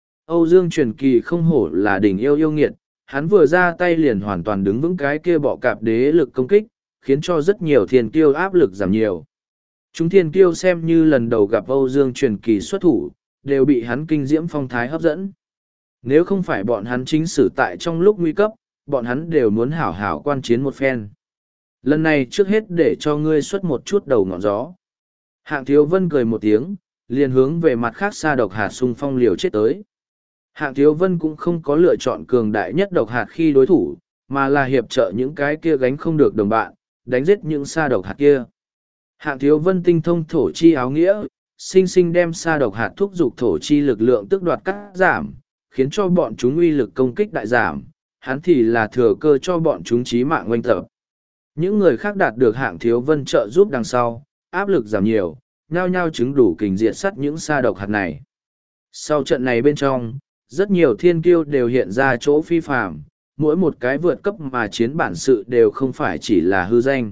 Âu Dương Truyền Kỳ không hổ là đỉnh yêu yêu nghiệt, hắn vừa ra tay liền hoàn toàn đứng vững cái kia bọ cạp đế lực công kích, khiến cho rất nhiều thiên kiêu áp lực giảm nhiều. Chúng thiên kiêu xem như lần đầu gặp Âu Dương Truyền Kỳ xuất thủ, đều bị hắn kinh diễm phong thái hấp dẫn. Nếu không phải bọn hắn chính xử tại trong lúc nguy cấp, bọn hắn đều muốn hảo hảo quan chiến một phen. Lần này trước hết để cho ngươi xuất một chút đầu ngọn gió. Hạng Thiếu Vân cười một tiếng, liền hướng về mặt khác xa độc hạt xung phong liều chết tới. Hạng Thiếu Vân cũng không có lựa chọn cường đại nhất độc hạt khi đối thủ, mà là hiệp trợ những cái kia gánh không được đồng bạn, đánh giết những xa độc hạt kia. Hạng Thiếu Vân tinh thông thổ chi áo nghĩa, sinh sinh đem xa độc hạt thúc giục thổ chi lực lượng tức đoạt cắt giảm, khiến cho bọn chúng uy lực công kích đại giảm, hắn thì là thừa cơ cho bọn chúng chí mạng oanh tập. Những người khác đạt được Hạng Thiếu Vân trợ giúp đằng sau, áp lực giảm nhiều, nhao nhao chứng đủ kình diệt sắt những sa độc hạt này. Sau trận này bên trong, rất nhiều thiên kiêu đều hiện ra chỗ phi phàm, mỗi một cái vượt cấp mà chiến bản sự đều không phải chỉ là hư danh.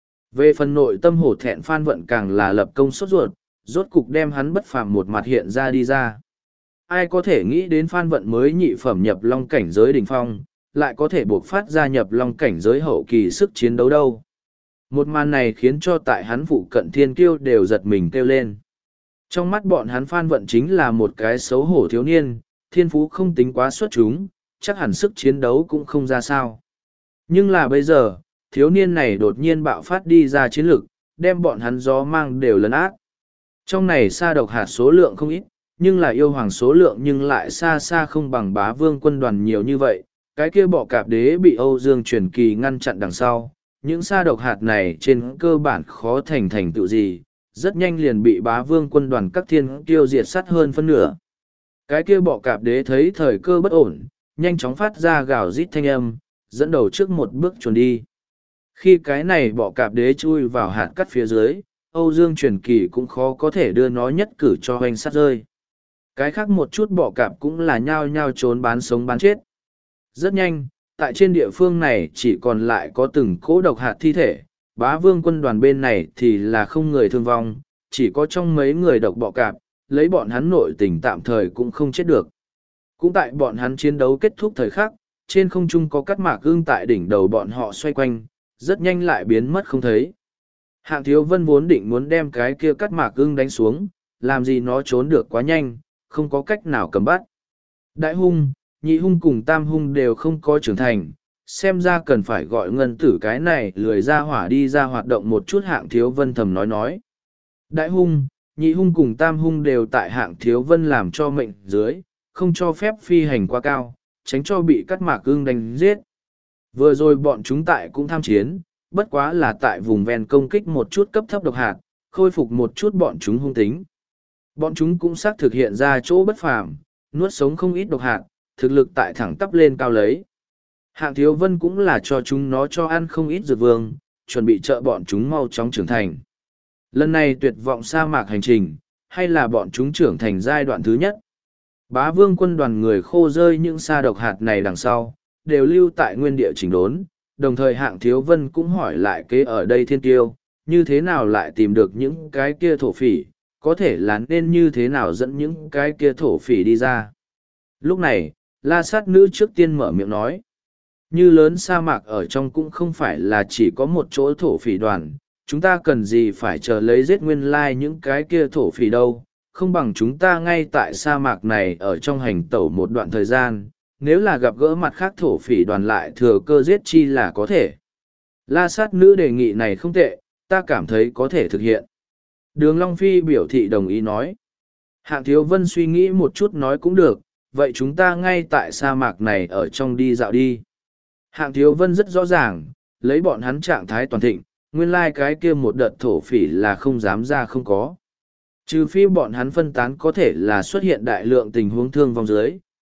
Về phần nội tâm hổ thẹn Phan Vận càng là lập công sốt ruột, rốt cục đem hắn bất phàm một mặt hiện ra đi ra. Ai có thể nghĩ đến Phan Vận mới nhị phẩm nhập long cảnh giới đỉnh phong, lại có thể buộc phát ra nhập long cảnh giới hậu kỳ sức chiến đấu đâu. Một màn này khiến cho tại hắn phụ cận thiên kiêu đều giật mình kêu lên. Trong mắt bọn hắn Phan Vận chính là một cái xấu hổ thiếu niên, thiên phú không tính quá xuất chúng, chắc hẳn sức chiến đấu cũng không ra sao. Nhưng là bây giờ, thiếu niên này đột nhiên bạo phát đi ra chiến lực, đem bọn hắn gió mang đều lấn át. Trong này sa độc hạt số lượng không ít, nhưng là yêu hoàng số lượng nhưng lại xa xa không bằng Bá Vương quân đoàn nhiều như vậy. Cái kia bọ cạp đế bị Âu Dương Truyền Kỳ ngăn chặn đằng sau, những sa độc hạt này trên cơ bản khó thành tựu gì, rất nhanh liền bị Bá Vương quân đoàn các thiên kiêu diệt sát hơn phân nửa. Cái kia bọ cạp đế thấy thời cơ bất ổn, nhanh chóng phát ra gào rít thanh âm, dẫn đầu trước một bước chuồn đi. Khi cái này bọ cạp đế chui vào hạt cắt phía dưới, Âu Dương Truyền Kỳ cũng khó có thể đưa nó nhất cử cho hoành sát rơi. Cái khác một chút bọ cạp cũng là nhao nhao trốn bán sống bán chết. Rất nhanh, tại trên địa phương này chỉ còn lại có từng cỗ độc hạt thi thể, Bá Vương quân đoàn bên này thì là không người thương vong, chỉ có trong mấy người độc bọ cạp, lấy bọn hắn nội tình tạm thời cũng không chết được. Cũng tại bọn hắn chiến đấu kết thúc thời khắc, trên không trung có cắt mạc ưng tại đỉnh đầu bọn họ xoay quanh, rất nhanh lại biến mất không thấy. Hạng Thiếu Vân vốn định muốn đem cái kia cắt mạc ưng đánh xuống, làm gì nó trốn được quá nhanh, không có cách nào cầm bắt. Đại hung, nhị hung cùng tam hung đều không có trưởng thành, xem ra cần phải gọi ngân tử cái này lười ra hỏa đi ra hoạt động một chút. Hạng Thiếu Vân thầm nói. Đại hung, nhị hung cùng tam hung đều tại Hạng Thiếu Vân làm cho mệnh dưới, không cho phép phi hành quá cao, tránh cho bị cắt mạc ưng đánh giết. Vừa rồi bọn chúng tại cũng tham chiến, bất quá là tại vùng ven công kích một chút cấp thấp độc hạt, khôi phục một chút bọn chúng hung tính. Bọn chúng cũng xác thực hiện ra chỗ bất phàm, nuốt sống không ít độc hạt, thực lực tại thẳng tắp lên cao lấy. Hạng Thiếu Vân cũng là cho chúng nó cho ăn không ít dược vương, chuẩn bị trợ bọn chúng mau chóng trưởng thành. Lần này tuyệt vọng sa mạc hành trình, hay là bọn chúng trưởng thành giai đoạn thứ nhất. Bá Vương quân đoàn người khô rơi những sa độc hạt này đằng sau, đều lưu tại nguyên địa chỉnh đốn, đồng thời Hạng Thiếu Vân cũng hỏi lại kế ở đây thiên tiêu, như thế nào lại tìm được những cái kia thổ phỉ, có thể là nên như thế nào dẫn những cái kia thổ phỉ đi ra. Lúc này, La Sát Nữ trước tiên mở miệng nói, như lớn sa mạc ở trong cũng không phải là chỉ có một chỗ thổ phỉ đoàn, chúng ta cần gì phải chờ lấy giết nguyên lai những cái kia thổ phỉ đâu, không bằng chúng ta ngay tại sa mạc này ở trong hành tẩu một đoạn thời gian, nếu là gặp gỡ mặt khác thổ phỉ đoàn lại thừa cơ giết chi là có thể. La Sát Nữ đề nghị này không tệ, ta cảm thấy có thể thực hiện. Đường Long Phi biểu thị đồng ý nói. Hạng Thiếu Vân suy nghĩ một chút nói cũng được, vậy chúng ta ngay tại sa mạc này ở trong đi dạo đi. Hạng Thiếu Vân rất rõ ràng, lấy bọn hắn trạng thái toàn thịnh, nguyên lai cái kia một đợt thổ phỉ là không dám ra không có. Trừ phi bọn hắn phân tán có thể là xuất hiện đại lượng tình huống thương vong dưới,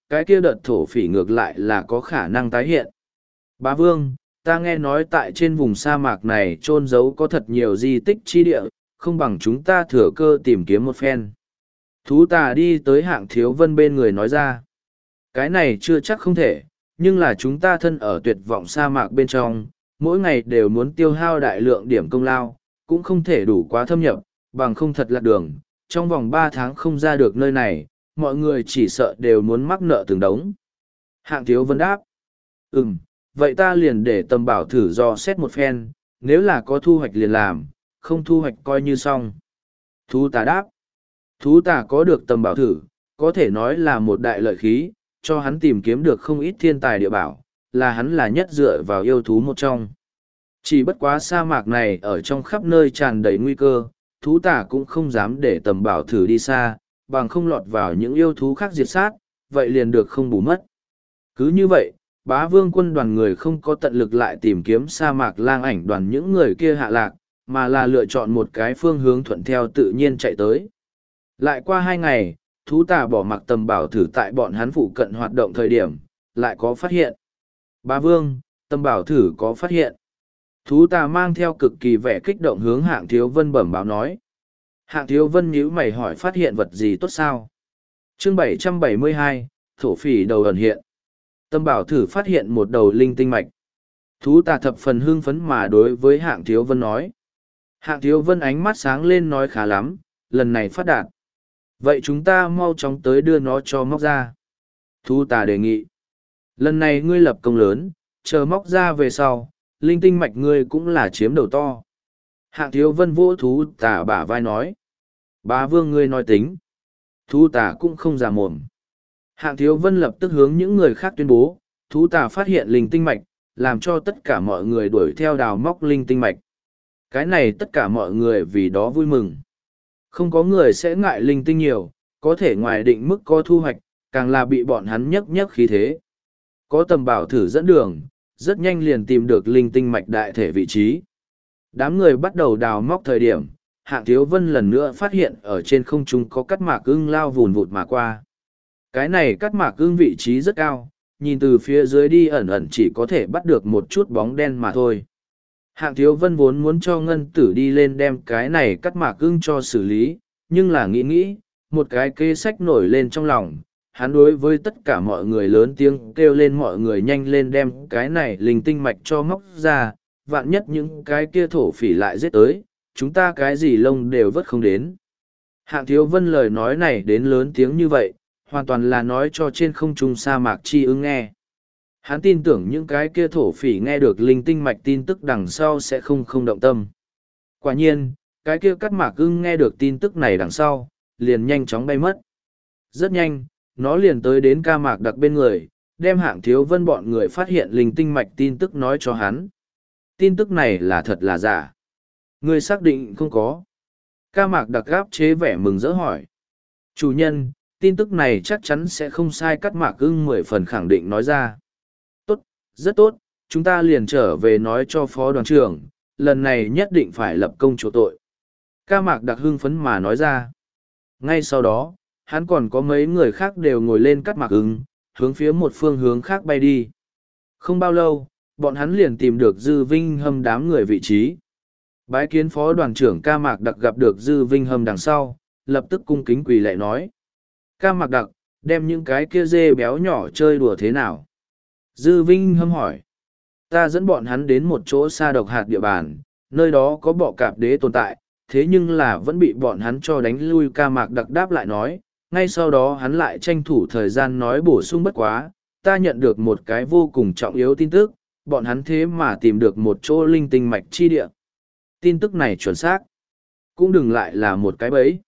cái kia đợt thổ phỉ ngược lại là có khả năng tái hiện. Bá Vương, ta nghe nói tại trên vùng sa mạc này chôn giấu có thật nhiều di tích chi địa, không bằng chúng ta thừa cơ tìm kiếm một phen. Thú tà đi tới Hạng Thiếu Vân bên người nói ra. Cái này chưa chắc không thể, nhưng là chúng ta thân ở tuyệt vọng sa mạc bên trong, mỗi ngày đều muốn tiêu hao đại lượng điểm công lao, cũng không thể đủ quá thâm nhập, bằng không thật lạc đường. Trong vòng 3 tháng không ra được nơi này, mọi người chỉ sợ đều muốn mắc nợ từng đống. Hạng Thiếu Vân đáp. Vậy ta liền để Tầm Bảo thử dò xét một phen, nếu là có thu hoạch liền làm, không thu hoạch coi như xong. Thú tà đáp. Thú tà có được Tầm Bảo thử, có thể nói là một đại lợi khí, cho hắn tìm kiếm được không ít thiên tài địa bảo, là hắn là nhất dựa vào yêu thú một trong. Chỉ bất quá sa mạc này ở trong khắp nơi tràn đầy nguy cơ, thú tà cũng không dám để Tầm Bảo thử đi xa, bằng không lọt vào những yêu thú khác diệt sát, vậy liền được không bù mất. Cứ như vậy, Bá Vương quân đoàn người không có tận lực lại tìm kiếm sa mạc lang ảnh đoàn những người kia hạ lạc, mà là lựa chọn một cái phương hướng thuận theo tự nhiên chạy tới. Lại qua 2 ngày, thú tà bỏ mặc Tầm Bảo thử tại bọn hắn phụ cận hoạt động thời điểm, lại có phát hiện. Bá Vương, Tầm Bảo thử có phát hiện. Thú tà mang theo cực kỳ vẻ kích động hướng Hạng Thiếu Vân bẩm báo nói. Hạng Thiếu Vân nhíu mày hỏi phát hiện vật gì tốt sao? Chương 772, thổ phỉ đầu ẩn hiện. Tầm Bảo thử phát hiện một đầu linh tinh mạch. Thú tà thập phần hưng phấn mà đối với Hạng Thiếu Vân nói. Hạng Thiếu Vân ánh mắt sáng lên nói khá lắm, lần này phát đạt. Vậy chúng ta mau chóng tới đưa nó cho móc ra. Thú tà đề nghị. Lần này ngươi lập công lớn, chờ móc ra về sau, linh tinh mạch ngươi cũng là chiếm đầu to. Hạng Thiếu Vân vỗ thú tà bả vai nói. Bá Vương ngươi nói tính. Thú tà cũng không giả mồm. Hạng Thiếu Vân lập tức hướng những người khác tuyên bố, thú tà phát hiện linh tinh mạch, làm cho tất cả mọi người đuổi theo đào móc linh tinh mạch. Cái này tất cả mọi người vì đó vui mừng. Không có người sẽ ngại linh tinh nhiều, có thể ngoài định mức có thu hoạch, càng là bị bọn hắn nhấc nhấc khí thế. Có Tầm Bảo thử dẫn đường, rất nhanh liền tìm được linh tinh mạch đại thể vị trí. Đám người bắt đầu đào móc thời điểm, Hạng Thiếu Vân lần nữa phát hiện ở trên không trung có cắt mạc ưng lao vùn vụt mà qua. Cái này cắt mạc ưng vị trí rất cao, nhìn từ phía dưới đi ẩn ẩn chỉ có thể bắt được một chút bóng đen mà thôi. Hạng Thiếu Vân vốn muốn cho Ngân Tử đi lên đem cái này cắt mạc ưng cho xử lý, nhưng là nghĩ, một cái kế sách nổi lên trong lòng. Hắn đối với tất cả mọi người lớn tiếng kêu lên mọi người nhanh lên đem cái này linh tinh mạch cho móc ra, vạn nhất những cái kia thổ phỉ lại giết tới, chúng ta cái gì lông đều vớt không đến. Hạng Thiếu Vân lời nói này đến lớn tiếng như vậy, hoàn toàn là nói cho trên không trung sa mạc chi ưng nghe. Hắn tin tưởng những cái kia thổ phỉ nghe được linh tinh mạch tin tức đằng sau sẽ không động tâm. Quả nhiên, cái kia cắt mạc ưng nghe được tin tức này đằng sau, liền nhanh chóng bay mất. Rất nhanh, nó liền tới đến Ca Mạc Đặc bên người, đem Hạng Thiếu Vân bọn người phát hiện linh tinh mạch tin tức nói cho hắn. Tin tức này là thật là giả. Người xác định không có. Ca Mạc Đặc gáp chế vẻ mừng rỡ hỏi. Chủ nhân, tin tức này chắc chắn sẽ không sai, cắt Mạc ưng 10 phần khẳng định nói ra. Tốt, rất tốt, chúng ta liền trở về nói cho phó đoàn trưởng, lần này nhất định phải lập công chỗ tội. Ca Mạc Đặc hưng phấn mà nói ra. Ngay sau đó, hắn còn có mấy người khác đều ngồi lên cắt mạc ưng, hướng phía một phương hướng khác bay đi. Không bao lâu, bọn hắn liền tìm được Dư Vinh Hâm đám người vị trí. Bái kiến phó đoàn trưởng Ca Mạc Đặc gặp được Dư Vinh Hâm đằng sau, lập tức cung kính quỳ lạy nói. Ca Mạc Đặc, đem những cái kia dê béo nhỏ chơi đùa thế nào? Dư Vinh Hâm hỏi. Ta dẫn bọn hắn đến một chỗ xa độc hạt địa bàn, nơi đó có bọ cạp đế tồn tại, thế nhưng là vẫn bị bọn hắn cho đánh lui. Ca Mạc Đặc đáp lại nói. Ngay sau đó hắn lại tranh thủ thời gian nói bổ sung bất quá, ta nhận được một cái vô cùng trọng yếu tin tức, bọn hắn thế mà tìm được một chỗ linh tinh mạch chi địa. Tin tức này chuẩn xác, cũng đừng lại là một cái bẫy.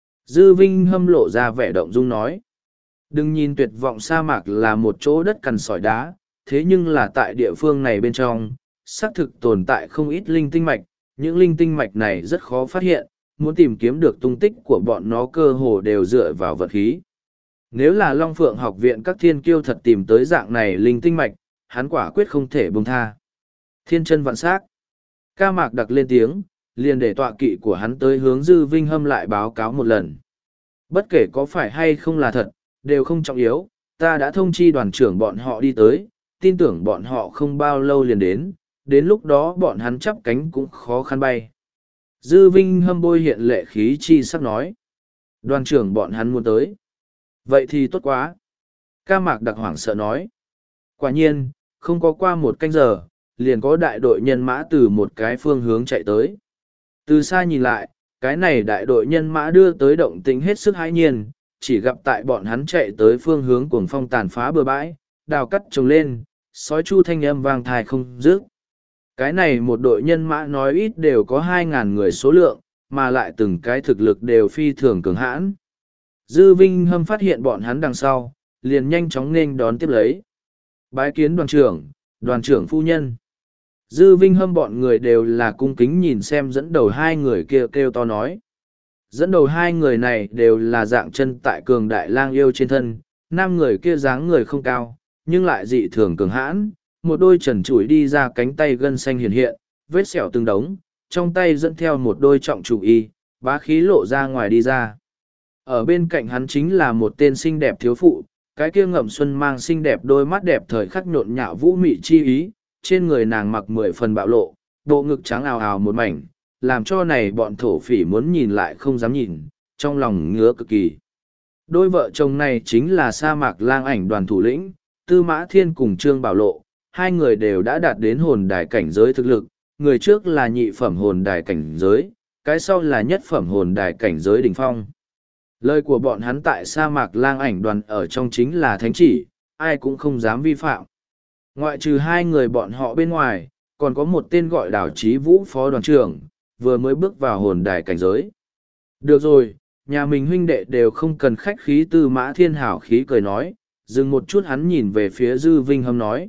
Dư Vinh Hâm lộ ra vẻ động dung nói. Đừng nhìn tuyệt vọng sa mạc là một chỗ đất cằn sỏi đá, thế nhưng là tại địa phương này bên trong, xác thực tồn tại không ít linh tinh mạch, những linh tinh mạch này rất khó phát hiện. Muốn tìm kiếm được tung tích của bọn nó cơ hồ đều dựa vào vật khí. Nếu là Long Phượng học viện các thiên kiêu thật tìm tới dạng này linh tinh mạch, hắn quả quyết không thể buông tha. Thiên chân vạn sắc. Ca Mạc Đặc lên tiếng, liền để tọa kỵ của hắn tới hướng Dư Vinh Hâm lại báo cáo một lần. Bất kể có phải hay không là thật, đều không trọng yếu, Ta đã thông chi đoàn trưởng bọn họ đi tới, tin tưởng bọn họ không bao lâu liền đến lúc đó bọn hắn chắp cánh cũng khó khăn bay. Dư Vinh Hâm bôi hiện lệ khí chi sắc nói. Đoàn trưởng bọn hắn muốn tới. Vậy thì tốt quá. Ca Mạc Đặc hoảng sợ nói. Quả nhiên, không có qua một canh giờ, liền có đại đội nhân mã từ một cái phương hướng chạy tới. Từ xa nhìn lại, cái này đại đội nhân mã đưa tới động tĩnh hết sức hãi nhiên, chỉ gặp tại bọn hắn chạy tới phương hướng cuồng phong tàn phá bừa bãi, đào cắt trồng lên, sói chu thanh âm vang thai không dứt. Cái này một đội nhân mã nói ít đều có 2.000 người số lượng, mà lại từng cái thực lực đều phi thường cường hãn. Dư Vinh Hâm phát hiện bọn hắn đằng sau, liền nhanh chóng nên đón tiếp lấy. Bái kiến đoàn trưởng phu nhân. Dư Vinh Hâm bọn người đều là cung kính nhìn xem dẫn đầu hai người kia kêu to nói. Dẫn đầu hai người này đều là dạng chân tại cường đại lang yêu trên thân, nam người kia dáng người không cao, nhưng lại dị thường cường hãn, một đôi trần trụi đi ra cánh tay gân xanh hiện hiện, vết sẹo từng đống, trong tay dẫn theo một đôi trọng chủ y, bá khí lộ ra ngoài đi ra. Ở bên cạnh hắn chính là một tên xinh đẹp thiếu phụ, cái kia ngậm xuân mang xinh đẹp đôi mắt đẹp thời khắc nhộn nhạo vũ mị chi ý, trên người nàng mặc 10 phần bạo lộ, bộ ngực trắng ào ào một mảnh, làm cho này bọn thổ phỉ muốn nhìn lại không dám nhìn, trong lòng ngứa cực kỳ. Đôi vợ chồng này chính là sa mạc lang ảnh đoàn thủ lĩnh, Tư Mã Thiên cùng Trương Bảo Lộ, hai người đều đã đạt đến hồn đài cảnh giới thực lực, người trước là nhị phẩm hồn đài cảnh giới, cái sau là nhất phẩm hồn đài cảnh giới đỉnh phong. Lời của bọn hắn tại sa mạc lang ảnh đoàn ở trong chính là thánh chỉ, ai cũng không dám vi phạm. Ngoại trừ hai người bọn họ bên ngoài, còn có một tên gọi Đào Chí Vũ phó đoàn trưởng, vừa mới bước vào hồn đài cảnh giới. Được rồi, nhà mình huynh đệ đều không cần khách khí. Tư Mã Thiên hảo khí cười nói, dừng một chút hắn nhìn về phía Dư Vinh Hâm nói.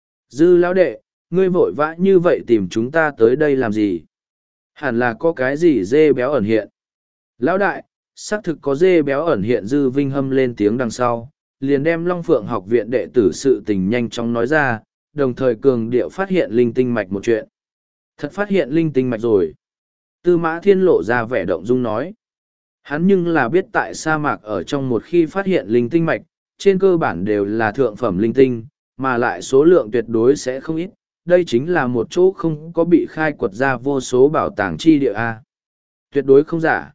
Dư lão đệ, ngươi vội vã như vậy tìm chúng ta tới đây làm gì? Hẳn là có cái gì dê béo ẩn hiện. Lão đại, xác thực có dê béo ẩn hiện. Dư Vinh Hâm lên tiếng đằng sau, liền đem Long Phượng học viện đệ tử sự tình nhanh chóng nói ra, đồng thời cường điệu phát hiện linh tinh mạch một chuyện. Thật phát hiện linh tinh mạch rồi. Tư Mã Thiên lộ ra vẻ động dung nói. Hắn nhưng là biết tại sa mạc ở trong một khi phát hiện linh tinh mạch, trên cơ bản đều là thượng phẩm linh tinh, mà lại số lượng tuyệt đối sẽ không ít. Đây chính là một chỗ không có bị khai quật ra vô số bảo tàng chi địa A. Tuyệt đối không giả.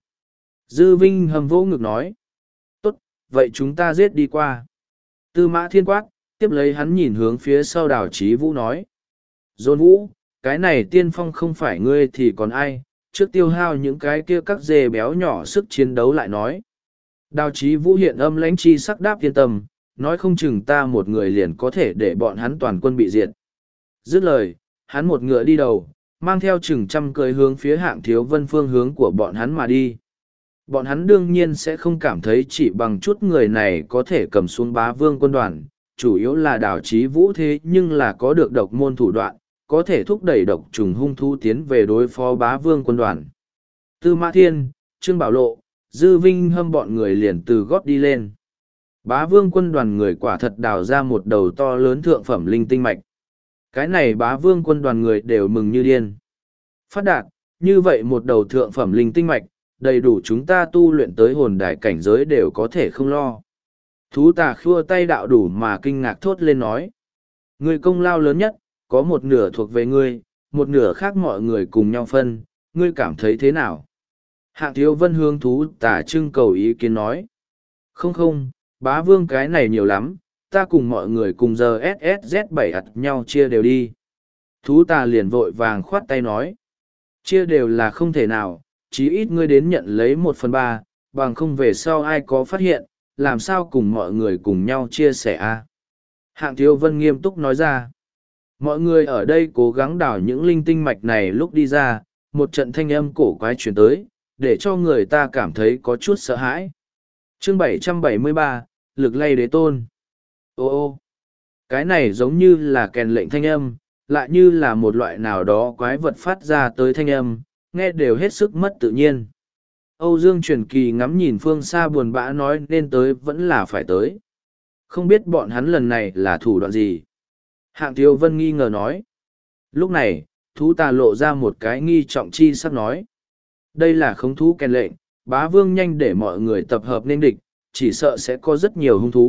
Dư Vinh Hâm vỗ ngực nói. Tốt, vậy chúng ta giết đi qua. Tư Mã Thiên quát, tiếp lấy hắn nhìn hướng phía sau Đào Chí Vũ nói. Dôn Vũ, cái này tiên phong không phải ngươi thì còn ai, trước tiêu hao những cái kia các dê béo nhỏ sức chiến đấu lại nói. Đào Chí Vũ hiện âm lãnh chi sắc đáp yên tâm, nói không chừng ta một người liền có thể để bọn hắn toàn quân bị diệt. Dứt lời, hắn một ngựa đi đầu, mang theo chừng trăm cưỡi hướng phía Hạng Thiếu Vân phương hướng của bọn hắn mà đi. Bọn hắn đương nhiên sẽ không cảm thấy chỉ bằng chút người này có thể cầm xuống Bá Vương quân đoàn, chủ yếu là Đào Chí Vũ thế nhưng là có được độc môn thủ đoạn, có thể thúc đẩy độc trùng hung thú tiến về đối phó Bá Vương quân đoàn. Tư Mã Thiên, Trương Bảo Lộ, Dư Vinh Hâm bọn người liền từ gót đi lên. Bá Vương quân đoàn người quả thật đào ra một đầu to lớn thượng phẩm linh tinh mạch. Cái này Bá Vương quân đoàn người đều mừng như điên. Phát đạt, như vậy một đầu thượng phẩm linh tinh mạch, đầy đủ chúng ta tu luyện tới hồn đài cảnh giới đều có thể không lo. Thú Tà khua tay đạo đủ mà kinh ngạc thốt lên nói. Người công lao lớn nhất, có một nửa thuộc về ngươi, một nửa khác mọi người cùng nhau phân, ngươi cảm thấy thế nào? Hạng Thiếu Vân hướng Thú Tà trưng cầu ý kiến nói. Không, Bá Vương cái này nhiều lắm, ta cùng mọi người cùng giờ SSZ7 ặt nhau chia đều đi. Thú Tà liền vội vàng khoát tay nói. Chia đều là không thể nào, chí ít ngươi đến nhận lấy 1/3, bằng không về sau ai có phát hiện, làm sao cùng mọi người cùng nhau chia sẻ a? Hạng Thiếu Vân nghiêm túc nói ra. Mọi người ở đây cố gắng đào những linh tinh mạch này lúc đi ra, một trận thanh âm cổ quái chuyển tới, để cho người ta cảm thấy có chút sợ hãi. Chương 773, Lực lay đế tôn. Ô, cái này giống như là kèn lệnh thanh âm, lại như là một loại nào đó quái vật phát ra tới thanh âm, nghe đều hết sức mất tự nhiên. Âu Dương Truyền Kỳ ngắm nhìn phương xa buồn bã nói nên tới vẫn là phải tới. Không biết bọn hắn lần này là thủ đoạn gì? Hạng Thiếu Vân nghi ngờ nói. Lúc này, Thú Tà lộ ra một cái nghi trọng chi sắp nói. Đây là khống thú kèn lệnh, Bá Vương nhanh để mọi người tập hợp nên địch, chỉ sợ sẽ có rất nhiều hung thú,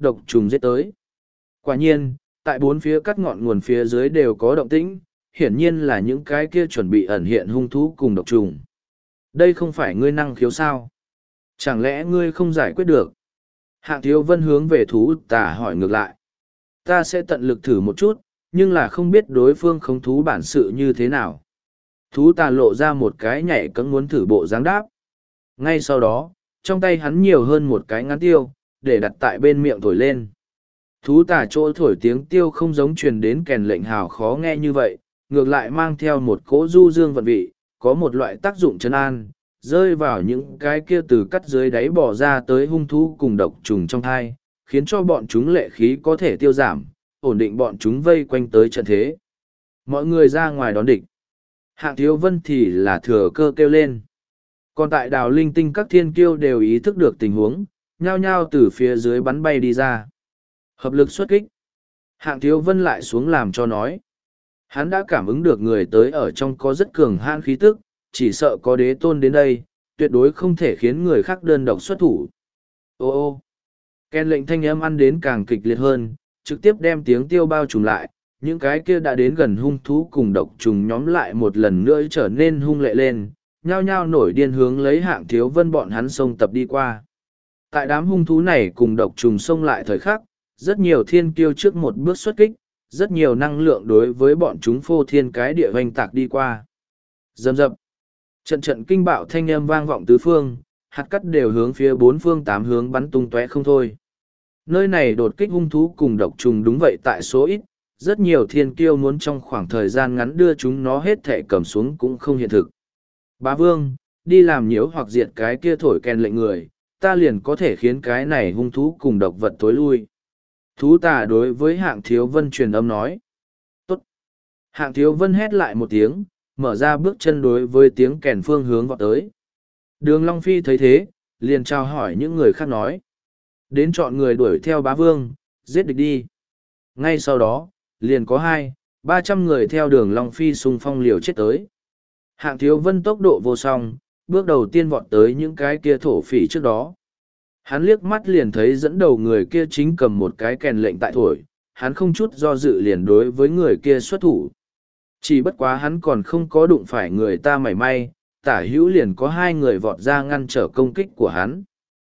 độc trùng giết tới. Quả nhiên, tại bốn phía cắt ngọn nguồn phía dưới đều có động tĩnh, hiển nhiên là những cái kia chuẩn bị ẩn hiện hung thú cùng độc trùng. Đây không phải ngươi năng khiếu sao? Chẳng lẽ ngươi không giải quyết được? Hạng Thiếu Vân hướng về thú tà hỏi ngược lại. Ta sẽ tận lực thử một chút, nhưng là không biết đối phương khống thú bản sự như thế nào. Thú tà lộ ra một cái nhảy cẫng muốn thử bộ dáng đáp. Ngay sau đó, trong tay hắn nhiều hơn một cái ngắn tiêu, để đặt tại bên miệng thổi lên. Thú tà chỗ thổi tiếng tiêu không giống truyền đến kèn lệnh hào khó nghe như vậy, ngược lại mang theo một cỗ du dương vận vị, có một loại tác dụng trấn an, rơi vào những cái kia từ cắt dưới đáy bỏ ra tới hung thú cùng độc trùng trong thai, khiến cho bọn chúng lệ khí có thể tiêu giảm, ổn định bọn chúng vây quanh tới trận thế. Mọi người ra ngoài đón địch. Hạng Thiếu Vân thì là thừa cơ kêu lên. Còn tại đảo linh tinh các thiên kiêu đều ý thức được tình huống, nhao nhao từ phía dưới bắn bay đi ra. Hợp lực xuất kích. Hạng Thiếu Vân lại xuống làm cho nói. Hắn đã cảm ứng được người tới ở trong có rất cường hãn khí tức, chỉ sợ có đế tôn đến đây, tuyệt đối không thể khiến người khác đơn độc xuất thủ. Ô ô, Ken lệnh thanh âm ăn đến càng kịch liệt hơn, trực tiếp đem tiếng tiêu bao trùm lại, những cái kia đã đến gần hung thú cùng độc trùng nhóm lại một lần nữa trở nên hung lệ lên, nhao nhao nổi điên hướng lấy Hạng Thiếu Vân bọn hắn xông tập đi qua. Tại đám hung thú này cùng độc trùng xông lại thời khắc, rất nhiều thiên kiêu trước một bước xuất kích, rất nhiều năng lượng đối với bọn chúng phô thiên cái địa hoành tạc đi qua. Dầm dập. Trận trận kinh bạo thanh âm vang vọng tứ phương, hạt cắt đều hướng phía bốn phương tám hướng bắn tung tóe không thôi. Nơi này đột kích hung thú cùng độc trùng đúng vậy tại số ít, rất nhiều thiên kiêu muốn trong khoảng thời gian ngắn đưa chúng nó hết thể cầm xuống cũng không hiện thực. Bá Vương, đi làm nhiễu hoặc diệt cái kia thổi kèn lệnh người, ta liền có thể khiến cái này hung thú cùng độc vật tối lui. Thú tà đối với Hạng Thiếu Vân truyền âm nói. Tốt. Hạng Thiếu Vân hét lại một tiếng, mở ra bước chân đối với tiếng kèn phương hướng vọt tới. Đường Long Phi thấy thế, liền chào hỏi những người khác nói. Đến chọn người đuổi theo Bá Vương, giết địch đi. Ngay sau đó, liền có 200-300 người theo đường Long Phi xung phong liều chết tới. Hạng Thiếu Vân tốc độ vô song, bước đầu tiên vọt tới những cái kia thổ phỉ trước đó. Hắn liếc mắt liền thấy dẫn đầu người kia chính cầm một cái kèn lệnh tại thổi, hắn không chút do dự liền đối với người kia xuất thủ. Chỉ bất quá hắn còn không có đụng phải người ta mảy may, tả hữu liền có 2 người vọt ra ngăn trở công kích của hắn.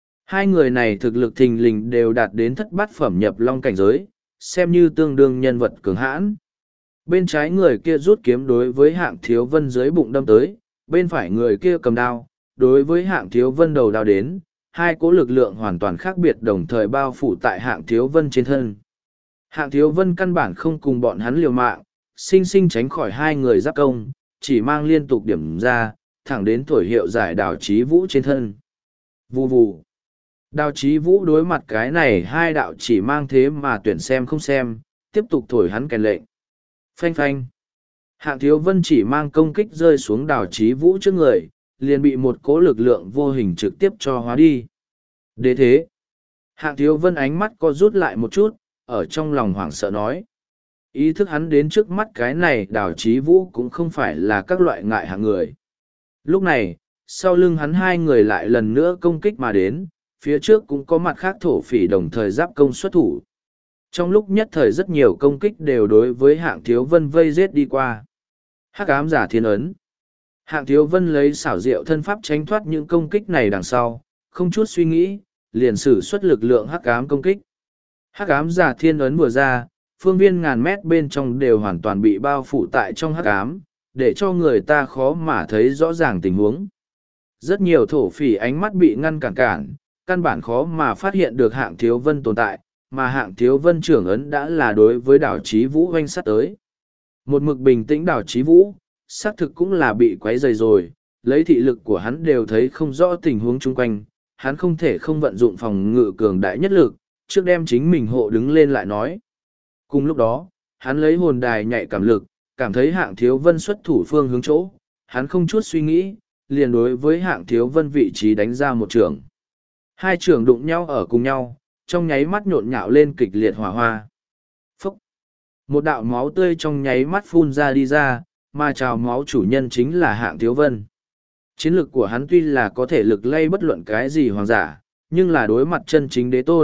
2 người này thực lực thình lình đều đạt đến thất bát phẩm nhập long cảnh giới, xem như tương đương nhân vật cường hãn. Bên trái người kia rút kiếm đối với Hạng Thiếu Vân dưới bụng đâm tới, bên phải người kia cầm đao, đối với Hạng Thiếu Vân đầu đao đến, 2 cỗ lực lượng hoàn toàn khác biệt đồng thời bao phủ tại Hạng Thiếu Vân trên thân. Hạng Thiếu Vân căn bản không cùng bọn hắn liều mạng, sinh sinh tránh khỏi 2 người giáp công, chỉ mang liên tục điểm ra, thẳng đến thổi hiệu giải Đào Chí Vũ trên thân. Vù vù. Đào Chí Vũ đối mặt cái này 2 đạo chỉ mang thế mà tuyển xem không xem, tiếp tục thổi hắn kèn lệnh. Phanh phanh. Hạng Thiếu Vân chỉ mang công kích rơi xuống Đào Chí Vũ trước người, liền bị một cỗ lực lượng vô hình trực tiếp cho hóa đi. Đế thế. Hạng Thiếu Vân ánh mắt co rút lại một chút, ở trong lòng hoảng sợ nói. Ý thức hắn đến trước mắt cái này Đào Chí Vũ cũng không phải là các loại ngại hạng người. Lúc này, sau lưng hắn 2 người lại lần nữa công kích mà đến, phía trước cũng có mặt khác thổ phỉ đồng thời giáp công xuất thủ. Trong lúc nhất thời rất nhiều công kích đều đối với Hạng Thiếu Vân vây giết đi qua. Hắc ám giả thiên ấn. Hạng Thiếu Vân lấy xảo diệu thân pháp tránh thoát những công kích này đằng sau, không chút suy nghĩ, liền sử xuất lực lượng hắc ám công kích. Hắc ám giả thiên ấn vừa ra, phương viên ngàn mét bên trong đều hoàn toàn bị bao phủ tại trong hắc ám, để cho người ta khó mà thấy rõ ràng tình huống. Rất nhiều thổ phỉ ánh mắt bị ngăn cản, căn bản khó mà phát hiện được Hạng Thiếu Vân tồn tại, mà Hạng Thiếu Vân trưởng ấn đã là đối với Đào Chí Vũ hoanh sát tới. Một mực bình tĩnh Đào Chí Vũ, xác thực cũng là bị quấy rầy rồi, lấy thị lực của hắn đều thấy không rõ tình huống chung quanh, hắn không thể không vận dụng phòng ngự cường đại nhất lực, trước đem chính mình hộ đứng lên lại nói. Cùng lúc đó, hắn lấy hồn đài nhạy cảm lực, cảm thấy Hạng Thiếu Vân xuất thủ phương hướng chỗ, hắn không chút suy nghĩ, liền đối với Hạng Thiếu Vân vị trí đánh ra một trường. 2 trường đụng nhau ở cùng nhau, trong nháy mắt nhộn nhạo lên kịch liệt hỏa hoa. Phúc! Một đạo máu tươi trong nháy mắt phun ra đi ra, mà trào máu chủ nhân chính là Hạng Thiếu Vân. Chiến lực của hắn tuy là có thể lực lay bất luận cái gì hoàng giả, nhưng là đối mặt chân chính đế tôn,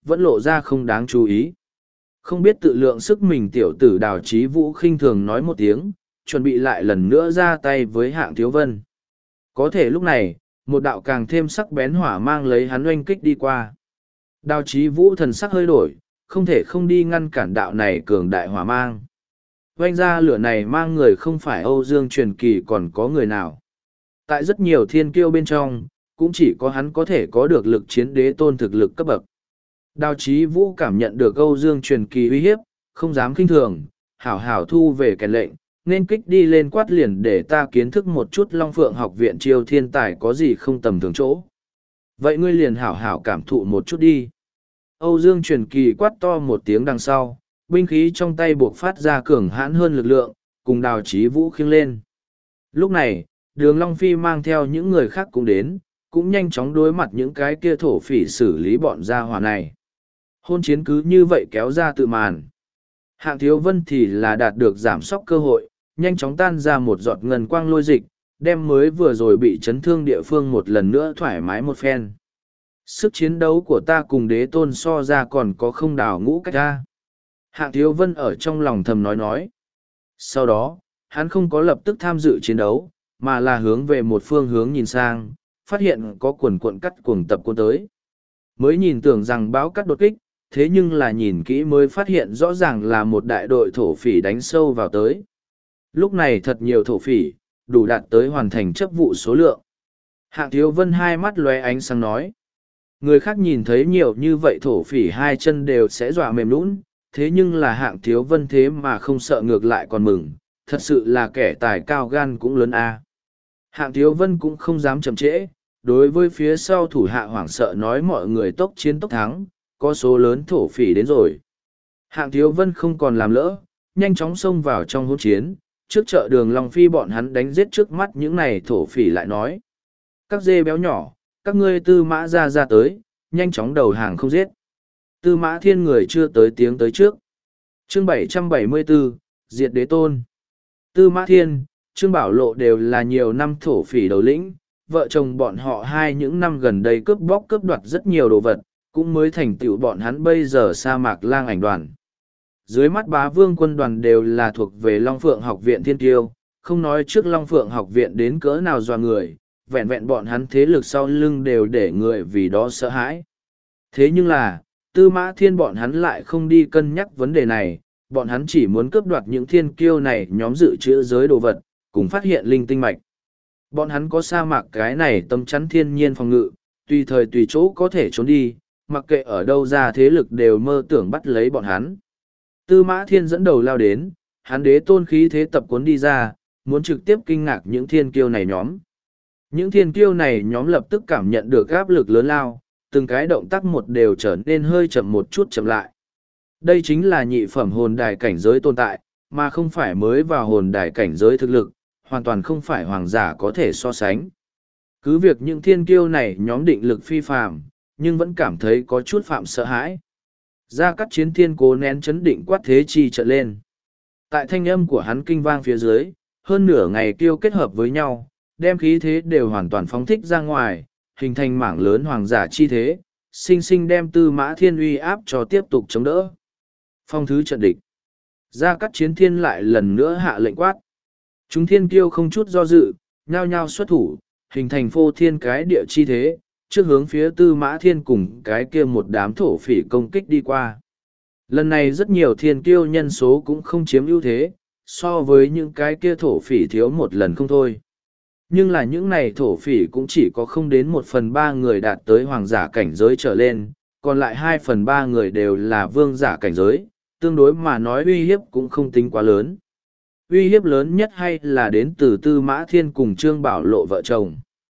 vẫn lộ ra không đáng chú ý. Không biết tự lượng sức mình, tiểu tử Đào Chí Vũ khinh thường nói một tiếng, chuẩn bị lại lần nữa ra tay với Hạng Thiếu Vân. Có thể lúc này, một đạo càng thêm sắc bén hỏa mang lấy hắn oanh kích đi qua. Đào Chí Vũ thần sắc hơi đổi, không thể không đi ngăn cản đạo này cường đại hỏa mang. Oanh ra lửa này mang người không phải Âu Dương Truyền Kỳ còn có người nào. Tại rất nhiều thiên kiêu bên trong, cũng chỉ có hắn có thể có được lực chiến đế tôn thực lực cấp bậc. Đào Chí Vũ cảm nhận được Âu Dương Truyền Kỳ uy hiếp, không dám khinh thường, hảo hảo thu về kèn lệnh, nên kích đi lên quát liền để ta kiến thức một chút Long Phượng học viện chiêu thiên tài có gì không tầm thường chỗ. Vậy ngươi liền hảo hảo cảm thụ một chút đi. Âu Dương Truyền Kỳ quát to một tiếng đằng sau, binh khí trong tay buộc phát ra cường hãn hơn lực lượng, cùng Đào Chí Vũ khiêng lên. Lúc này, Đường Long Phi mang theo những người khác cũng đến, cũng nhanh chóng đối mặt những cái kia thổ phỉ xử lý bọn gia hỏa này. Hôn chiến cứ như vậy kéo ra tự màn. Hạng Thiếu Vân thì là đạt được giảm sóc cơ hội, nhanh chóng tan ra một giọt ngân quang lôi dịch, đem mới vừa rồi bị chấn thương địa phương một lần nữa thoải mái một phen. Sức chiến đấu của ta cùng đế tôn so ra còn có không đào ngũ cách ra. Hạng Thiếu Vân ở trong lòng thầm nói. Sau đó, hắn không có lập tức tham dự chiến đấu, mà là hướng về một phương hướng nhìn sang, phát hiện có quần cuộn cắt cuồng tập quân tới. Mới nhìn tưởng rằng bão cắt đột kích, thế nhưng là nhìn kỹ mới phát hiện rõ ràng là một đại đội thổ phỉ đánh sâu vào tới. Lúc này thật nhiều thổ phỉ, đủ đạt tới hoàn thành chấp vụ số lượng. Hạng Thiếu Vân hai mắt lóe ánh sáng nói. Người khác nhìn thấy nhiều như vậy thổ phỉ hai chân đều sẽ dọa mềm lún, thế nhưng là Hạng Thiếu Vân thế mà không sợ, ngược lại còn mừng, thật sự là kẻ tài cao gan cũng lớn a. Hạng Thiếu Vân cũng không dám chậm trễ, đối với phía sau thủ hạ hoảng sợ nói mọi người tốc chiến tốc thắng, có số lớn thổ phỉ đến rồi. Hạng Thiếu Vân không còn làm lỡ, nhanh chóng xông vào trong hỗn chiến, trước chợ Đường Long Phi bọn hắn đánh giết trước mắt những này thổ phỉ lại nói. Các dê béo nhỏ, các ngươi Tư Mã ra tới, nhanh chóng đầu hàng không giết. Tư Mã Thiên người chưa tới tiếng tới trước. Chương 774, Diệt Đế Tôn. Tư Mã Thiên, Trương Bảo Lộ đều là nhiều năm thổ phỉ đầu lĩnh, vợ chồng bọn họ hai những năm gần đây cướp bóc cướp đoạt rất nhiều đồ vật, cũng mới thành tựu bọn hắn bây giờ sa mạc lang ảnh đoàn. Dưới mắt Bá Vương quân đoàn đều là thuộc về Long Phượng học viện thiên tiêu, không nói trước Long Phượng học viện đến cỡ nào dọa người, vẹn vẹn bọn hắn thế lực sau lưng đều để người vì đó sợ hãi. Thế nhưng là, Tư Mã Thiên bọn hắn lại không đi cân nhắc vấn đề này, bọn hắn chỉ muốn cướp đoạt những thiên kiêu này nhóm dự trữ giới đồ vật, cùng phát hiện linh tinh mạch. Bọn hắn có sa mạc cái này tâm chắn thiên nhiên phòng ngự, tùy thời tùy chỗ có thể trốn đi, mặc kệ ở đâu ra thế lực đều mơ tưởng bắt lấy bọn hắn. Tư Mã Thiên dẫn đầu lao đến, hắn đế tôn khí thế tập cuốn đi ra, muốn trực tiếp kinh ngạc những thiên kiêu này nhóm. Những thiên kiêu này nhóm lập tức cảm nhận được áp lực lớn lao, từng cái động tác một đều trở nên hơi chậm một chút chậm lại. Đây chính là nhị phẩm hồn đài cảnh giới tồn tại, mà không phải mới vào hồn đài cảnh giới thực lực, hoàn toàn không phải hoàng giả có thể so sánh. Cứ việc những thiên kiêu này nhóm định lực phi phàm, nhưng vẫn cảm thấy có chút phạm sợ hãi. Gia Cát Chiến Thiên cố nén chấn định quát thế chi trận lên. Tại thanh âm của hắn kinh vang phía dưới, hơn nửa ngày kiêu kết hợp với nhau, đem khí thế đều hoàn toàn phóng thích ra ngoài, hình thành mảng lớn hoàng giả chi thế, sinh sinh đem Tư Mã Thiên uy áp cho tiếp tục chống đỡ. Phong thứ trận địch. Gia Cát Chiến Thiên lại lần nữa hạ lệnh quát. Chúng thiên kiêu không chút do dự, nhao nhao xuất thủ, hình thành phô thiên cái địa chi thế, trước hướng phía Tư Mã Thiên cùng cái kia một đám thổ phỉ công kích đi qua. Lần này rất nhiều thiên kiêu nhân số cũng không chiếm ưu thế, so với những cái kia thổ phỉ thiếu một lần không thôi. Nhưng là những này thổ phỉ cũng chỉ có không đến 1/3 người đạt tới hoàng giả cảnh giới trở lên, còn lại 2/3 người đều là vương giả cảnh giới, tương đối mà nói uy hiếp cũng không tính quá lớn. Uy hiếp lớn nhất hay là đến từ Tư Mã Thiên cùng Trương Bảo Lộ vợ chồng.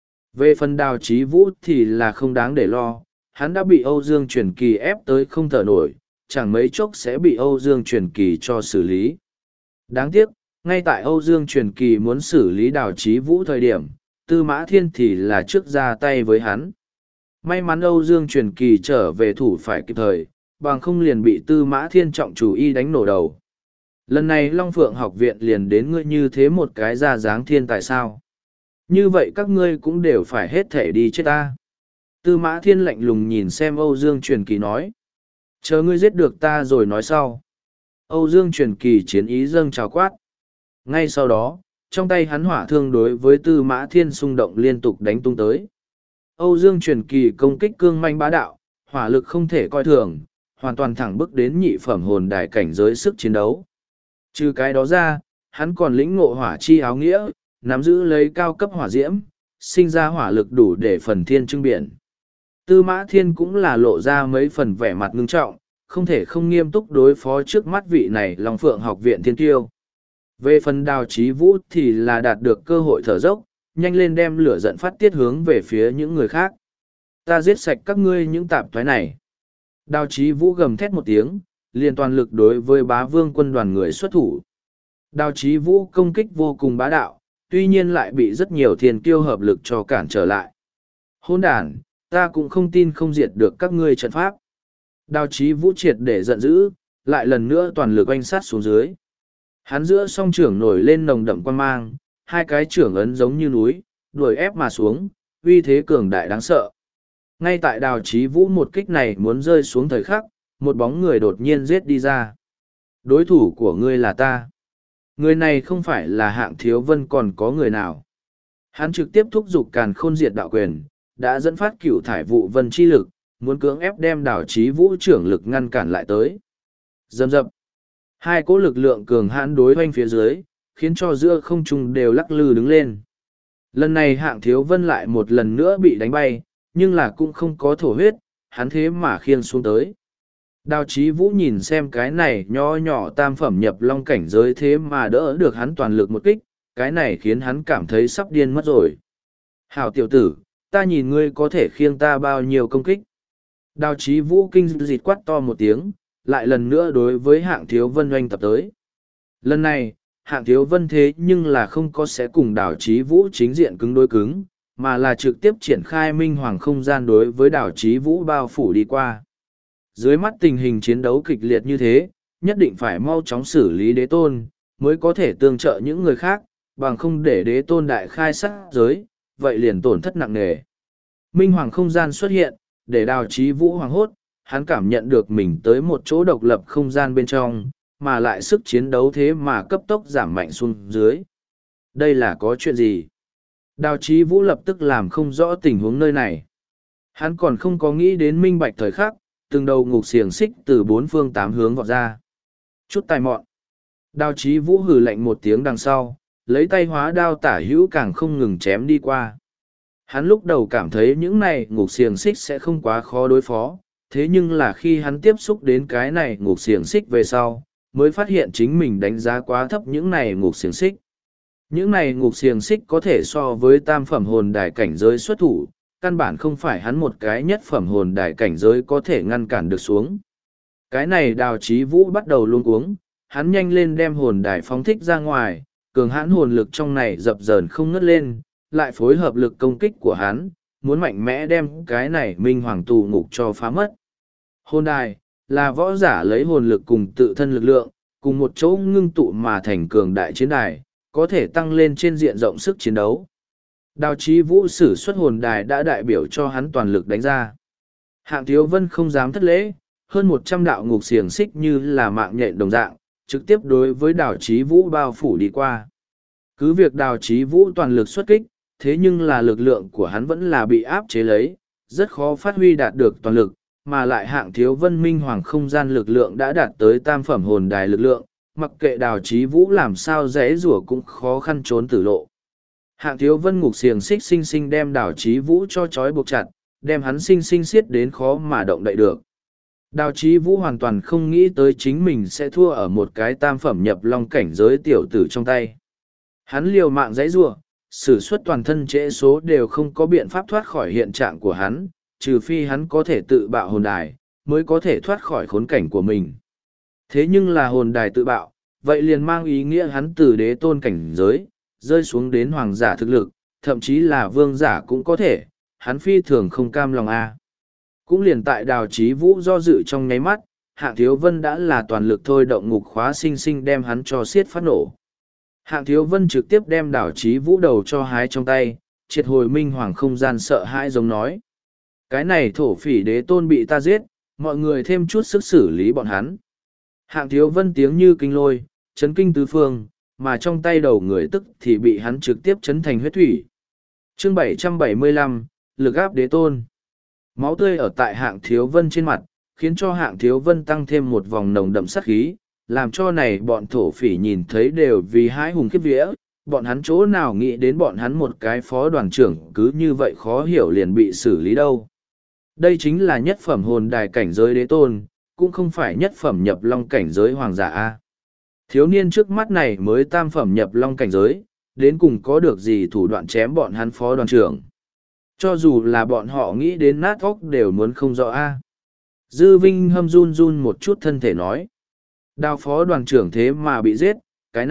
Về phần Đào Chí Vũ thì là không đáng để lo, hắn đã bị Âu Dương Truyền Kỳ ép tới không thở nổi, chẳng mấy chốc sẽ bị Âu Dương Truyền Kỳ cho xử lý. Đáng tiếc, ngay tại Âu Dương Truyền Kỳ muốn xử lý Đào Chí Vũ thời điểm, Tư Mã Thiên thì là trước ra tay với hắn. May mắn Âu Dương Truyền Kỳ trở về thủ phải kịp thời, bằng không liền bị Tư Mã Thiên trọng chủ y đánh nổ đầu. Lần này Long Phượng học viện liền đến ngươi như thế một cái ra dáng thiên tại sao? Như vậy các ngươi cũng đều phải hết thể đi chết ta. Tư Mã Thiên lạnh lùng nhìn xem Âu Dương Truyền Kỳ nói. Chờ ngươi giết được ta rồi nói sau. Âu Dương truyền kỳ chiến ý dâng trào quát. Ngay sau đó, trong tay hắn hỏa thương đối với Tư Mã Thiên xung động liên tục đánh tung tới. Âu Dương truyền kỳ công kích cương manh bá đạo, hỏa lực không thể coi thường, hoàn toàn thẳng bước đến nhị phẩm hồn đài cảnh giới sức chiến đấu. Trừ cái đó ra, hắn còn lĩnh ngộ hỏa chi áo nghĩa, nắm giữ lấy cao cấp hỏa diễm, sinh ra hỏa lực đủ để phần thiên trưng biển. Tư Mã Thiên cũng là lộ ra mấy phần vẻ mặt ngưng trọng, không thể không nghiêm túc đối phó trước mắt vị này Long Phượng học viện thiên tiêu. Về phần Đào Chí Vũ thì là đạt được cơ hội thở dốc, nhanh lên đem lửa giận phát tiết hướng về phía những người khác. Ta giết sạch các ngươi những tạp thoái này. Đào Chí Vũ gầm thét một tiếng, liền toàn lực đối với Bá Vương quân đoàn người xuất thủ. Đào Chí Vũ công kích vô cùng bá đạo, tuy nhiên lại bị rất nhiều thiên kiêu hợp lực cho cản trở lại. Hỗn đản, ta cũng không tin không diệt được các ngươi trận pháp. Đào Chí Vũ triệt để giận dữ, lại lần nữa toàn lực oanh sát xuống dưới. Hắn giữa song trưởng nổi lên nồng đậm quan mang, hai cái trưởng ấn giống như núi, đuổi ép mà xuống, uy thế cường đại đáng sợ. Ngay tại Đào Chí Vũ một kích này muốn rơi xuống thời khắc, một bóng người đột nhiên giết đi ra. Đối thủ của ngươi là ta. Người này không phải là Hạng Thiếu Vân còn có người nào. Hắn trực tiếp thúc giục Càn Khôn Diệt đạo quyền, đã dẫn phát cửu thải vụ vân chi lực, muốn cưỡng ép đem Đào Chí Vũ trưởng lực ngăn cản lại tới. Dầm dập. Hai cỗ lực lượng cường hãn đối hoanh phía dưới, khiến cho giữa không trung đều lắc lư đứng lên. Lần này Hạng Thiếu Vân lại một lần nữa bị đánh bay, nhưng là cũng không có thổ huyết, hắn thế mà khiêng xuống tới. Đào Chí Vũ nhìn xem cái này nho nhỏ tam phẩm nhập long cảnh giới thế mà đỡ được hắn toàn lực một kích, cái này khiến hắn cảm thấy sắp điên mất rồi. Hảo tiểu tử, ta nhìn ngươi có thể khiêng ta bao nhiêu công kích. Đào Chí Vũ kinh dịt quát to một tiếng, lại lần nữa đối với Hạng Thiếu Vân oanh tập tới. Lần này, Hạng Thiếu Vân thế nhưng là không có sẽ cùng Đào Chí Vũ chính diện cứng đối cứng, mà là trực tiếp triển khai minh hoàng không gian đối với Đào Chí Vũ bao phủ đi qua. Dưới mắt tình hình chiến đấu kịch liệt như thế, nhất định phải mau chóng xử lý đế tôn, mới có thể tương trợ những người khác, bằng không để đế tôn đại khai sát giới, vậy liền tổn thất nặng nề. Minh hoàng không gian xuất hiện, để Đào Chí Vũ hoàng hốt, hắn cảm nhận được mình tới một chỗ độc lập không gian bên trong, mà lại sức chiến đấu thế mà cấp tốc giảm mạnh xuống dưới. Đây là có chuyện gì? Đào Chí Vũ lập tức làm không rõ tình huống nơi này. Hắn còn không có nghĩ đến minh bạch thời khắc, từng đầu ngục xiềng xích từ bốn phương tám hướng vọt ra. Chút tài mọn. Đào Chí Vũ hừ lạnh một tiếng đằng sau, lấy tay hóa đao tả hữu càng không ngừng chém đi qua. Hắn lúc đầu cảm thấy những này ngục xiềng xích sẽ không quá khó đối phó, thế nhưng là khi hắn tiếp xúc đến cái này ngục xiềng xích về sau, mới phát hiện chính mình đánh giá quá thấp những này ngục xiềng xích. Những này ngục xiềng xích có thể so với tam phẩm hồn đài cảnh giới xuất thủ, căn bản không phải hắn một cái nhất phẩm hồn đài cảnh giới có thể ngăn cản được xuống. Cái này Đào Chí Vũ bắt đầu luống cuống, hắn nhanh lên đem hồn đài phóng thích ra ngoài, cường hãn hồn lực trong này dập dờn không ngất lên, lại phối hợp lực công kích của hắn, muốn mạnh mẽ đem cái này minh hoàng tù ngục cho phá mất. Hồn đài, là võ giả lấy hồn lực cùng tự thân lực lượng, cùng một chỗ ngưng tụ mà thành cường đại chiến đài, có thể tăng lên trên diện rộng sức chiến đấu. Đào Chí Vũ sử xuất hồn đài đã đại biểu cho hắn toàn lực đánh ra. Hạng Thiếu Vân không dám thất lễ, hơn 100 đạo ngục xiềng xích như là mạng nhện đồng dạng, trực tiếp đối với Đào Chí Vũ bao phủ đi qua. Cứ việc Đào Chí Vũ toàn lực xuất kích, thế nhưng là lực lượng của hắn vẫn là bị áp chế lấy, rất khó phát huy đạt được toàn lực, mà lại Hạng Thiếu Vân minh hoàng không gian lực lượng đã đạt tới tam phẩm hồn đài lực lượng, mặc kệ Đào Chí Vũ làm sao rẽ rủa cũng khó khăn trốn tử lộ. Hạng Thiếu Vân ngục xiềng xích sinh sinh đem Đào Chí Vũ cho trói buộc chặt, đem hắn sinh sinh siết đến khó mà động đậy được. Đào Chí Vũ hoàn toàn không nghĩ tới chính mình sẽ thua ở một cái tam phẩm nhập long cảnh giới tiểu tử trong tay. Hắn liều mạng giãy giụa, sử xuất toàn thân trễ số đều không có biện pháp thoát khỏi hiện trạng của hắn, trừ phi hắn có thể tự bạo hồn đài, mới có thể thoát khỏi khốn cảnh của mình. Thế nhưng là hồn đài tự bạo, vậy liền mang ý nghĩa hắn từ đế tôn cảnh giới, rơi xuống đến hoàng giả thực lực, thậm chí là vương giả cũng có thể, hắn phi thường không cam lòng a. Cũng liền tại Đào Chí Vũ do dự trong nháy mắt, Hạng Thiếu Vân đã là toàn lực thôi động ngục khóa sinh sinh đem hắn cho xiết phát nổ. Hạng Thiếu Vân trực tiếp đem Đào Chí Vũ đầu cho hái trong tay, triệt hồi minh hoàng không gian sợ hãi giống nói. Cái này thổ phỉ đế tôn bị ta giết, mọi người thêm chút sức xử lý bọn hắn. Hạng Thiếu Vân tiếng như kinh lôi, chấn kinh tứ phương, mà trong tay đầu người tức thì bị hắn trực tiếp chấn thành huyết thủy. Chương 775, lực áp đế tôn. Máu tươi ở tại Hạng Thiếu Vân trên mặt, khiến cho Hạng Thiếu Vân tăng thêm một vòng nồng đậm sát khí, làm cho này bọn thổ phỉ nhìn thấy đều vì hãi hùng khiếp vía. Bọn hắn chỗ nào nghĩ đến bọn hắn một cái phó đoàn trưởng cứ như vậy khó hiểu liền bị xử lý đâu. Đây chính là nhất phẩm hồn đài cảnh giới đế tôn, cũng không phải nhất phẩm nhập long cảnh giới hoàng giả A. Thiếu niên trước mắt này mới tam phẩm nhập long cảnh giới, đến cùng có được gì thủ đoạn chém bọn hắn phó đoàn trưởng. Cho dù là bọn họ nghĩ đến nát óc đều muốn không rõ A. Dư Vinh hâm run run một chút thân thể nói. Đào phó đoàn trưởng thế mà bị giết,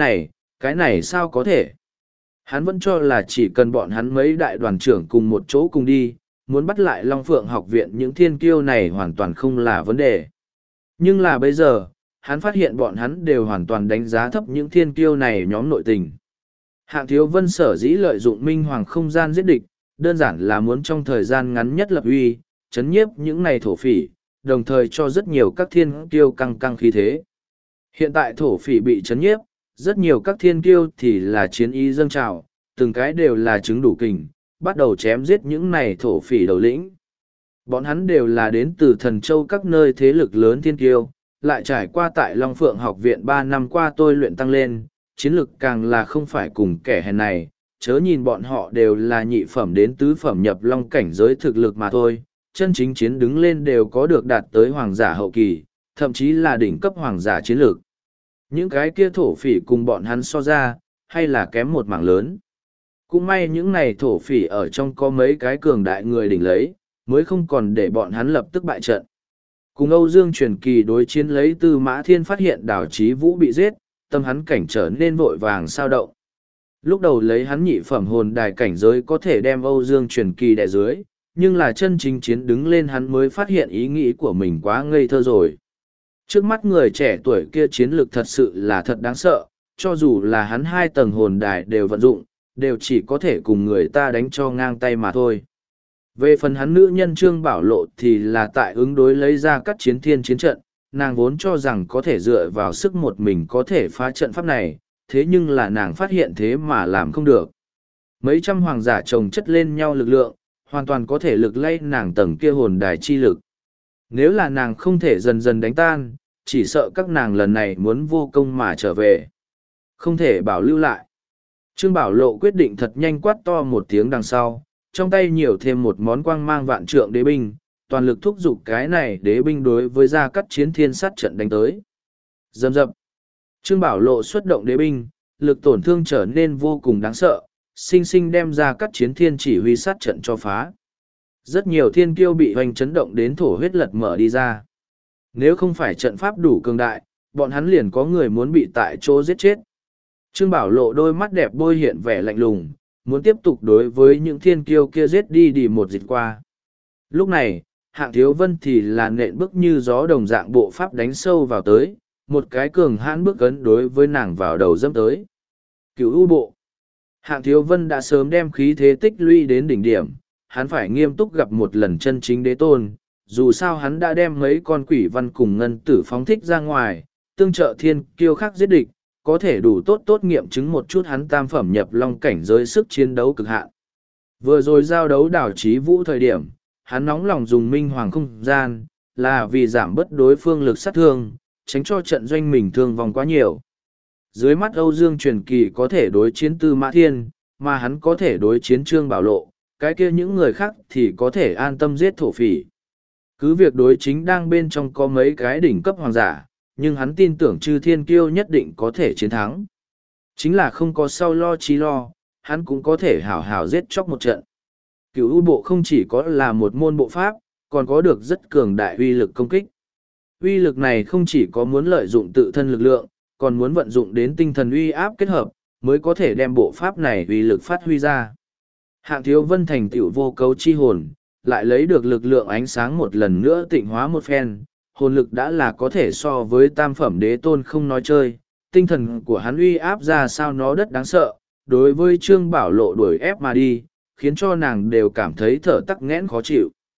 cái này sao có thể? Hắn vẫn cho là chỉ cần bọn hắn mấy đại đoàn trưởng cùng một chỗ cùng đi, muốn bắt lại Long Phượng học viện những thiên kiêu này hoàn toàn không là vấn đề. Nhưng là bây giờ, hắn phát hiện bọn hắn đều hoàn toàn đánh giá thấp những thiên kiêu này nhóm nội tình. Hạng Thiếu Vân sở dĩ lợi dụng minh hoàng không gian giết địch, đơn giản là muốn trong thời gian ngắn nhất lập uy, chấn nhiếp những này thổ phỉ, đồng thời cho rất nhiều các thiên kiêu căng căng khí thế. Hiện tại thổ phỉ bị chấn nhiếp, rất nhiều các thiên kiêu thì là chiến ý dâng trào, từng cái đều là chứng đủ kình, bắt đầu chém giết những này thổ phỉ đầu lĩnh. Bọn hắn đều là đến từ Thần Châu các nơi thế lực lớn thiên kiêu, lại trải qua tại Long Phượng học viện 3 năm qua tôi luyện tăng lên, chiến lực càng là không phải cùng kẻ hèn này, chớ nhìn bọn họ đều là nhị phẩm đến tứ phẩm nhập long cảnh giới thực lực mà thôi, chân chính chiến đứng lên đều có được đạt tới hoàng giả hậu kỳ, thậm chí là đỉnh cấp hoàng giả chiến lược. Những cái kia thổ phỉ cùng bọn hắn so ra, hay là kém một mảng lớn. Cũng may những này thổ phỉ ở trong có mấy cái cường đại người đỉnh lấy, mới không còn để bọn hắn lập tức bại trận. Cùng Âu Dương Truyền Kỳ đối chiến lấy Tư Mã Thiên phát hiện Đào Chí Vũ bị giết, tâm hắn cảnh trở nên vội vàng sao động. Lúc đầu lấy hắn nhị phẩm hồn đài cảnh giới có thể đem Âu Dương Truyền Kỳ đè dưới, nhưng là chân chính chiến đứng lên hắn mới phát hiện ý nghĩ của mình quá ngây thơ rồi. Trước mắt người trẻ tuổi kia chiến lược thật sự là thật đáng sợ, cho dù là hắn 2 tầng hồn đài đều vận dụng, đều chỉ có thể cùng người ta đánh cho ngang tay mà thôi. Về phần hắn nữ nhân Trương Bảo Lộ thì là tại ứng đối lấy ra các chiến thiên chiến trận, nàng vốn cho rằng có thể dựa vào sức một mình có thể phá trận pháp này, thế nhưng là nàng phát hiện thế mà làm không được. Mấy trăm hoàng giả chồng chất lên nhau lực lượng, hoàn toàn có thể lực lay nàng tầng kia hồn đài chi lực. Nếu là nàng không thể dần dần đánh tan, chỉ sợ các nàng lần này muốn vô công mà trở về. Không thể bảo lưu lại. Trương Bảo Lộ quyết định thật nhanh quát to một tiếng đằng sau, trong tay nhiều thêm một món quang mang vạn trượng đế binh, toàn lực thúc giục cái này đế binh đối với gia cắt chiến thiên sát trận đánh tới. Dầm dập. Trương Bảo Lộ xuất động đế binh, lực tổn thương trở nên vô cùng đáng sợ, sinh sinh đem ra cắt chiến thiên chỉ huy sát trận cho phá. Rất nhiều thiên kiêu bị hoành chấn động đến thổ huyết lật mở đi ra. Nếu không phải trận pháp đủ cường đại, bọn hắn liền có người muốn bị tại chỗ giết chết. Trương Bảo Lộ đôi mắt đẹp bôi hiện vẻ lạnh lùng, muốn tiếp tục đối với những thiên kiêu kia giết đi một dịch qua. Lúc này, Hạng Thiếu Vân thì là nện bước như gió đồng dạng bộ pháp đánh sâu vào tới, một cái cường hãn bước ấn đối với nàng vào đầu dâm tới. Cửu U bộ. Hạng Thiếu Vân đã sớm đem khí thế tích lũy đến đỉnh điểm, hắn phải nghiêm túc gặp một lần chân chính đế tôn, dù sao hắn đã đem mấy con quỷ văn cùng ngân tử phóng thích ra ngoài, tương trợ thiên kiêu khác giết địch, có thể đủ tốt nghiệm chứng một chút hắn tam phẩm nhập long cảnh giới sức chiến đấu cực hạn. Vừa rồi giao đấu Đào Chí Vũ thời điểm, hắn nóng lòng dùng minh hoàng không gian, là vì giảm bớt đối phương lực sát thương, tránh cho trận doanh mình thương vong quá nhiều. Dưới mắt Âu Dương Truyền Kỳ có thể đối chiến Tư Mã Thiên, mà hắn có thể đối chiến Trương Bảo Lộ, cái kia những người khác thì có thể an tâm giết thổ phỉ. Cứ việc đối chính đang bên trong có mấy cái đỉnh cấp hoàng giả, nhưng hắn tin tưởng Chư Thiên Kiêu nhất định có thể chiến thắng. Chính là không có sau lo chi lo, hắn cũng có thể hảo hảo giết chóc một trận. Cửu U bộ không chỉ có là một môn bộ pháp, còn có được rất cường đại uy lực công kích. Uy lực này không chỉ có muốn lợi dụng tự thân lực lượng, còn muốn vận dụng đến tinh thần uy áp kết hợp, mới có thể đem bộ pháp này uy lực phát huy ra. Hạng Thiếu Vân thành tựu vô cấu chi hồn, lại lấy được lực lượng ánh sáng một lần nữa tịnh hóa một phen, hồn lực đã là có thể so với tam phẩm đế tôn không nói chơi, tinh thần của hắn uy áp ra sao nó đất đáng sợ, đối với Trương Bảo Lộ đuổi ép mà đi, khiến cho nàng đều cảm thấy thở tắc nghẽn khó chịu.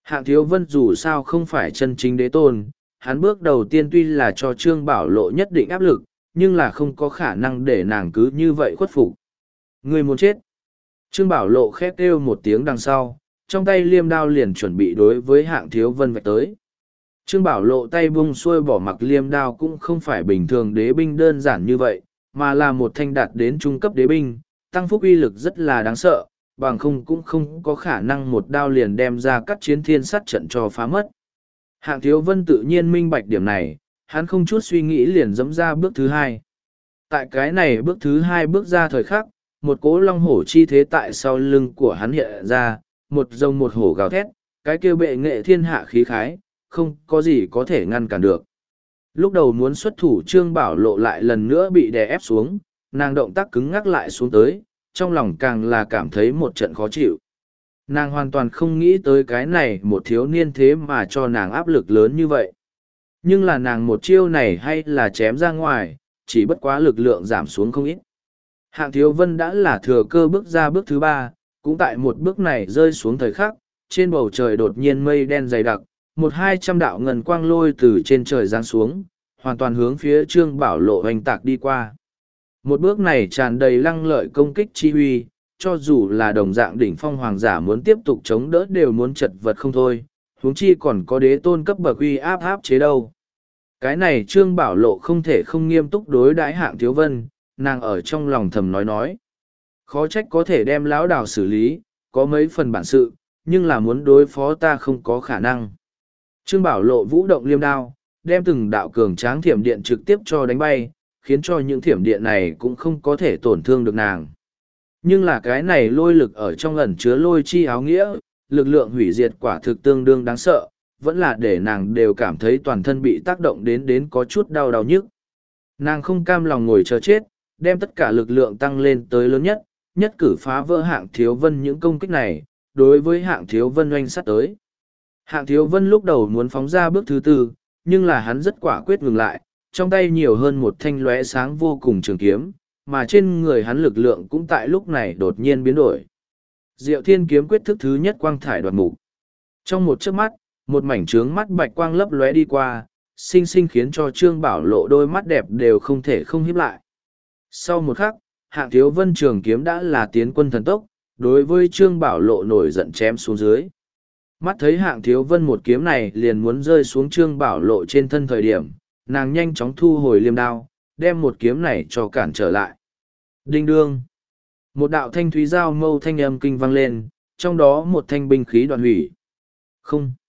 Hạng Thiếu Vân dù sao không phải chân chính đế tôn, hắn bước đầu tiên tuy là cho Trương Bảo Lộ nhất định áp lực, nhưng là không có khả năng để nàng cứ như vậy khuất phục. Người muốn chết. Trương Bảo Lộ khét kêu một tiếng đằng sau, trong tay liêm đao liền chuẩn bị đối với Hạng Thiếu Vân vạch tới. Trương Bảo Lộ tay bung xuôi bỏ mặc liêm đao cũng không phải bình thường đế binh đơn giản như vậy, mà là một thanh đạt đến trung cấp đế binh, tăng phúc uy lực rất là đáng sợ, bằng không cũng không có khả năng một đao liền đem ra cắt chiến thiên sát trận cho phá mất. Hạng Thiếu Vân tự nhiên minh bạch điểm này, hắn không chút suy nghĩ liền dẫm ra bước thứ hai. Tại cái này bước thứ hai bước ra thời khắc, một cỗ long hổ chi thế tại sau lưng của hắn hiện ra, một rồng một hổ gào thét, cái kêu bệ nghệ thiên hạ khí khái, không có gì có thể ngăn cản được. Lúc đầu muốn xuất thủ Trương Bảo Lộ lại lần nữa bị đè ép xuống, nàng động tác cứng ngắc lại xuống tới, trong lòng càng là cảm thấy một trận khó chịu. Nàng hoàn toàn không nghĩ tới cái này một thiếu niên thế mà cho nàng áp lực lớn như vậy. Nhưng là nàng một chiêu này hay là chém ra ngoài, chỉ bất quá lực lượng giảm xuống không ít. Hạng Thiếu Vân đã là thừa cơ bước ra bước thứ ba, cũng tại một bước này rơi xuống thời khắc, trên bầu trời đột nhiên mây đen dày đặc, 100-200 đạo ngân quang lôi từ trên trời giáng xuống, hoàn toàn hướng phía Trương Bảo Lộ hoành tạc đi qua. Một bước này tràn đầy lăng lợi công kích chi huy, cho dù là đồng dạng đỉnh phong hoàng giả muốn tiếp tục chống đỡ đều muốn chật vật không thôi, huống chi còn có đế tôn cấp bậc uy áp chế đâu. Cái này Trương Bảo Lộ không thể không nghiêm túc đối đãi Hạng Thiếu Vân, nàng ở trong lòng thầm nói. Khó trách có thể đem lão đào xử lý, có mấy phần bản sự, nhưng là muốn đối phó ta không có khả năng. Trương Bảo Lộ vũ động liêm đao, đem từng đạo cường tráng thiểm điện trực tiếp cho đánh bay, khiến cho những thiểm điện này cũng không có thể tổn thương được nàng. Nhưng là cái này lôi lực ở trong ẩn chứa lôi chi áo nghĩa, lực lượng hủy diệt quả thực tương đương đáng sợ, vẫn là để nàng đều cảm thấy toàn thân bị tác động đến có chút đau nhức. Nàng không cam lòng ngồi chờ chết, đem tất cả lực lượng tăng lên tới lớn nhất, nhất cử phá vỡ Hạng Thiếu Vân những công kích này, đối với Hạng Thiếu Vân oanh sát tới. Hạng Thiếu Vân lúc đầu muốn phóng ra bước thứ tư, nhưng là hắn rất quả quyết ngừng lại, trong tay nhiều hơn một thanh lóe sáng vô cùng trường kiếm, mà trên người hắn lực lượng cũng tại lúc này đột nhiên biến đổi. Diệu Thiên kiếm quyết thức thứ nhất quang thải đoạt mục. Trong một chớp mắt, một mảnh trướng mắt bạch quang lấp lóe đi qua, sinh sinh khiến cho Trương Bảo Lộ đôi mắt đẹp đều không thể không híp lại. Sau một khắc, Hạng Thiếu Vân trường kiếm đã là tiến quân thần tốc, đối với Trương Bảo Lộ nổi giận chém xuống dưới. Mắt thấy Hạng Thiếu Vân một kiếm này liền muốn rơi xuống Trương Bảo Lộ trên thân thời điểm, nàng nhanh chóng thu hồi liêm đao, đem một kiếm này cho cản trở lại. Đinh đương. Một đạo thanh thúy giao mâu thanh âm kinh vang lên, trong đó một thanh binh khí đoạn hủy. Không.